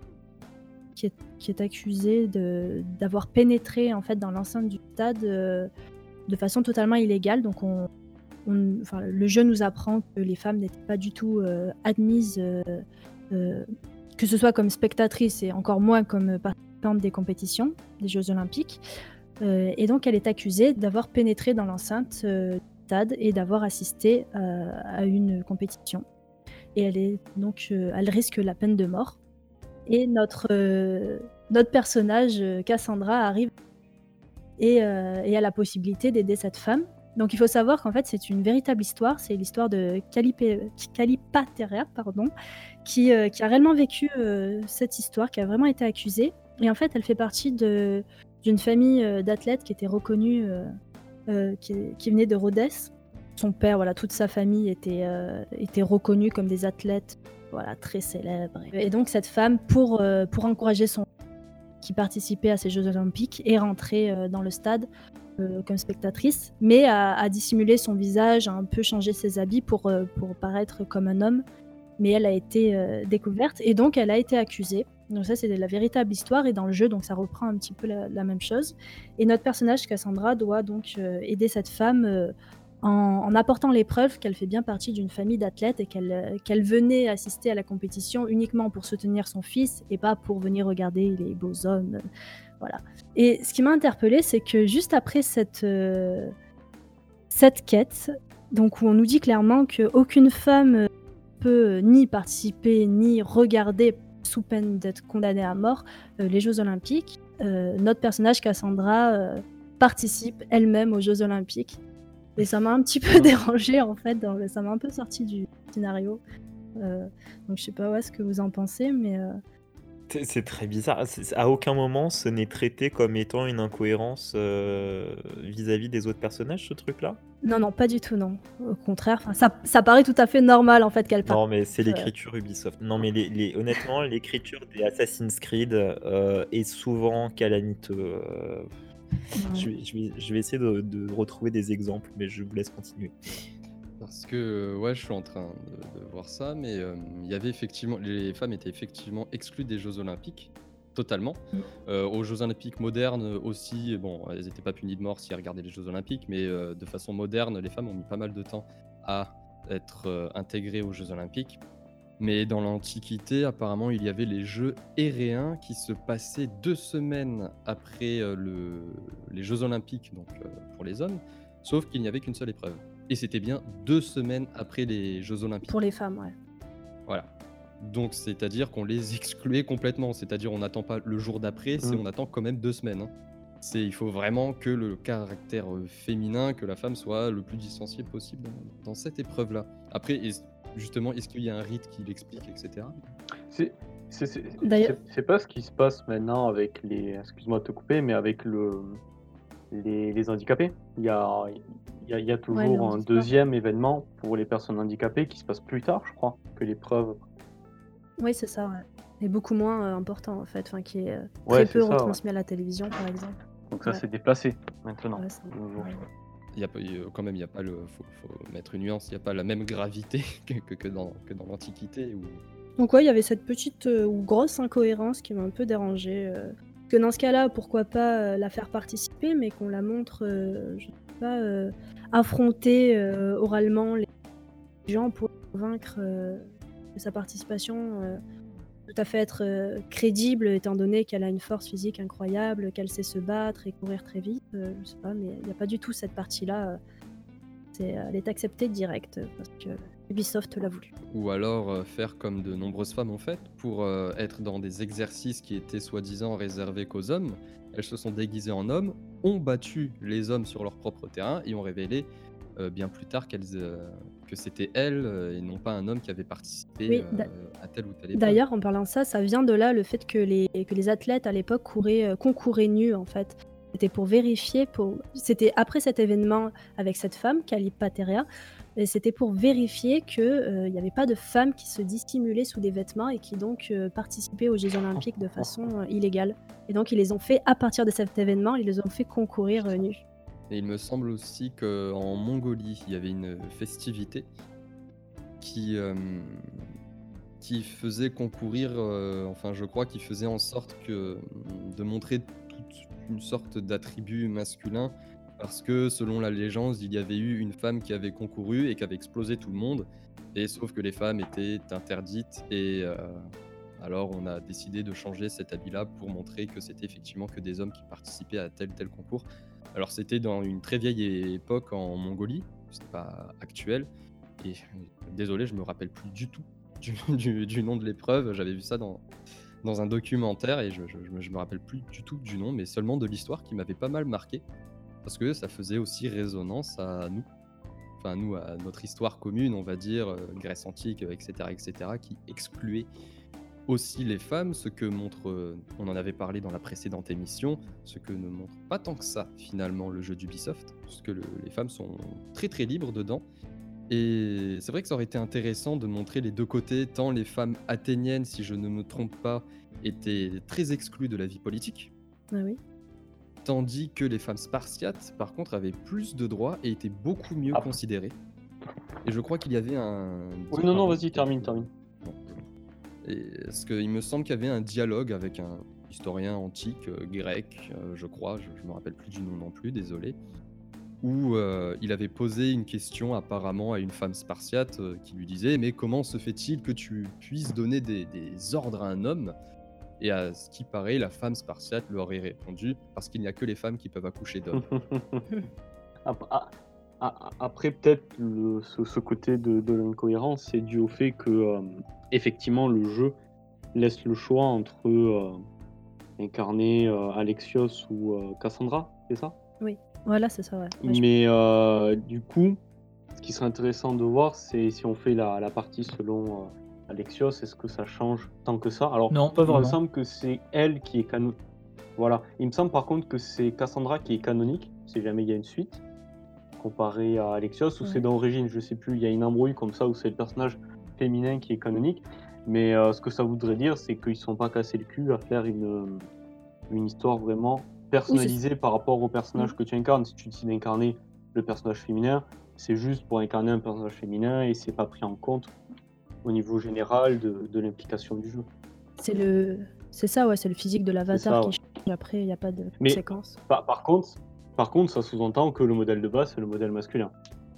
est accusée d'avoir pénétré en fait dans l'enceinte du stade de façon totalement illégale. Donc le jeu nous apprend que les femmes n'étaient pas du tout admises, que ce soit comme spectatrices et encore moins comme participantes des compétitions des Jeux Olympiques. Et donc elle est accusée d'avoir pénétré dans l'enceinte du stade et d'avoir assisté à une compétition. Et elle risque la peine de mort. Et notre personnage, Cassandra, arrive et a la possibilité d'aider cette femme. Donc il faut savoir qu'en fait c'est une véritable histoire, c'est l'histoire de Calipateria, qui a réellement vécu cette histoire, qui a vraiment été accusée. Et en fait elle fait partie d'une famille d'athlètes qui était reconnue, qui venait de Rhodes. Son père, voilà, toute sa famille était reconnue comme des athlètes, voilà, très célèbres. Et donc cette femme, pour encourager son qui participait à ces Jeux Olympiques, est rentrée dans le stade comme spectatrice, mais a dissimulé son visage, a un peu changé ses habits pour paraître comme un homme. Mais elle a été découverte et donc elle a été accusée. Donc ça, c'est la véritable histoire, et dans le jeu, donc ça reprend un petit peu la même chose. Et notre personnage, Cassandra, doit donc aider cette femme en apportant les preuves qu'elle fait bien partie d'une famille d'athlètes et qu'elle venait assister à la compétition uniquement pour soutenir son fils et pas pour venir regarder les beaux hommes. Voilà. Et ce qui m'a interpellée, c'est que juste après cette quête, donc où on nous dit clairement qu'aucune femme peut ni participer ni regarder sous peine d'être condamnée à mort les Jeux Olympiques, notre personnage Cassandra participe elle-même aux Jeux Olympiques. Et ça m'a un petit peu dérangée en fait, ça m'a un peu sorti du scénario. Donc je sais pas ce que vous en pensez, mais... C'est très bizarre. À aucun moment ce n'est traité comme étant une incohérence vis-à-vis des autres personnages, ce truc-là? Non, pas du tout, non. Au contraire, ça paraît tout à fait normal en fait qu'elle parle. Non, mais c'est l'écriture Ubisoft. Non, mais honnêtement, l'écriture des Assassin's Creed est souvent calamiteux. Je vais essayer de retrouver des exemples, mais je vous laisse continuer. Parce que je suis en train de voir ça, mais il y avait effectivement, les femmes étaient effectivement exclues des Jeux Olympiques, totalement. Aux Jeux Olympiques modernes aussi, bon, elles n'étaient pas punies de mort si elles regardaient les Jeux Olympiques, mais de façon moderne, les femmes ont mis pas mal de temps à être intégrées aux Jeux Olympiques. Mais dans l'Antiquité, apparemment, il y avait les Jeux Éréens qui se passaient 2 semaines après les Jeux Olympiques, donc pour les hommes, sauf qu'il n'y avait qu'une seule épreuve. Et c'était bien 2 semaines après les Jeux Olympiques. Pour les femmes, ouais. Voilà. Donc, c'est-à-dire qu'on les excluait complètement. C'est-à-dire on n'attend pas le jour d'après, on attend quand même 2 semaines. Il faut vraiment que le caractère féminin, que la femme soit le plus distanciée possible dans cette épreuve-là. Après, justement, est-ce qu'il y a un rite qui l'explique, etc. C'est pas ce qui se passe maintenant avec excuse-moi de te couper, mais avec les handicapés. Il y a toujours un deuxième événement pour les personnes handicapées qui se passe plus tard, je crois, que l'épreuve. Oui, c'est ça, ouais. Et beaucoup moins important, en fait, qui est très peu retransmis à la télévision, par exemple. Donc ça, c'est déplacé, maintenant. Ouais, il y a quand même, il y a pas faut mettre une nuance, il n'y a pas la même gravité que dans l'Antiquité. Donc il y avait cette petite ou grosse incohérence qui m'a un peu dérangée. Que dans ce cas-là, pourquoi pas la faire participer, mais qu'on la montre pas, affronter oralement les gens pour convaincre de sa participation tout à fait être crédible, étant donné qu'elle a une force physique incroyable, qu'elle sait se battre et courir très vite. Je sais pas, mais il n'y a pas du tout cette partie-là. Elle est acceptée direct parce que Ubisoft l'a voulu. Ou alors faire comme de nombreuses femmes ont fait, pour être dans des exercices qui étaient soi-disant réservés qu'aux hommes. Elles se sont déguisées en hommes, ont battu les hommes sur leur propre terrain et ont révélé bien plus tard que c'était elles et non pas un homme qui avait participé Oui, à telle ou telle épreuve. D'ailleurs, en parlant de ça vient de là le fait que les athlètes à l'époque concouraient nus en fait. C'était pour vérifier, c'était après cet événement avec cette femme, Kalipateria, et c'était pour vérifier qu'il n'y avait pas de femmes qui se dissimulaient sous des vêtements et qui donc participaient aux Jeux Olympiques de façon illégale. Et donc ils les ont fait, à partir de cet événement, ils les ont fait concourir nus. Et il me semble aussi qu'en Mongolie, il y avait une festivité qui faisait concourir, enfin je crois qu'il faisait en sorte de montrer toute une sorte d'attribut masculin, parce que selon la légende, il y avait eu une femme qui avait concouru et qui avait explosé tout le monde, et sauf que les femmes étaient interdites, et alors on a décidé de changer cet habit-là pour montrer que c'était effectivement que des hommes qui participaient à tel concours. Alors c'était dans une très vieille époque en Mongolie, c'était pas actuel, et désolé, je me rappelle plus du tout du nom de l'épreuve. J'avais vu ça dans un documentaire et je me rappelle plus du tout du nom, mais seulement de l'histoire qui m'avait pas mal marqué, parce que ça faisait aussi résonance à nous, enfin nous, à notre histoire commune, on va dire, Grèce antique, etc., qui excluait aussi les femmes, ce que montre, on en avait parlé dans la précédente émission, ce que ne montre pas tant que ça finalement le jeu d'Ubisoft, puisque les femmes sont très très libres dedans. Et c'est vrai que ça aurait été intéressant de montrer les deux côtés, tant les femmes athéniennes, si je ne me trompe pas, étaient très exclues de la vie politique, Ah oui. tandis que les femmes spartiates, par contre, avaient plus de droits et étaient beaucoup mieux considérées. Et je crois qu'il y avait un... Oui, non, vas-y, termine. Bon. Parce qu'il me semble qu'il y avait un dialogue avec un historien antique grec, je crois, je me rappelle plus du nom non plus, désolé, où il avait posé une question apparemment à une femme spartiate qui lui disait « Mais comment se fait-il que tu puisses donner des ordres à un homme ?» Et à ce qui paraît, la femme spartiate lui aurait répondu « Parce qu'il n'y a que les femmes qui peuvent accoucher d'hommes. » Après, peut-être ce côté de l'incohérence, c'est dû au fait que effectivement le jeu laisse le choix entre incarner Alexios ou Cassandra, c'est ça? Oui, voilà, c'est ça, ouais. Mais du coup, ce qui serait intéressant de voir, c'est si on fait la partie selon Alexios, est-ce que ça change tant que ça? Alors, Non, pas il me vraiment. semble que c'est elle qui est canonique. Voilà. Il me semble par contre que c'est Cassandra qui est canonique, si jamais il y a une suite, comparé à Alexios, ou c'est dans Origins, je sais plus, il y a une embrouille comme ça où c'est le personnage féminin qui est canonique. Mais ce que ça voudrait dire, c'est qu'ils ne sont pas cassés le cul à faire une histoire vraiment personnalisée par rapport au personnage que tu incarnes. Si tu décides d'incarner le personnage féminin, c'est juste pour incarner un personnage féminin et c'est pas pris en compte au niveau général de l'implication du jeu. C'est ça, ouais, c'est le physique de l'avatar qui change. Après, il n'y a pas de conséquences. Par contre, ça sous-entend que le modèle de base, c'est le modèle masculin.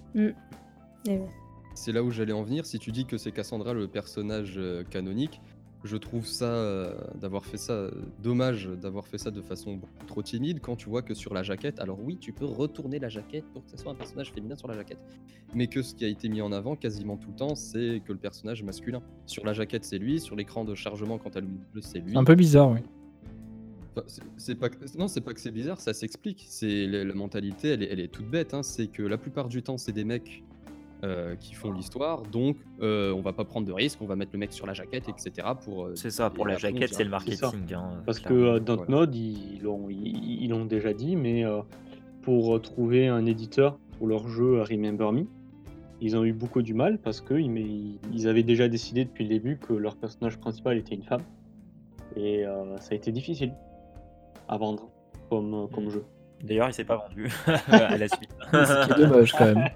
C'est là où j'allais en venir. Si tu dis que c'est Cassandra le personnage canonique, je trouve ça, d'avoir fait ça, dommage d'avoir fait ça de façon beaucoup trop timide, quand tu vois que sur la jaquette, alors oui, tu peux retourner la jaquette pour que ce soit un personnage féminin sur la jaquette, mais que ce qui a été mis en avant quasiment tout le temps, c'est que le personnage est masculin. Sur la jaquette, c'est lui, sur l'écran de chargement quand elle le c'est lui. C'est un peu bizarre, oui. Enfin, c'est pas que c'est bizarre, ça s'explique. C'est la mentalité, elle est toute bête, hein. C'est que la plupart du temps, c'est des mecs qui font l'histoire, donc on va pas prendre de risque, on va mettre le mec sur la jaquette, etc. C'est ça, pour la jaquette, c'est le marketing. Parce que Dontnod, ils l'ont déjà dit, mais pour trouver un éditeur pour leur jeu Remember Me, ils ont eu beaucoup du mal parce qu'ils avaient déjà décidé depuis le début que leur personnage principal était une femme. Et ça a été difficile à vendre comme jeu. D'ailleurs, il s'est pas vendu à la suite. C'est dommage quand même.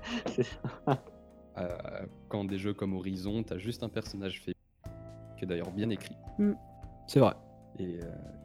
Quand des jeux comme Horizon, t'as juste un personnage féminin qui est d'ailleurs bien écrit. C'est vrai. et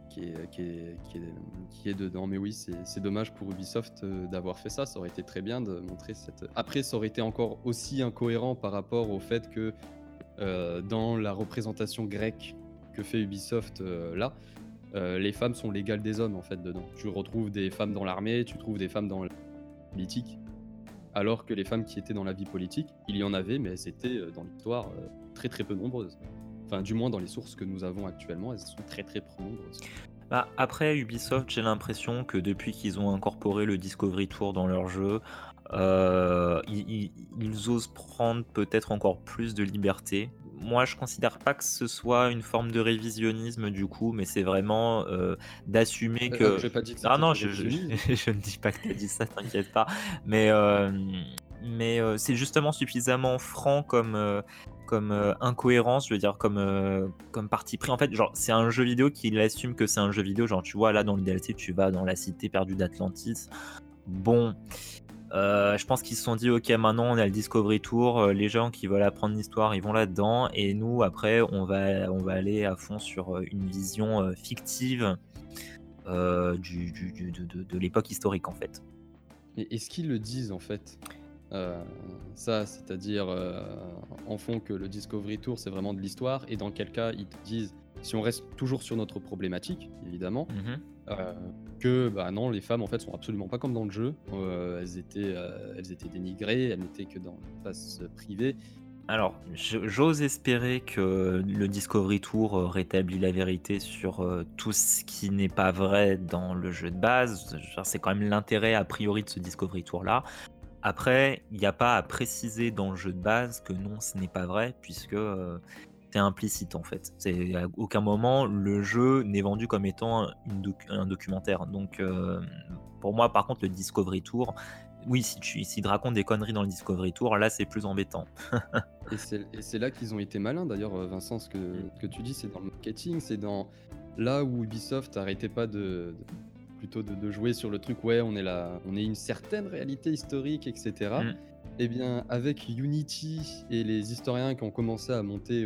qui est dedans. Mais oui, c'est dommage pour Ubisoft d'avoir fait ça. Ça aurait été très bien de montrer cette. Après, ça aurait été encore aussi incohérent par rapport au fait que dans la représentation grecque que fait Ubisoft là, les femmes sont l'égale des hommes en fait dedans. Tu retrouves des femmes dans l'armée, tu trouves des femmes dans la politique, alors que les femmes qui étaient dans la vie politique, il y en avait, mais elles étaient dans l'histoire très très peu nombreuses. Enfin, du moins dans les sources que nous avons actuellement, elles sont très très peu nombreuses. Bah, après, Ubisoft, j'ai l'impression que depuis qu'ils ont incorporé le Discovery Tour dans leur jeu, ils osent prendre peut-être encore plus de liberté. Moi, je considère pas que ce soit une forme de révisionnisme du coup, mais c'est vraiment d'assumer que. J'ai pas dit que Ah c'était non, du je révisionnisme. ne dis pas que tu as dit ça, t'inquiète pas. Mais c'est justement suffisamment franc comme incohérence, je veux dire, comme parti pris. En fait, genre, c'est un jeu vidéo qui assume que c'est un jeu vidéo. Genre, tu vois, là, dans le DLC, tu vas dans la cité perdue d'Atlantis. Bon, je pense qu'ils se sont dit, ok, maintenant, on a le Discovery Tour. Les gens qui veulent apprendre l'histoire, ils vont là-dedans. Et nous, après, on va aller à fond sur une vision fictive de l'époque historique, en fait. Et est-ce qu'ils le disent en fait ça, c'est-à-dire en fond que le Discovery Tour c'est vraiment de l'histoire, et dans quel cas ils te disent, si on reste toujours sur notre problématique évidemment, que bah non, les femmes en fait sont absolument pas comme dans le jeu, elles étaient dénigrées, elles n'étaient que dans l'espace privé. Alors, j'ose espérer que le Discovery Tour rétablit la vérité sur tout ce qui n'est pas vrai dans le jeu de base. Genre, c'est quand même l'intérêt a priori de ce Discovery Tour là. Après, il n'y a pas à préciser dans le jeu de base que non, ce n'est pas vrai, puisque c'est implicite en fait. À aucun moment, le jeu n'est vendu comme étant un documentaire. Donc, pour moi, par contre, le Discovery Tour, oui, s'ils te racontent des conneries dans le Discovery Tour, là, c'est plus embêtant. Et c'est là qu'ils ont été malins d'ailleurs, Vincent, ce que tu dis, c'est dans le marketing, c'est dans là où Ubisoft arrêtait pas plutôt de jouer sur le truc, ouais, on est une certaine réalité historique, etc. Et bien, avec Unity et les historiens qui ont commencé à monter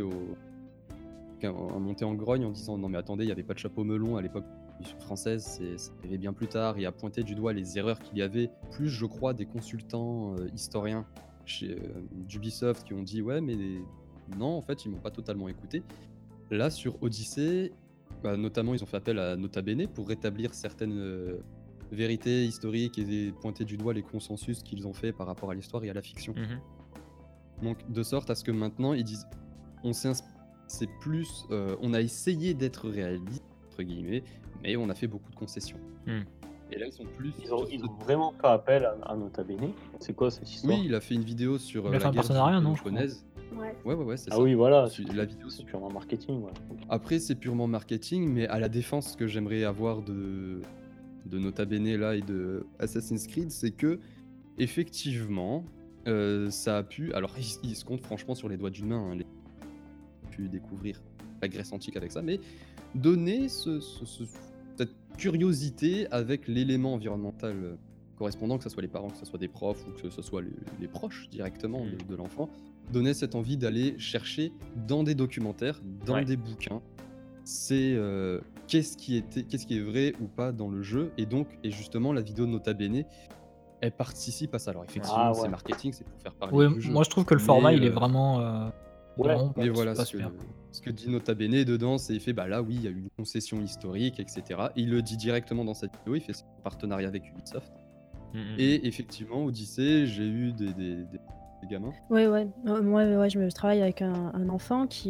en grogne en disant non mais attendez, il n'y avait pas de chapeau melon à l'époque française, ça arrivait bien plus tard, et à pointer du doigt les erreurs qu'il y avait, plus je crois des consultants historiens d'Ubisoft qui ont dit ouais mais non, en fait ils m'ont pas totalement écouté. Là sur Odyssey, notamment ils ont fait appel à Nota Bene pour rétablir certaines vérités historiques et pointer du doigt les consensus qu'ils ont fait par rapport à l'histoire et à la fiction. Donc de sorte à ce que maintenant ils disent c'est plus on a essayé d'être réaliste entre guillemets, mais on a fait beaucoup de concessions. Et là ils sont plus Ils ont vraiment fait appel à Nota Bene. C'est quoi cette histoire? Oui, il a fait une vidéo sur Il a fait la un guerre partenariat, non, je japonaise. Ouais, c'est ça. Ah oui, voilà. La vidéo, C'est purement marketing. Ouais. Après, c'est purement marketing, mais à la défense, ce que j'aimerais avoir de Nota Bene là et de Assassin's Creed, c'est que effectivement, ça a pu. Alors, il se compte franchement sur les doigts d'une main. Hein, pu découvrir la Grèce antique avec ça, mais donner cette curiosité avec l'élément environnemental correspondant, que ce soit les parents, que ce soit des profs ou que ce soit les proches directement de l'enfant, donner cette envie d'aller chercher dans des documentaires, dans des bouquins, c'est qu'est-ce qui est vrai ou pas dans le jeu, et justement la vidéo de Nota Bene, elle participe à ça. Alors effectivement, c'est marketing, c'est pour faire parler du jeu. Moi je trouve que le format il est vraiment... mais voilà, ce que dit Nota Bene dedans, c'est il fait bah là oui, il y a eu une concession historique, etc. Et il le dit directement dans cette vidéo, il fait son partenariat avec Ubisoft. Et effectivement, Odyssey, j'ai eu des gamins. Ouais, je travaille avec un enfant qui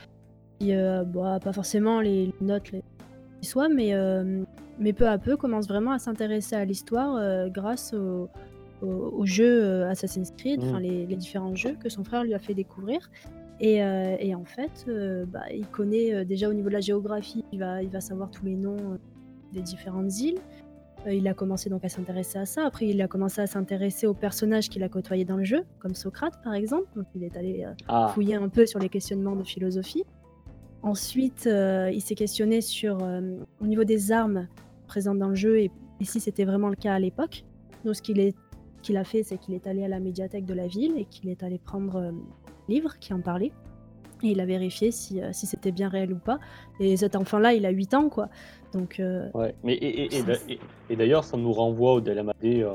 pas forcément les notes qui soient, mais peu à peu commence vraiment à s'intéresser à l'histoire grâce aux jeux Assassin's Creed, les différents jeux que son frère lui a fait découvrir. Et en fait, il connaît déjà au niveau de la géographie, il va savoir tous les noms des différentes îles. Il a commencé donc à s'intéresser à ça. Après, il a commencé à s'intéresser aux personnages qu'il a côtoyés dans le jeu, comme Socrate par exemple. Donc, il est allé fouiller un peu sur les questionnements de philosophie. Ensuite, il s'est questionné sur au niveau des armes présentes dans le jeu et si c'était vraiment le cas à l'époque. Donc, ce qu'il a fait, c'est qu'il est allé à la médiathèque de la ville et qu'il est allé prendre un livre qui en parlait. Et il a vérifié si c'était bien réel ou pas. Et cet enfant-là, il a 8 ans, quoi. Donc, Ouais, mais ça- et d'ailleurs, ça nous renvoie au dilemma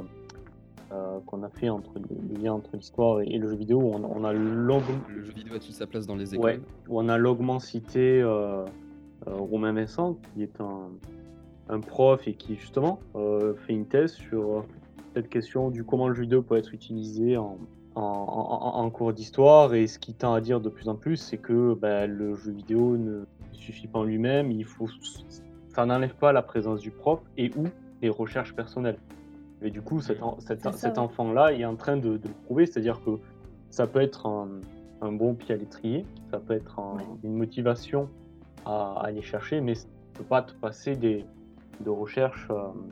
qu'on a fait entre le lien entre l'histoire et le jeu vidéo. Où on a Le jeu vidéo a-t-il sa place dans les écoles? où on a longuement cité Romain Vincent, qui est un prof et qui justement fait une thèse sur cette question du comment le jeu vidéo peut être utilisé en cours d'histoire. Et ce qu'il tend à dire de plus en plus, c'est que le jeu vidéo ne suffit pas en lui-même, ça n'enlève pas la présence du prof et ou les recherches personnelles. Et du coup, cet ouais. enfant-là est en train de le prouver, c'est-à-dire que ça peut être un bon pied à l'étrier, ça peut être Ouais. une motivation à aller chercher, mais ça ne peut pas te passer de recherche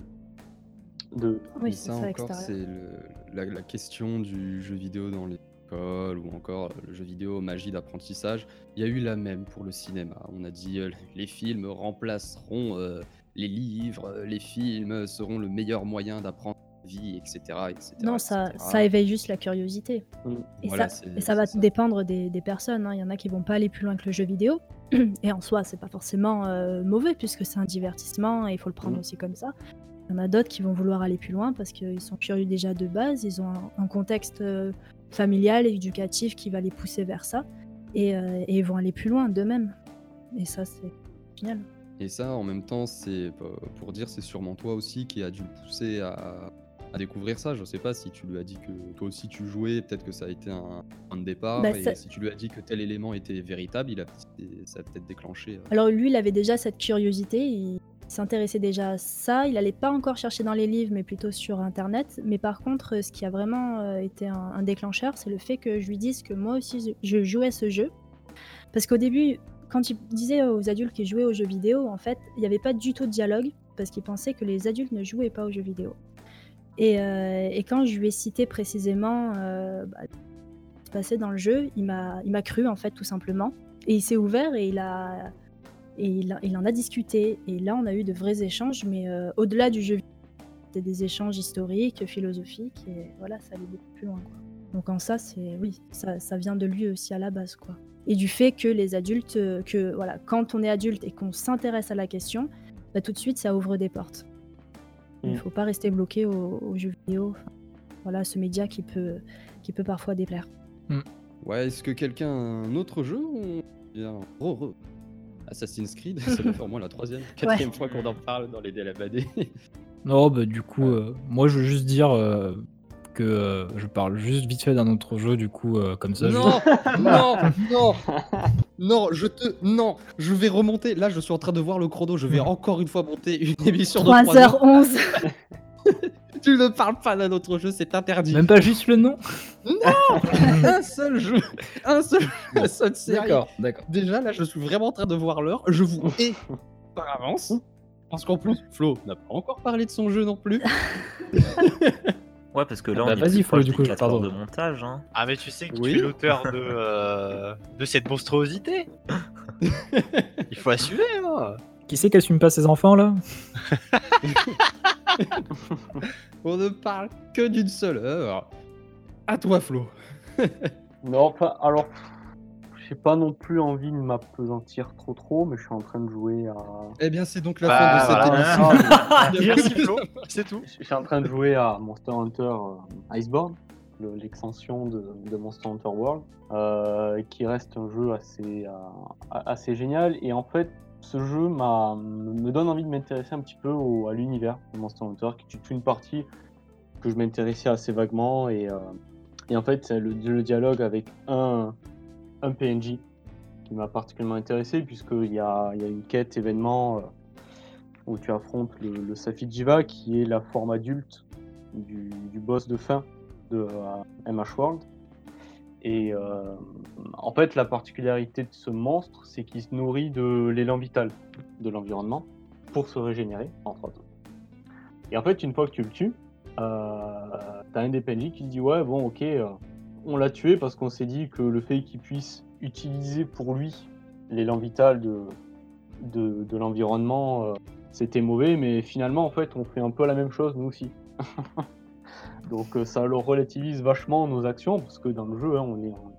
de... Oui, Mais c'est ça ça, encore, extérieur. c'est la question du jeu vidéo dans l'école ou encore le jeu vidéo magie d'apprentissage. Il y a eu la même pour le cinéma. On a dit les films remplaceront les livres, les films seront le meilleur moyen d'apprendre la vie, etc., etc., Non, ça etc. éveille juste la curiosité. Et Voilà, ça va c'est ça. dépendre des personnes, hein. Il y en a qui vont pas aller plus loin que le jeu vidéo. Et en soi, c'est pas forcément mauvais, puisque c'est un divertissement et il faut le prendre aussi comme ça. Il y en a d'autres qui vont vouloir aller plus loin parce qu'ils sont curieux déjà de base, ils ont un contexte familial et éducatif qui va les pousser vers ça. Et ils vont aller plus loin d'eux-mêmes. Et ça, c'est génial. Et ça, en même temps, c'est pour dire, c'est sûrement toi aussi qui a dû le pousser à découvrir ça. Je sais pas si tu lui as dit que toi aussi tu jouais, peut-être que ça a été un point de départ, Bah, et ça- si tu lui as dit que tel élément était véritable, ça a peut-être déclenché. Alors lui, il avait déjà cette curiosité, il s'intéressait déjà à ça. Il n'allait pas encore chercher dans les livres, mais plutôt sur Internet. Mais par contre, ce qui a vraiment été un déclencheur, c'est le fait que je lui dise que moi aussi, je jouais à ce jeu. Parce qu'au début, quand il disait aux adultes qu'ils jouaient aux jeux vidéo, en fait, il n'y avait pas du tout de dialogue, parce qu'il pensait que les adultes ne jouaient pas aux jeux vidéo. Et quand je lui ai cité précisément ce qui se passait dans le jeu, il m'a cru, en fait, tout simplement. Et il s'est ouvert et il en a discuté. Et là, on a eu de vrais échanges, mais au-delà du jeu vidéo, c'était des échanges historiques, philosophiques, et voilà, ça allait beaucoup plus loin, quoi. Donc en ça, ça vient de lui aussi à la base, quoi. Et du fait que les adultes, voilà, quand on est adulte et qu'on s'intéresse à la question, tout de suite, ça ouvre des portes. Il ne faut pas rester bloqué aux jeux vidéo. Enfin, voilà, ce média qui peut parfois déplaire. Ouais, est-ce que quelqu'un a un autre jeu ou bien Assassin's Creed, ça doit faire au moins la 3e, 4e fois qu'on en parle dans les DLMAD. Non, bah du coup, moi je veux juste dire que je parle juste vite fait d'un autre jeu, du coup, comme ça. Non, non, non, non, non, je vais remonter. Là, je suis en train de voir le chrono. Je vais encore une fois monter une émission de 3h11. Tu ne parles pas d'un autre jeu, c'est interdit. Même pas juste le nom. Un seul jeu, une seule série. D'accord. Déjà, là, je suis vraiment en train de voir l'heure. Je vous hais par avance. Parce qu'en plus, Flo n'a pas encore parlé de son jeu non plus. Ouais, parce que là, Bah, on est vas-y, plus Flo, proche du des coup, 4 pardon. heures de montage. Hein. Ah, mais tu sais que Oui. tu es l'auteur de cette monstruosité. Il faut assumer, hein. Qui c'est qui assume pas ses enfants là? On ne parle que d'une seule heure. À toi, Flo. Non, enfin, alors, j'ai pas non plus envie de m'appesantir trop, mais je suis en train de jouer à... Eh bien, c'est donc la Bah, fin de voilà. cette émission. Merci, Flo. C'est tout. Je suis en train de jouer à Monster Hunter Iceborne, l'extension de Monster Hunter World, qui reste un jeu assez génial. Et en fait, ce jeu me donne envie de m'intéresser un petit peu à l'univers de Monster Hunter, qui est toute une partie que je m'intéressais assez vaguement. Et en fait, c'est le dialogue avec un PNJ qui m'a particulièrement intéressé, puisqu'il y a une quête événement où tu affrontes le Safi'jiiva, qui est la forme adulte du boss de fin de MH World. Et en fait, la particularité de ce monstre, c'est qu'il se nourrit de l'élan vital de l'environnement pour se régénérer, entre autres. Et en fait, une fois que tu le tues, t'as un des PNJ qui te dit « Ouais, bon, ok, on l'a tué parce qu'on s'est dit que le fait qu'il puisse utiliser pour lui l'élan vital de l'environnement, c'était mauvais, mais finalement, en fait, on fait un peu la même chose, nous aussi. » Donc ça le relativise vachement nos actions, parce que dans le jeu, hein,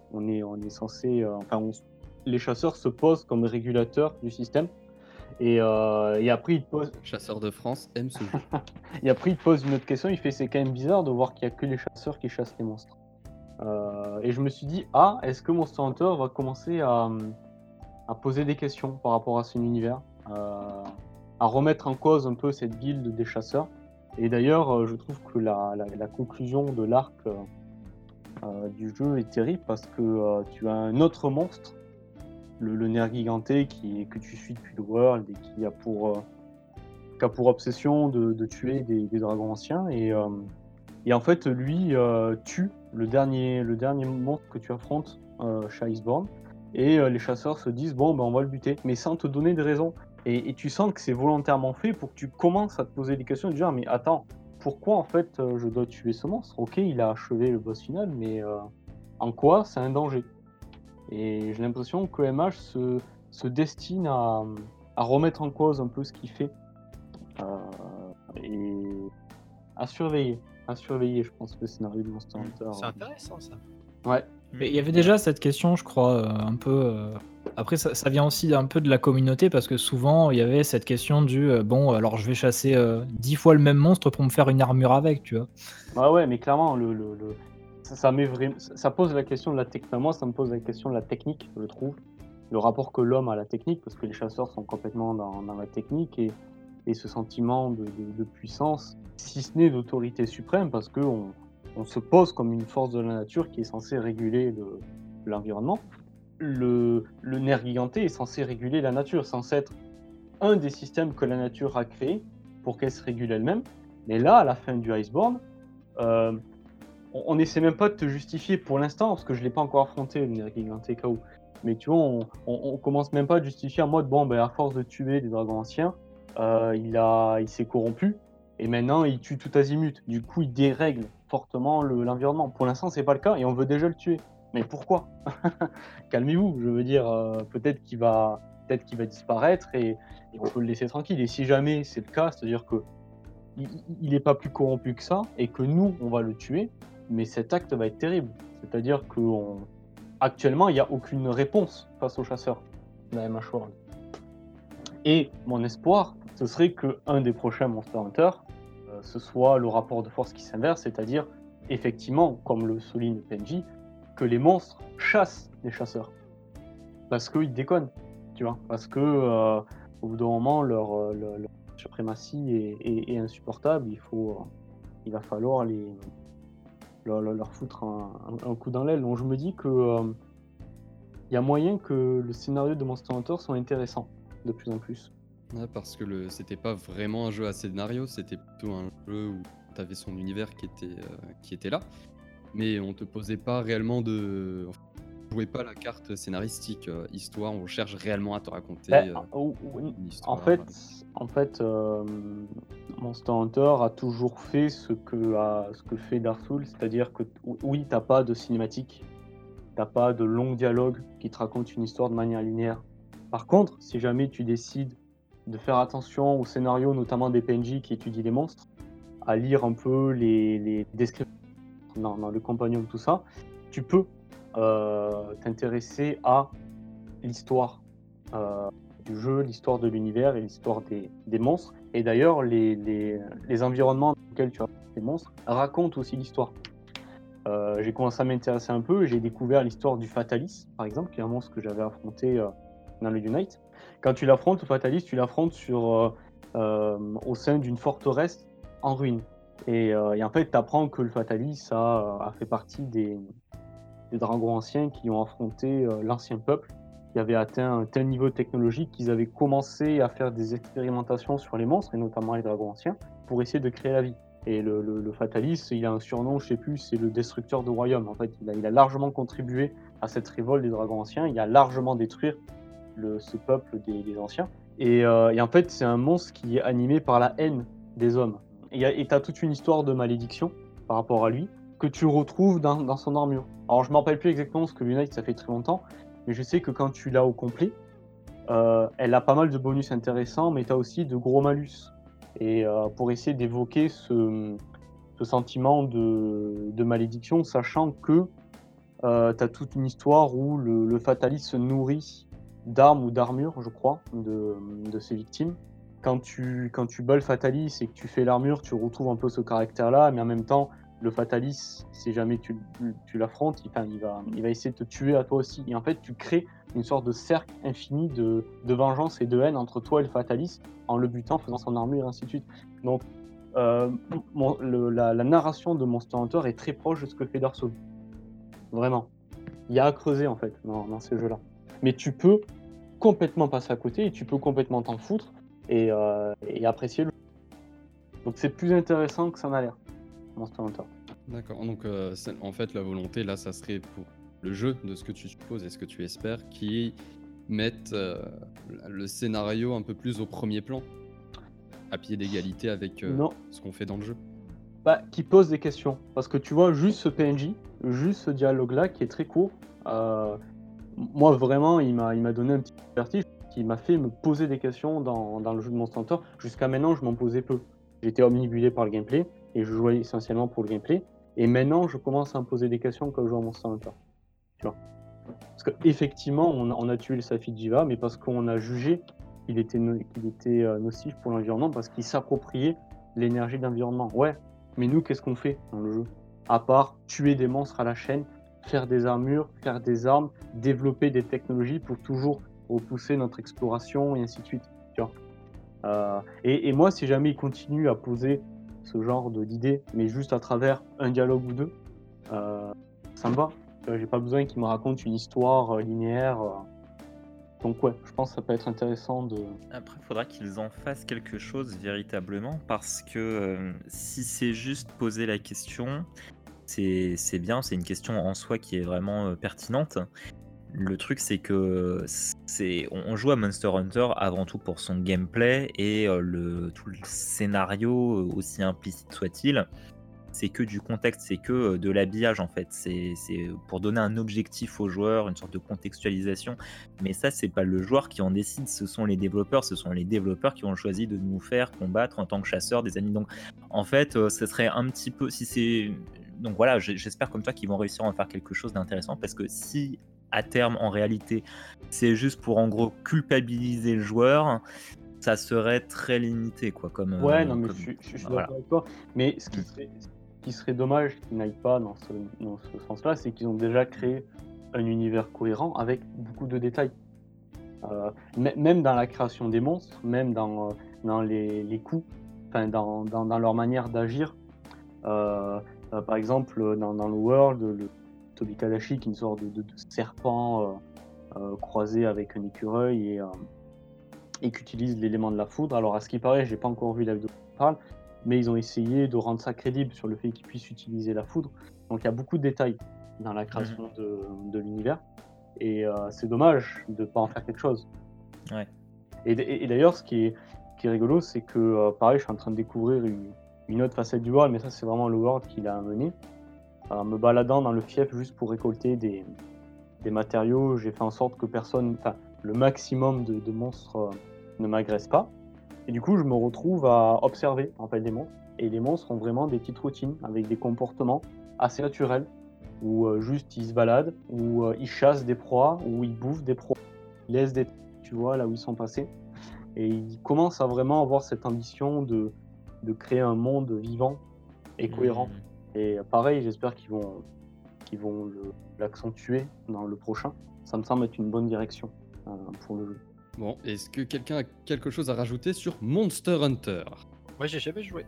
on est censé, les chasseurs se posent comme régulateurs du système. Et après, il te pose, Chasseur de France aime ce jeu. et après, il te pose une autre question. Il fait, c'est quand même bizarre de voir qu'il n'y a que les chasseurs qui chassent les monstres. Et je me suis dit, est-ce que Monster Hunter va commencer à poser des questions par rapport à son univers, à remettre en cause un peu cette guilde des chasseurs. Et d'ailleurs, je trouve que la conclusion de l'arc du jeu est terrible parce que tu as un autre monstre, le Nergiganté, que tu suis depuis le World et qui a pour obsession de tuer des dragons anciens. Et en fait, lui tue le dernier monstre que tu affrontes chez Iceborne. Et les chasseurs se disent, bon, on va le buter, mais sans te donner de raison. Et tu sens que c'est volontairement fait pour que tu commences à te poser des questions et te dire, mais attends, pourquoi en fait je dois tuer ce monstre? Ok, il a achevé le boss final, mais en quoi c'est un danger? Et j'ai l'impression que MH se destine à remettre en cause un peu ce qu'il fait. Et à surveiller, je pense, le scénario de Monster Hunter. C'est intéressant ça. Ouais. Mais il y avait déjà cette question, je crois, un peu. Après, ça vient aussi un peu de la communauté parce que souvent il y avait cette question du bon, alors je vais chasser 10 fois le même monstre pour me faire une armure avec, tu vois. Ah ouais, mais clairement, ça pose la question de la technique. Moi, ça me pose la question de la technique, je trouve. Le rapport que l'homme a à la technique, parce que les chasseurs sont complètement dans la technique et ce sentiment de puissance, si ce n'est d'autorité suprême, parce qu'on se pose comme une force de la nature qui est censée réguler l'environnement. Le Nergiganté est censé réguler la nature, censé être un des systèmes que la nature a créé pour qu'elle se régule elle-même. Mais là, à la fin du Iceborne, on n'essaie même pas de te justifier pour l'instant, parce que je ne l'ai pas encore affronté, le Nergiganté KO. Mais tu vois, on commence même pas à justifier en mode, à force de tuer des dragons anciens, il s'est corrompu, et maintenant il tue tout azimut. Du coup, il dérègle fortement l'environnement. Pour l'instant, c'est pas le cas, et on veut déjà le tuer. Mais pourquoi? Calmez-vous, je veux dire, peut-être qu'il va disparaître, et on peut le laisser tranquille. Et si jamais c'est le cas, c'est-à-dire que il n'est pas plus corrompu que ça, et que nous, on va le tuer, mais cet acte va être terrible. C'est-à-dire qu'actuellement, il n'y a aucune réponse face aux chasseurs de la MH World. Et mon espoir, ce serait qu'un des prochains Monster Hunter, ce soit le rapport de force qui s'inverse, c'est-à-dire, effectivement, comme le souligne PNJ, que les monstres chassent les chasseurs. Parce qu'ils déconnent, tu vois. Parce que, au bout d'un moment, leur suprématie est insupportable. Il va falloir leur foutre un coup dans l'aile. Donc je me dis que y a moyen que le scénario de Monster Hunter soit intéressant de plus en plus. Ouais, parce que c'était pas vraiment un jeu à scénario, c'était plutôt un jeu où tu avais son univers qui était là, mais on te posait pas réellement on jouait pas la carte scénaristique, histoire, on cherche réellement à te raconter une histoire. En fait, Monster Hunter a toujours fait ce que fait Dark Souls, c'est-à-dire que oui, t'as pas de cinématique, t'as pas de long dialogue qui te raconte une histoire de manière linéaire. Par contre, si jamais tu décides de faire attention au scénario, notamment des PNJ qui étudient les monstres, à lire un peu les descriptions dans le compagnon, tout ça, tu peux t'intéresser à l'histoire du jeu, l'histoire de l'univers et l'histoire des monstres. Et d'ailleurs, les environnements dans lesquels tu as les monstres racontent aussi l'histoire. J'ai commencé à m'intéresser un peu et j'ai découvert l'histoire du Fatalis, par exemple, qui est un monstre que j'avais affronté dans le Unite. Quand tu l'affrontes, le Fatalis, tu l'affrontes au sein d'une forteresse en ruine. Et en fait, tu apprends que le Fatalis a fait partie des dragons anciens qui ont affronté l'ancien peuple, qui avait atteint un tel niveau technologique qu'ils avaient commencé à faire des expérimentations sur les monstres, et notamment les dragons anciens, pour essayer de créer la vie. Et le Fatalis, il a un surnom, je sais plus, c'est le destructeur de royaumes. En fait, il a largement contribué à cette révolte des dragons anciens, il a largement détruit ce peuple des anciens. Et en fait, c'est un monstre qui est animé par la haine des hommes. Et tu as toute une histoire de malédiction par rapport à lui, que tu retrouves dans son armure. Alors je ne me rappelle plus exactement ce que l'Unite, ça fait très longtemps, mais je sais que quand tu l'as au complet, elle a pas mal de bonus intéressants, mais tu as aussi de gros malus. Et pour essayer d'évoquer ce sentiment de malédiction, sachant que t'as toute une histoire où le Fatalis se nourrit d'armes ou d'armure, je crois, de ses victimes. Quand tu bats le Fatalis et que tu fais l'armure, tu retrouves un peu ce caractère-là, mais en même temps, le Fatalis, si jamais tu l'affrontes, il va essayer de te tuer à toi aussi. Et en fait, tu crées une sorte de cercle infini de vengeance et de haine entre toi et le Fatalis, en le butant, faisant son armure, et ainsi de suite. Donc, la narration de Monster Hunter est très proche de ce que fait Dark Souls. Vraiment. Il y a à creuser, en fait, dans ces jeux-là. Mais tu peux complètement passer à côté et tu peux complètement t'en foutre et apprécier le jeu. Donc c'est plus intéressant que ça n'a l'air, Monster Hunter. D'accord, donc en fait la volonté là ça serait pour le jeu, de ce que tu supposes et ce que tu espères, qui mettent le scénario un peu plus au premier plan, à pied d'égalité avec Non. ce qu'on fait dans le jeu. Bah, qui pose des questions. Parce que tu vois, juste ce PNJ, juste ce dialogue-là qui est très court, moi vraiment, il m'a donné un petit vertige qui m'a fait me poser des questions dans le jeu de Monster Hunter. Jusqu'à maintenant, je m'en posais peu. J'étais omnibulé par le gameplay et je jouais essentiellement pour le gameplay. Et maintenant, je commence à me poser des questions quand je joue à Monster Hunter. Tu vois. Parce qu'effectivement, on a tué le Safid Jiva, mais parce qu'on a jugé qu'il était nocif pour l'environnement, parce qu'il s'appropriait l'énergie de l'environnement. Ouais, mais nous, qu'est-ce qu'on fait dans le jeu? À part tuer des monstres à la chaîne, faire des armures, faire des armes, développer des technologies pour toujours repousser notre exploration et ainsi de suite. Tu vois. Et moi, si jamais il continue à poser ce genre d'idées, mais juste à travers un dialogue ou deux, ça me va. J'ai pas besoin qu'il me raconte une histoire linéaire. Donc ouais, je pense que ça peut être intéressant de... Après, il faudra qu'ils en fassent quelque chose véritablement, parce que si c'est juste poser la question, c'est bien, c'est une question en soi qui est vraiment pertinente. Le truc, c'est que on joue à Monster Hunter avant tout pour son gameplay et tout le scénario, aussi implicite soit-il, c'est que du contexte, c'est que de l'habillage en fait. C'est pour donner un objectif aux joueurs, une sorte de contextualisation. Mais ça, c'est pas le joueur qui en décide, ce sont les développeurs. Ce sont les développeurs qui ont choisi de nous faire combattre en tant que chasseurs des ennemis. Donc en fait, ce serait un petit peu... si c'est... Donc voilà, j'espère comme toi qu'ils vont réussir à en faire quelque chose d'intéressant, parce que si à terme, en réalité, c'est juste pour en gros culpabiliser le joueur, ça serait très limité, quoi. Ouais, non, mais je suis voilà. d'accord avec toi. Mais ce qui serait dommage qu'ils n'aillent pas dans ce sens-là, c'est qu'ils ont déjà créé un univers cohérent avec beaucoup de détails. Même dans la création des monstres, même dans les coups, dans leur manière d'agir. Par exemple, dans le World, le Tobikadashi, qui est une sorte de serpent croisé avec un écureuil et qui utilise l'élément de la foudre. Alors à ce qui paraît, j'ai pas encore vu la vidéo qui parle, mais ils ont essayé de rendre ça crédible sur le fait qu'ils puissent utiliser la foudre. Donc il y a beaucoup de détails dans la création de l'univers, et c'est dommage de pas en faire quelque chose. Ouais. Et d'ailleurs, ce qui est rigolo, c'est que pareil, je suis en train de découvrir une autre facette du World, mais ça c'est vraiment le World qui l'a amené. Me baladant dans le fief juste pour récolter des matériaux, j'ai fait en sorte que le maximum de monstres ne m'agressent pas. Et du coup, je me retrouve à observer en fait des monstres. Et les monstres ont vraiment des petites routines avec des comportements assez naturels, où juste ils se baladent, où ils chassent des proies, où ils bouffent des proies, ils laissent des... Tu vois, là où ils sont passés. Et ils commencent à vraiment avoir cette ambition de créer un monde vivant et cohérent. Et pareil, j'espère qu'ils vont l'accentuer dans le prochain. Ça me semble être une bonne direction pour le jeu. Bon, est-ce que quelqu'un a quelque chose à rajouter sur Monster Hunter? Moi, j'ai jamais joué.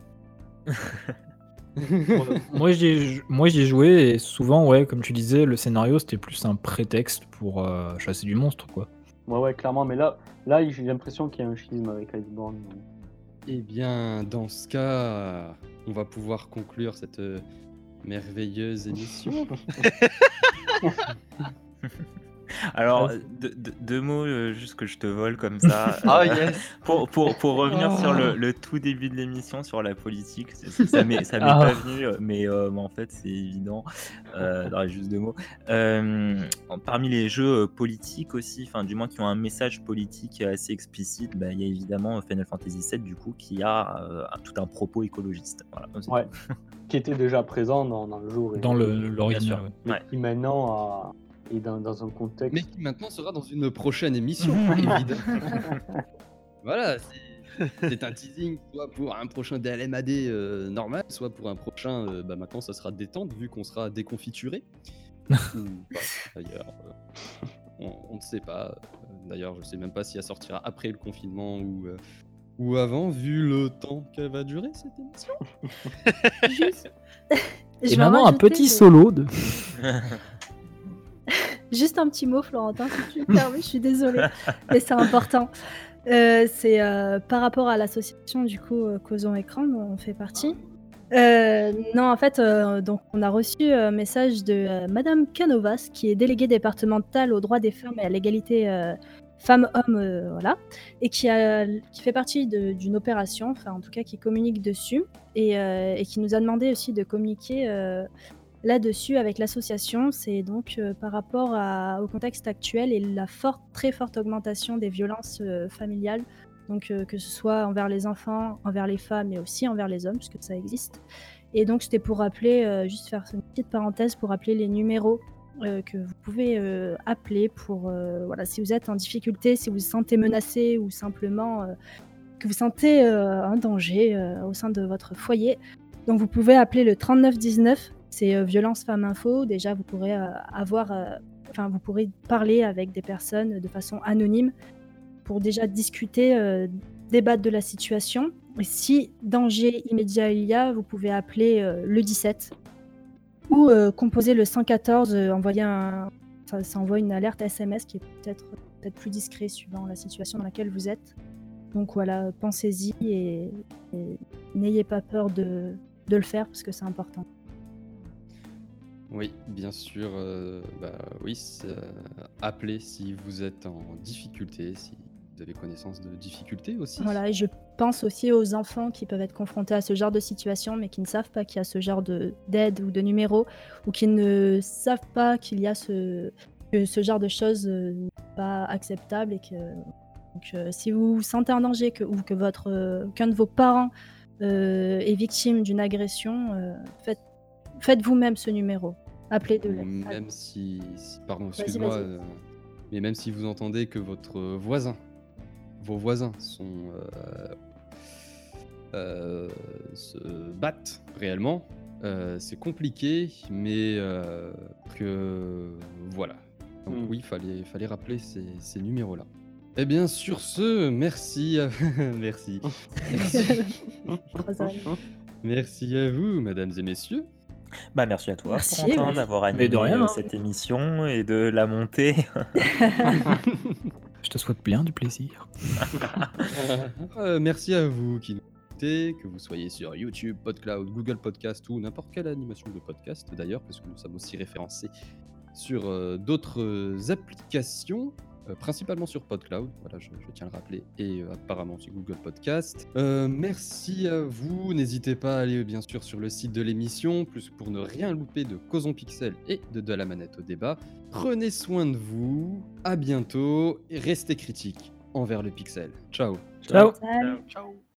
Moi j'y ai joué, et souvent, ouais, comme tu disais, le scénario c'était plus un prétexte pour chasser du monstre, quoi. Ouais, clairement, mais là j'ai l'impression qu'il y a un schisme avec Iceborne. Eh bien, dans ce cas, on va pouvoir conclure cette merveilleuse émission. Alors, deux mots juste que je te vole comme ça. Ah yes. Pour revenir sur le tout début de l'émission, sur la politique, ça m'est Ah. pas venu, mais en fait, c'est évident. Non, juste deux mots. Parmi les jeux politiques aussi, enfin, du moins qui ont un message politique assez explicite, bah, il y a évidemment Final Fantasy VII, du coup, qui a tout un propos écologiste. Voilà, c'est Ouais. tout. Qui était déjà présent dans le jour. Dans Bien l'original. sûr. Ouais. Mais Ouais. qui maintenant est dans un contexte. Mais qui maintenant sera dans une prochaine émission, évidemment. Voilà, c'est un teasing, soit pour un prochain DLMAD normal, soit pour un prochain, maintenant ça sera détente, vu qu'on sera déconfituré. Ou pas, d'ailleurs, on ne sait pas. D'ailleurs, je sais même pas si elle sortira après le confinement ou avant, vu le temps qu'elle va durer cette émission. Juste... Je Et vais en maintenant, un rajouter, petit mais- solo de. Juste un petit mot, Florentin, si tu me permets, je suis désolée, mais c'est important. C'est par rapport à l'association du coup Causons Écran dont on fait partie. Non, en fait, donc on a reçu un message de Madame Canovas, qui est déléguée départementale aux droits des femmes et à l'égalité femmes-hommes, voilà, et qui fait partie d'une opération, enfin en tout cas qui communique dessus, et qui nous a demandé aussi de communiquer là-dessus avec l'association. C'est donc par rapport au contexte actuel et la très forte augmentation des violences familiales, donc que ce soit envers les enfants, envers les femmes, mais aussi envers les hommes, puisque ça existe. Et donc c'était pour rappeler, juste faire une petite parenthèse, pour rappeler les numéros que vous pouvez appeler pour, voilà, si vous êtes en difficulté, si vous vous sentez menacé ou simplement que vous sentez un danger au sein de votre foyer. Donc vous pouvez appeler le 3919, c'est Violence Femmes Info. Déjà, vous pourrez vous pourrez parler avec des personnes de façon anonyme pour déjà discuter, débattre de la situation. Et si danger immédiat il y a, vous pouvez appeler le 17 ou composer le 114, ça envoie une alerte SMS qui est peut-être plus discret suivant la situation dans laquelle vous êtes. Donc voilà, pensez-y et n'ayez pas peur de le faire parce que c'est important. Oui, bien sûr. Oui, appelez si vous êtes en difficulté, si vous avez connaissance de difficultés aussi. Voilà, et je pense aussi aux enfants qui peuvent être confrontés à ce genre de situation, mais qui ne savent pas qu'il y a ce genre d'aide ou de numéro, ou qui ne savent pas qu'il y a que ce genre de choses n'est pas acceptable, et que donc, si vous vous sentez en danger ou que qu'un de vos parents est victime d'une agression, faites vous-même ce numéro. Appelez de Ou l'aide. même pardon, Vas-y, excuse-moi, vas-y. mais même si vous entendez que vos voisins se battent réellement, c'est compliqué, mais que voilà. Donc oui, fallait rappeler ces numéros-là. Eh bien, sur ce, merci. Merci. Merci à vous, mesdames et messieurs. Bah, merci à toi, Merci, Corentin, ouais. d'avoir Mais animé de rien, hein. cette émission et de la monter. Je te souhaite bien du plaisir. Merci à vous qui nous écoutez, que vous soyez sur YouTube, PodCloud, Google Podcast ou n'importe quelle animation de podcast d'ailleurs, parce que nous sommes aussi référencés sur d'autres applications, principalement sur PodCloud, voilà, je tiens à le rappeler, et apparemment sur Google Podcast. Merci à vous, n'hésitez pas à aller bien sûr sur le site de l'émission, plus pour ne rien louper de Causons Pixel et de la manette au débat. Prenez soin de vous, à bientôt, et restez critiques envers le pixel. Ciao. Ciao. Salut. Ciao.